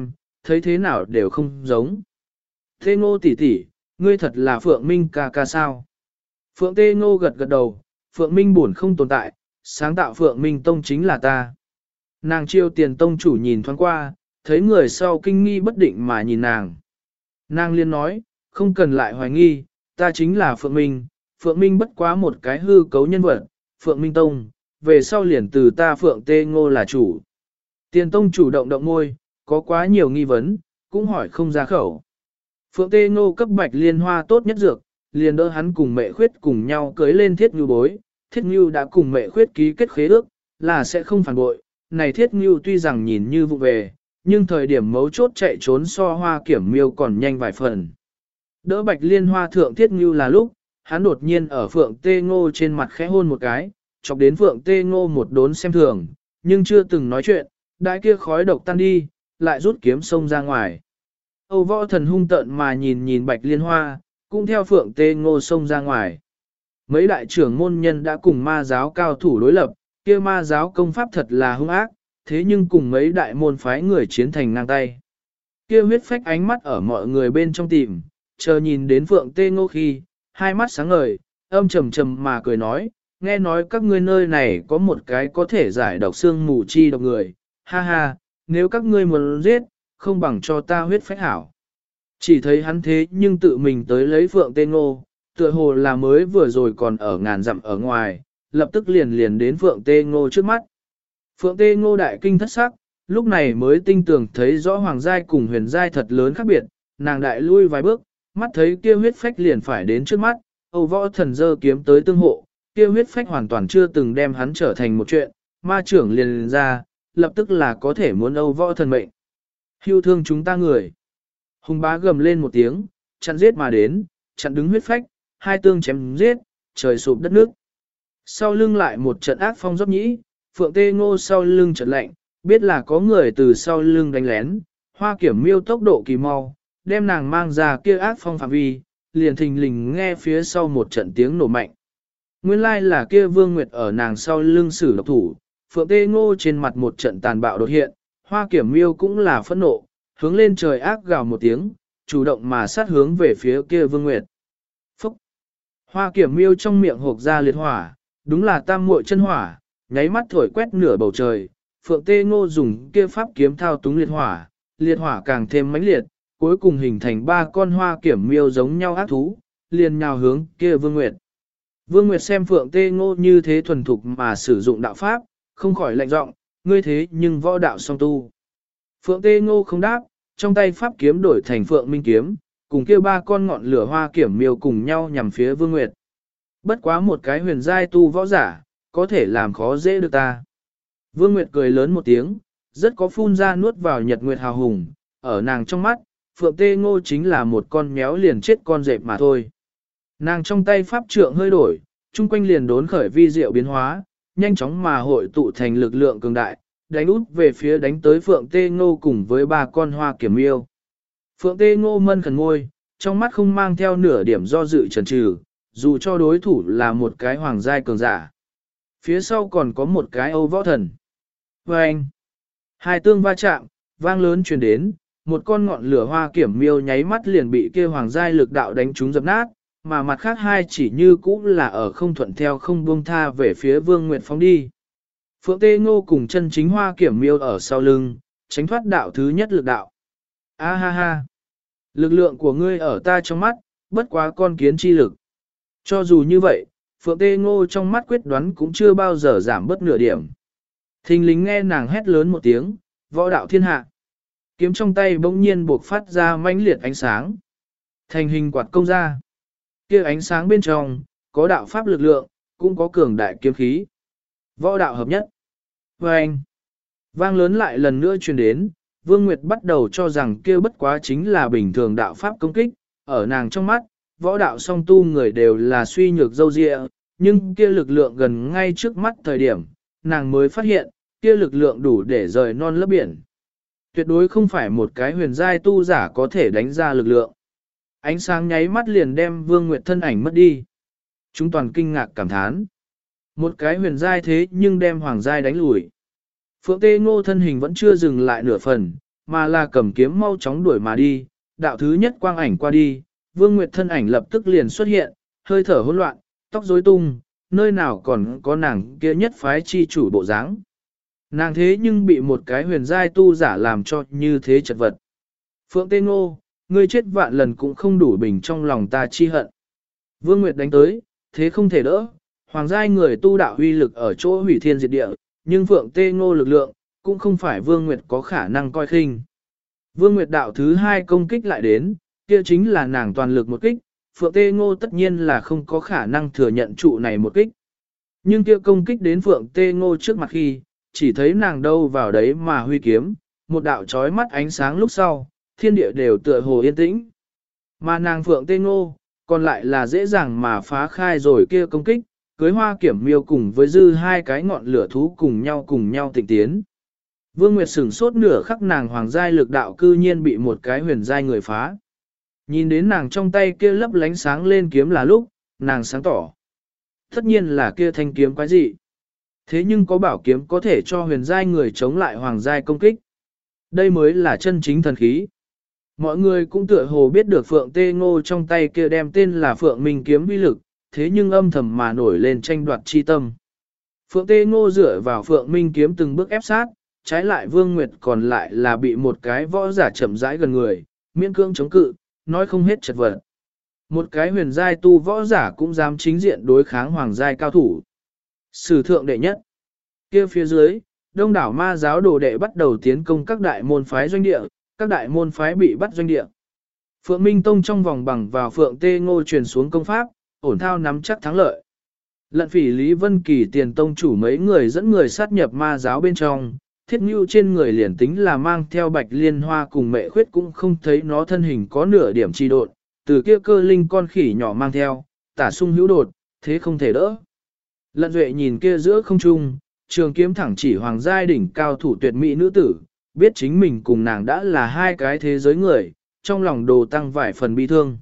Speaker 1: thấy thế nào đều không giống. Tê Ngô tỷ tỷ, ngươi thật là Phượng Minh ca ca sao? Phượng Tê Ngô gật gật đầu, Phượng Minh buồn không tồn tại, sáng tạo Phượng Minh Tông chính là ta. Nàng chiêu tiền tông chủ nhìn thoáng qua, thấy người sau kinh nghi bất định mà nhìn nàng. Nàng liên nói, không cần lại hoài nghi, ta chính là Phượng Minh, Phượng Minh bất quá một cái hư cấu nhân vật, Phượng Minh Tông, về sau liền từ ta Phượng Tê Ngô là chủ. Tiền tông chủ động động môi, có quá nhiều nghi vấn, cũng hỏi không ra khẩu. Phượng Tê Ngô cấp bạch liên hoa tốt nhất dược, liền đỡ hắn cùng mẹ khuyết cùng nhau cưới lên thiết ngưu bối. Thiết ngưu đã cùng mẹ khuyết ký kết khế ước, là sẽ không phản bội. Này thiết ngưu tuy rằng nhìn như vụ về, nhưng thời điểm mấu chốt chạy trốn so hoa kiểm miêu còn nhanh vài phần. Đỡ bạch liên hoa thượng thiết ngưu là lúc, hắn đột nhiên ở Phượng Tê Ngô trên mặt khẽ hôn một cái, chọc đến Phượng Tê Ngô một đốn xem thường, nhưng chưa từng nói chuyện, đại kia khói độc tan đi, lại rút kiếm xông ra ngoài. Âu Võ Thần hung tợn mà nhìn bạch liên hoa, cũng theo Phượng Tê Ngô xông ra ngoài. Mấy đại trưởng môn nhân đã cùng ma giáo cao thủ đối lập, kia ma giáo công pháp thật là hung ác, thế nhưng cùng mấy đại môn phái người chiến thành ngang tay. Kia huyết phách ánh mắt ở mọi người bên trong tìm, chờ nhìn đến Phượng Tê Ngô khi, hai mắt sáng ngời, âm trầm trầm mà cười nói, nghe nói các ngươi nơi này có một cái có thể giải độc xương mù chi độc người, ha ha, nếu các ngươi muốn giết, không bằng cho ta huyết phách hảo. Chỉ thấy hắn thế nhưng tự mình tới lấy Phượng Tê Ngô, tựa hồ là mới vừa rồi còn ở ngàn dặm ở ngoài, lập tức liền đến Phượng Tê Ngô trước mắt. Phượng Tê Ngô đại kinh thất sắc, lúc này mới tinh tường thấy rõ hoàng giai cùng huyền giai thật lớn khác biệt, nàng đại lui vài bước, mắt thấy kia huyết phách liền phải đến trước mắt, Âu Võ Thần giơ kiếm tới tương hộ, kia huyết phách hoàn toàn chưa từng đem hắn trở thành một chuyện, ma trưởng liền ra, lập tức là có thể muốn Âu Võ Thần mệnh. Hưu thương chúng ta người. Hùng bá gầm lên một tiếng, chặn giết mà đến, chặn đứng huyết phách, hai tương chém giết, trời sụp đất nước. Sau lưng lại một trận ác phong dốc nhĩ, Phượng Tê Ngô sau lưng trận lạnh, biết là có người từ sau lưng đánh lén, hoa kiểm miêu tốc độ kỳ mau, đem nàng mang ra kia ác phong phạm vi, liền thình lình nghe phía sau một trận tiếng nổ mạnh. Nguyên lai là kia Vương Nguyệt ở nàng sau lưng sử độc thủ, Phượng Tê Ngô trên mặt một trận tàn bạo đột hiện, hoa kiểm miêu cũng là phẫn nộ, hướng lên trời ác gào một tiếng, chủ động mà sát hướng về phía kia Vương Nguyệt. Phúc! Hoa kiểm miêu trong miệng hộc ra liệt hỏa, đúng là tam muội chân hỏa, nháy mắt thổi quét nửa bầu trời, Phượng Tê Ngô dùng kia pháp kiếm thao túng liệt hỏa càng thêm mãnh liệt, cuối cùng hình thành ba con hoa kiểm miêu giống nhau ác thú, liền nhào hướng kia Vương Nguyệt. Vương Nguyệt xem Phượng Tê Ngô như thế thuần thục mà sử dụng đạo pháp, không khỏi lạnh giọng, ngươi thế nhưng võ đạo song tu. Phượng Tê Ngô không đáp, trong tay pháp kiếm đổi thành Phượng Minh kiếm, cùng kia ba con ngọn lửa hoa kiểm miêu cùng nhau nhằm phía Vương Nguyệt. Bất quá một cái huyền giai tu võ giả, có thể làm khó dễ được ta. Vương Nguyệt cười lớn một tiếng, rất có phun ra nuốt vào nhật nguyệt hào hùng, ở nàng trong mắt, Phượng Tê Ngô chính là một con méo liền chết con dẹp mà thôi. Nàng trong tay pháp trượng hơi đổi, chung quanh liền đốn khởi vi diệu biến hóa, nhanh chóng mà hội tụ thành lực lượng cường đại, đánh út về phía đánh tới Phượng Tê Ngô cùng với ba con hoa kiểm miêu. Phượng Tê Ngô mân khẩn ngôi, trong mắt không mang theo nửa điểm do dự chần chừ, dù cho đối thủ là một cái hoàng giai cường giả. Phía sau còn có một cái Âu Võ Thần. Và anh, hai tương va chạm, vang lớn truyền đến, một con ngọn lửa hoa kiểm miêu nháy mắt liền bị kia hoàng giai lực đạo đánh trúng dập nát, mà mặt khác hai chỉ như cũ là ở không thuận theo không buông tha về phía Vương Nguyệt phóng đi. Phượng Tê Ngô cùng chân chính hoa kiểm miêu ở sau lưng, tránh thoát đạo thứ nhất lực đạo. A ha ha! Lực lượng của ngươi ở ta trong mắt, bất quá con kiến chi lực. Cho dù như vậy, Phượng Tê Ngô trong mắt quyết đoán cũng chưa bao giờ giảm bất nửa điểm. Thình lính nghe nàng hét lớn một tiếng, võ đạo thiên hạ. Kiếm trong tay bỗng nhiên buộc phát ra mãnh liệt ánh sáng. Thành hình quạt công ra. Kia ánh sáng bên trong, có đạo pháp lực lượng, cũng có cường đại kiếm khí. Võ đạo hợp nhất. Và anh, vang lớn lại lần nữa truyền đến, Vương Nguyệt bắt đầu cho rằng kia bất quá chính là bình thường đạo pháp công kích, ở nàng trong mắt, võ đạo song tu người đều là suy nhược dâu dịa, nhưng kia lực lượng gần ngay trước mắt thời điểm, nàng mới phát hiện, kia lực lượng đủ để rời non lấp biển. Tuyệt đối không phải một cái huyền giai tu giả có thể đánh ra lực lượng. Ánh sáng nháy mắt liền đem Vương Nguyệt thân ảnh mất đi. Chúng toàn kinh ngạc cảm thán. Một cái huyền giai thế nhưng đem hoàng giai đánh lùi. Phượng Tê Ngô thân hình vẫn chưa dừng lại nửa phần, mà là cầm kiếm mau chóng đuổi mà đi, đạo thứ nhất quang ảnh qua đi, Vương Nguyệt thân ảnh lập tức liền xuất hiện, hơi thở hỗn loạn, tóc rối tung, nơi nào còn có nàng kia nhất phái chi chủ bộ dáng. Nàng thế nhưng bị một cái huyền giai tu giả làm cho như thế chật vật. Phượng Tê Ngô, ngươi chết vạn lần cũng không đủ bình trong lòng ta chi hận. Vương Nguyệt đánh tới, thế không thể đỡ, hoàng giai người tu đạo huy lực ở chỗ hủy thiên diệt địa, nhưng Phượng Tê Ngô lực lượng, cũng không phải Vương Nguyệt có khả năng coi khinh. Vương Nguyệt đạo thứ hai công kích lại đến, kia chính là nàng toàn lực một kích, Phượng Tê Ngô tất nhiên là không có khả năng thừa nhận trụ này một kích. Nhưng kia công kích đến Phượng Tê Ngô trước mặt khi, chỉ thấy nàng đâu vào đấy mà huy kiếm, một đạo chói mắt ánh sáng lúc sau, thiên địa đều tựa hồ yên tĩnh. Mà nàng Phượng Tê Ngô, còn lại là dễ dàng mà phá khai rồi kia công kích, cưới hoa kiểm miêu cùng với dư hai cái ngọn lửa thú cùng nhau tịnh tiến. Vương Nguyệt sửng sốt nửa khắc nàng hoàng giai lực đạo cư nhiên bị một cái huyền giai người phá. Nhìn đến nàng trong tay kia lấp lánh sáng lên kiếm là lúc, nàng sáng tỏ. Tất nhiên là kia thanh kiếm quái dị. Thế nhưng có bảo kiếm có thể cho huyền giai người chống lại hoàng giai công kích. Đây mới là chân chính thần khí. Mọi người cũng tựa hồ biết được Phượng Tê Ngô trong tay kia đem tên là Phượng Minh kiếm uy lực, thế nhưng âm thầm mà nổi lên tranh đoạt chi tâm. Phượng Tê Ngô dựa vào Phượng Minh kiếm từng bước ép sát, trái lại Vương Nguyệt còn lại là bị một cái võ giả chậm rãi gần người, miễn cưỡng chống cự, nói không hết chật vật. Một cái huyền giai tu võ giả cũng dám chính diện đối kháng hoàng giai cao thủ. Sử thượng đệ nhất. Kia phía dưới, đông đảo ma giáo đồ đệ bắt đầu tiến công các đại môn phái doanh địa, các đại môn phái bị bắt doanh địa. Phượng Minh Tông trong vòng bằng vào Phượng Tê Ngô truyền xuống công pháp, ổn thao nắm chắc thắng lợi. Lận Phỉ Lý Vân Kỳ tiền tông chủ mấy người dẫn người sát nhập ma giáo bên trong, Thiết Nưu trên người liền tính là mang theo Bạch Liên Hoa cùng Mệ Khuyết cũng không thấy nó thân hình có nửa điểm chi độn, từ kia cơ linh con khỉ nhỏ mang theo, tả sung hữu đột, thế không thể đỡ. Lận Duệ nhìn kia giữa không trung, trường kiếm thẳng chỉ hoàng giai đỉnh cao thủ tuyệt mỹ nữ tử, biết chính mình cùng nàng đã là hai cái thế giới người, trong lòng đồ tăng vài phần bi thương.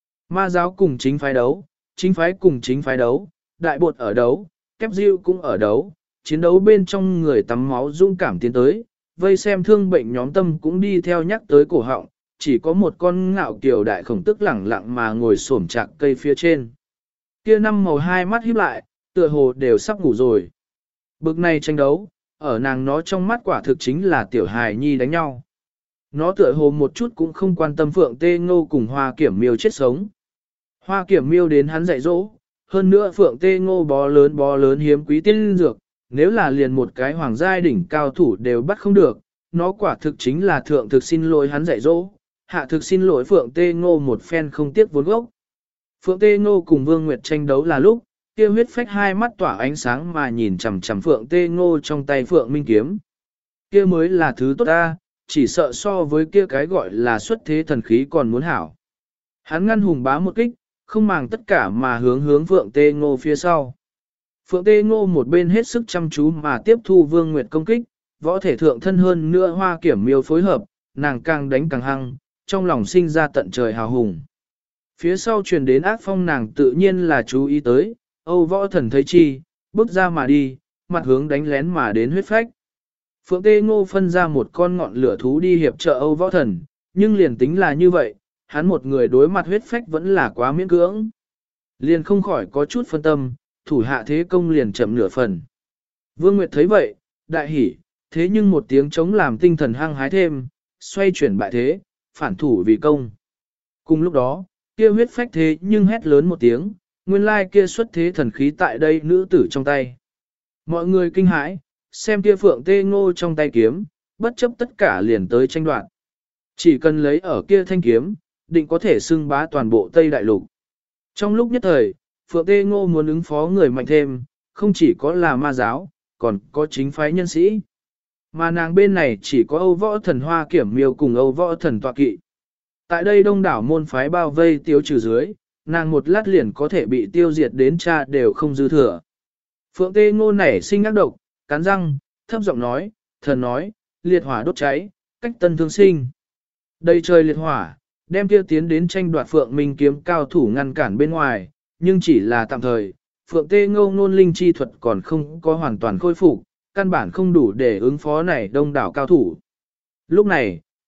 Speaker 1: Ma giáo cùng chính phái đấu, chính phái cùng chính phái đấu, đại bột ở đấu, kép diêu cũng ở đấu, chiến đấu bên trong người tắm máu dũng cảm tiến tới, vây xem thương bệnh nhóm tâm cũng đi theo nhắc tới cổ họng, chỉ có một con ngạo kiều đại khổng tức lẳng lặng mà ngồi xổm chạc cây phía trên. Kia năm màu hai mắt híp lại, tựa hồ đều sắp ngủ rồi. Bực này tranh đấu, ở nàng nó trong mắt quả thực chính là tiểu hài nhi đánh nhau. Nó tựa hồ một chút cũng không quan tâm Phượng Tê Ngô cùng Hoa Kiểm Miêu chết sống. Hoa Kiểm Miêu đến hắn dạy dỗ, hơn nữa Phượng Tê Ngô bó lớn hiếm quý tiên dược, nếu là liền một cái hoàng giai đỉnh cao thủ đều bắt không được, nó quả thực chính là thượng thực xin lỗi hắn dạy dỗ, hạ thực xin lỗi Phượng Tê Ngô một phen không tiếc vốn gốc. Phượng Tê Ngô cùng Vương Nguyệt tranh đấu là lúc, kia huyết phách hai mắt tỏa ánh sáng mà nhìn chằm chằm Phượng Tê Ngô trong tay Phượng Minh kiếm. Kia mới là thứ tốt ta, chỉ sợ so với kia cái gọi là xuất thế thần khí còn muốn hảo. Hắn ngăn hùng bá một kích, không màng tất cả mà hướng Phượng Tê Ngô phía sau. Phượng Tê Ngô một bên hết sức chăm chú mà tiếp thu Vương Nguyệt công kích, võ thể thượng thân hơn nữa Hoa Kiểm Miêu phối hợp, nàng càng đánh càng hăng, trong lòng sinh ra tận trời hào hùng. Phía sau truyền đến ác phong nàng tự nhiên là chú ý tới, Âu Võ Thần thấy chi, bước ra mà đi, mặt hướng đánh lén mà đến huyết phách. Phượng Tê Ngô phân ra một con ngọn lửa thú đi hiệp trợ Âu Võ Thần, nhưng liền tính là như vậy, hắn một người đối mặt huyết phách vẫn là quá miễn cưỡng. Liền không khỏi có chút phân tâm, thủ hạ thế công liền chậm nửa phần. Vương Nguyệt thấy vậy, đại hỉ, thế nhưng một tiếng chống làm tinh thần hăng hái thêm, xoay chuyển bại thế, phản thủ vì công. Cùng lúc đó, kia huyết phách thế nhưng hét lớn một tiếng, nguyên lai kia xuất thế thần khí tại đây nữ tử trong tay. Mọi người kinh hãi, xem kia Phượng Tê Ngô trong tay kiếm, bất chấp tất cả liền tới tranh đoạt. Chỉ cần lấy ở kia thanh kiếm, định có thể xưng bá toàn bộ Tây Đại Lục. Trong lúc nhất thời, Phượng Tê Ngô muốn ứng phó người mạnh thêm, không chỉ có là ma giáo, còn có chính phái nhân sĩ. Mà nàng bên này chỉ có Âu Võ Thần Hoa Kiểm Miêu cùng Âu Võ Thần Tọa Kỵ. Tại đây đông đảo môn phái bao vây tiêu trừ dưới, nàng một lát liền có thể bị tiêu diệt đến cha đều không dư thừa. Phượng Tê Ngô nảy sinh ác độc, cắn răng, thấp giọng nói, thần nói, liệt hỏa đốt cháy, cách tân thương sinh. Đây trời liệt hỏa, đem kia tiến đến tranh đoạt Phượng Minh kiếm cao thủ ngăn cản bên ngoài, nhưng chỉ là tạm thời, Phượng Tê Ngô ngôn linh chi thuật còn không có hoàn toàn khôi phục, căn bản không đủ để ứng phó này đông đảo cao thủ. Lúc này,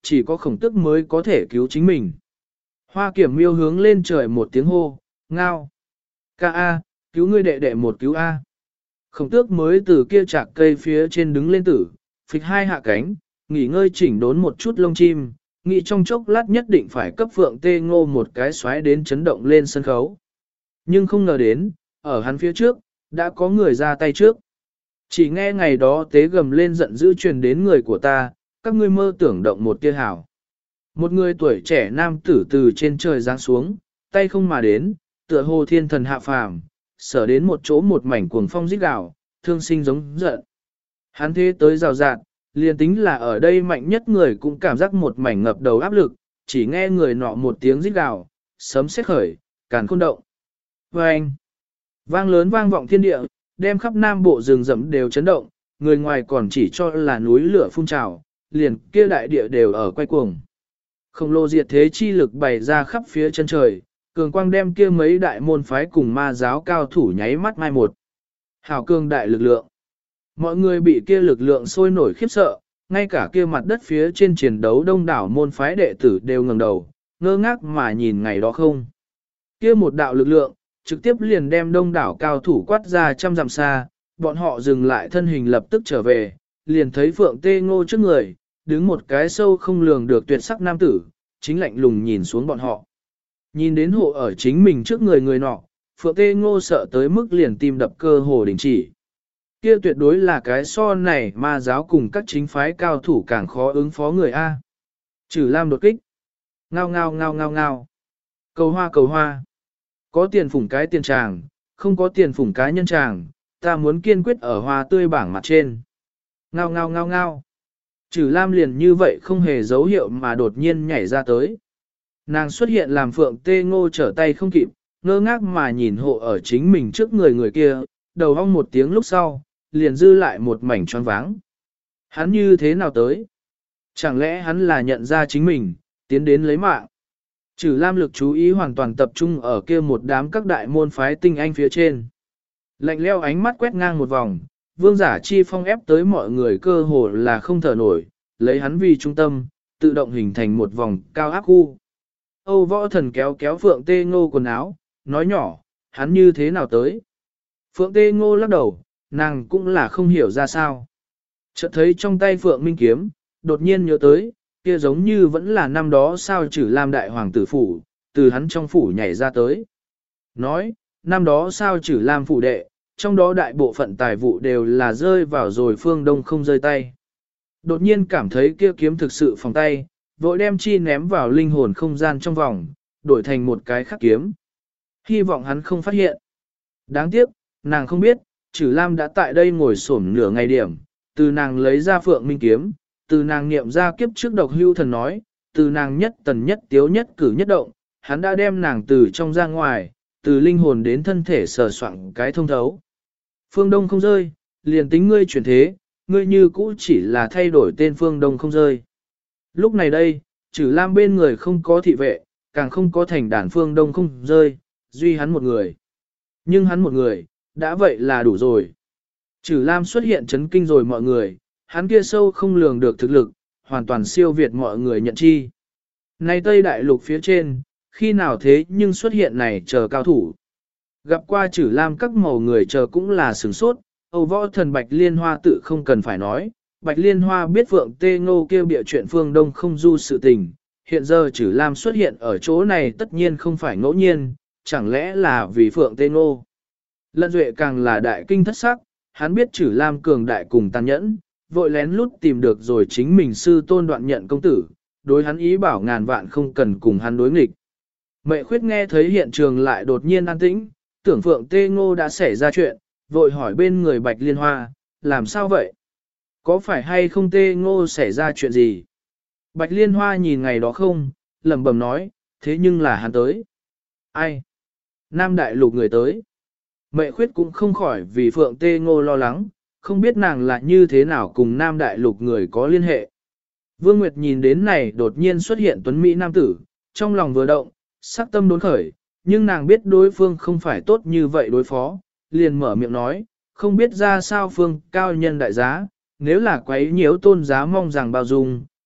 Speaker 1: chỉ có khổng tức mới có thể cứu chính mình. Hoa kiểm miêu hướng lên trời một tiếng hô, ngao. Ca A, cứu ngươi đệ đệ một cứu A. Khổng tước mới từ kia chạc cây phía trên đứng lên tử, phịch hai hạ cánh, nghỉ ngơi chỉnh đốn một chút lông chim, nghĩ trong chốc lát nhất định phải cấp Phượng Tê Ngô một cái xoáy đến chấn động lên sân khấu. Nhưng không ngờ đến, ở hắn phía trước, đã có người ra tay trước. Chỉ nghe ngày đó tế gầm lên giận dữ truyền đến người của ta, các ngươi mơ tưởng động một tia hảo. Một người tuổi trẻ nam tử từ trên trời giáng xuống, tay không mà đến, tựa hồ thiên thần hạ phàm, sở đến một chỗ một mảnh cuồng phong rít gào, thương sinh giống giận. Hắn thế tới rào rạt, liền tính là ở đây mạnh nhất người cũng cảm giác một mảnh ngập đầu áp lực, chỉ nghe người nọ một tiếng rít gào, sấm sét khởi, càn khôn động. Vang! Vang lớn vang vọng thiên địa, đem khắp nam bộ rừng rậm đều chấn động, người ngoài còn chỉ cho là núi lửa phun trào, liền kia đại địa đều ở quay cuồng. Khổng lồ diệt thế chi lực bày ra khắp phía chân trời, cường quang đem kia mấy đại môn phái cùng ma giáo cao thủ nháy mắt mai một. Hào cường đại lực lượng. Mọi người bị kia lực lượng sôi nổi khiếp sợ, ngay cả kia mặt đất phía trên chiến đấu đông đảo môn phái đệ tử đều ngẩng đầu, ngơ ngác mà nhìn ngày đó không. Kia một đạo lực lượng, trực tiếp liền đem đông đảo cao thủ quát ra trăm dặm xa, bọn họ dừng lại thân hình lập tức trở về, liền thấy Phượng Tê Ngô trước người, đứng một cái sâu không lường được tuyệt sắc nam tử, chính lạnh lùng nhìn xuống bọn họ. Nhìn đến hộ ở chính mình trước người người nọ, Phượng Tê Ngô sợ tới mức liền tim đập cơ hồ đình chỉ. Kia tuyệt đối là cái so này ma giáo cùng các chính phái cao thủ càng khó ứng phó người A. Trừ Lam đột kích. Ngao ngao ngao ngao ngao. Cầu hoa cầu hoa. Có tiền phủng cái tiền tràng, không có tiền phủng cái nhân tràng, ta muốn kiên quyết ở hoa tươi bảng mặt trên. Ngao ngao ngao ngao. Trừ Lam liền như vậy không hề dấu hiệu mà đột nhiên nhảy ra tới. Nàng xuất hiện làm Phượng Tê Ngô trở tay không kịp, ngơ ngác mà nhìn hộ ở chính mình trước người kia, đầu hong một tiếng lúc sau, liền dư lại một mảnh choáng váng. Hắn như thế nào tới? Chẳng lẽ hắn là nhận ra chính mình, tiến đến lấy mạng? Trừ Lam lực chú ý hoàn toàn tập trung ở kia một đám các đại môn phái tinh anh phía trên. Lạnh leo ánh mắt quét ngang một vòng, vương giả chi phong ép tới mọi người cơ hồ là không thở nổi, lấy hắn vì trung tâm, tự động hình thành một vòng cao áp khu. Âu Võ Thần kéo kéo Phượng Tê Ngô quần áo, nói nhỏ, hắn như thế nào tới? Phượng Tê Ngô lắc đầu, nàng cũng là không hiểu ra sao. Chợt thấy trong tay Phượng Minh kiếm, đột nhiên nhớ tới, kia giống như vẫn là năm đó sao Trử Lam đại hoàng tử phủ, từ hắn trong phủ nhảy ra tới. Nói, năm đó sao Trử Lam phủ đệ, trong đó đại bộ phận tài vụ đều là rơi vào rồi Phương Đông không rơi tay. Đột nhiên cảm thấy kia kiếm thực sự phòng tay, vội đem chi ném vào linh hồn không gian trong vòng, đổi thành một cái khắc kiếm. Hy vọng hắn không phát hiện. Đáng tiếc, nàng không biết, Trử Lam đã tại đây ngồi xổm nửa ngày điểm, từ nàng lấy ra Phượng Minh kiếm, từ nàng niệm ra kiếp trước độc hưu thần nói, từ nàng nhất tần nhất tiếu nhất cử nhất động, hắn đã đem nàng từ trong ra ngoài, từ linh hồn đến thân thể sờ soạn cái thông thấu. Phương Đông không rơi, liền tính ngươi chuyển thế, ngươi như cũ chỉ là thay đổi tên Phương Đông không rơi. Lúc này đây, Trử Lam bên người không có thị vệ, càng không có thành đàn Phương Đông không rơi, duy hắn một người. Nhưng hắn một người, đã vậy là đủ rồi. Trử Lam xuất hiện chấn kinh rồi mọi người, hắn kia sâu không lường được thực lực, hoàn toàn siêu việt mọi người nhận chi. Nay Tây Đại Lục phía trên, khi nào thế nhưng xuất hiện này chờ cao thủ. Gặp qua Trử Lam các màu người chờ cũng là sửng sốt, Âu Võ Thần Bạch Liên Hoa tự không cần phải nói. Bạch Liên Hoa biết Phượng Tê Ngô kêu bịa chuyện Phương Đông không du sự tình, hiện giờ Trử Lam xuất hiện ở chỗ này tất nhiên không phải ngẫu nhiên, chẳng lẽ là vì Phượng Tê Ngô. Lận Duệ càng là đại kinh thất sắc, hắn biết Trử Lam cường đại cùng tàn nhẫn, vội lén lút tìm được rồi chính mình sư tôn Đoạn Nhận công tử, đối hắn ý bảo ngàn vạn không cần cùng hắn đối nghịch. Mệ Khuyết nghe thấy hiện trường lại đột nhiên an tĩnh, tưởng Phượng Tê Ngô đã xảy ra chuyện, vội hỏi bên người Bạch Liên Hoa, làm sao vậy? Có phải hay không Tê Ngô xảy ra chuyện gì? Bạch Liên Hoa nhìn ngày đó không, lẩm bẩm nói, thế nhưng là hắn tới. Ai? Nam Đại Lục người tới. Mệ Khuyết cũng không khỏi vì Phượng Tê Ngô lo lắng, không biết nàng là như thế nào cùng Nam Đại Lục người có liên hệ. Vương Nguyệt nhìn đến này đột nhiên xuất hiện tuấn Mỹ nam tử, trong lòng vừa động, sắc tâm đốn khởi, nhưng nàng biết đối phương không phải tốt như vậy đối phó, liền mở miệng nói, không biết ra sao phương cao nhân đại giá, nếu là quấy nhiễu tôn giá mong rằng bao dung,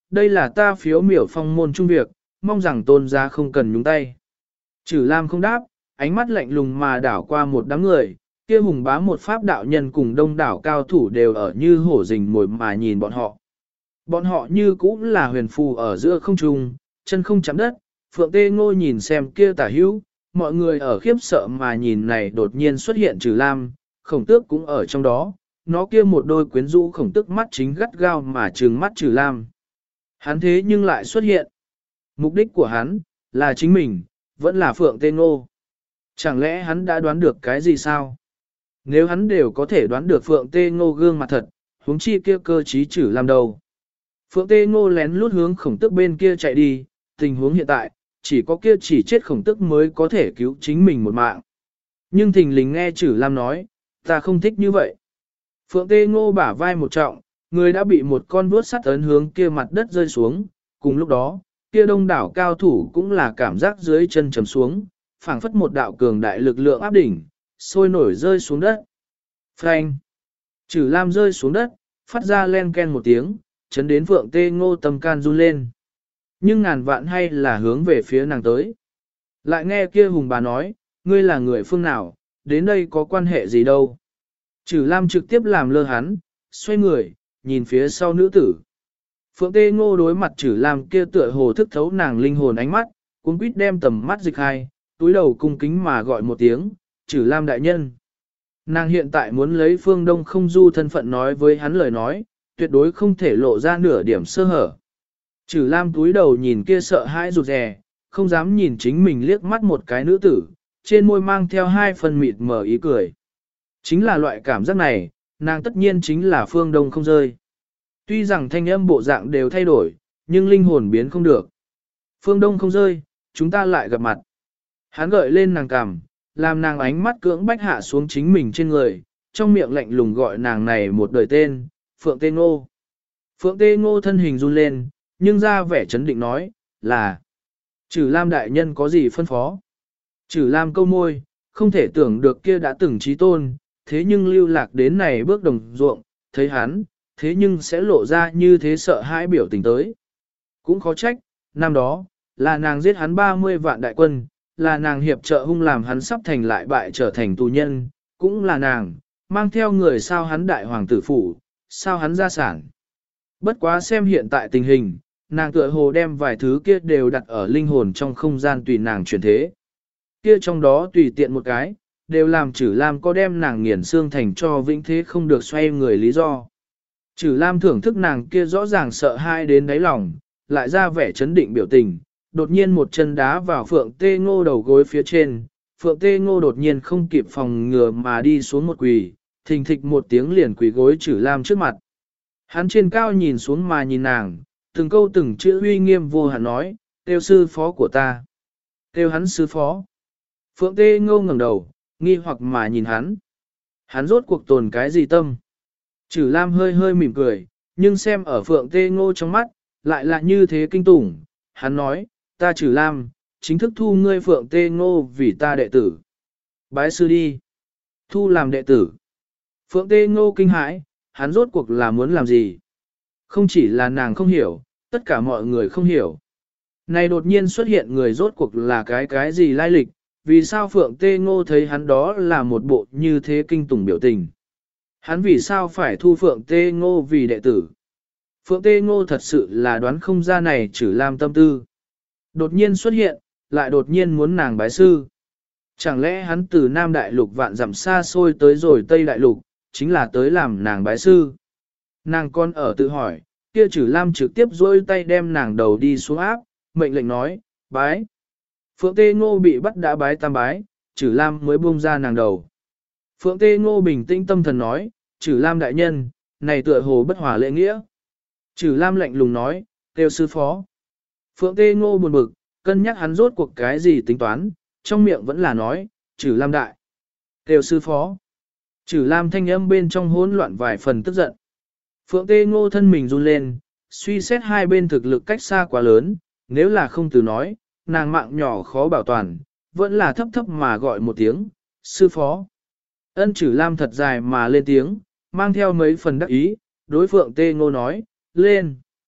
Speaker 1: đây là ta phiếu miểu phong môn trung việc, mong rằng tôn gia không cần nhúng tay. Trừ Lam không đáp, ánh mắt lạnh lùng mà đảo qua một đám người, kia hùng bá một pháp đạo nhân cùng đông đảo cao thủ đều ở như hổ rình mồi mà nhìn bọn họ. Bọn họ như cũng là huyền phù ở giữa không trung, chân không chạm đất, Phượng Tê Ngô nhìn xem kia tả hữu, mọi người ở khiếp sợ mà nhìn này đột nhiên xuất hiện Trừ Lam, Khổng Tước cũng ở trong đó, nó kia một đôi quyến rũ Khổng Tước mắt chính gắt gao mà trừng mắt Trừ Lam. Hắn thế nhưng lại xuất hiện. Mục đích của hắn, là chính mình, vẫn là Phượng Tê Ngô. Chẳng lẽ hắn đã đoán được cái gì sao? Nếu hắn đều có thể đoán được Phượng Tê Ngô gương mặt thật, huống chi kia cơ trí Trừ Lam đâu. Phượng Tê Ngô lén lút hướng Khổng Tước bên kia chạy đi, tình huống hiện tại, chỉ có kia chỉ chết Khổng Tước mới có thể cứu chính mình một mạng. Nhưng thình lình nghe Trừ Lam nói, ta không thích như vậy. Phượng Tê Ngô bả vai một trọng, người đã bị một con vuốt sắt ấn hướng kia mặt đất rơi xuống, cùng lúc đó, kia đông đảo cao thủ cũng là cảm giác dưới chân chầm xuống, phảng phất một đạo cường đại lực lượng áp đỉnh, sôi nổi rơi xuống đất. Phanh! Trừ Lam rơi xuống đất, phát ra len ken một tiếng, chấn đến Phượng Tê Ngô tâm can run lên. Nhưng ngàn vạn hay là hướng về phía nàng tới. Lại nghe kia hùng bà nói, ngươi là người phương nào, đến đây có quan hệ gì đâu. Trừ Lam trực tiếp làm lơ hắn, xoay người, nhìn phía sau nữ tử. Phượng Tê Ngô đối mặt Trừ Lam kia tựa hồ thức thấu nàng linh hồn ánh mắt, cuốn quýt đem tầm mắt dịch hai, túi đầu cung kính mà gọi một tiếng, Trừ Lam đại nhân. Nàng hiện tại muốn lấy phương đông không du thân phận nói với hắn lời nói, tuyệt đối không thể lộ ra nửa điểm sơ hở. Trừ Lam túi đầu nhìn kia sợ hãi rụt rè, không dám nhìn chính mình liếc mắt một cái nữ tử, trên môi mang theo hai phần mịt mờ ý cười. Chính là loại cảm giác này, nàng tất nhiên chính là phương đông không rơi. Tuy rằng thanh âm bộ dạng đều thay đổi, nhưng linh hồn biến không được. Phương đông không rơi, chúng ta lại gặp mặt. Hắn gợi lên nàng cằm, làm nàng ánh mắt cưỡng bách hạ xuống chính mình trên người, trong miệng lạnh lùng gọi nàng này một đời tên, Phượng Tê Ngô. Phượng Tê Ngô thân hình run lên, nhưng ra vẻ chấn định nói, là Trừ Lam đại nhân có gì phân phó. Trừ Lam câu môi, không thể tưởng được kia đã từng trí tôn, thế nhưng lưu lạc đến này bước đồng ruộng, thấy hắn, thế nhưng sẽ lộ ra như thế sợ hãi biểu tình tới. Cũng khó trách, năm đó, là nàng giết hắn 30 vạn đại quân, là nàng hiệp trợ hung làm hắn sắp thành lại bại trở thành tù nhân, cũng là nàng, mang theo người sao hắn đại hoàng tử phủ, sao hắn gia sản. Bất quá xem hiện tại tình hình, nàng tựa hồ đem vài thứ kia đều đặt ở linh hồn trong không gian tùy nàng chuyển thế. Kia trong đó tùy tiện một cái, đều làm Trừ Lam có đem nàng nghiền xương thành cho vĩnh thế không được xoay người lý do. Trừ Lam thưởng thức nàng kia rõ ràng sợ hãi đến đáy lòng, lại ra vẻ chấn định biểu tình, đột nhiên một chân đá vào Phượng Tê Ngô đầu gối phía trên. Phượng Tê Ngô đột nhiên không kịp phòng ngừa mà đi xuống một quỳ, thình thịch một tiếng liền quỳ gối Trừ Lam trước mặt. Hắn trên cao nhìn xuống mà nhìn nàng, từng câu từng chữ uy nghiêm vô hạn nói, "Tiêu sư phó của ta." Tiêu hắn sư phó. Phượng Tê Ngô ngẩng đầu, nghi hoặc mà nhìn hắn. Hắn rốt cuộc tồn cái gì tâm? Trừ Lam hơi hơi mỉm cười, nhưng xem ở Phượng Tê Ngô trong mắt, lại là như thế kinh tủng. Hắn nói, ta Trừ Lam, chính thức thu ngươi Phượng Tê Ngô vì ta đệ tử. Bái sư đi. Thu làm đệ tử. Phượng Tê Ngô kinh hãi, hắn rốt cuộc là muốn làm gì? Không chỉ là nàng không hiểu, tất cả mọi người không hiểu. Này đột nhiên xuất hiện người rốt cuộc là cái gì lai lịch, vì sao Phượng Tê Ngô thấy hắn đó là một bộ như thế kinh tủng biểu tình. Hắn vì sao phải thu Phượng Tê Ngô vì đệ tử? Phượng Tê Ngô thật sự là đoán không ra này Trừ Lam tâm tư. Đột nhiên xuất hiện, lại đột nhiên muốn nàng bái sư. Chẳng lẽ hắn từ Nam Đại Lục vạn dặm xa xôi tới rồi Tây Đại Lục, chính là tới làm nàng bái sư. Nàng con ở tự hỏi, kia Trừ Lam trực tiếp dôi tay đem nàng đầu đi xuống áp, mệnh lệnh nói, bái. Phượng Tê Ngô bị bắt đã bái tam bái, Trừ Lam mới buông ra nàng đầu. Phượng Tê Ngô bình tĩnh tâm thần nói, Trừ Lam đại nhân, này tựa hồ bất hòa lễ nghĩa. Trừ Lam lạnh lùng nói, kêu sư phó. Phượng Tê Ngô buồn bực, cân nhắc hắn rốt cuộc cái gì tính toán, trong miệng vẫn là nói, Trừ Lam đại. Kêu sư phó. Trừ Lam thanh âm bên trong hỗn loạn vài phần tức giận. Phượng Tê Ngô thân mình run lên, suy xét hai bên thực lực cách xa quá lớn, nếu là không từ nói, nàng mạng nhỏ khó bảo toàn, vẫn là thấp thấp mà gọi một tiếng, sư phó. Ân Trừ Lam thật dài mà lên tiếng, mang theo mấy phần đắc ý, đối Phượng Tê Ngô nói, lên.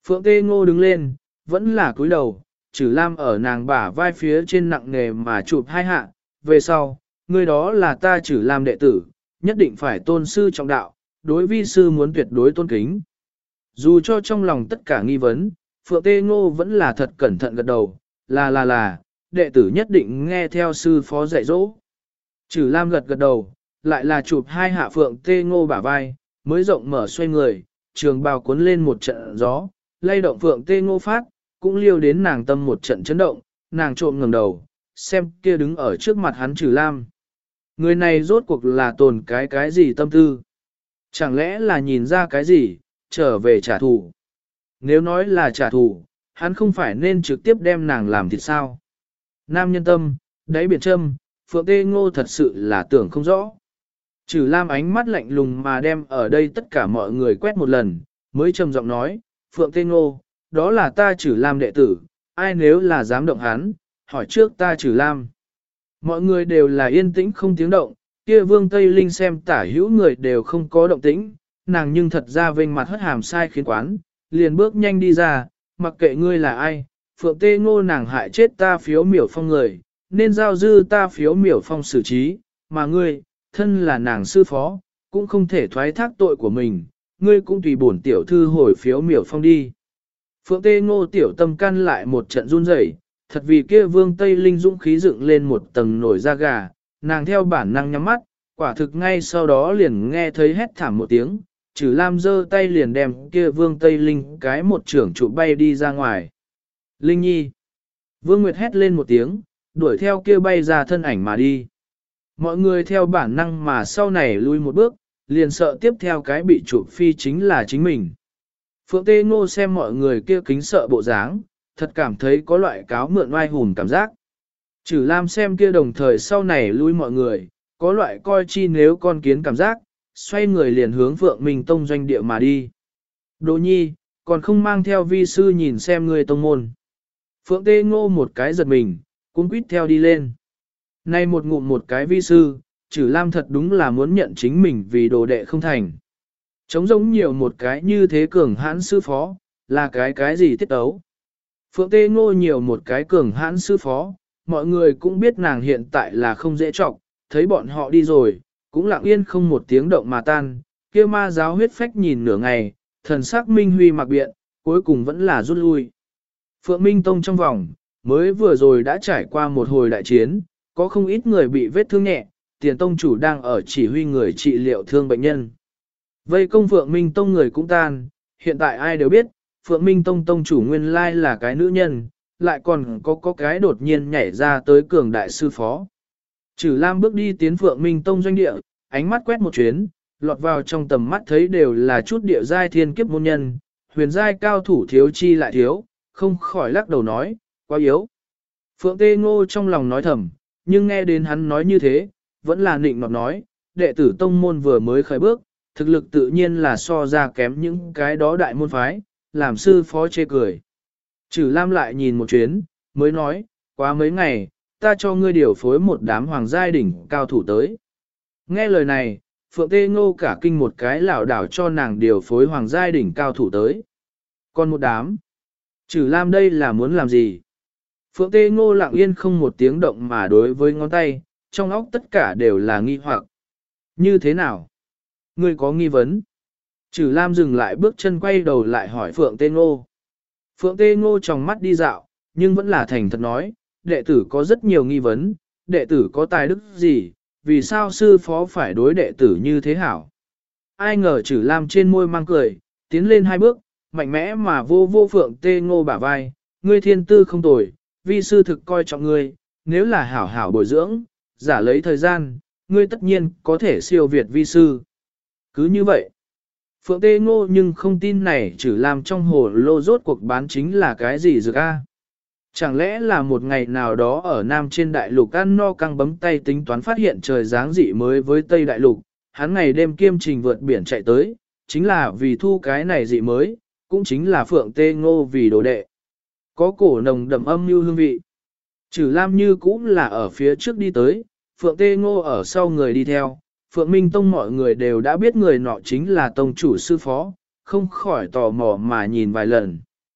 Speaker 1: Phượng Tê Ngô đứng lên, vẫn là cúi đầu, Trử Lam ở nàng bả vai phía trên nặng nề mà chụp hai hạ, về sau, người đó là ta Trử Lam đệ tử, nhất định phải tôn sư trọng đạo, đối vi sư muốn tuyệt đối tôn kính. Dù cho trong lòng tất cả nghi vấn, Phượng Tê Ngô vẫn là thật cẩn thận gật đầu, là, đệ tử nhất định nghe theo sư phó dạy dỗ. Trử Lam gật gật đầu, lại là chụp hai hạ Phượng Tê Ngô bả vai, mới rộng mở xoay người, trường bào cuốn lên một trận gió, lay động Phượng Tê Ngô phát, cũng liêu đến nàng tâm một trận chấn động, nàng trộm ngẩng đầu, xem kia đứng ở trước mặt hắn Trử Lam. Người này rốt cuộc là tồn cái gì tâm tư? Chẳng lẽ là nhìn ra cái gì, trở về trả thù? Nếu nói là trả thù, hắn không phải nên trực tiếp đem nàng làm thịt sao? Nam nhân tâm, đáy biển châm, Phượng Tê Ngô thật sự là tưởng không rõ. Trử Lam ánh mắt lạnh lùng mà đem ở đây tất cả mọi người quét một lần, mới trầm giọng nói, Phượng Tê Ngô, đó là ta Trử Lam đệ tử, ai nếu là dám động hắn, hỏi trước ta Trử Lam. Mọi người đều là yên tĩnh không tiếng động, kia Vương Tây Linh xem tả hữu người đều không có động tĩnh, nàng nhưng thật ra vênh mặt hất hàm sai khiến quán, liền bước nhanh đi ra, mặc kệ ngươi là ai, Phượng Tê Ngô nàng hại chết ta Phiếu Miểu Phong người, nên giao dư ta Phiếu Miểu Phong xử trí, mà ngươi, thân là nàng sư phó, cũng không thể thoái thác tội của mình, ngươi cũng tùy bổn tiểu thư hồi Phiếu Miểu Phong đi. Phượng Tê Ngô tiểu tâm can lại một trận run rẩy, thật vì kia Vương Tây Linh dũng khí dựng lên một tầng nổi da gà, nàng theo bản năng nhắm mắt, quả thực ngay sau đó liền nghe thấy hét thảm một tiếng, Trử Lam giơ tay liền đem kia Vương Tây Linh cái một trưởng trụ bay đi ra ngoài. Linh Nhi! Vương Nguyệt hét lên một tiếng, đuổi theo kia bay ra thân ảnh mà đi. Mọi người theo bản năng mà sau này lui một bước, liền sợ tiếp theo cái bị chụp phi chính là chính mình. Phượng Tê Ngô xem mọi người kia kính sợ bộ dáng, thật cảm thấy có loại cáo mượn oai hùng cảm giác. Trử Lam xem kia đồng thời sau này lui mọi người, có loại coi chi nếu con kiến cảm giác, xoay người liền hướng Phượng Minh Tông doanh địa mà đi. Đỗ Nhi, còn không mang theo vi sư nhìn xem người tông môn. Phượng Tê Ngô một cái giật mình, cũng quýt theo đi lên. Nay một ngụm một cái vi sư, Trử Lam thật đúng là muốn nhận chính mình vì đồ đệ không thành. Trống giống nhiều một cái như thế cường hãn sư phó, là cái gì tiết ấu. Phượng Tê Ngô nhiều một cái cường hãn sư phó, mọi người cũng biết nàng hiện tại là không dễ trọng, thấy bọn họ đi rồi, cũng lặng yên không một tiếng động mà tan, kia ma giáo huyết phách nhìn nửa ngày, thần sắc minh huy mặc biện, cuối cùng vẫn là rút lui. Phượng Minh Tông trong vòng, mới vừa rồi đã trải qua một hồi đại chiến, có không ít người bị vết thương nhẹ, Tiền Tông chủ đang ở chỉ huy người trị liệu thương bệnh nhân. Vây công Phượng Minh Tông người cũng tan, hiện tại ai đều biết, Phượng Minh Tông Tông chủ nguyên lai là cái nữ nhân, lại còn có cái đột nhiên nhảy ra tới cường đại sư phó. Trử Lam bước đi tiến Phượng Minh Tông doanh địa, ánh mắt quét một chuyến, lọt vào trong tầm mắt thấy đều là chút địa giai thiên kiếp môn nhân, huyền giai cao thủ thiếu chi lại thiếu, không khỏi lắc đầu nói, quá yếu. Phượng Tê Ngô trong lòng nói thầm, nhưng nghe đến hắn nói như thế, vẫn là nịnh nọt nói, đệ tử tông môn vừa mới khởi bước, thực lực tự nhiên là so ra kém những cái đó đại môn phái, làm sư phó chê cười. Trử Lam lại nhìn một chuyến, mới nói, quá mấy ngày, ta cho ngươi điều phối một đám hoàng giai đỉnh cao thủ tới. Nghe lời này, Phượng Tê Ngô cả kinh một cái lảo đảo cho nàng điều phối hoàng giai đỉnh cao thủ tới. Còn một đám, Trử Lam đây là muốn làm gì? Phượng Tê Ngô lặng yên không một tiếng động mà đối với ngón tay, trong óc tất cả đều là nghi hoặc. Như thế nào? Ngươi có nghi vấn? Trử Lam dừng lại bước chân quay đầu lại hỏi Phượng Tê Ngô. Phượng Tê Ngô tròng mắt đi dạo, nhưng vẫn là thành thật nói, đệ tử có rất nhiều nghi vấn, đệ tử có tài đức gì, vì sao sư phó phải đối đệ tử như thế hảo? Ai ngờ Trử Lam trên môi mang cười, tiến lên hai bước, mạnh mẽ mà vô Phượng Tê Ngô bả vai, ngươi thiên tư không tồi, vi sư thực coi trọng ngươi, nếu là hảo hảo bồi dưỡng, giả lấy thời gian, ngươi tất nhiên có thể siêu việt vi sư. Cứ như vậy, Phượng Tê Ngô nhưng không tin này Trử Lam trong hồ lô rốt cuộc bán chính là cái gì dược a? Chẳng lẽ là một ngày nào đó ở Nam trên đại lục ăn no căng bấm tay tính toán phát hiện trời dáng dị mới với Tây đại lục, hắn ngày đêm kiêm trình vượt biển chạy tới, chính là vì thu cái này dị mới, cũng chính là Phượng Tê Ngô vì đồ đệ. Có cổ nồng đậm âm như hương vị. Trử Lam như cũng là ở phía trước đi tới, Phượng Tê Ngô ở sau người đi theo, Phượng Minh Tông mọi người đều đã biết người nọ chính là tông chủ sư phó, không khỏi tò mò mà nhìn vài lần.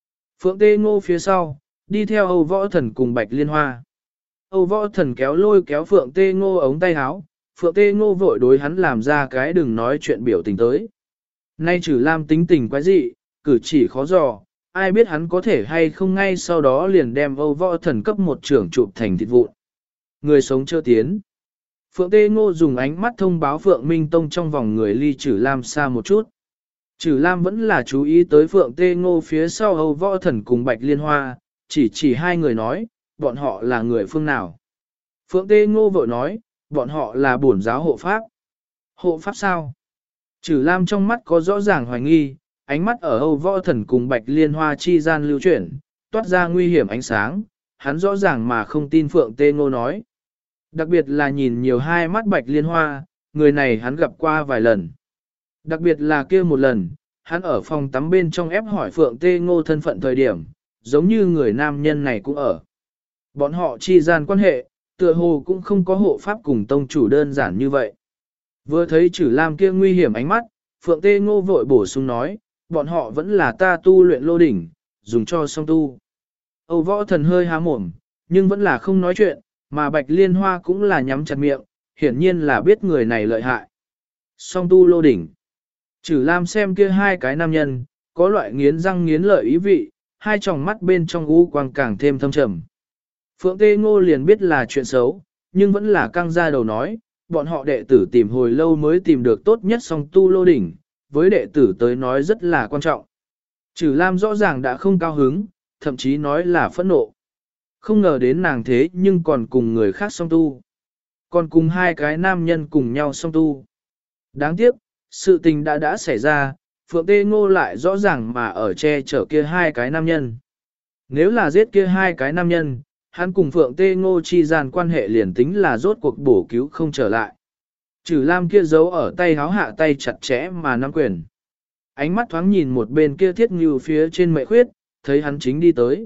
Speaker 1: Phượng Tê Ngô phía sau, đi theo Âu Võ Thần cùng Bạch Liên Hoa. Âu Võ Thần kéo lôi kéo Phượng Tê Ngô ống tay áo, Phượng Tê Ngô vội đối hắn làm ra cái đừng nói chuyện biểu tình tới. Nay Trử Lam tính tình quái dị, cử chỉ khó dò, ai biết hắn có thể hay không ngay sau đó liền đem Âu Võ Thần cấp một trưởng chụp thành thịt vụn. Người sống chưa tiến. Phượng Tê Ngô dùng ánh mắt thông báo Phượng Minh Tông trong vòng người ly Trử Lam xa một chút. Trử Lam vẫn là chú ý tới Phượng Tê Ngô phía sau Âu Võ Thần cùng Bạch Liên Hoa, chỉ hai người nói, bọn họ là người phương nào. Phượng Tê Ngô vội nói, bọn họ là bổn giáo hộ pháp. Hộ pháp sao? Trử Lam trong mắt có rõ ràng hoài nghi, ánh mắt ở Âu Võ Thần cùng Bạch Liên Hoa chi gian lưu chuyển, toát ra nguy hiểm ánh sáng, hắn rõ ràng mà không tin Phượng Tê Ngô nói. Đặc biệt là nhìn nhiều hai mắt Bạch Liên Hoa, người này hắn gặp qua vài lần. Đặc biệt là kia một lần, hắn ở phòng tắm bên trong ép hỏi Phượng Tê Ngô thân phận thời điểm, giống như người nam nhân này cũng ở. Bọn họ chi gian quan hệ, tựa hồ cũng không có hộ pháp cùng tông chủ đơn giản như vậy. Vừa thấy Trử Lam kia nguy hiểm ánh mắt, Phượng Tê Ngô vội bổ sung nói, bọn họ vẫn là ta tu luyện lô đỉnh, dùng cho song tu. Âu Võ Thần hơi há mồm, nhưng vẫn là không nói chuyện, mà Bạch Liên Hoa cũng là nhắm chặt miệng, hiển nhiên là biết người này lợi hại. Song tu lô đỉnh. Trử Lam xem kia hai cái nam nhân, có loại nghiến răng nghiến lợi ý vị, hai tròng mắt bên trong u quang càng thêm thâm trầm. Phượng Tê Ngô liền biết là chuyện xấu, nhưng vẫn là căng ra đầu nói, bọn họ đệ tử tìm hồi lâu mới tìm được tốt nhất song tu lô đỉnh, với đệ tử tới nói rất là quan trọng. Trử Lam rõ ràng đã không cao hứng, thậm chí nói là phẫn nộ. Không ngờ đến nàng thế nhưng còn cùng người khác song tu. Còn cùng hai cái nam nhân cùng nhau song tu. Đáng tiếc, sự tình đã xảy ra, Phượng Tê Ngô lại rõ ràng mà ở che chở kia hai cái nam nhân. Nếu là giết kia hai cái nam nhân, hắn cùng Phượng Tê Ngô chi gian quan hệ liền tính là rốt cuộc bổ cứu không trở lại. Trử Lam kia giấu ở tay háo hạ tay chặt chẽ mà nắm quyền. Ánh mắt thoáng nhìn một bên kia Thiết Ngưu phía trên Mệ Khuyết, thấy hắn chính đi tới.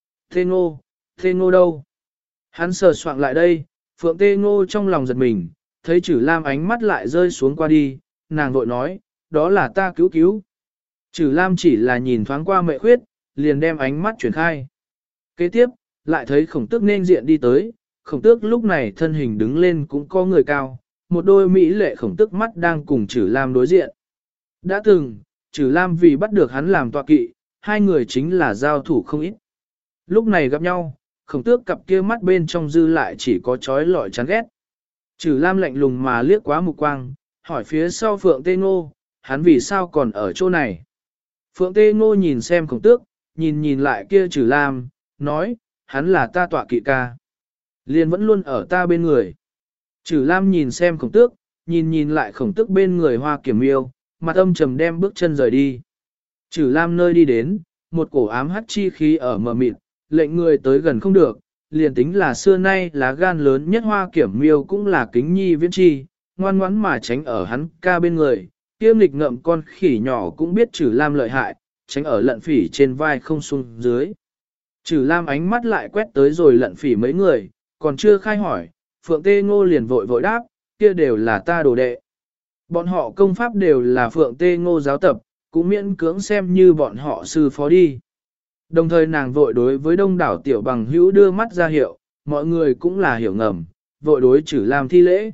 Speaker 1: Tê Ngô đâu? Hắn sờ soạng lại đây, Phượng Tê Ngô trong lòng giật mình, thấy Trử Lam ánh mắt lại rơi xuống qua đi, nàng vội nói, đó là ta cứu. Trử Lam chỉ là nhìn thoáng qua Mệ Khuyết, liền đem ánh mắt chuyển khai. Kế tiếp, lại thấy Khổng Tước nên diện đi tới, Khổng Tước lúc này thân hình đứng lên cũng có người cao, một đôi mỹ lệ Khổng Tước mắt đang cùng Trử Lam đối diện. Đã từng, Trử Lam vì bắt được hắn làm tọa kỵ, hai người chính là giao thủ không ít. Lúc này gặp nhau, Khổng Tước cặp kia mắt bên trong dư lại chỉ có chói lọi chán ghét. Trử Lam lạnh lùng mà liếc quá mục quang, hỏi phía sau Phượng Tê Ngô, hắn vì sao còn ở chỗ này. Phượng Tê Ngô nhìn xem Khổng Tước, nhìn lại kia Trử Lam, nói, hắn là ta tọa kỵ ca. Liền vẫn luôn ở ta bên người. Trử Lam nhìn xem Khổng Tước, nhìn lại Khổng Tước bên người Hoa Kiểm Miêu, mặt âm trầm đem bước chân rời đi. Trử Lam nơi đi đến, một cổ ám hắc chi khí ở mờ mịt, lệnh người tới gần không được, liền tính là xưa nay lá gan lớn nhất Hoa Kiểm Miêu cũng là kính nhi viễn chi, ngoan ngoãn mà tránh ở hắn ca bên người, kiêm lịch ngậm con khỉ nhỏ cũng biết Trử Lam lợi hại, tránh ở lận phỉ trên vai không xuống dưới. Trử Lam ánh mắt lại quét tới rồi lận phỉ mấy người, còn chưa khai hỏi, Phượng Tê Ngô liền vội đáp, kia đều là ta đồ đệ. Bọn họ công pháp đều là Phượng Tê Ngô giáo tập, cũng miễn cưỡng xem như bọn họ sư phó đi. Đồng thời nàng vội đối với đông đảo tiểu bằng hữu đưa mắt ra hiệu, mọi người cũng là hiểu ngầm, vội đối Trử Lam thi lễ.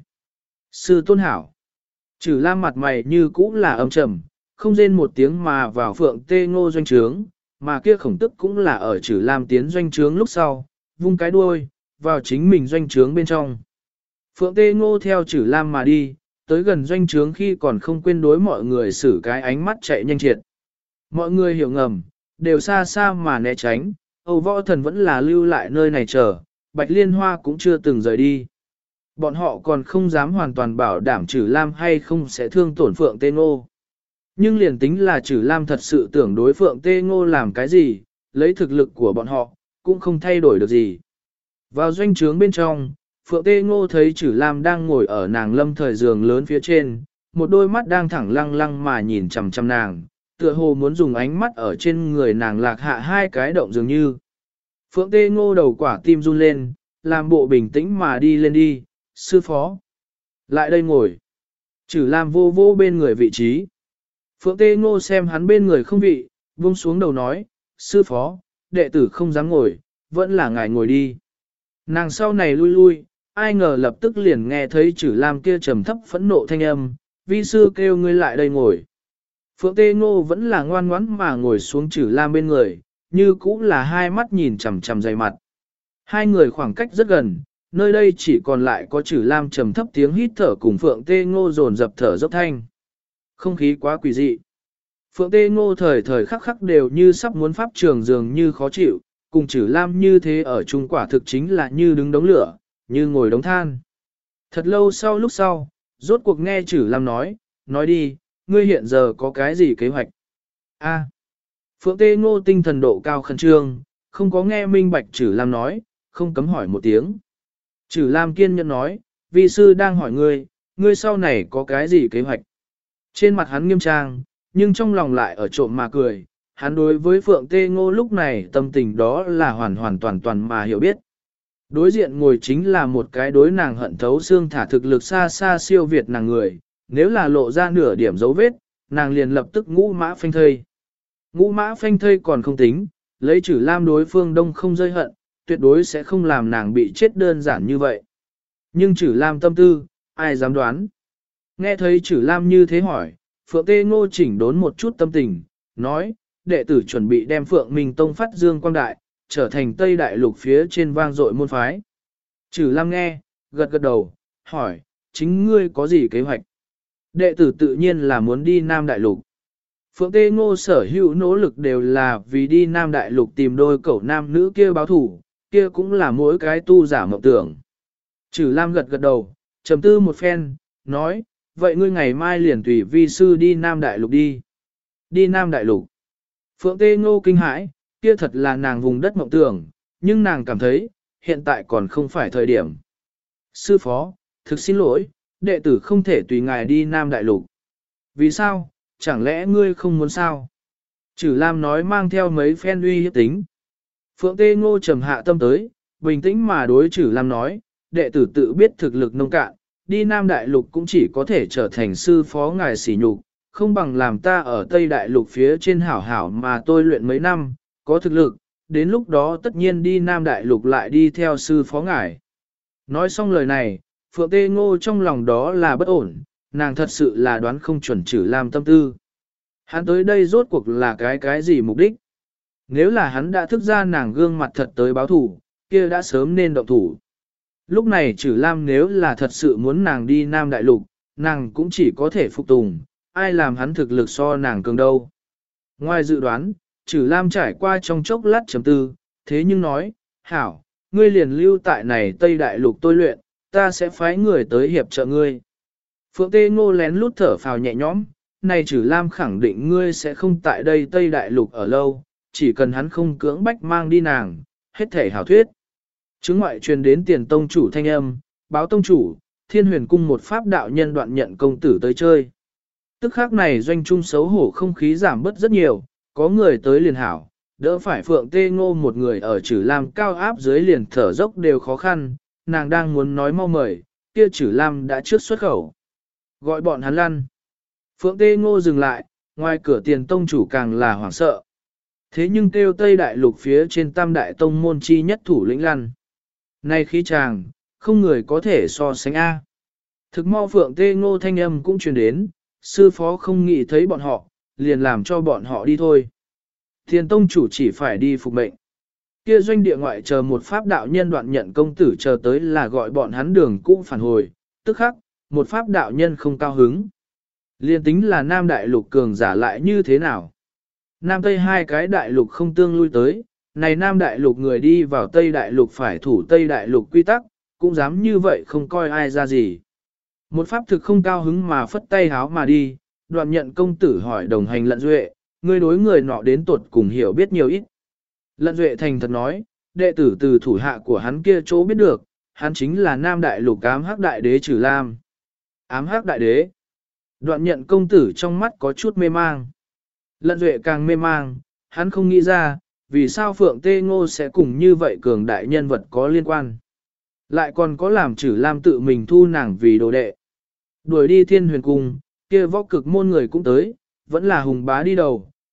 Speaker 1: Sư tôn hảo. Trử Lam mặt mày như cũ là âm trầm, không rên một tiếng mà vào Phượng Tê Ngô doanh trướng, mà kia Khổng Tức cũng là ở Trử Lam tiến doanh trướng lúc sau, vung cái đuôi, vào chính mình doanh trướng bên trong. Phượng Tê Ngô theo Trử Lam mà đi, tới gần doanh trướng khi còn không quên đối mọi người xử cái ánh mắt chạy nhanh triệt. Mọi người hiểu ngầm, đều xa xa mà né tránh, Âu Võ Thần vẫn là lưu lại nơi này chờ, Bạch Liên Hoa cũng chưa từng rời đi. Bọn họ còn không dám hoàn toàn bảo đảm Trử Lam hay không sẽ thương tổn Phượng Tê Ngô. Nhưng liền tính là Trử Lam thật sự tưởng đối Phượng Tê Ngô làm cái gì, lấy thực lực của bọn họ, cũng không thay đổi được gì. Vào doanh trướng bên trong, Phượng Tê Ngô thấy Trử Lam đang ngồi ở nàng lâm thời giường lớn phía trên, một đôi mắt đang thẳng lăng lăng mà nhìn chằm chằm nàng, tựa hồ muốn dùng ánh mắt ở trên người nàng lạc hạ hai cái động dường như. Phượng Tê Ngô đầu quả tim run lên, làm bộ bình tĩnh mà đi lên đi, sư phó. Lại đây ngồi. Trử Lam vô vô bên người vị trí. Phượng Tê Ngô xem hắn bên người không vị, buông xuống đầu nói, sư phó, đệ tử không dám ngồi, vẫn là ngài ngồi đi. Nàng sau này lui lui, ai ngờ lập tức liền nghe thấy Trử Lam kia trầm thấp phẫn nộ thanh âm, vi sư kêu ngươi lại đây ngồi. Phượng Tê Ngô vẫn là ngoan ngoãn mà ngồi xuống Trử Lam bên người, như cũ là hai mắt nhìn chằm chằm dày mặt. Hai người khoảng cách rất gần, nơi đây chỉ còn lại có Trử Lam trầm thấp tiếng hít thở cùng Phượng Tê Ngô dồn dập thở dốc thanh. Không khí quá quỷ dị. Phượng Tê Ngô thời thời khắc khắc đều như sắp muốn pháp trường dường như khó chịu, cùng Trử Lam như thế ở chung quả thực chính là như đứng đống lửa, như ngồi đống than. Thật lâu sau lúc sau, rốt cuộc nghe Trử Lam nói đi, ngươi hiện giờ có cái gì kế hoạch? A. Phượng Tê Ngô tinh thần độ cao khẩn trương, không có nghe minh bạch Trử Lam nói, không cấm hỏi một tiếng. Trử Lam kiên nhẫn nói, vi sư đang hỏi ngươi sau này có cái gì kế hoạch? Trên mặt hắn nghiêm trang, nhưng trong lòng lại ở trộm mà cười, hắn đối với Phượng Tê Ngô lúc này tâm tình đó là hoàn toàn mà hiểu biết. Đối diện ngồi chính là một cái đối nàng hận thấu xương thả thực lực xa xa siêu việt nàng người, nếu là lộ ra nửa điểm dấu vết, nàng liền lập tức ngũ mã phanh thây. Ngũ mã phanh thây còn không tính, lấy Trử Lam đối phương đông không rơi hận, tuyệt đối sẽ không làm nàng bị chết đơn giản như vậy. Nhưng Trử Lam tâm tư, ai dám đoán. Nghe thấy Trử Lam như thế hỏi, Phượng Tê Ngô chỉnh đốn một chút tâm tình, nói, đệ tử chuẩn bị đem Phượng Minh Tông phát dương quang đại, trở thành Tây Đại Lục phía trên vang dội môn phái. Trử Lam nghe, gật gật đầu, hỏi, chính ngươi có gì kế hoạch? Đệ tử tự nhiên là muốn đi Nam Đại Lục. Phượng Tê Ngô sở hữu nỗ lực đều là vì đi Nam Đại Lục tìm đôi cậu nam nữ kia báo thủ, kia cũng là mỗi cái tu giả mộng tưởng. Trử Lam gật gật đầu, trầm tư một phen, nói, vậy ngươi ngày mai liền tùy vi sư đi Nam Đại Lục đi. Đi Nam Đại Lục. Phượng Tê Ngô kinh hãi, kia thật là nàng vùng đất mộng tưởng, nhưng nàng cảm thấy, hiện tại còn không phải thời điểm. Sư phó, thực xin lỗi, đệ tử không thể tùy ngài đi Nam Đại Lục. Vì sao, chẳng lẽ ngươi không muốn sao? Trử Lam nói mang theo mấy phen uy hiếp tính. Phượng Tê Ngô trầm hạ tâm tới, bình tĩnh mà đối Trử Lam nói, đệ tử tự biết thực lực nông cạn, đi Nam Đại Lục cũng chỉ có thể trở thành sư phó ngài sỉ nhục, không bằng làm ta ở Tây Đại Lục phía trên hảo hảo mà tôi luyện mấy năm, có thực lực, đến lúc đó tất nhiên đi Nam Đại Lục lại đi theo sư phó ngài. Nói xong lời này, Phượng Tê Ngô trong lòng đó là bất ổn, nàng thật sự là đoán không chuẩn Trử Lam tâm tư. Hắn tới đây rốt cuộc là cái gì mục đích? Nếu là hắn đã thức ra nàng gương mặt thật tới báo thủ, kia đã sớm nên động thủ. Lúc này Trử Lam nếu là thật sự muốn nàng đi Nam Đại Lục, nàng cũng chỉ có thể phục tùng, ai làm hắn thực lực so nàng cường đâu. Ngoài dự đoán, Trử Lam trải qua trong chốc lát chấm tư, thế nhưng nói, hảo, ngươi liền lưu tại này Tây Đại Lục tôi luyện, ta sẽ phái người tới hiệp trợ ngươi. Phượng Tê Ngô lén lút thở phào nhẹ nhõm, này Trử Lam khẳng định ngươi sẽ không tại đây Tây Đại Lục ở lâu, chỉ cần hắn không cưỡng bách mang đi nàng, hết thể hảo thuyết. Chứng ngoại truyền đến Tiền tông chủ thanh âm, báo tông chủ, Thiên Huyền cung một pháp đạo nhân Đoạn Nhận công tử tới chơi. Tức khắc này doanh trung xấu hổ không khí giảm bớt rất nhiều, có người tới liền hảo, đỡ phải Phượng Tê Ngô một người ở Trử Lam cao áp dưới liền thở dốc đều khó khăn, nàng đang muốn nói mau mời, kia Trử Lam đã trước xuất khẩu. Gọi bọn hắn lăn. Phượng Tê Ngô dừng lại, ngoài cửa Tiền tông chủ càng là hoảng sợ. Thế nhưng kêu Tây Đại Lục phía trên Tam Đại Tông môn chi nhất thủ lĩnh lăn. Này khí chàng, không người có thể so sánh A. Thực mau Phượng Tê Ngô thanh âm cũng truyền đến, sư phó không nghĩ thấy bọn họ, liền làm cho bọn họ đi thôi. Tiền tông chủ chỉ phải đi phục mệnh. Kia doanh địa ngoại chờ một pháp đạo nhân Đoạn Nhận công tử chờ tới là gọi bọn hắn đường cũ phản hồi, tức khắc, một pháp đạo nhân không cao hứng. Liên tính là Nam Đại Lục cường giả lại như thế nào? Nam Tây hai cái đại lục không tương lui tới, này Nam Đại Lục người đi vào Tây Đại Lục phải thủ Tây Đại Lục quy tắc, cũng dám như vậy không coi ai ra gì. Một pháp thực không cao hứng mà phất tay háo mà đi, Đoạn Nhận công tử hỏi đồng hành Lận Duệ, ngươi đối người nọ đến tuột cùng hiểu biết nhiều ít. Lận Duệ thành thật nói, đệ tử từ thủ hạ của hắn kia chỗ biết được, hắn chính là Nam Đại Lục ám hắc đại đế Trử Lam. Ám hắc đại đế. Đoạn Nhận công tử trong mắt có chút mê mang. Lận Duệ càng mê mang, hắn không nghĩ ra, vì sao Phượng Tê Ngô sẽ cùng như vậy cường đại nhân vật có liên quan. Lại còn có làm Trử Lam tự mình thu nàng vì đồ đệ. Đuổi đi Thiên Huyền cung, kia võ cực môn người cũng tới, vẫn là hùng bá đi đầu,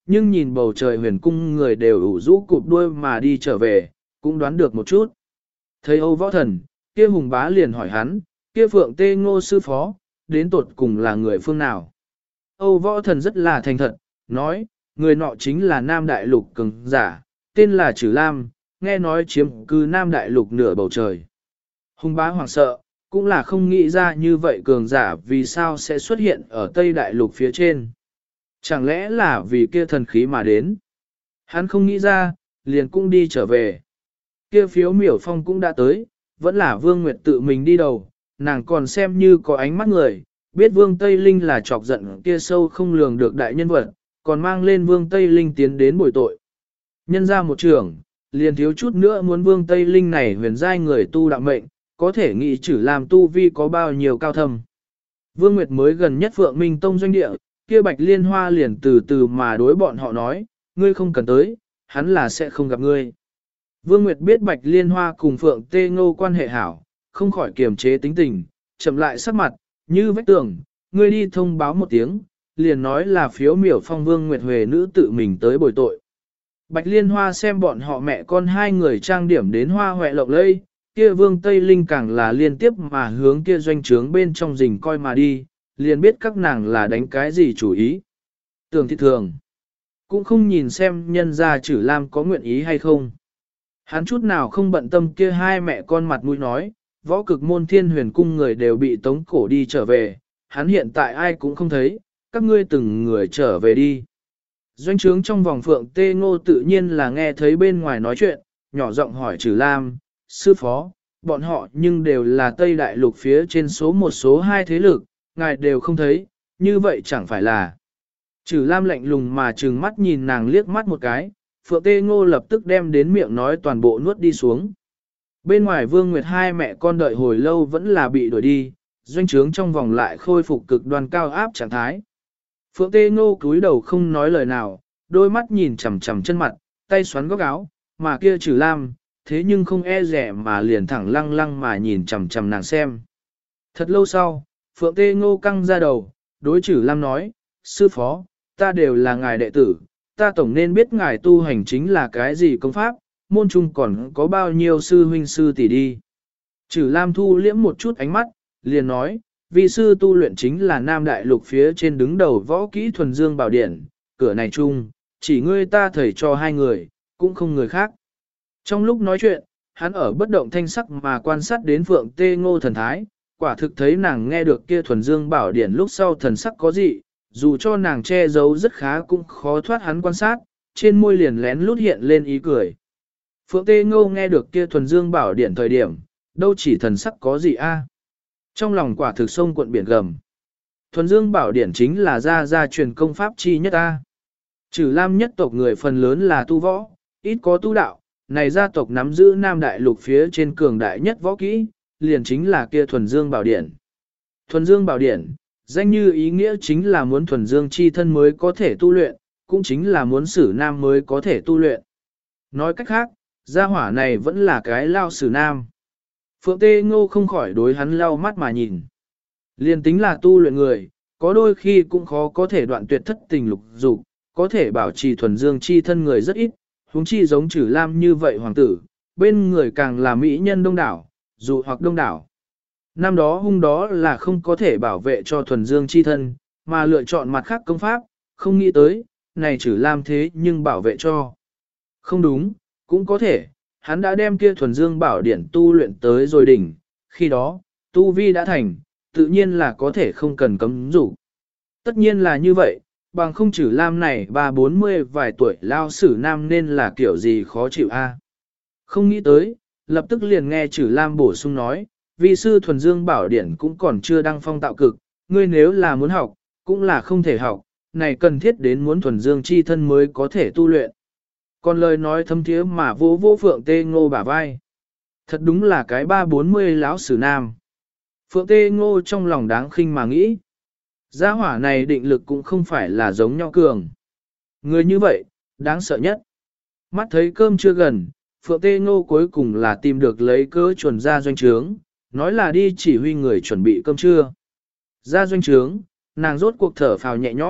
Speaker 1: nhưng nhìn bầu trời huyền cung người đều ủ rũ cụp đuôi mà đi trở về, cũng đoán được một chút. Thấy Âu Võ Thần, kia Hùng Bá liền hỏi hắn, kia Phượng Tê Ngô sư phó, đến tột cùng là người phương nào? Âu Võ Thần rất là thành thật, nói, người nọ chính là Nam Đại Lục cường giả, tên là Trử Lam, nghe nói chiếm cư Nam Đại Lục nửa bầu trời. Hùng Bá hoảng sợ, cũng là không nghĩ ra như vậy cường giả vì sao sẽ xuất hiện ở Tây Đại Lục phía trên. Chẳng lẽ là vì kia thần khí mà đến? Hắn không nghĩ ra, liền cũng đi trở về. Kia Phiếu Miểu Phong cũng đã tới, vẫn là Vương Nguyệt tự mình đi đầu, nàng còn xem như có ánh mắt người, biết Vương Tây Linh là chọc giận kia sâu không lường được đại nhân vật, còn mang lên Vương Tây Linh tiến đến bồi tội. Nhân ra một trưởng, liền thiếu chút nữa muốn Vương Tây Linh này huyền giai người tu đạo mệnh, có thể nghĩ Trử Lam tu vi có bao nhiêu cao thâm. Vương Nguyệt mới gần nhất Phượng Minh Tông doanh địa, kia Bạch Liên Hoa liền từ từ mà đối bọn họ nói, ngươi không cần tới, hắn là sẽ không gặp ngươi. Vương Nguyệt biết Bạch Liên Hoa cùng Phượng Tê Ngô quan hệ hảo, không khỏi kiềm chế tính tình, chậm lại sắc mặt, như vách tường, ngươi đi thông báo một tiếng, liền nói là Phiếu Miểu Phong Vương Nguyệt Huệ nữ tự mình tới bồi tội. Bạch Liên Hoa xem bọn họ mẹ con hai người trang điểm đến hoa hoẹ lộng lây, kia Vương Tây Linh càng là liên tiếp mà hướng kia doanh trướng bên trong rình coi mà đi, liền biết các nàng là đánh cái gì chủ ý. Tưởng thị thường, cũng không nhìn xem nhân gia Trử Lam có nguyện ý hay không. Hắn chút nào không bận tâm kia hai mẹ con mặt mũi nói, võ cực môn Thiên Huyền cung người đều bị tống cổ đi trở về, hắn hiện tại ai cũng không thấy, các ngươi từng người trở về đi. Doanh trướng trong vòng Phượng Tê Ngô tự nhiên là nghe thấy bên ngoài nói chuyện, nhỏ giọng hỏi Trử Lam, sư phó, bọn họ nhưng đều là Tây Đại Lục phía trên số một số hai thế lực, ngài đều không thấy, như vậy chẳng phải là. Trử Lam lạnh lùng mà trừng mắt nhìn nàng liếc mắt một cái, Phượng Tê Ngô lập tức đem đến miệng nói toàn bộ nuốt đi xuống. Bên ngoài Vương Nguyệt hai mẹ con đợi hồi lâu vẫn là bị đuổi đi, doanh trướng trong vòng lại khôi phục cực đoan cao áp trạng thái. Phượng Tê Ngô cúi đầu không nói lời nào, đôi mắt nhìn chằm chằm chân mặt, tay xoắn góc áo, mà kia Trử Lam, thế nhưng không e rẻ mà liền thẳng lăng lăng mà nhìn chằm chằm nàng xem. Thật lâu sau, Phượng Tê Ngô căng ra đầu, đối Trử Lam nói, sư phó, ta đều là ngài đệ tử, ta tổng nên biết ngài tu hành chính là cái gì công pháp, môn trung còn có bao nhiêu sư huynh sư tỷ đi. Trử Lam thu liễm một chút ánh mắt, liền nói, vi sư tu luyện chính là Nam Đại Lục phía trên đứng đầu võ kỹ thuần dương bảo điển, cửa này chung, chỉ ngươi ta thầy cho hai người, cũng không người khác. Trong lúc nói chuyện, hắn ở bất động thanh sắc mà quan sát đến Phượng Tê Ngô thần thái, quả thực thấy nàng nghe được kia thuần dương bảo điển lúc sau thần sắc có gì, dù cho nàng che giấu rất khá cũng khó thoát hắn quan sát, trên môi liền lén lút hiện lên ý cười. Phượng Tê Ngô nghe được kia thuần dương bảo điển thời điểm, đâu chỉ thần sắc có gì a, trong lòng quả thực sông cuộn biển gầm. Thuần dương bảo điển chính là gia truyền công pháp chi nhất a. Trừ Lam nhất tộc người phần lớn là tu võ, ít có tu đạo, này gia tộc nắm giữ Nam Đại Lục phía trên cường đại nhất võ kỹ, liền chính là kia thuần dương bảo điển. Thuần dương bảo điển, danh như ý nghĩa chính là muốn thuần dương chi thân mới có thể tu luyện, cũng chính là muốn sử nam mới có thể tu luyện. Nói cách khác, gia hỏa này vẫn là cái lao sử nam. Phượng Tê Ngô không khỏi đối hắn lau mắt mà nhìn. Liên tính là tu luyện người, có đôi khi cũng khó có thể đoạn tuyệt thất tình lục dục, có thể bảo trì thuần dương chi thân người rất ít, huống chi giống Trử Lam như vậy hoàng tử, bên người càng là mỹ nhân đông đảo, dù hoặc đông đảo. Năm đó hung đó là không có thể bảo vệ cho thuần dương chi thân, mà lựa chọn mặt khác công pháp, không nghĩ tới, này Trử Lam thế nhưng bảo vệ cho. Không đúng, cũng có thể, hắn đã đem kia thuần dương bảo điển tu luyện tới rồi đỉnh, khi đó, tu vi đã thành, tự nhiên là có thể không cần cấm rủ. Tất nhiên là như vậy, bằng không Trử Lam này 30-40 vài tuổi lao sử nam nên là kiểu gì khó chịu a. Không nghĩ tới, lập tức liền nghe Trử Lam bổ sung nói, vị sư thuần dương bảo điển cũng còn chưa đăng phong tạo cực, ngươi nếu là muốn học, cũng là không thể học, này cần thiết đến muốn thuần dương chi thân mới có thể tu luyện. Còn lời nói thâm thiế mà vô vô Phượng Tê Ngô bả vai. Thật đúng là cái 30-40 lão sử nam. Phượng Tê Ngô trong lòng đáng khinh mà nghĩ. Gia hỏa này định lực cũng không phải là giống nhau cường. Người như vậy, đáng sợ nhất. Mắt thấy cơm chưa gần, Phượng Tê Ngô cuối cùng là tìm được lấy cớ chuẩn ra doanh trướng, nói là đi chỉ huy người chuẩn bị cơm trưa. Ra doanh trướng, nàng rốt cuộc thở phào nhẹ nhõm,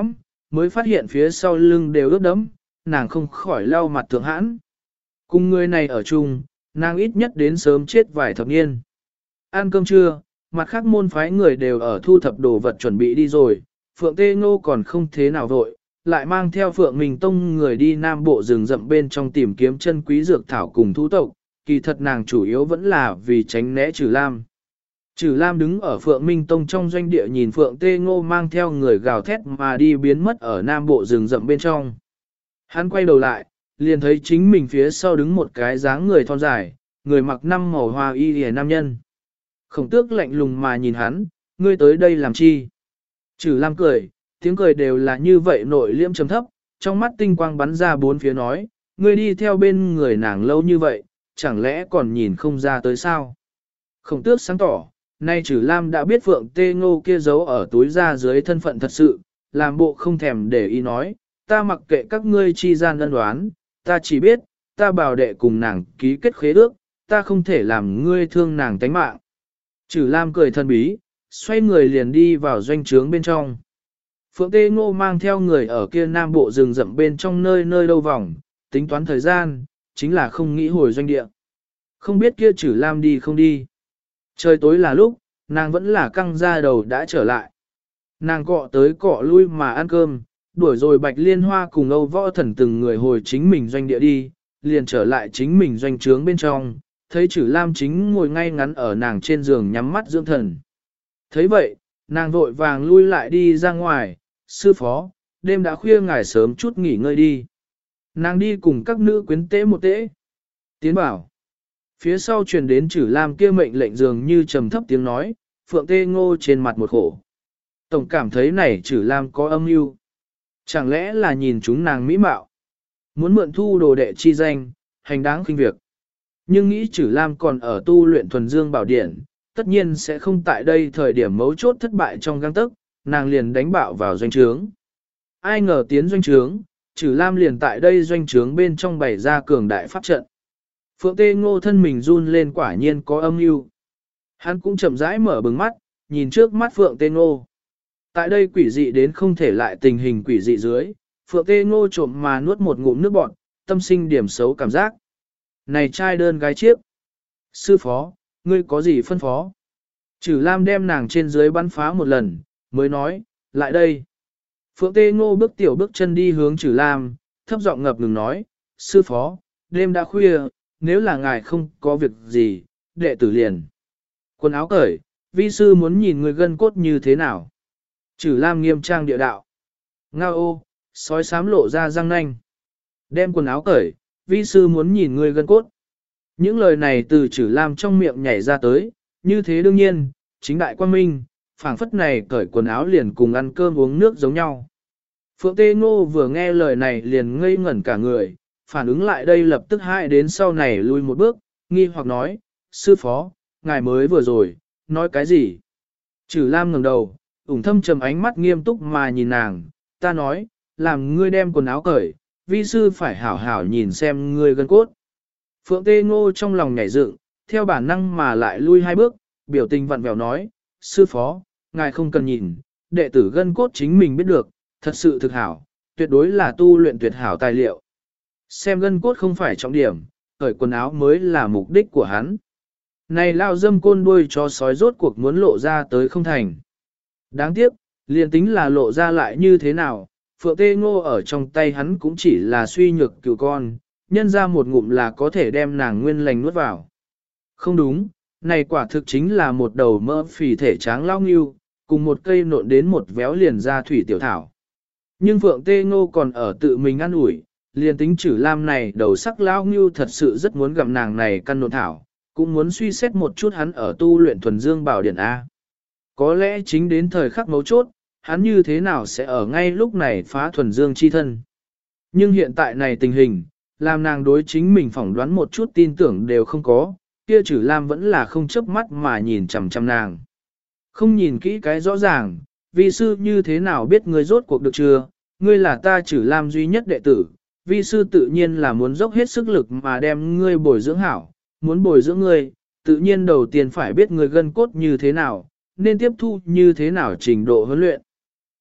Speaker 1: mới phát hiện phía sau lưng đều ướt đẫm, nàng không khỏi lau mặt thượng hãn. Cùng người này ở chung, nàng ít nhất đến sớm chết vài thập niên. Ăn cơm trưa, mặt khác môn phái người đều ở thu thập đồ vật chuẩn bị đi rồi, Phượng Tê Ngô còn không thế nào vội, lại mang theo Phượng Minh Tông người đi nam bộ rừng rậm bên trong tìm kiếm chân quý dược thảo cùng thú tộc, kỳ thật nàng chủ yếu vẫn là vì tránh né Trừ Lam. Trừ Lam đứng ở Phượng Minh Tông trong doanh địa nhìn Phượng Tê Ngô mang theo người gào thét mà đi biến mất ở nam bộ rừng rậm bên trong. Hắn quay đầu lại, liền thấy chính mình phía sau đứng một cái dáng người thon dài, người mặc năm màu hoa y hề nam nhân. Khổng Tước lạnh lùng mà nhìn hắn, ngươi tới đây làm chi? Trừ Lam cười, tiếng cười đều là như vậy nội liêm trầm thấp, trong mắt tinh quang bắn ra bốn phía nói, ngươi đi theo bên người nàng lâu như vậy, chẳng lẽ còn nhìn không ra tới sao? Khổng Tước sáng tỏ, nay Trừ Lam đã biết Phượng Tê Ngô kia giấu ở túi ra dưới thân phận thật sự, làm bộ không thèm để ý nói, ta mặc kệ các ngươi chi gian ân đoán, ta chỉ biết, ta bảo đệ cùng nàng ký kết khế ước, ta không thể làm ngươi thương nàng tánh mạng. Trừ Lam cười thân bí, xoay người liền đi vào doanh trướng bên trong. Phượng Tê Ngô mang theo người ở kia nam bộ rừng rậm bên trong nơi nơi đâu vòng, tính toán thời gian, chính là không nghĩ hồi doanh địa. Không biết kia Trừ Lam đi không đi. Trời tối là lúc, nàng vẫn là căng ra đầu đã trở lại. Nàng cọ tới cọ lui mà ăn cơm, đuổi rồi Bạch Liên Hoa cùng Âu Võ Thần từng người hồi chính mình doanh địa đi, liền trở lại chính mình doanh trướng bên trong, thấy Trừ Lam chính ngồi ngay ngắn ở nàng trên giường nhắm mắt dưỡng thần. Thấy vậy, nàng vội vàng lui lại đi ra ngoài, sư phó, đêm đã khuya ngài sớm chút nghỉ ngơi đi. Nàng đi cùng các nữ quyến tế một tế. Tiến bảo. Phía sau truyền đến Trừ Lam kia mệnh lệnh dường như trầm thấp tiếng nói, Phượng Tê Ngô trên mặt một khổ. Tổng cảm thấy này Trừ Lam có âm mưu. Chẳng lẽ là nhìn chúng nàng mỹ mạo. Muốn mượn thu đồ đệ chi danh, hành đáng khinh việc. Nhưng nghĩ Trừ Lam còn ở tu luyện thuần dương bảo điển, tất nhiên sẽ không tại đây thời điểm mấu chốt thất bại trong gang tấc, nàng liền đánh bạo vào doanh trướng. Ai ngờ tiến doanh trướng, Trừ Lam liền tại đây doanh trướng bên trong bày ra cường đại pháp trận. Phượng Tê Ngô thân mình run lên quả nhiên có âm mưu. Hắn cũng chậm rãi mở bừng mắt, nhìn trước mắt Phượng Tê Ngô. Tại đây quỷ dị đến không thể lại tình hình quỷ dị dưới, Phượng Tê Ngô trộm mà nuốt một ngụm nước bọt, tâm sinh điểm xấu cảm giác. Này trai đơn gái chiếc. Sư phó, ngươi có gì phân phó? Trừ Lam đem nàng trên dưới bắn phá một lần, mới nói, lại đây. Phượng Tê Ngô bước tiểu bước chân đi hướng Trừ Lam, thấp giọng ngập ngừng nói, sư phó, đêm đã khuya, nếu là ngài không có việc gì, đệ tử liền. Quần áo cởi, vi sư muốn nhìn người gân cốt như thế nào. Trừ Lam nghiêm trang địa đạo. Ngao ô, sói xám lộ ra răng nanh. Đem quần áo cởi, vi sư muốn nhìn người gân cốt. Những lời này từ Trừ Lam trong miệng nhảy ra tới, như thế đương nhiên, chính đại quan minh, phảng phất này cởi quần áo liền cùng ăn cơm uống nước giống nhau. Phượng Tê Ngô vừa nghe lời này liền ngây ngẩn cả người, phản ứng lại đây lập tức hại đến sau này lui một bước, nghi hoặc nói, sư phó, ngài mới vừa rồi, nói cái gì? Trừ Lam ngẩng đầu, ủng thâm trầm ánh mắt nghiêm túc mà nhìn nàng, ta nói, làm ngươi đem quần áo cởi, vi sư phải hảo hảo nhìn xem ngươi gân cốt. Phượng Tê Ngô trong lòng nhảy dựng, theo bản năng mà lại lui hai bước, biểu tình vặn vẹo nói, sư phó, ngài không cần nhìn, đệ tử gân cốt chính mình biết được, thật sự thực hảo, tuyệt đối là tu luyện tuyệt hảo tài liệu. Xem gân cốt không phải trọng điểm, cởi quần áo mới là mục đích của hắn. Này lao dâm côn đuôi cho sói rốt cuộc muốn lộ ra tới không thành. Đáng tiếc, liền tính là lộ ra lại như thế nào, Phượng Tê Ngô ở trong tay hắn cũng chỉ là suy nhược cừu con, nhân ra một ngụm là có thể đem nàng nguyên lành nuốt vào. Không đúng, này quả thực chính là một đầu mỡ phì thể tráng lao nghiêu, cùng một cây nộn đến một véo liền ra thủy tiểu thảo. Nhưng Phượng Tê Ngô còn ở tự mình ăn ủi, liền tính Trừ Lam này đầu sắc lao nghiêu thật sự rất muốn gặp nàng này căn nộn thảo, cũng muốn suy xét một chút hắn ở tu luyện thuần dương bảo điển A. Có lẽ chính đến thời khắc mấu chốt, hắn như thế nào sẽ ở ngay lúc này phá thuần dương chi thân. Nhưng hiện tại này tình hình, làm nàng đối chính mình phỏng đoán một chút tin tưởng đều không có, kia Trừ Lam vẫn là không chớp mắt mà nhìn chằm chằm nàng. Không nhìn kỹ cái rõ ràng, vi sư như thế nào biết ngươi rốt cuộc được chưa, ngươi là ta Trừ Lam duy nhất đệ tử, vi sư tự nhiên là muốn dốc hết sức lực mà đem ngươi bồi dưỡng hảo, muốn bồi dưỡng ngươi, tự nhiên đầu tiên phải biết ngươi gân cốt như thế nào, nên tiếp thu như thế nào trình độ huấn luyện.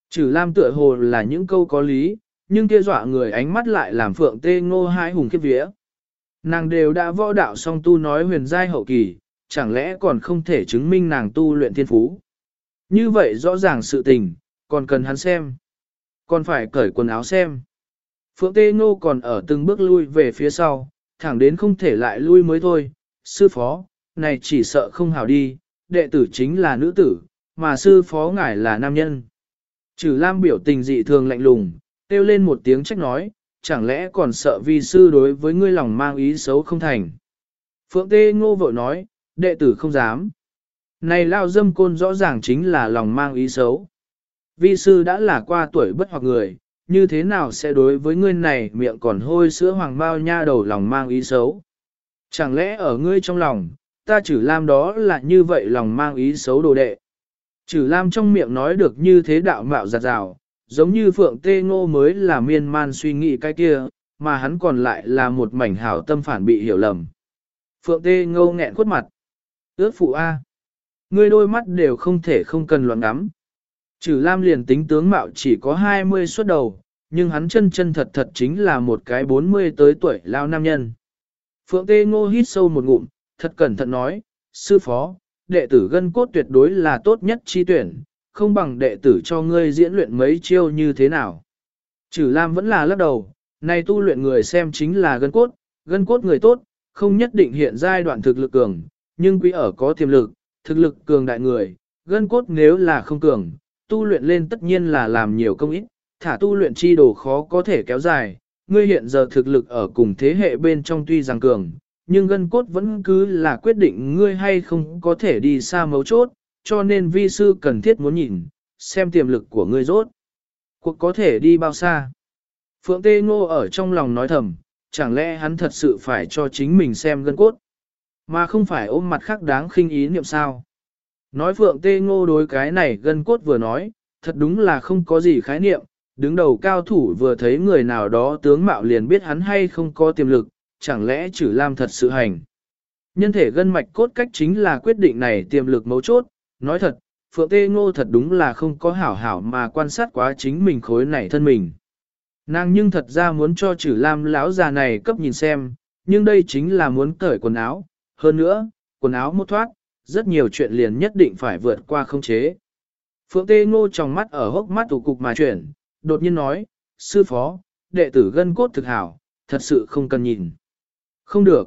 Speaker 1: Trừ Lam tựa hồ là những câu có lý, nhưng kia dọa người ánh mắt lại làm Phượng Tê Ngô hai hùng khiếp vía. Nàng đều đã võ đạo song tu nói huyền giai hậu kỳ, chẳng lẽ còn không thể chứng minh nàng tu luyện thiên phú. Như vậy rõ ràng sự tình, còn cần hắn xem. Còn phải cởi quần áo xem. Phượng Tê Ngô còn ở từng bước lui về phía sau, thẳng đến không thể lại lui mới thôi. Sư phó, này chỉ sợ không hảo đi, đệ tử chính là nữ tử, mà sư phó ngài là nam nhân. Trừ Lam biểu tình dị thường lạnh lùng, kêu lên một tiếng trách nói, chẳng lẽ còn sợ vi sư đối với ngươi lòng mang ý xấu không thành. Phượng Tê Ngô vội nói, đệ tử không dám. Này lao dâm côn rõ ràng chính là lòng mang ý xấu. Vi sư đã là qua tuổi bất hoặc người, như thế nào sẽ đối với ngươi này miệng còn hôi sữa hoàng bao nha đầu lòng mang ý xấu. Chẳng lẽ ở ngươi trong lòng, ta Trử Lam đó là như vậy lòng mang ý xấu đồ đệ. Trử Lam trong miệng nói được như thế đạo mạo giặt rào, giống như Phượng Tê Ngô mới là miên man suy nghĩ cái kia, mà hắn còn lại là một mảnh hảo tâm phản bị hiểu lầm. Phượng Tê Ngô nghẹn khuất mặt. Ước phụ A. Ngươi đôi mắt đều không thể không cần loạn ngắm. Trử Lam liền tính tướng mạo chỉ có 20 xuất đầu, nhưng hắn chân chân thật thật chính là một cái 40 tới tuổi lao nam nhân. Phượng Tê Ngô hít sâu một ngụm, thật cẩn thận nói, sư phó, đệ tử gân cốt tuyệt đối là tốt nhất chi tuyển, không bằng đệ tử cho ngươi diễn luyện mấy chiêu như thế nào. Trử Lam vẫn là lắc đầu, này tu luyện người xem chính là gân cốt người tốt, không nhất định hiện giai đoạn thực lực cường, nhưng quý ở có tiềm lực, thực lực cường đại người, gân cốt nếu là không cường, tu luyện lên tất nhiên là làm nhiều công ít, thả tu luyện chi đồ khó có thể kéo dài, ngươi hiện giờ thực lực ở cùng thế hệ bên trong tuy rằng cường, nhưng gân cốt vẫn cứ là quyết định ngươi hay không có thể đi xa mấu chốt, cho nên vi sư cần thiết muốn nhìn, xem tiềm lực của ngươi rốt. Cuộc có thể đi bao xa? Phượng Tê Ngô ở trong lòng nói thầm, chẳng lẽ hắn thật sự phải cho chính mình xem gân cốt, mà không phải ôm mặt khác đáng khinh ý niệm sao? Nói Phượng Tê Ngô đối cái này gân cốt vừa nói, thật đúng là không có gì khái niệm, đứng đầu cao thủ vừa thấy người nào đó tướng mạo liền biết hắn hay không có tiềm lực, chẳng lẽ Trử Lam thật sự hành. Nhân thể gân mạch cốt cách chính là quyết định này tiềm lực mấu chốt, nói thật, Phượng Tê Ngô thật đúng là không có hảo hảo mà quan sát quá chính mình khối này thân mình. Nàng nhưng thật ra muốn cho Trử Lam lão già này cấp nhìn xem, nhưng đây chính là muốn cởi quần áo, hơn nữa, quần áo một thoát, rất nhiều chuyện liền nhất định phải vượt qua không chế. Phượng Tê Ngô trong mắt ở hốc mắt tủ cục mà chuyển, đột nhiên nói, sư phó, đệ tử gân cốt thực hảo, thật sự không cần nhìn. Không được.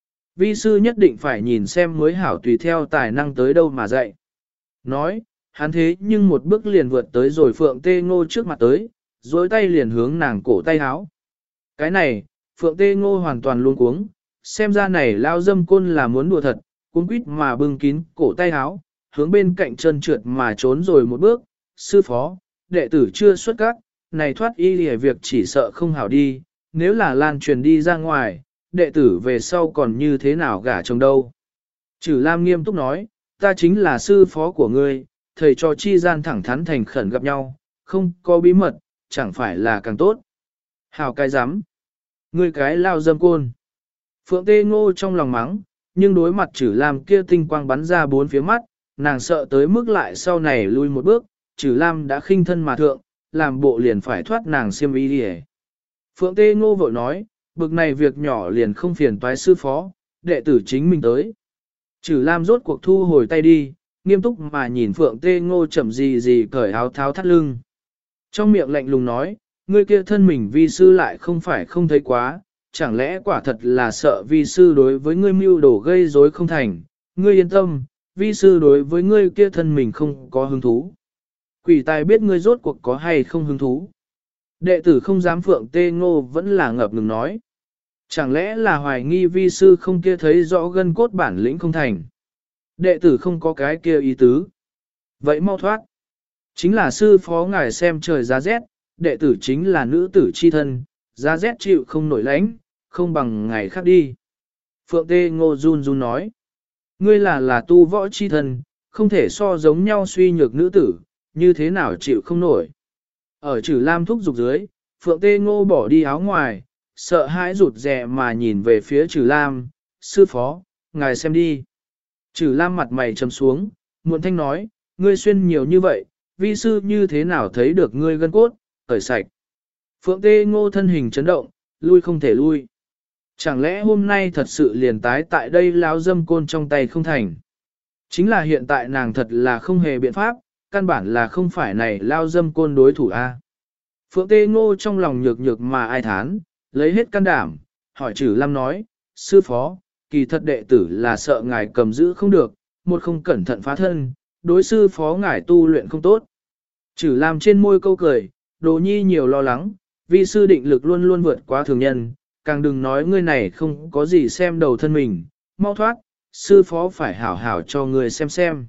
Speaker 1: Vi sư nhất định phải nhìn xem mới hảo tùy theo tài năng tới đâu mà dạy. Nói, hắn thế nhưng một bước liền vượt tới rồi Phượng Tê Ngô trước mặt tới, dối tay liền hướng nàng cổ tay háo. Cái này, Phượng Tê Ngô hoàn toàn luôn cuống, xem ra này lao dâm côn là muốn đùa thật, cuống quýt mà bưng kín cổ tay háo, hướng bên cạnh chân trượt mà trốn rồi một bước. Sư phó, đệ tử chưa xuất các, này thoát y lìa việc chỉ sợ không hảo đi, nếu là lan truyền đi ra ngoài, đệ tử về sau còn như thế nào gả chồng đâu. Trử Lam nghiêm túc nói, ta chính là sư phó của ngươi, thầy cho chi gian thẳng thắn thành khẩn gặp nhau, không có bí mật, chẳng phải là càng tốt. Hảo cái dám, ngươi cái lao dâm côn. Phượng Tê Ngô trong lòng mắng, nhưng đối mặt Trử Lam kia tinh quang bắn ra bốn phía mắt, nàng sợ tới mức lại sau này lui một bước, Trử Lam đã khinh thân mà thượng, làm bộ liền phải thoát nàng xiêm y đi. Phượng Tê Ngô vội nói, bực này việc nhỏ liền không phiền toái sư phó, đệ tử chính mình tới. Trử Lam rốt cuộc thu hồi tay đi, nghiêm túc mà nhìn Phượng Tê Ngô chậm gì cởi áo tháo thắt lưng. Trong miệng lạnh lùng nói, ngươi kia thân mình vi sư lại không phải không thấy quá, chẳng lẽ quả thật là sợ vi sư đối với ngươi mưu đồ gây rối không thành, ngươi yên tâm, vi sư đối với ngươi kia thân mình không có hứng thú. Quỷ tài biết ngươi rốt cuộc có hay không hứng thú. Đệ tử không dám Phượng Tê Ngô vẫn là ngập ngừng nói. Chẳng lẽ là hoài nghi vi sư không kia thấy rõ gân cốt bản lĩnh không thành. Đệ tử không có cái kia ý tứ. Vậy mau thoát. Chính là sư phó ngài xem trời giá rét, đệ tử chính là nữ tử chi thân, giá rét chịu không nổi lánh, không bằng ngày khác đi. Phượng Tê Ngô run run nói. Ngươi là tu võ chi thân, không thể so giống nhau suy nhược nữ tử, như thế nào chịu không nổi. Ở Trử Lam thúc dục dưới, Phượng Tê Ngô bỏ đi áo ngoài, sợ hãi rụt rè mà nhìn về phía Trử Lam, sư phó, ngài xem đi. Trử Lam mặt mày trầm xuống, muộn thanh nói, ngươi xuyên nhiều như vậy, vi sư như thế nào thấy được ngươi gân cốt, cởi sạch. Phượng Tê Ngô thân hình chấn động, lui không thể lui. Chẳng lẽ hôm nay thật sự liền tái tại đây lão dâm côn trong tay không thành? Chính là hiện tại nàng thật là không hề biện pháp, căn bản là không phải này lao dâm côn đối thủ a. Phượng Tê Ngô trong lòng nhược nhược mà ai thán, lấy hết can đảm, hỏi Trử Lam nói, sư phó, kỳ thật đệ tử là sợ ngài cầm giữ không được, một không cẩn thận phá thân, đối sư phó ngài tu luyện không tốt. Trử Lam trên môi câu cười, Đồ Nhi nhiều lo lắng, vi sư định lực luôn luôn vượt quá thường nhân, càng đừng nói ngươi này không có gì xem đầu thân mình, mau thoát, sư phó phải hảo hảo cho ngươi xem.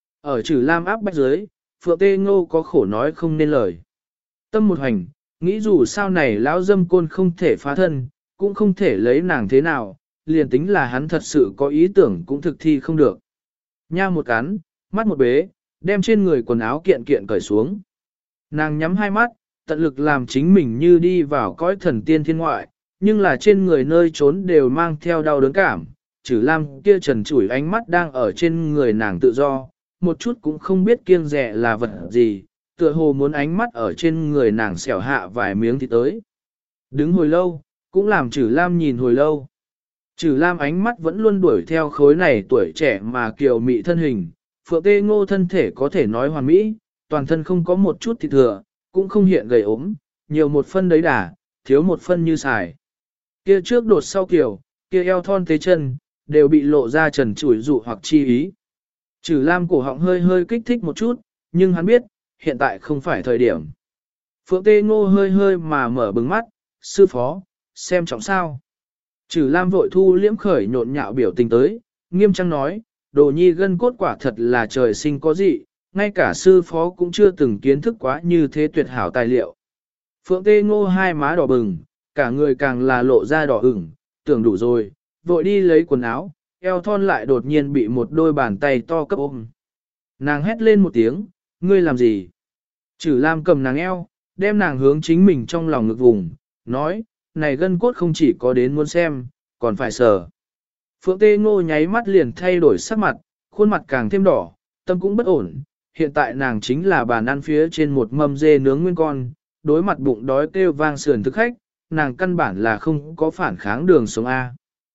Speaker 1: Ở Trử Lam áp bách dưới, Phượng Tê Ngô có khổ nói không nên lời. Tâm một hành, nghĩ dù sao này lão dâm côn không thể phá thân, cũng không thể lấy nàng thế nào, liền tính là hắn thật sự có ý tưởng cũng thực thi không được. Nha một cắn, mắt một bế, đem trên người quần áo kiện kiện cởi xuống. Nàng nhắm hai mắt, tận lực làm chính mình như đi vào cõi thần tiên thiên ngoại, nhưng là trên người nơi trốn đều mang theo đau đớn cảm. Trử Lam kia trần trụi ánh mắt đang ở trên người nàng tự do, một chút cũng không biết kiêng dè là vật gì, tựa hồ muốn ánh mắt ở trên người nàng xẻo hạ vài miếng thịt tới. Đứng hồi lâu, cũng làm Trử Lam nhìn hồi lâu. Trử Lam ánh mắt vẫn luôn đuổi theo khối này tuổi trẻ mà kiều mị thân hình, Phượng Tê Ngô thân thể có thể nói hoàn mỹ, toàn thân không có một chút thịt thừa, cũng không hiện gầy ốm, nhiều một phân đấy đà, thiếu một phân như xài. Kia trước đột sau kiều, kia eo thon tế chân, đều bị lộ ra trần trụi dụ hoặc chi ý. Trử Lam cổ họng hơi hơi kích thích một chút, nhưng hắn biết, hiện tại không phải thời điểm. Phượng Tê Ngô hơi hơi mà mở bừng mắt, sư phó, xem trọng sao. Trử Lam vội thu liễm khởi nhộn nhạo biểu tình tới, nghiêm trang nói, Đồ Nhi gân cốt quả thật là trời sinh có dị, ngay cả sư phó cũng chưa từng kiến thức quá như thế tuyệt hảo tài liệu. Phượng Tê Ngô hai má đỏ bừng, cả người càng là lộ ra đỏ ửng, tưởng đủ rồi, vội đi lấy quần áo, eo thon lại đột nhiên bị một đôi bàn tay to cấp ôm. Nàng hét lên một tiếng, ngươi làm gì? Trử Lam cầm nàng eo, đem nàng hướng chính mình trong lòng ngực vùng, nói, này gân cốt không chỉ có đến muốn xem, còn phải sờ. Phượng Tê Ngô nháy mắt liền thay đổi sắc mặt, khuôn mặt càng thêm đỏ, tâm cũng bất ổn. Hiện tại nàng chính là bàn ăn phía trên một mâm dê nướng nguyên con, đối mặt bụng đói kêu vang sườn thực khách, nàng căn bản là không có phản kháng đường sống A.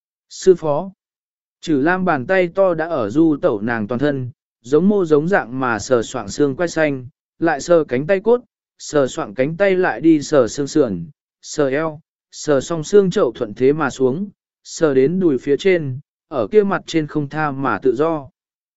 Speaker 1: Sư phó, Trử Lam bàn tay to đã ở du tẩu nàng toàn thân, giống mô giống dạng mà sờ soạng xương quai xanh, lại sờ cánh tay cốt, sờ soạng cánh tay lại đi sờ xương sườn, sờ eo, sờ song xương chậu thuận thế mà xuống, sờ đến đùi phía trên, ở kia mặt trên không tha mà tự do.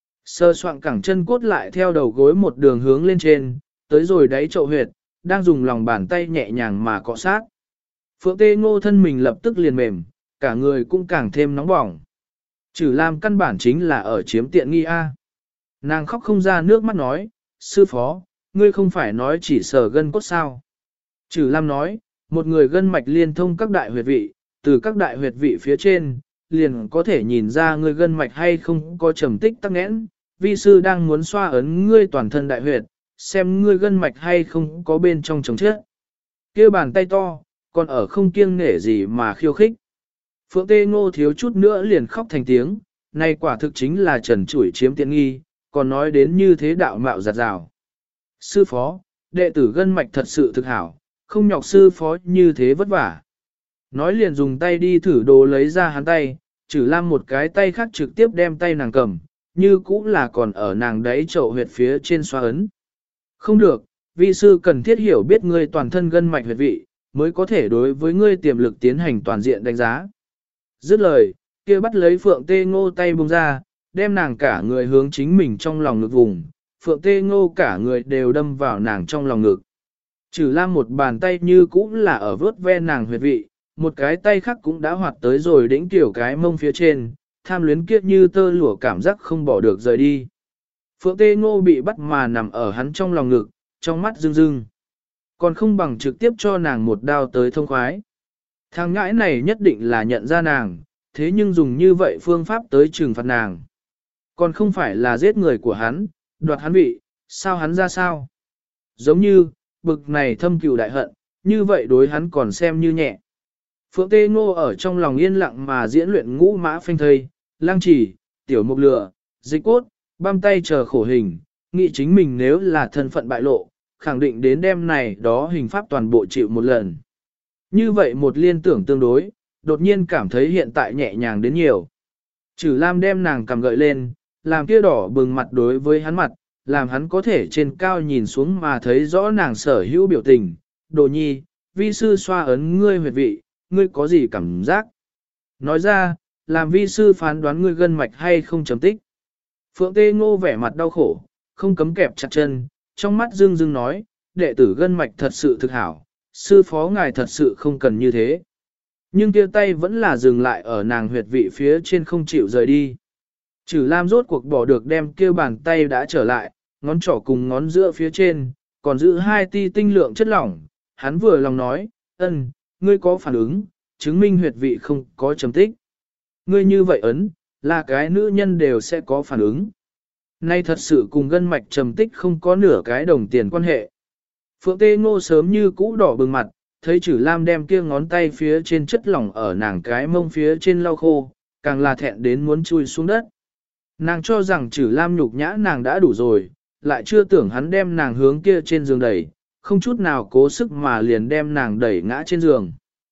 Speaker 1: Sờ soạng cẳng chân cốt lại theo đầu gối một đường hướng lên trên, tới rồi đáy chậu huyệt, đang dùng lòng bàn tay nhẹ nhàng mà cọ sát. Phượng Tê Ngô thân mình lập tức liền mềm, cả người cũng càng thêm nóng bỏng. Trử Lam căn bản chính là ở chiếm tiện nghi A. Nàng khóc không ra nước mắt nói, sư phó, ngươi không phải nói chỉ sờ gân cốt sao. Trử Lam nói, một người gân mạch liên thông các đại huyệt vị, từ các đại huyệt vị phía trên, liền có thể nhìn ra ngươi gân mạch hay không có trầm tích tắc nghẽn. Vi sư đang muốn xoa ấn ngươi toàn thân đại huyệt, xem ngươi gân mạch hay không có bên trong trống chết. Kia bàn tay to, còn ở không kiêng nể gì mà khiêu khích. Phượng Tê Ngô thiếu chút nữa liền khóc thành tiếng, này quả thực chính là trần trụi chiếm tiện nghi, còn nói đến như thế đạo mạo giặt rào. Sư phó, đệ tử gân mạch thật sự thực hảo, không nhọc sư phó như thế vất vả. Nói liền dùng tay đi thử đồ lấy ra hắn tay, Trử Lam một cái tay khác trực tiếp đem tay nàng cầm, như cũng là còn ở nàng đáy chậu huyệt phía trên xoa ấn. Không được, vi sư cần thiết hiểu biết ngươi toàn thân gân mạch huyệt vị, mới có thể đối với ngươi tiềm lực tiến hành toàn diện đánh giá. Dứt lời, kia bắt lấy Phượng Tê Ngô tay buông ra, đem nàng cả người hướng chính mình trong lòng ngực vùng, Phượng Tê Ngô cả người đều đâm vào nàng trong lòng ngực. Trử Lam một bàn tay như cũng là ở vớt ve nàng huyệt vị, một cái tay khác cũng đã hoạt tới rồi đỉnh tiểu cái mông phía trên, tham luyến kiết như tơ lụa cảm giác không bỏ được rời đi. Phượng Tê Ngô bị bắt mà nằm ở hắn trong lòng ngực, trong mắt rưng rưng. Còn không bằng trực tiếp cho nàng một đao tới thông khoái. Thằng ngãi này nhất định là nhận ra nàng, thế nhưng dùng như vậy phương pháp tới trừng phạt nàng. Còn không phải là giết người của hắn, đoạt hắn vị, sao hắn ra sao? Giống như, bực này thâm cừu đại hận, như vậy đối hắn còn xem như nhẹ. Phượng Tê Ngô ở trong lòng yên lặng mà diễn luyện ngũ mã phanh thây, lang chỉ, tiểu mục lửa, dịch cốt, băm tay chờ khổ hình, nghĩ chính mình nếu là thân phận bại lộ, khẳng định đến đêm này đó hình pháp toàn bộ chịu một lần. Như vậy một liên tưởng tương đối, đột nhiên cảm thấy hiện tại nhẹ nhàng đến nhiều. Trừ Lam đem nàng cầm gợi lên, làm kia đỏ bừng mặt đối với hắn mặt, làm hắn có thể trên cao nhìn xuống mà thấy rõ nàng sở hữu biểu tình. Đồ nhi, vi sư xoa ấn ngươi huyệt vị, ngươi có gì cảm giác? Nói ra, làm vi sư phán đoán ngươi gân mạch hay không chấm tích. Phượng Tê Ngô vẻ mặt đau khổ, không cấm kẹp chặt chân, trong mắt dưng dưng nói, đệ tử gân mạch thật sự thực hảo, sư phó ngài thật sự không cần như thế. Nhưng kia tay vẫn là dừng lại ở nàng huyệt vị phía trên không chịu rời đi. Trừ Lam rốt cuộc bỏ được đem kia bàn tay đã trở lại, ngón trỏ cùng ngón giữa phía trên, còn giữ 2 ti tinh lượng chất lỏng. Hắn vừa lòng nói, ngươi có phản ứng, chứng minh huyệt vị không có chấm tích. Ngươi như vậy ấn, là cái nữ nhân đều sẽ có phản ứng. Nay thật sự cùng gân mạch trầm tích không có nửa cái đồng tiền quan hệ. Phượng Tê Ngô sớm như cũ đỏ bừng mặt, thấy Trử Lam đem kia ngón tay phía trên chất lỏng ở nàng cái mông phía trên lau khô, càng là thẹn đến muốn chui xuống đất. Nàng cho rằng Trử Lam nhục nhã nàng đã đủ rồi, lại chưa tưởng hắn đem nàng hướng kia trên giường đẩy, không chút nào cố sức mà liền đem nàng đẩy ngã trên giường.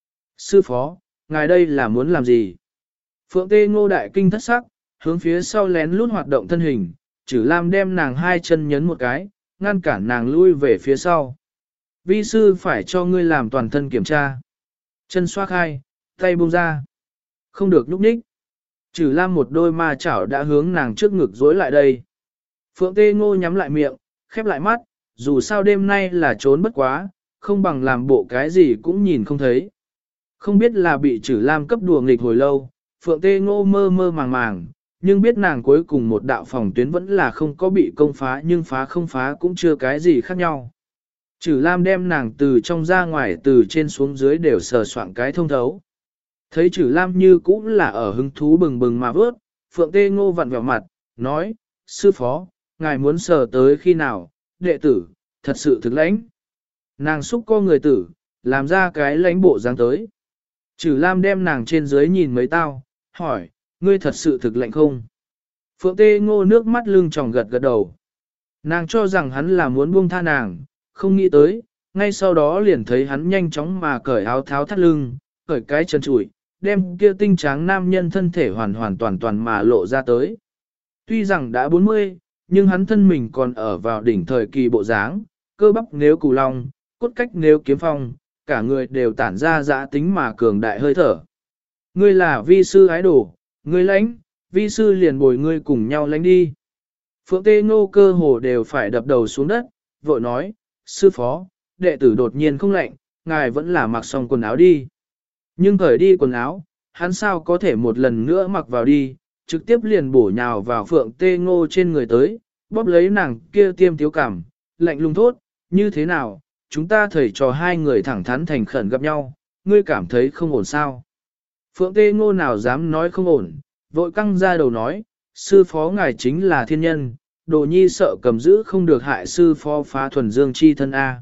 Speaker 1: Sư phó, ngài đây là muốn làm gì? Phượng Tê Ngô đại kinh thất sắc, hướng phía sau lén lút hoạt động thân hình, Trử Lam đem nàng 2 chân nhấn một cái, ngăn cản nàng lui về phía sau. Vi sư phải cho ngươi làm toàn thân kiểm tra. Chân xoa khai, tay buông ra. Không được nhúc nhích. Trử Lam một đôi ma chảo đã hướng nàng trước ngực dối lại đây. Phượng Tê Ngô nhắm lại miệng, khép lại mắt, dù sao đêm nay là trốn bất quá, không bằng làm bộ cái gì cũng nhìn không thấy. Không biết là bị Trử Lam cấp đùa nghịch hồi lâu, Phượng Tê Ngô mơ mơ màng màng, nhưng biết nàng cuối cùng một đạo phòng tuyến vẫn là không có bị công phá, nhưng phá không phá cũng chưa cái gì khác nhau. Trử Lam đem nàng từ trong ra ngoài từ trên xuống dưới đều sờ soạn cái thông thấu. Thấy Trử Lam như cũng là ở hứng thú bừng bừng mà vớt, Phượng Tê Ngô vặn vẹo mặt, nói, sư phó, ngài muốn sờ tới khi nào, đệ tử, thật sự thực lãnh. Nàng xúc co người tử, làm ra cái lãnh bộ dáng tới. Trử Lam đem nàng trên dưới nhìn mấy tao, hỏi, ngươi thật sự thực lạnh không? Phượng Tê Ngô nước mắt lưng tròng gật gật đầu. Nàng cho rằng hắn là muốn buông tha nàng, không nghĩ tới, ngay sau đó liền thấy hắn nhanh chóng mà cởi áo tháo thắt lưng, cởi cái chân chủi, đem kia tinh tráng nam nhân thân thể hoàn hoàn toàn toàn mà lộ ra tới. Tuy rằng đã 40, nhưng hắn thân mình còn ở vào đỉnh thời kỳ bộ dáng, cơ bắp nếu cù long, cốt cách nếu kiếm phong, cả người đều tản ra dã tính mà cường đại hơi thở. Ngươi là vi sư ái đồ, ngươi lãnh, vi sư liền bồi ngươi cùng nhau lãnh đi. Phượng Tê Ngô cơ hồ đều phải đập đầu xuống đất, vội nói, sư phó, đệ tử đột nhiên không lạnh, ngài vẫn là mặc xong quần áo đi. Nhưng cởi đi quần áo, hắn sao có thể một lần nữa mặc vào đi, trực tiếp liền bổ nhào vào Phượng Tê Ngô trên người tới, bóp lấy nàng kia tiêm thiếu cảm, lạnh lùng thốt, như thế nào, chúng ta thầy trò 2 người thẳng thắn thành khẩn gặp nhau, ngươi cảm thấy không ổn sao. Phượng Tê Ngô nào dám nói không ổn, vội căng ra đầu nói, sư phó ngài chính là thiên nhân, đồ nhi sợ cầm giữ không được hại sư phó phá thuần dương chi thân A.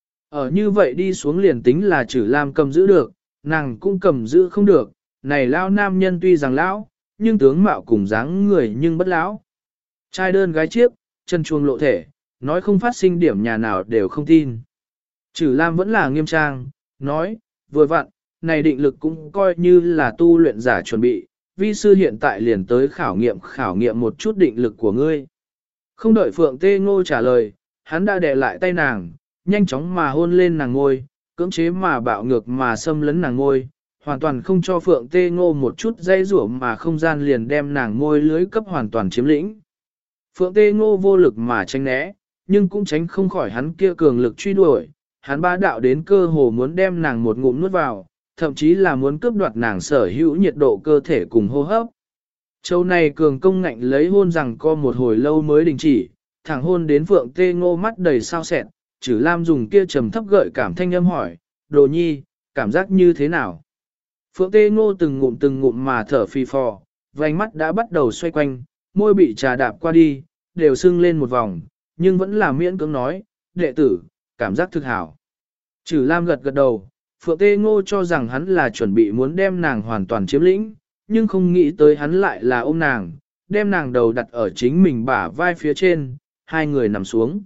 Speaker 1: Ở như vậy đi xuống liền tính là Trử Lam cầm giữ được, nàng cũng cầm giữ không được, này lão nam nhân tuy rằng lão, nhưng tướng mạo cùng dáng người nhưng bất lão. Trai đơn gái chiếc, chân chuông lộ thể, nói không phát sinh điểm nhà nào đều không tin. Trử Lam vẫn là nghiêm trang, nói, vừa vặn, này định lực cũng coi như là tu luyện giả chuẩn bị, vi sư hiện tại liền tới khảo nghiệm một chút định lực của ngươi. Không đợi Phượng Tê Ngô trả lời, hắn đã đè lại tay nàng, nhanh chóng mà hôn lên nàng ngôi, cưỡng chế mà bạo ngược mà xâm lấn nàng ngôi, hoàn toàn không cho Phượng Tê Ngô một chút dây rủa mà không gian liền đem nàng ngôi lưới cấp hoàn toàn chiếm lĩnh. Phượng Tê Ngô vô lực mà tránh né, nhưng cũng tránh không khỏi hắn kia cường lực truy đuổi, hắn bá đạo đến cơ hồ muốn đem nàng một ngụm nuốt vào, thậm chí là muốn cướp đoạt nàng sở hữu nhiệt độ cơ thể cùng hô hấp. Châu này cường công ngạnh lấy hôn rằng co một hồi lâu mới đình chỉ, thẳng hôn đến Phượng Tê Ngô mắt đầy sao sẹn, Trử Lam dùng kia trầm thấp gợi cảm thanh âm hỏi, đồ nhi, cảm giác như thế nào? Phượng Tê Ngô từng ngụm mà thở phì phò, vành mắt đã bắt đầu xoay quanh, môi bị trà đạp qua đi, đều sưng lên một vòng, nhưng vẫn là miễn cưỡng nói, đệ tử, cảm giác thực hảo. Trử Lam gật gật đầu, Phượng Tê Ngô cho rằng hắn là chuẩn bị muốn đem nàng hoàn toàn chiếm lĩnh, nhưng không nghĩ tới hắn lại là ôm nàng, đem nàng đầu đặt ở chính mình bả vai phía trên, hai người nằm xuống.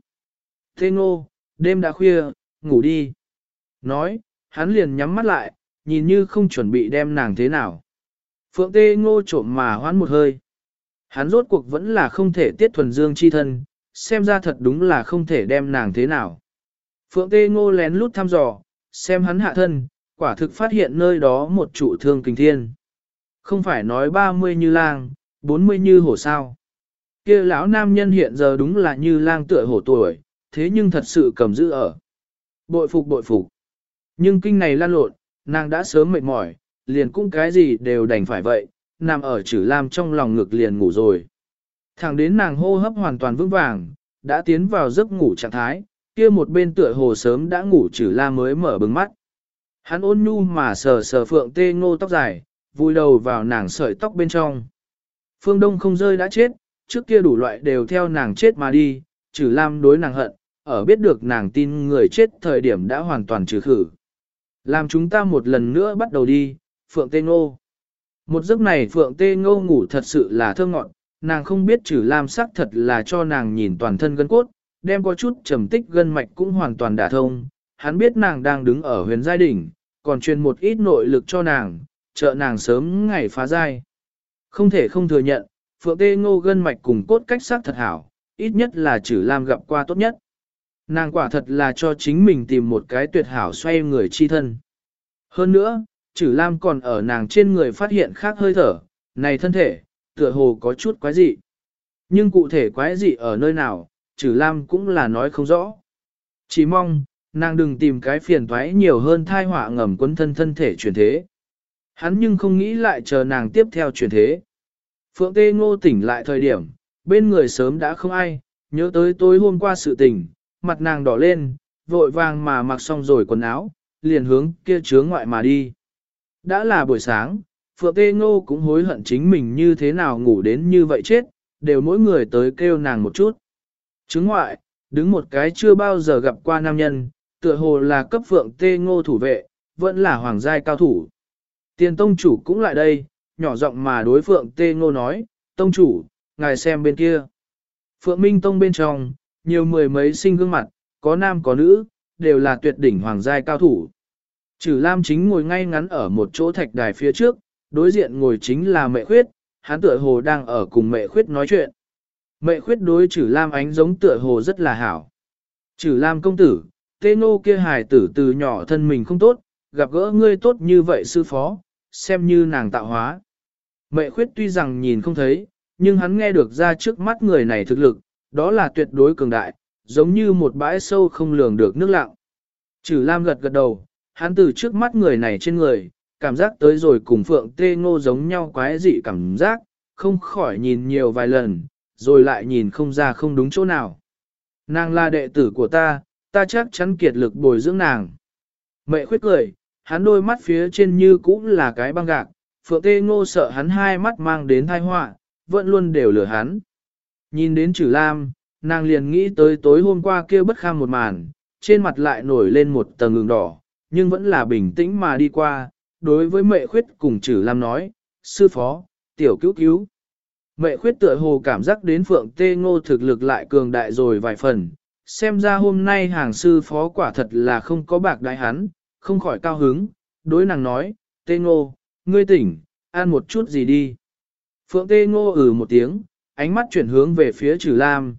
Speaker 1: Tê Ngô, đêm đã khuya, ngủ đi. Nói, hắn liền nhắm mắt lại, nhìn như không chuẩn bị đem nàng thế nào. Phượng Tê Ngô trộm mà hoán một hơi. Hắn rốt cuộc vẫn là không thể tiết thuần dương chi thân, xem ra thật đúng là không thể đem nàng thế nào. Phượng Tê Ngô lén lút thăm dò, xem hắn hạ thân, quả thực phát hiện nơi đó một trụ thương kình thiên. Không phải nói 30 như lang, 40 như hổ sao. Kia lão nam nhân hiện giờ đúng là như lang tựa hổ tuổi, thế nhưng thật sự cầm giữ ở. Bội phục bội phục. Nhưng kinh này lan lộn, nàng đã sớm mệt mỏi, liền cũng cái gì đều đành phải vậy, nằm ở Trử Lam trong lòng ngực liền ngủ rồi. Thẳng đến nàng hô hấp hoàn toàn vững vàng, đã tiến vào giấc ngủ trạng thái, kia một bên tựa hồ sớm đã ngủ Trử Lam mới mở bừng mắt. Hắn ôn nhu mà sờ sờ Phượng Tê Ngô tóc dài, vùi đầu vào nàng sợi tóc bên trong. Phương Đông không rơi đã chết, trước kia đủ loại đều theo nàng chết mà đi, Trử Lam đối nàng hận, ở biết được nàng tin người chết thời điểm đã hoàn toàn trừ khử. Làm chúng ta một lần nữa bắt đầu đi, Phượng Tê Ngô. Một giấc này Phượng Tê Ngô ngủ thật sự là thơ ngọn, nàng không biết Trử Lam sắc thật là cho nàng nhìn toàn thân gân cốt, đem có chút trầm tích gân mạch cũng hoàn toàn đả thông. Hắn biết nàng đang đứng ở huyền giai đỉnh, còn truyền một ít nội lực cho nàng, trợ nàng sớm ngày phá giai. Không thể không thừa nhận, Phượng Tê Ngô gân mạch cùng cốt cách sắc thật hảo, ít nhất là Trử Lam gặp qua tốt nhất. Nàng quả thật là cho chính mình tìm một cái tuyệt hảo xoay người chi thân. Hơn nữa, Trử Lam còn ở nàng trên người phát hiện khác hơi thở, này thân thể, tựa hồ có chút quái dị. Nhưng cụ thể quái dị ở nơi nào, Trử Lam cũng là nói không rõ. Chỉ mong, nàng đừng tìm cái phiền toái nhiều hơn thai họa ngầm quấn thân thể chuyển thế. Hắn nhưng không nghĩ lại chờ nàng tiếp theo chuyển thế. Phượng Tê Ngô tỉnh lại thời điểm, bên người sớm đã không ai, nhớ tới tối hôm qua sự tình, mặt nàng đỏ lên, vội vàng mà mặc xong rồi quần áo, liền hướng kia chướng ngoại mà đi. Đã là buổi sáng, Phượng Tê Ngô cũng hối hận chính mình như thế nào ngủ đến như vậy chết, đều mỗi người tới kêu nàng một chút. Chướng ngoại, đứng một cái chưa bao giờ gặp qua nam nhân, tựa hồ là cấp Phượng Tê Ngô thủ vệ, vẫn là hoàng giai cao thủ. Tiền tông chủ cũng lại đây, nhỏ giọng mà đối Phượng Tê Ngô nói, tông chủ, ngài xem bên kia. Phượng Minh Tông bên trong, nhiều mười mấy sinh gương mặt, có nam có nữ, đều là tuyệt đỉnh hoàng giai cao thủ. Trử Lam chính ngồi ngay ngắn ở một chỗ thạch đài phía trước, đối diện ngồi chính là Mệ Khuyết, hắn tựa hồ đang ở cùng Mệ Khuyết nói chuyện. Mệ Khuyết đối Trử Lam ánh giống tựa hồ rất là hảo. Trử Lam công tử, Tê Ngô kia hài tử từ nhỏ thân mình không tốt, gặp gỡ ngươi tốt như vậy sư phó, xem như nàng tạo hóa. Mệ Khuyết tuy rằng nhìn không thấy, nhưng hắn nghe được ra trước mắt người này thực lực, đó là tuyệt đối cường đại, giống như một bãi sâu không lường được nước lặng. Trử Lam gật gật đầu, hắn từ trước mắt người này trên người, cảm giác tới rồi cùng Phượng Tê Ngô giống nhau quái dị cảm giác, không khỏi nhìn nhiều vài lần, rồi lại nhìn không ra không đúng chỗ nào. Nàng là đệ tử của ta chắc chắn kiệt lực bồi dưỡng nàng. Mệ Khuyết cười, hắn đôi mắt phía trên như cũng là cái băng gạc, Phượng Tê Ngô sợ hắn hai mắt mang đến tai họa, vẫn luôn đều lừa hắn. Nhìn đến Trử Lam, nàng liền nghĩ tới tối hôm qua kia bất kham một màn, trên mặt lại nổi lên một tầng ngừng đỏ, nhưng vẫn là bình tĩnh mà đi qua, đối với Mệ Khuyết cùng Trử Lam nói, sư phó, tiểu cứu cứu. Mệ Khuyết tựa hồ cảm giác đến Phượng Tê Ngô thực lực lại cường đại rồi vài phần, xem ra hôm nay hàng sư phó quả thật là không có bạc đại hắn, không khỏi cao hứng, đối nàng nói, Tê Ngô, ngươi tỉnh, ăn một chút gì đi. Phượng Tê Ngô một tiếng, ánh mắt chuyển hướng về phía Trử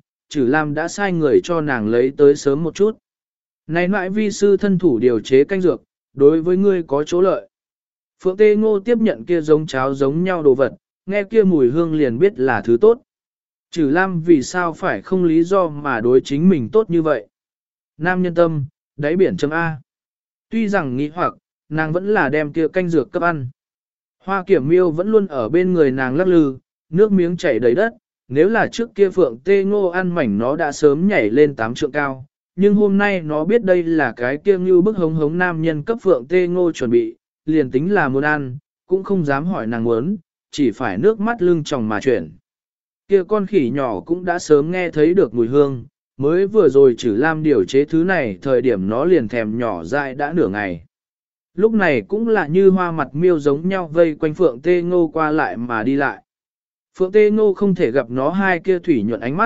Speaker 1: Lam đã sai người cho nàng lấy tới sớm một chút. Này nãi vi sư thân thủ điều chế canh dược, đối với ngươi có chỗ lợi. Phượng Tê Ngô tiếp nhận kia giống cháo giống nhau đồ vật, nghe kia mùi hương liền biết là thứ tốt. Trử Lam vì sao phải không lý do mà đối chính mình tốt như vậy. Nam nhân tâm, đáy biển chấm A. Tuy rằng nghĩ hoặc, nàng vẫn là đem kia canh dược cấp ăn. Hoa Kiểm Miêu vẫn luôn ở bên người nàng lắc lư, nước miếng chảy đầy đất, nếu là trước kia Phượng Tê Ngô ăn mảnh nó đã sớm nhảy lên 8 trượng cao, nhưng hôm nay nó biết đây là cái kia như bức hống hống nam nhân cấp Phượng Tê Ngô chuẩn bị, liền tính là muốn ăn, cũng không dám hỏi nàng muốn, chỉ phải nước mắt lưng tròng mà chuyển. Kia con khỉ nhỏ cũng đã sớm nghe thấy được mùi hương, mới vừa rồi Trử Lam điều chế thứ này thời điểm nó liền thèm nhỏ dại đã nửa ngày. Lúc này cũng là như hoa mặt miêu giống nhau vây quanh Phượng Tê Ngô qua lại mà đi lại. Phượng Tê Ngô không thể gặp nó hai kia thủy nhuận ánh mắt,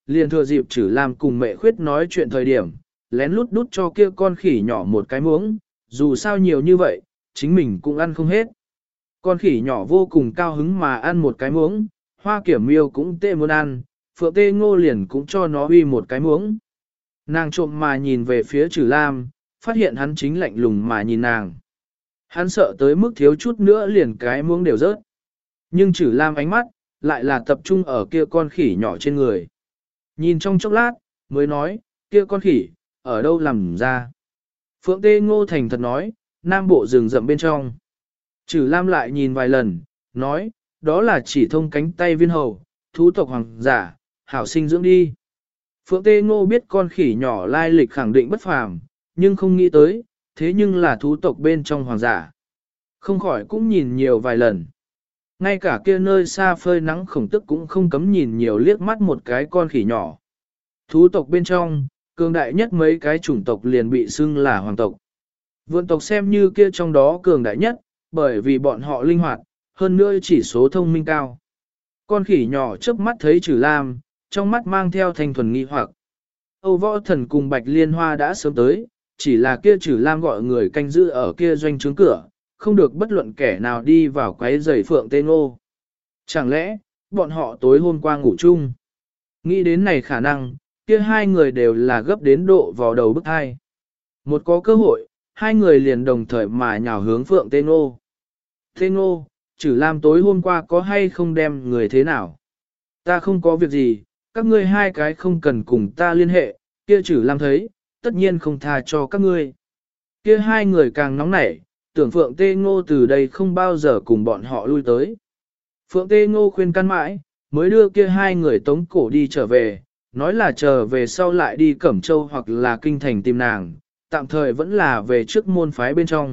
Speaker 1: liền thừa dịp Trử Lam cùng Mẹ Khuyết nói chuyện thời điểm, lén lút đút cho kia con khỉ nhỏ một cái muỗng, dù sao nhiều như vậy, chính mình cũng ăn không hết. Con khỉ nhỏ vô cùng cao hứng mà ăn một cái muỗng, Hoa Kiểm Miêu cũng tê muốn ăn, Phượng Tê Ngô liền cũng cho nó uy một cái muỗng. Nàng trộm mà nhìn về phía Trử Lam, phát hiện hắn chính lạnh lùng mà nhìn nàng. Hắn sợ tới mức thiếu chút nữa liền cái muỗng đều rớt. Nhưng Trử Lam ánh mắt, lại là tập trung ở kia con khỉ nhỏ trên người. Nhìn trong chốc lát, mới nói, kia con khỉ, ở đâu làm ra. Phượng Tê Ngô thành thật nói, nam bộ rừng rậm bên trong. Trử Lam lại nhìn vài lần, nói, đó là chỉ thông cánh tay viên hầu, thú tộc hoàng giả, hảo sinh dưỡng đi. Phượng Tê Ngô biết con khỉ nhỏ lai lịch khẳng định bất phàm, nhưng không nghĩ tới, thế nhưng là thú tộc bên trong hoàng giả. Không khỏi cũng nhìn nhiều vài lần. Ngay cả kia nơi xa phơi nắng khổng tức cũng không cấm nhìn nhiều liếc mắt một cái con khỉ nhỏ. Thú tộc bên trong, cường đại nhất mấy cái chủng tộc liền bị xưng là hoàng tộc. Vượn tộc xem như kia trong đó cường đại nhất, bởi vì bọn họ linh hoạt, hơn nữa chỉ số thông minh cao. Con khỉ nhỏ chớp mắt thấy Trử Lam, trong mắt mang theo thanh thuần nghi hoặc. Âu Võ Thần cùng Bạch Liên Hoa đã sớm tới, chỉ là kia Trử Lam gọi người canh giữ ở kia doanh trướng cửa, không được bất luận kẻ nào đi vào quấy rầy Phượng Tê Ngô. Chẳng lẽ, bọn họ tối hôm qua ngủ chung? Nghĩ đến này khả năng, kia hai người đều là gấp đến độ vào đầu bức hai. Một có cơ hội, hai người liền đồng thời mà nhào hướng Phượng Tê Ngô. Tê Ngô, Trử Lam tối hôm qua có hay không đem người thế nào? Ta không có việc gì, các ngươi hai cái không cần cùng ta liên hệ, kia Trử Lam thấy, tất nhiên không tha cho các ngươi. Kia hai người càng nóng nảy, tưởng Phượng Tê Ngô từ đây không bao giờ cùng bọn họ lui tới. Phượng Tê Ngô khuyên can mãi, mới đưa kia hai người tống cổ đi trở về, nói là trở về sau lại đi Cẩm Châu hoặc là Kinh Thành tìm nàng, tạm thời vẫn là về trước môn phái bên trong.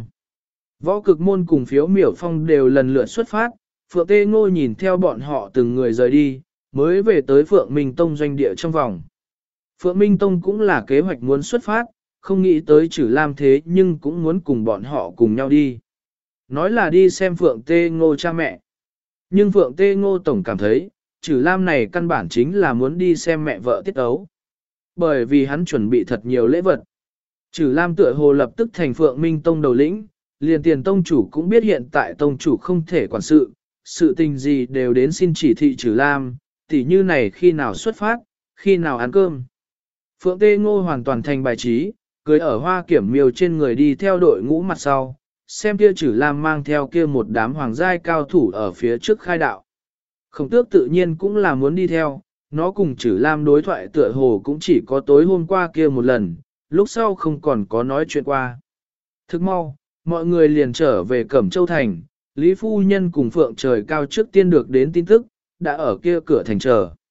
Speaker 1: Võ Cực Môn cùng Phiếu Miểu Phong đều lần lượt xuất phát, Phượng Tê Ngô nhìn theo bọn họ từng người rời đi, mới về tới Phượng Minh Tông doanh địa trong vòng. Phượng Minh Tông cũng là kế hoạch muốn xuất phát, không nghĩ tới Trử Lam thế nhưng cũng muốn cùng bọn họ cùng nhau đi. Nói là đi xem Phượng Tê Ngô cha mẹ. Nhưng Phượng Tê Ngô tổng cảm thấy, Trử Lam này căn bản chính là muốn đi xem mẹ vợ tiết ấu. Bởi vì hắn chuẩn bị thật nhiều lễ vật. Trử Lam tựa hồ lập tức thành Phượng Minh Tông đầu lĩnh, liền Tiền tông chủ cũng biết hiện tại tông chủ không thể quản sự tình gì đều đến xin chỉ thị Trử Lam, tỉ như này khi nào xuất phát, khi nào ăn cơm. Phượng Tê Ngô hoàn toàn thành bài trí, cưới ở Hoa Kiểm Miêu trên người đi theo đội ngũ mặt sau, xem kia Trử Lam mang theo kia một đám hoàng giai cao thủ ở phía trước khai đạo. Khổng Tước tự nhiên cũng là muốn đi theo, nó cùng Trử Lam đối thoại tựa hồ cũng chỉ có tối hôm qua kia một lần, lúc sau không còn có nói chuyện qua. Thức mau, mọi người liền trở về Cẩm Châu Thành, Lý Phu Nhân cùng Phượng Trời Cao trước tiên được đến tin tức, đã ở kia cửa thành chờ.